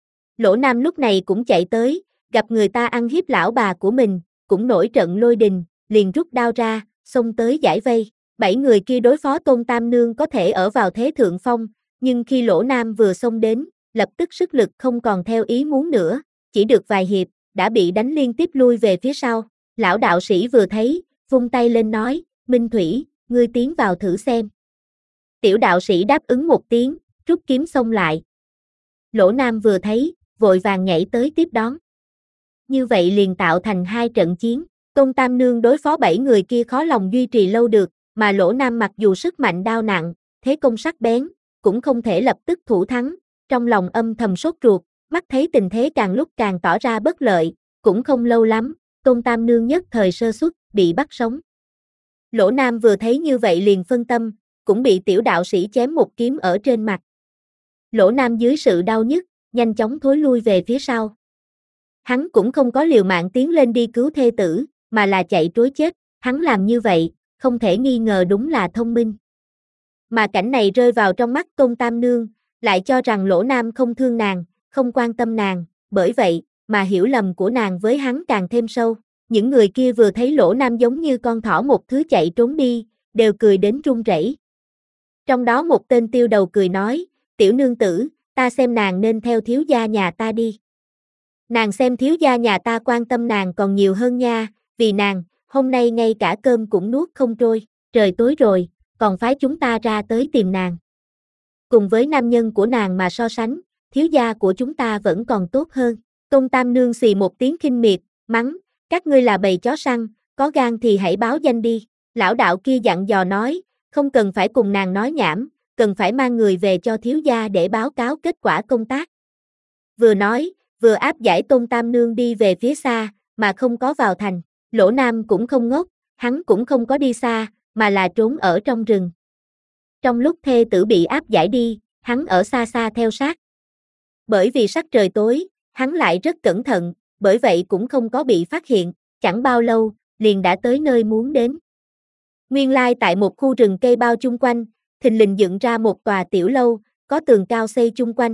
Lỗ Nam lúc này cũng chạy tới, gặp người ta ăn hiếp lão bà của mình, cũng nổi trận lôi đình, liền rút đao ra, xông tới giải vây. 7 người kia đối phó Tôn Tam Nương có thể ở vào thế thượng phong, nhưng khi Lỗ Nam vừa xông đến, lập tức sức lực không còn theo ý muốn nữa, chỉ được vài hiệp, đã bị đánh liên tiếp lui về phía sau. Lão đạo sĩ vừa thấy, vung tay lên nói, Minh Thủy, ngươi tiến vào thử xem. Tiểu đạo sĩ đáp ứng một tiếng, rút kiếm xông lại. Lỗ Nam vừa thấy, vội vàng nhảy tới tiếp đón. Như vậy liền tạo thành hai trận chiến. Tôn Tam Nương đối phó 7 người kia khó lòng duy trì lâu được, mà Lỗ Nam mặc dù sức mạnh đao nặng, thế công sắc bén, cũng không thể lập tức thủ thắng, trong lòng âm thầm sốt ruột, mắt thấy tình thế càng lúc càng tỏ ra bất lợi, cũng không lâu lắm, Tôn Tam Nương nhất thời sơ suất, bị bắt sống. Lỗ Nam vừa thấy như vậy liền phân tâm, cũng bị tiểu đạo sĩ chém một kiếm ở trên mặt. Lỗ Nam dưới sự đau nhức, nhanh chóng thối lui về phía sau. Hắn cũng không có liều mạng tiến lên đi cứu thê tử, mà là chạy trối chết, hắn làm như vậy, không thể nghi ngờ đúng là thông minh. Mà cảnh này rơi vào trong mắt Tôn Tam Nương, lại cho rằng Lỗ Nam không thương nàng, không quan tâm nàng, bởi vậy, mà hiểu lầm của nàng với hắn càng thêm sâu. Những người kia vừa thấy Lỗ Nam giống như con thỏ một thứ chạy trốn đi, đều cười đến run rẩy. Trong đó một tên tiêu đầu cười nói, tiểu nương tử, ta xem nàng nên theo thiếu gia nhà ta đi. Nàng xem thiếu gia nhà ta quan tâm nàng còn nhiều hơn nha, vì nàng, hôm nay ngay cả cơm cũng nuốt không trôi, trời tối rồi, còn phái chúng ta ra tới tìm nàng. Cùng với nam nhân của nàng mà so sánh, thiếu gia của chúng ta vẫn còn tốt hơn. Tôn Tam Nương xì một tiếng khinh miệt, mắng, các ngươi là bầy chó săn, có gan thì hãy báo danh đi. Lão đạo kia dặn dò nói, không cần phải cùng nàng nói nhảm, cần phải mang người về cho thiếu gia để báo cáo kết quả công tác. Vừa nói, vừa áp giải Tôn Tam Nương đi về phía xa, mà không có vào thành. Lỗ Nam cũng không ngốc, hắn cũng không có đi xa, mà là trốn ở trong rừng. Trong lúc thê tử bị áp giải đi, hắn ở xa xa theo sát. Bởi vì sắc trời tối, hắn lại rất cẩn thận, bởi vậy cũng không có bị phát hiện, chẳng bao lâu, liền đã tới nơi muốn đến. Nguyên lai tại một khu rừng cây bao chung quanh, thình lình dựng ra một tòa tiểu lâu, có tường cao xây chung quanh.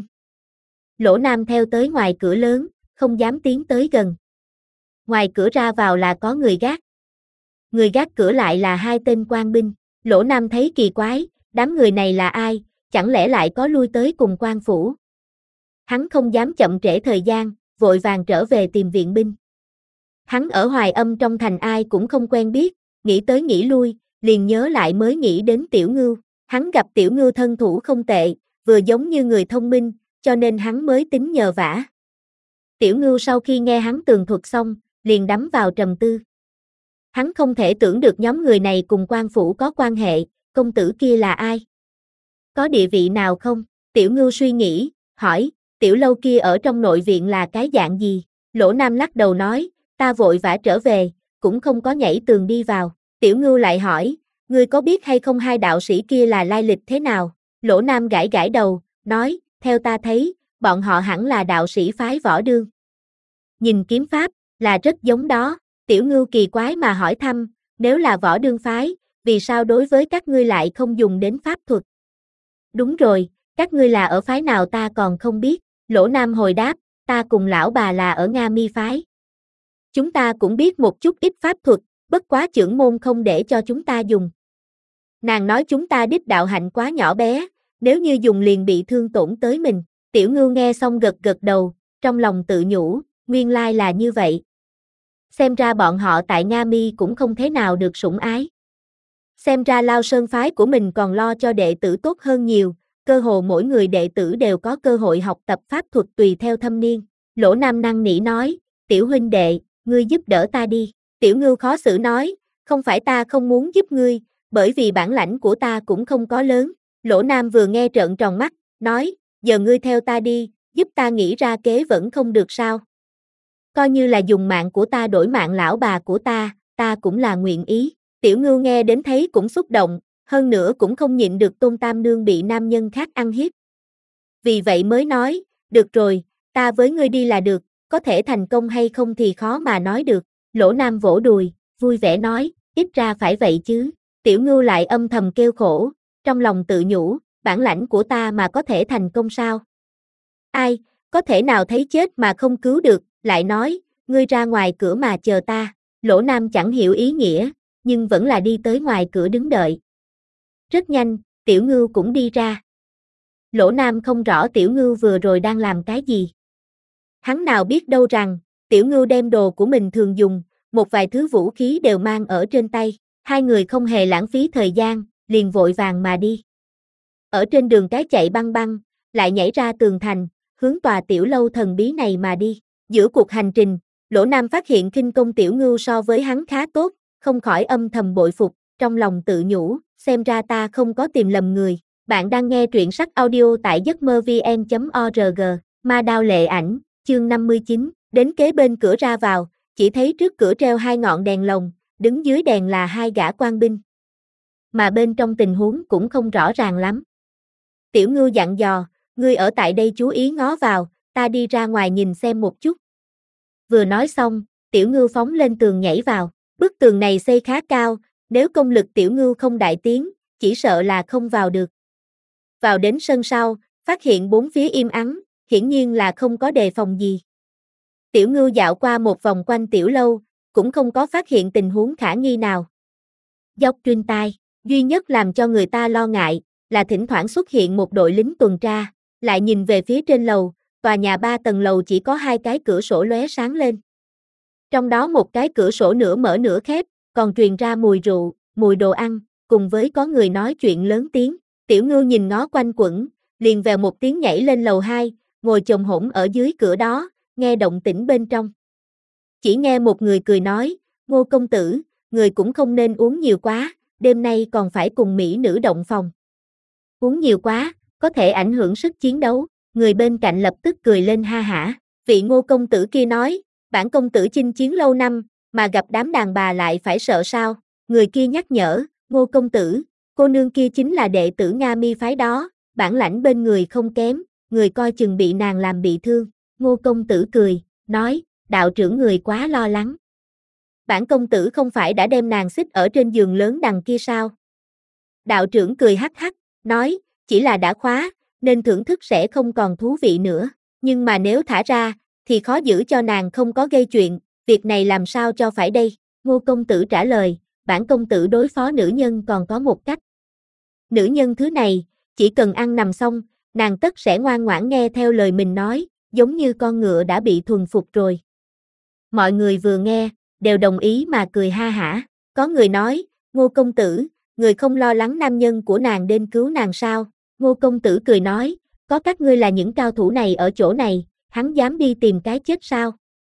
Lỗ Nam theo tới ngoài cửa lớn, không dám tiến tới gần. Ngoài cửa ra vào là có người gác. Người gác cửa lại là hai tên quan binh. Lỗ Nam thấy kỳ quái, đám người này là ai, chẳng lẽ lại có lui tới cùng quan phủ. Hắn không dám chậm trễ thời gian, vội vàng trở về tìm viện binh. Hắn ở Hoài Âm trong thành ai cũng không quen biết, nghĩ tới nghĩ lui, liền nhớ lại mới nghĩ đến Tiểu Ngưu. Hắn gặp Tiểu Ngưu thân thủ không tệ, vừa giống như người thông minh, cho nên hắn mới tính nhờ vả. Tiểu Ngưu sau khi nghe hắn tường thuật xong, liền đắm vào trầm tư. Hắn không thể tưởng được nhóm người này cùng quan phủ có quan hệ, công tử kia là ai? Có địa vị nào không? Tiểu Ngưu suy nghĩ, hỏi, tiểu lâu kia ở trong nội viện là cái dạng gì? Lỗ Nam lắc đầu nói, ta vội vã trở về, cũng không có nhảy tường đi vào. Tiểu Ngưu lại hỏi, ngươi có biết hay không hai đạo sĩ kia là lai lịch thế nào? Lỗ Nam gãi gãi đầu, nói, theo ta thấy, bọn họ hẳn là đạo sĩ phái Võ Đương. Nhìn kiếm pháp, là rất giống đó. Tiểu Ngưu kỳ quái mà hỏi thăm, nếu là Võ Đương phái, vì sao đối với các ngươi lại không dùng đến pháp thuật? Đúng rồi, các ngươi là ở phái nào ta còn không biết. Lỗ Nam hồi đáp, ta cùng lão bà là ở Nga Mi phái. Chúng ta cũng biết một chút ít pháp thuật, bất quá chưởng môn không để cho chúng ta dùng. Nàng nói chúng ta đích đạo hạnh quá nhỏ bé, nếu như dùng liền bị thương tổn tới mình. Tiểu Ngưu nghe xong gật gật đầu, trong lòng tự nhủ, nguyên lai là như vậy. Xem ra bọn họ tại Nga Mi cũng không thế nào được sủng ái. Xem ra Lao Sơn phái của mình còn lo cho đệ tử tốt hơn nhiều, cơ hồ mỗi người đệ tử đều có cơ hội học tập pháp thuật tùy theo thâm niên. Lỗ Nam năn nỉ nói, tiểu huynh đệ, ngươi giúp đỡ ta đi. Tiểu Ngưu khó xử nói, không phải ta không muốn giúp ngươi, bởi vì bản lãnh của ta cũng không có lớn. Lỗ Nam vừa nghe trợn tròn mắt, nói, giờ ngươi theo ta đi, giúp ta nghĩ ra kế vẫn không được sao. Coi như là dùng mạng của ta đổi mạng lão bà của ta cũng là nguyện ý. Tiểu Ngưu nghe đến thấy cũng xúc động, hơn nữa cũng không nhịn được Tôn Tam Nương bị nam nhân khác ăn hiếp. Vì vậy mới nói, được rồi, ta với ngươi đi là được, có thể thành công hay không thì khó mà nói được. Lỗ Nam vỗ đùi, vui vẻ nói, ít ra phải vậy chứ. Tiểu Ngưu lại âm thầm kêu khổ, trong lòng tự nhủ, bản lãnh của ta mà có thể thành công sao? Ai, có thể nào thấy chết mà không cứu được, lại nói, ngươi ra ngoài cửa mà chờ ta. Lỗ Nam chẳng hiểu ý nghĩa, nhưng vẫn là đi tới ngoài cửa đứng đợi. Rất nhanh, Tiểu Ngưu cũng đi ra. Lỗ Nam không rõ Tiểu Ngưu vừa rồi đang làm cái gì. Hắn nào biết đâu rằng, Tiểu Ngưu đem đồ của mình thường dùng, một vài thứ vũ khí đều mang ở trên tay. Hai người không hề lãng phí thời gian, liền vội vàng mà đi. Ở trên đường cái chạy băng băng, lại nhảy ra tường thành, hướng tòa tiểu lâu thần bí này mà đi. Giữa cuộc hành trình, Lỗ Nam phát hiện khinh công Tiểu Ngưu so với hắn khá tốt, không khỏi âm thầm bội phục, trong lòng tự nhủ, xem ra ta không có tìm lầm người. Bạn đang nghe truyện sách audio tại giấcmơ-vn.org, Ma Đao Lệ Ảnh, chương 59, đến kế bên cửa ra vào, chỉ thấy trước cửa treo hai ngọn đèn lồng, đứng dưới đèn là hai gã quan binh. Mà bên trong tình huống cũng không rõ ràng lắm. Tiểu Ngưu dặn dò, ngươi ở tại đây chú ý ngó vào, ta đi ra ngoài nhìn xem một chút. Vừa nói xong, Tiểu Ngưu phóng lên tường nhảy vào, bức tường này xây khá cao, nếu công lực Tiểu Ngưu không đại tiến, chỉ sợ là không vào được. Vào đến sân sau, phát hiện bốn phía im ắng, hiển nhiên là không có đề phòng gì. Tiểu Ngưu dạo qua một vòng quanh tiểu lâu, cũng không có phát hiện tình huống khả nghi nào. Dọc trên tai, duy nhất làm cho người ta lo ngại, là thỉnh thoảng xuất hiện một đội lính tuần tra, lại nhìn về phía trên lầu, tòa nhà 3 tầng lầu chỉ có hai cái cửa sổ lóe sáng lên. Trong đó một cái cửa sổ nửa mở nửa khép, còn truyền ra mùi rượu, mùi đồ ăn, cùng với có người nói chuyện lớn tiếng. Tiểu Ngưu nhìn ngó quanh quẩn, liền vèo một tiếng nhảy lên lầu 2, ngồi chồm hổm ở dưới cửa đó, nghe động tĩnh bên trong. Chỉ nghe một người cười nói, Ngô công tử, người cũng không nên uống nhiều quá, đêm nay còn phải cùng mỹ nữ động phòng. Uống nhiều quá, có thể ảnh hưởng sức chiến đấu, người bên cạnh lập tức cười lên ha hả. Vị Ngô công tử kia nói, bản công tử chinh chiến lâu năm, mà gặp đám đàn bà lại phải sợ sao? Người kia nhắc nhở, Ngô công tử, cô nương kia chính là đệ tử Nga Mi phái đó, bản lãnh bên người không kém, người coi chừng bị nàng làm bị thương. Ngô công tử cười, nói, đạo trưởng người quá lo lắng. Bản công tử không phải đã đem nàng xích ở trên giường lớn đằng kia sao? Đạo trưởng cười hắc hắc, nói, chỉ là đã khóa, nên thưởng thức sẽ không còn thú vị nữa, nhưng mà nếu thả ra, thì khó giữ cho nàng không có gây chuyện, việc này làm sao cho phải đây? Ngô công tử trả lời, bản công tử đối phó nữ nhân còn có một cách. Nữ nhân thứ này, chỉ cần ăn nằm xong, nàng tất sẽ ngoan ngoãn nghe theo lời mình nói, giống như con ngựa đã bị thuần phục rồi. Mọi người vừa nghe, đều đồng ý mà cười ha hả. Có người nói, Ngô công tử, người không lo lắng nam nhân của nàng đến cứu nàng sao? Ngô công tử cười nói, có các ngươi là những cao thủ này ở chỗ này, hắn dám đi tìm cái chết sao?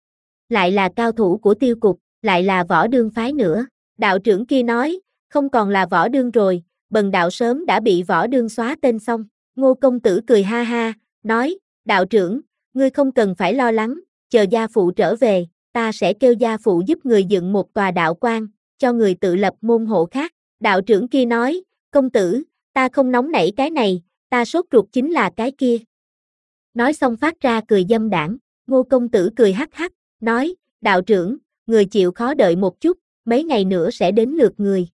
Lại là cao thủ của Tiêu cục, lại là Võ Đương phái nữa. Đạo trưởng kia nói, không còn là Võ Đương rồi, bần đạo sớm đã bị Võ Đương xóa tên xong. Ngô công tử cười ha ha, nói, đạo trưởng, ngươi không cần phải lo lắng, chờ gia phụ trở về, ta sẽ kêu gia phụ giúp người dựng một tòa đạo quan, cho người tự lập môn hộ khác. Đạo trưởng kia nói, công tử, ta không nóng nảy cái này, ta sốt ruột chính là cái kia. Nói xong phát ra cười dâm đảng. Ngô công tử cười hắc hắc, nói, đạo trưởng, người chịu khó đợi một chút, mấy ngày nữa sẽ đến lượt người.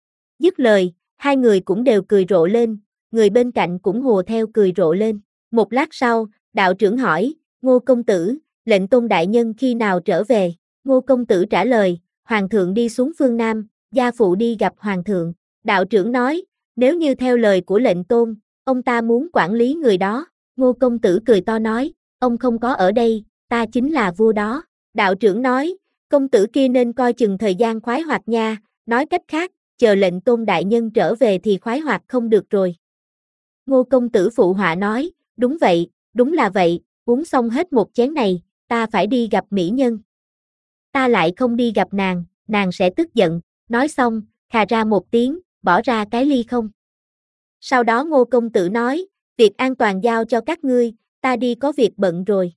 Dứt lời, hai người cũng đều cười rộ lên, người bên cạnh cũng hùa theo cười rộ lên. Một lát sau, đạo trưởng hỏi, Ngô công tử, lệnh tôn đại nhân khi nào trở về? Ngô công tử trả lời, hoàng thượng đi xuống phương Nam, gia phụ đi gặp hoàng thượng. Đạo trưởng nói, nếu như theo lời của lệnh tôn, ông ta muốn quản lý người đó. Ngô công tử cười to nói, ông không có ở đây, ta chính là vua đó. Đạo trưởng nói, công tử kia nên coi chừng thời gian khoái hoạt nha, nói cách khác, chờ lệnh tôn đại nhân trở về thì khoái hoạt không được rồi. Ngô công tử phụ họa nói, đúng vậy, đúng là vậy, uống xong hết một chén này, ta phải đi gặp mỹ nhân. Ta lại không đi gặp nàng sẽ tức giận, nói xong, khà ra một tiếng, bỏ ra cái ly không. Sau đó Ngô công tử nói, việc an toàn giao cho các ngươi, ta đi có việc bận rồi.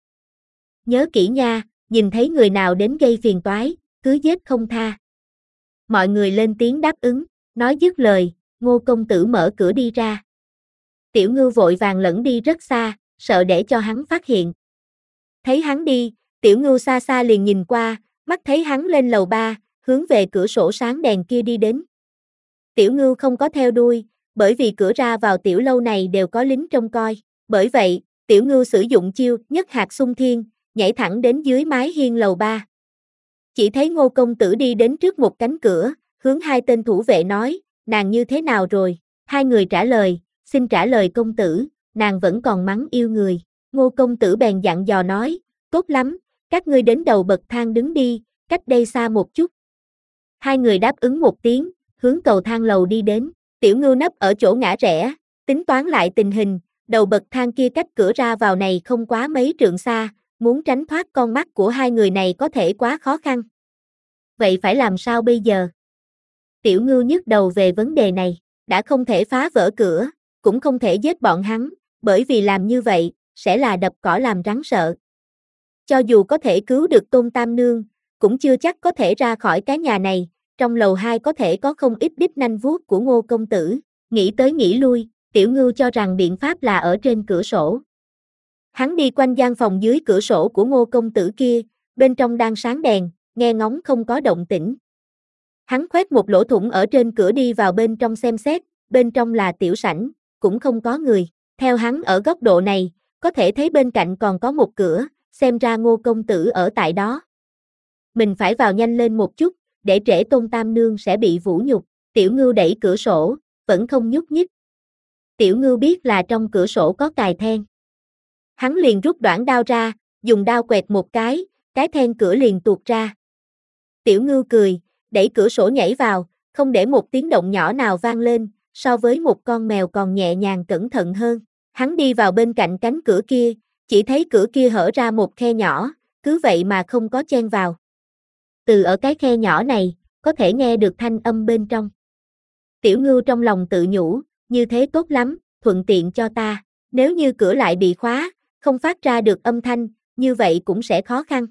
Nhớ kỹ nha, nhìn thấy người nào đến gây phiền toái, cứ giết không tha. Mọi người lên tiếng đáp ứng, nói dứt lời, Ngô công tử mở cửa đi ra. Tiểu Ngưu vội vàng lẫn đi rất xa, sợ để cho hắn phát hiện. Thấy hắn đi, Tiểu Ngưu xa xa liền nhìn qua, mắt thấy hắn lên lầu 3, hướng về cửa sổ sáng đèn kia đi đến. Tiểu Ngưu không có theo đuôi, bởi vì cửa ra vào tiểu lâu này đều có lính trông coi. Bởi vậy, Tiểu Ngưu sử dụng chiêu nhất hạt xung thiên, nhảy thẳng đến dưới mái hiên lầu 3. Chỉ thấy Ngô công tử đi đến trước một cánh cửa, hướng hai tên thủ vệ nói, nàng như thế nào rồi? Hai người trả lời, xin trả lời công tử, nàng vẫn còn mắng yêu người. Ngô công tử bèn dặn dò nói, tốt lắm, các ngươi đến đầu bậc thang đứng đi, cách đây xa một chút. Hai người đáp ứng một tiếng, hướng cầu thang lầu đi đến. Tiểu Ngưu nấp ở chỗ ngã rẽ, tính toán lại tình hình, đầu bậc thang kia cách cửa ra vào này không quá mấy trượng xa, muốn tránh thoát con mắt của hai người này có thể quá khó khăn. Vậy phải làm sao bây giờ? Tiểu Ngưu nhức đầu về vấn đề này, đã không thể phá vỡ cửa, cũng không thể giết bọn hắn, bởi vì làm như vậy, sẽ là đập cỏ làm rắn sợ. Cho dù có thể cứu được Tôn Tam Nương, cũng chưa chắc có thể ra khỏi cái nhà này, trong lầu 2 có thể có không ít đích nanh vuốt của Ngô công tử. Nghĩ tới nghĩ lui, Tiểu Ngưu cho rằng biện pháp là ở trên cửa sổ. Hắn đi quanh gian phòng dưới cửa sổ của Ngô công tử kia, bên trong đang sáng đèn, nghe ngóng không có động tĩnh. Hắn khoét một lỗ thủng ở trên cửa đi vào bên trong xem xét, bên trong là tiểu sảnh, cũng không có người. Theo hắn ở góc độ này, có thể thấy bên cạnh còn có một cửa, xem ra Ngô công tử ở tại đó. Mình phải vào nhanh lên một chút, để trễ Tôn Tam Nương sẽ bị vũ nhục. Tiểu Ngưu đẩy cửa sổ, vẫn không nhúc nhích. Tiểu Ngưu biết là trong cửa sổ có cài then. Hắn liền rút đoạn đao ra, dùng đao quẹt một cái then cửa liền tuột ra. Tiểu Ngưu cười, đẩy cửa sổ nhảy vào, không để một tiếng động nhỏ nào vang lên, so với một con mèo còn nhẹ nhàng cẩn thận hơn. Hắn đi vào bên cạnh cánh cửa kia, chỉ thấy cửa kia hở ra một khe nhỏ, cứ vậy mà không có chen vào. Từ ở cái khe nhỏ này, có thể nghe được thanh âm bên trong. Tiểu Ngưu trong lòng tự nhủ, như thế tốt lắm, thuận tiện cho ta, nếu như cửa lại bị khóa, không phát ra được âm thanh, như vậy cũng sẽ khó khăn.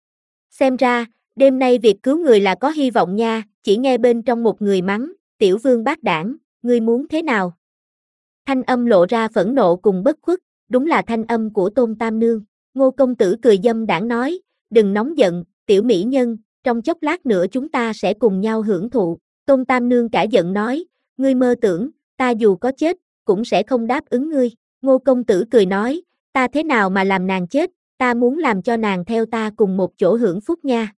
Xem ra, đêm nay việc cứu người là có hy vọng nha, chỉ nghe bên trong một người mắng, Tiểu Vương bác đảng, ngươi muốn thế nào? Thanh âm lộ ra phẫn nộ cùng bất khuất, đúng là thanh âm của Tôn Tam Nương. Ngô công tử cười dâm đãng nói, đừng nóng giận, tiểu mỹ nhân, trong chốc lát nữa chúng ta sẽ cùng nhau hưởng thụ. Tôn Tam Nương cả giận nói, ngươi mơ tưởng, ta dù có chết, cũng sẽ không đáp ứng ngươi. Ngô công tử cười nói, ta thế nào mà làm nàng chết, ta muốn làm cho nàng theo ta cùng một chỗ hưởng phúc nha.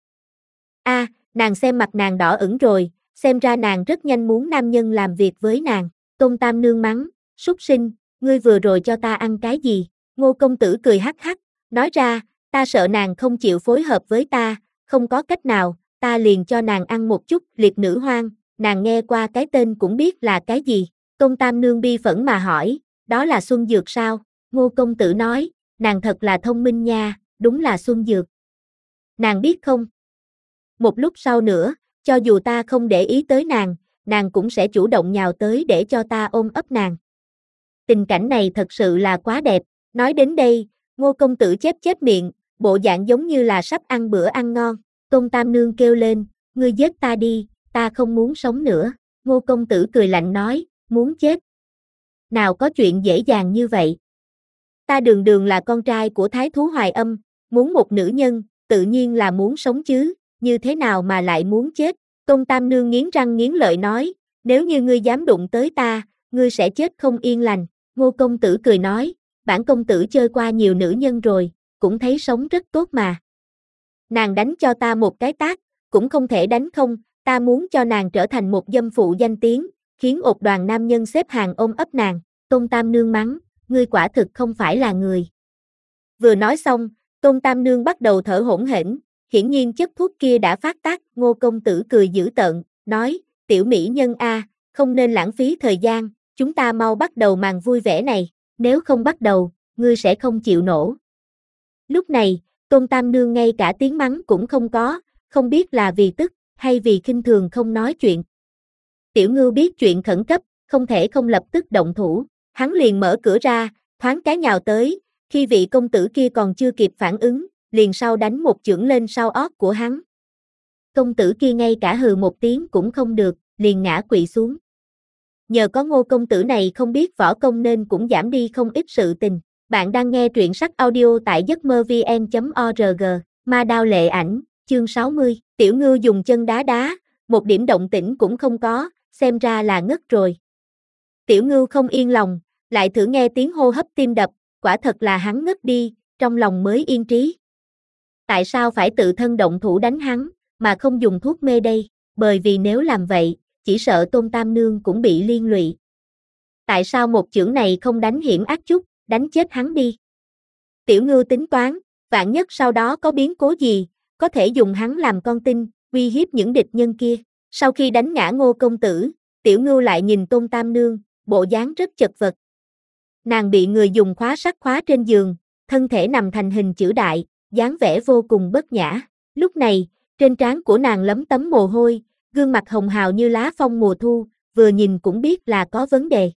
Nàng xem mặt nàng đỏ ửng rồi, xem ra nàng rất nhanh muốn nam nhân làm việc với nàng. Tôn Tam Nương mắng, súc sinh, ngươi vừa rồi cho ta ăn cái gì? Ngô công tử cười hắc hắc, nói ra, ta sợ nàng không chịu phối hợp với ta, không có cách nào, ta liền cho nàng ăn một chút liệt nữ hoang, nàng nghe qua cái tên cũng biết là cái gì. Tôn Tam Nương bi phẫn mà hỏi, đó là xuân dược sao? Ngô công tử nói, nàng thật là thông minh nha, đúng là xuân dược. Nàng biết không? Một lúc sau nữa, cho dù ta không để ý tới nàng cũng sẽ chủ động nhào tới để cho ta ôm ấp nàng. Tình cảnh này thật sự là quá đẹp. Nói đến đây, Ngô công tử chép miệng, bộ dạng giống như là sắp ăn bữa ăn ngon. Tôn Tam Nương kêu lên, ngươi giết ta đi, ta không muốn sống nữa. Ngô công tử cười lạnh nói, muốn chết. Nào có chuyện dễ dàng như vậy. Ta đường đường là con trai của Thái thú Hoài Âm, muốn một nữ nhân, tự nhiên là muốn sống chứ, như thế nào mà lại muốn chết. Tôn Tam Nương nghiến răng nghiến lợi nói, nếu như ngươi dám đụng tới ta, ngươi sẽ chết không yên lành. Ngô công tử cười nói, bản công tử chơi qua nhiều nữ nhân rồi, cũng thấy sống rất tốt mà. Nàng đánh cho ta một cái tát, cũng không thể đánh không, ta muốn cho nàng trở thành một dâm phụ danh tiếng, khiến một đoàn nam nhân xếp hàng ôm ấp nàng. Tôn Tam Nương mắng, ngươi quả thực không phải là người. Vừa nói xong, Tôn Tam Nương bắt đầu thở hổn hển, hiển nhiên chất thuốc kia đã phát tác. Ngô công tử cười dữ tợn, nói, tiểu mỹ nhân a, không nên lãng phí thời gian, chúng ta mau bắt đầu màn vui vẻ này, nếu không bắt đầu, ngươi sẽ không chịu nổi. Lúc này, Tôn Tam Nương ngay cả tiếng mắng cũng không có, không biết là vì tức, hay vì khinh thường không nói chuyện. Tiểu Ngưu biết chuyện khẩn cấp, không thể không lập tức động thủ, hắn liền mở cửa ra, thoáng cái nhào tới, khi vị công tử kia còn chưa kịp phản ứng, liền sau đánh một chưởng lên sau ót của hắn. Công tử kia ngay cả hừ một tiếng cũng không được, liền ngã quỵ xuống. Nhờ có Ngô công tử này không biết võ công nên cũng giảm đi không ít sự tình. Bạn đang nghe truyện sách audio tại giấc mơ vn.org, Ma Đao Lệ Ảnh, chương 60, Tiểu Ngưu dùng chân đá đá, một điểm động tĩnh cũng không có, xem ra là ngất rồi. Tiểu Ngưu không yên lòng, lại thử nghe tiếng hô hấp tim đập, quả thật là hắn ngất đi, trong lòng mới yên trí. Tại sao phải tự thân động thủ đánh hắn, mà không dùng thuốc mê đây? Bởi vì nếu làm vậy, chỉ sợ Tôn Tam Nương cũng bị liên lụy. Tại sao một chưởng này không đánh hiểm ác chút, đánh chết hắn đi? Tiểu Ngưu tính toán, vạn nhất sau đó có biến cố gì, có thể dùng hắn làm con tin, uy hiếp những địch nhân kia. Sau khi đánh ngã Ngô công tử, Tiểu Ngưu lại nhìn Tôn Tam Nương, bộ dáng rất chật vật. Nàng bị người dùng khóa sắt khóa trên giường, thân thể nằm thành hình chữ đại, dáng vẻ vô cùng bất nhã. Lúc này, trên trán của nàng lấm tấm mồ hôi, gương mặt hồng hào như lá phong mùa thu, vừa nhìn cũng biết là có vấn đề.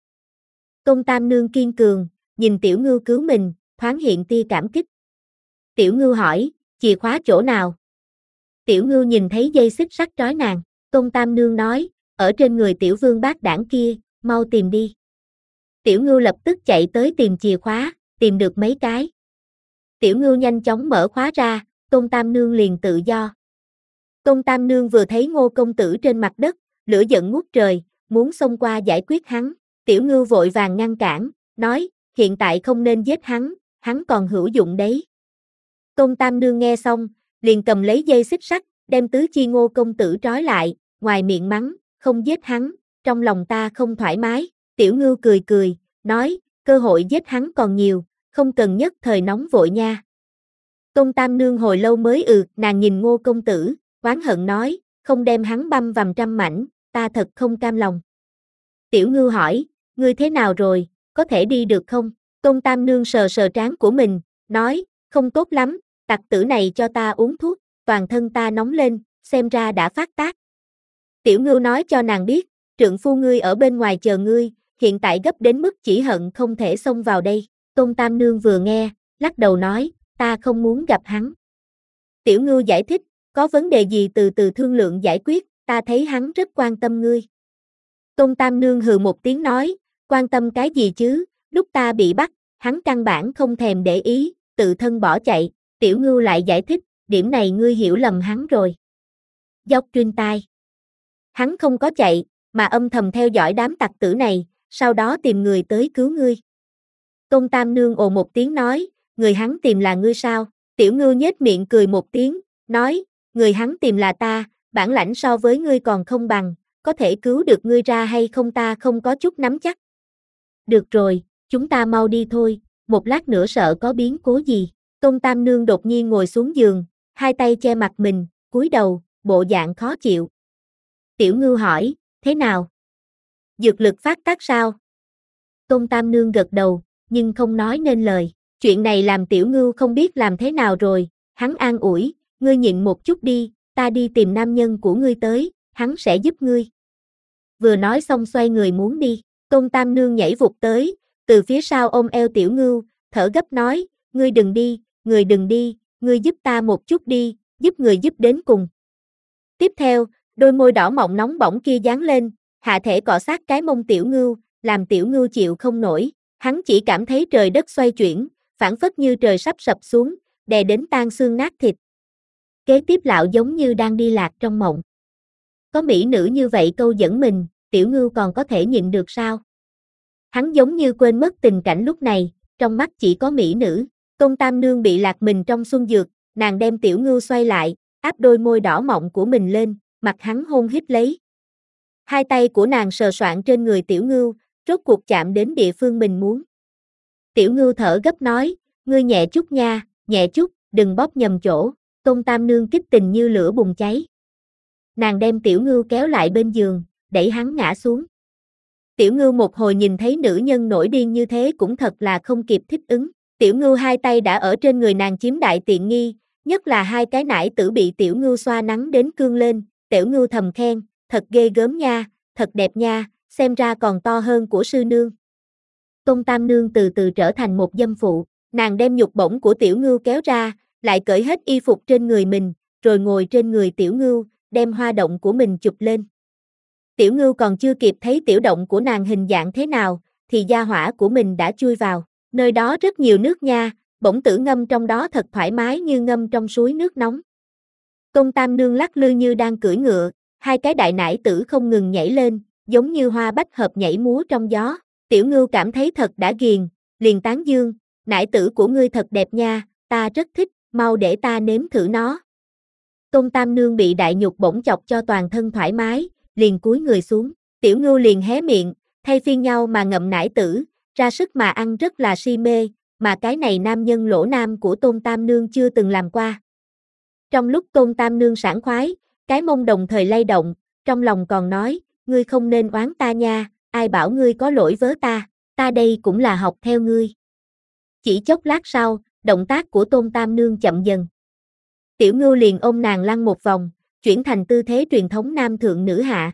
Tôn Tam Nương kiên cường, nhìn Tiểu Ngưu cứu mình, thoáng hiện tia cảm kích. Tiểu Ngưu hỏi, chìa khóa chỗ nào? Tiểu Ngưu nhìn thấy dây xích sắt trói nàng, Tôn Tam Nương nói, ở trên người Tiểu Vương bát đảng kia, mau tìm đi. Tiểu Ngưu lập tức chạy tới tìm chìa khóa, tìm được mấy cái. Tiểu Ngưu nhanh chóng mở khóa ra, Tôn Tam Nương liền tự do. Tôn Tam Nương vừa thấy Ngô công tử trên mặt đất, lửa giận ngút trời, muốn xông qua giải quyết hắn. Tiểu Ngưu vội vàng ngăn cản, nói, hiện tại không nên giết hắn còn hữu dụng đấy. Tôn Tam Nương nghe xong, liền cầm lấy dây xích sắt, đem tứ chi Ngô công tử trói lại, ngoài miệng mắng, không giết hắn, trong lòng ta không thoải mái. Tiểu Ngưu cười cười, nói, cơ hội giết hắn còn nhiều, không cần nhất thời nóng vội nha. Tôn Tam Nương hồi lâu mới nàng nhìn Ngô công tử, oán hận nói, không đem hắn băm vằm trăm mảnh, ta thật không cam lòng. Tiểu Ngưu hỏi, ngươi thế nào rồi, có thể đi được không? Tôn Tam Nương sờ sờ trán của mình, nói, không tốt lắm, tặc tử này cho ta uống thuốc, toàn thân ta nóng lên, xem ra đã phát tác. Tiểu Ngưu nói cho nàng biết, trượng phu ngươi ở bên ngoài chờ ngươi, hiện tại gấp đến mức chỉ hận không thể xông vào đây. Tôn Tam Nương vừa nghe, lắc đầu nói, ta không muốn gặp hắn. Tiểu Ngưu giải thích, có vấn đề gì từ từ thương lượng giải quyết, ta thấy hắn rất quan tâm ngươi. Tôn Tam Nương hừ một tiếng nói, quan tâm cái gì chứ, lúc ta bị bắt, hắn căn bản không thèm để ý, tự thân bỏ chạy. Tiểu Ngưu lại giải thích, điểm này ngươi hiểu lầm hắn rồi. Dốc truyền tai. Hắn không có chạy, mà âm thầm theo dõi đám tặc tử này, sau đó tìm người tới cứu ngươi. Tôn Tam Nương ồ một tiếng nói, người hắn tìm là ngươi sao? Tiểu Ngưu nhếch miệng cười một tiếng, nói, người hắn tìm là ta, bản lãnh so với ngươi còn không bằng, có thể cứu được ngươi ra hay không ta không có chút nắm chắc. Được rồi, chúng ta mau đi thôi, một lát nữa sợ có biến cố gì. Tôn Tam Nương đột nhiên ngồi xuống giường, hai tay che mặt mình, cúi đầu, bộ dạng khó chịu. Tiểu Ngưu hỏi, thế nào? Dược lực phát tác sao? Tôn Tam Nương gật đầu, nhưng không nói nên lời. Chuyện này làm Tiểu Ngưu không biết làm thế nào rồi, hắn an ủi, ngươi nhịn một chút đi, ta đi tìm nam nhân của ngươi tới, hắn sẽ giúp ngươi. Vừa nói xong xoay người muốn đi, Tôn Tam Nương nhảy vụt tới, từ phía sau ôm eo Tiểu Ngưu, thở gấp nói, ngươi đừng đi, ngươi giúp ta một chút đi, giúp người giúp đến cùng. Tiếp theo, đôi môi đỏ mọng nóng bỏng kia dán lên, hạ thể cọ sát cái mông Tiểu Ngưu, làm Tiểu Ngưu chịu không nổi, hắn chỉ cảm thấy trời đất xoay chuyển, phảng phất như trời sắp sập xuống, đè đến tan xương nát thịt. Kế tiếp lão giống như đang đi lạc trong mộng. Có mỹ nữ như vậy câu dẫn mình, Tiểu Ngưu còn có thể nhịn được sao? Hắn giống như quên mất tình cảnh lúc này, trong mắt chỉ có mỹ nữ. Tôn Tam Nương bị lạc mình trong xuân dược, nàng đem Tiểu Ngưu xoay lại, áp đôi môi đỏ mọng của mình lên, mặt hắn hôn hít lấy. Hai tay của nàng sờ soạng trên người Tiểu Ngưu, rốt cuộc chạm đến địa phương mình muốn. Tiểu Ngưu thở gấp nói, ngươi nhẹ chút nha, nhẹ chút, đừng bóp nhầm chỗ. Tôn Tam Nương kích tình như lửa bùng cháy. Nàng đem Tiểu Ngưu kéo lại bên giường, đẩy hắn ngã xuống. Tiểu Ngưu một hồi nhìn thấy nữ nhân nổi điên như thế cũng thật là không kịp thích ứng. Tiểu Ngưu hai tay đã ở trên người nàng chiếm đại tiện nghi, Nhất là hai cái nải tử bị Tiểu Ngưu xoa nắng đến cương lên, Tiểu Ngưu thầm khen, thật ghê gớm nha, thật đẹp nha, xem ra còn to hơn của sư nương. Tôn Tam Nương từ từ trở thành một dâm phụ, nàng đem nhục bổng của Tiểu Ngưu kéo ra, lại cởi hết y phục trên người mình, rồi ngồi trên người Tiểu Ngưu, đem hoa động của mình chụp lên. Tiểu Ngưu còn chưa kịp thấy tiểu động của nàng hình dạng thế nào, thì gia hỏa của mình đã chui vào, nơi đó rất nhiều nước nha, bổng tử ngâm trong đó thật thoải mái như ngâm trong suối nước nóng. Tôn Tam Nương lắc lư như đang cưỡi ngựa, hai cái đại nải tử không ngừng nhảy lên, giống như hoa bách hợp nhảy múa trong gió. Tiểu Ngưu cảm thấy thật đã ghiền, liền tán dương, nải tử của ngươi thật đẹp nha, ta rất thích, mau để ta nếm thử nó. Tôn Tam Nương bị đại nhục bổng chọc cho toàn thân thoải mái, liền cúi người xuống, Tiểu Ngưu liền hé miệng, thay phiên nhau mà ngậm nải tử, ra sức mà ăn rất là si mê, mà cái này nam nhân lỗ nam của Tôn Tam Nương chưa từng làm qua. Trong lúc Tôn Tam Nương sảng khoái, cái mông đồng thời lay động, trong lòng còn nói, ngươi không nên oán ta nha, ai bảo ngươi có lỗi với ta đây cũng là học theo ngươi. Chỉ chốc lát sau, động tác của Tôn Tam Nương chậm dần. Tiểu Ngưu liền ôm nàng lăn một vòng, chuyển thành tư thế truyền thống nam thượng nữ hạ.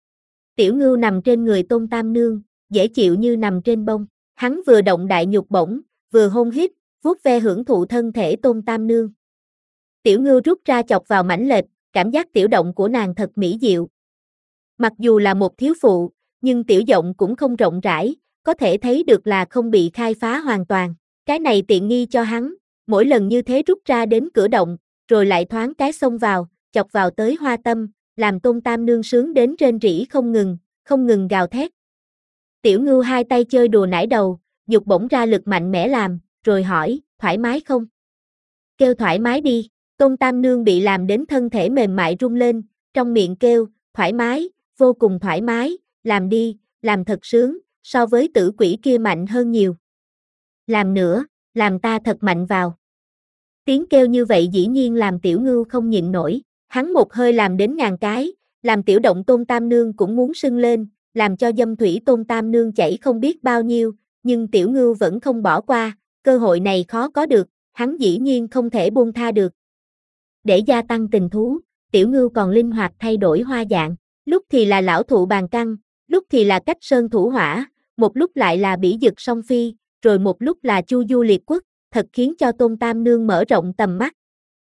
Tiểu Ngưu nằm trên người Tôn Tam Nương, dễ chịu như nằm trên bông. Hắn vừa động đại nhục bổng, vừa hôn hít, vuốt ve hưởng thụ thân thể Tôn Tam Nương. Tiểu Ngưu rút ra chọc vào mảnh lệch, cảm giác tiểu động của nàng thật mỹ diệu. Mặc dù là một thiếu phụ, nhưng tiểu giọng cũng không rộng rãi, có thể thấy được là không bị khai phá hoàn toàn. Cái này tiện nghi cho hắn, mỗi lần như thế rút ra đến cửa động, rồi lại thoáng cái xông vào, chọc vào tới hoa tâm, làm Tôn Tam Nương sướng đến rên rỉ không ngừng gào thét. Tiểu Ngưu hai tay chơi đùa nải đầu, nhục bổng ra lực mạnh mẽ làm, rồi hỏi, thoải mái không? Kêu thoải mái đi. Tôn Tam Nương bị làm đến thân thể mềm mại rung lên, trong miệng kêu, thoải mái, vô cùng thoải mái, làm đi, làm thật sướng, so với tử quỷ kia mạnh hơn nhiều. Làm nữa, làm ta thật mạnh vào. Tiếng kêu như vậy dĩ nhiên làm Tiểu Ngưu không nhịn nổi, hắn một hơi làm đến 1000 cái, làm tiểu động Tôn Tam Nương cũng muốn sưng lên, làm cho dâm thủy Tôn Tam Nương chảy không biết bao nhiêu, nhưng Tiểu Ngưu vẫn không bỏ qua, cơ hội này khó có được, hắn dĩ nhiên không thể buông tha được. Để gia tăng tình thú, Tiểu Ngưu còn linh hoạt thay đổi hoa dạng, lúc thì là lão thụ bàn căn, lúc thì là cách sơn thủ hỏa, một lúc lại là bỉ dực song phi, rồi một lúc là chu du liệt quốc, thật khiến cho Tôn Tam Nương mở rộng tầm mắt.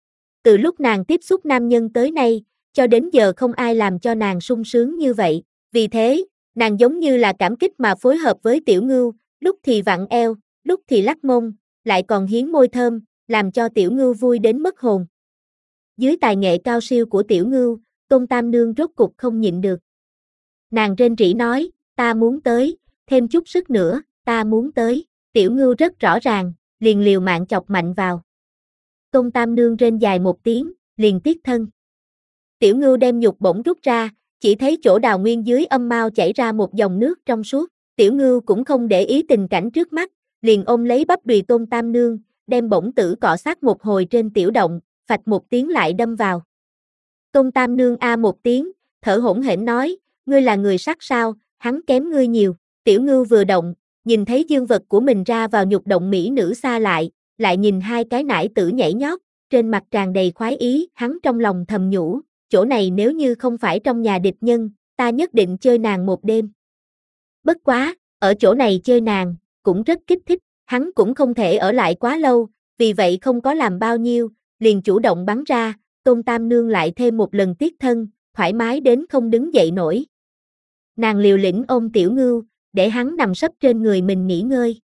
Từ lúc nàng tiếp xúc nam nhân tới nay, cho đến giờ không ai làm cho nàng sung sướng như vậy, vì thế, nàng giống như là cảm kích mà phối hợp với Tiểu Ngưu, lúc thì vặn eo, lúc thì lắc mông, lại còn hiến môi thơm, làm cho Tiểu Ngưu vui đến mất hồn. Dưới tài nghệ cao siêu của Tiểu Ngưu, Tôn Tam Nương rốt cục không nhịn được. Nàng rên rỉ nói, ta muốn tới, thêm chút sức nữa, ta muốn tới. Tiểu Ngưu rất rõ ràng, liền liều mạng chọc mạnh vào. Tôn Tam Nương rên dài một tiếng, liền tiết thân. Tiểu Ngưu đem nhục bổng rút ra, chỉ thấy chỗ đào nguyên dưới âm mao chảy ra một dòng nước trong suốt. Tiểu Ngưu cũng không để ý tình cảnh trước mắt, liền ôm lấy bắp đùi Tôn Tam Nương, đem bổng tử cọ sát một hồi trên tiểu động, phạch một tiếng lại đâm vào. Tôn Tam Nương a một tiếng, thở hổn hển nói, ngươi là người sắc sao, hắn kém ngươi nhiều. Tiểu Ngưu vừa động, nhìn thấy dương vật của mình ra vào nhục động mỹ nữ xa lại nhìn hai cái nải tử nhảy nhót, trên mặt tràn đầy khoái ý, hắn trong lòng thầm nhủ, chỗ này nếu như không phải trong nhà địch nhân, ta nhất định chơi nàng một đêm. Bất quá, ở chỗ này chơi nàng, cũng rất kích thích, hắn cũng không thể ở lại quá lâu, vì vậy không có làm bao nhiêu, liền chủ động bắn ra, Tôn Tam Nương lại thêm một lần tiết thân, thoải mái đến không đứng dậy nổi. Nàng liều lĩnh ôm Tiểu Ngưu, để hắn nằm sấp trên người mình nghỉ ngơi.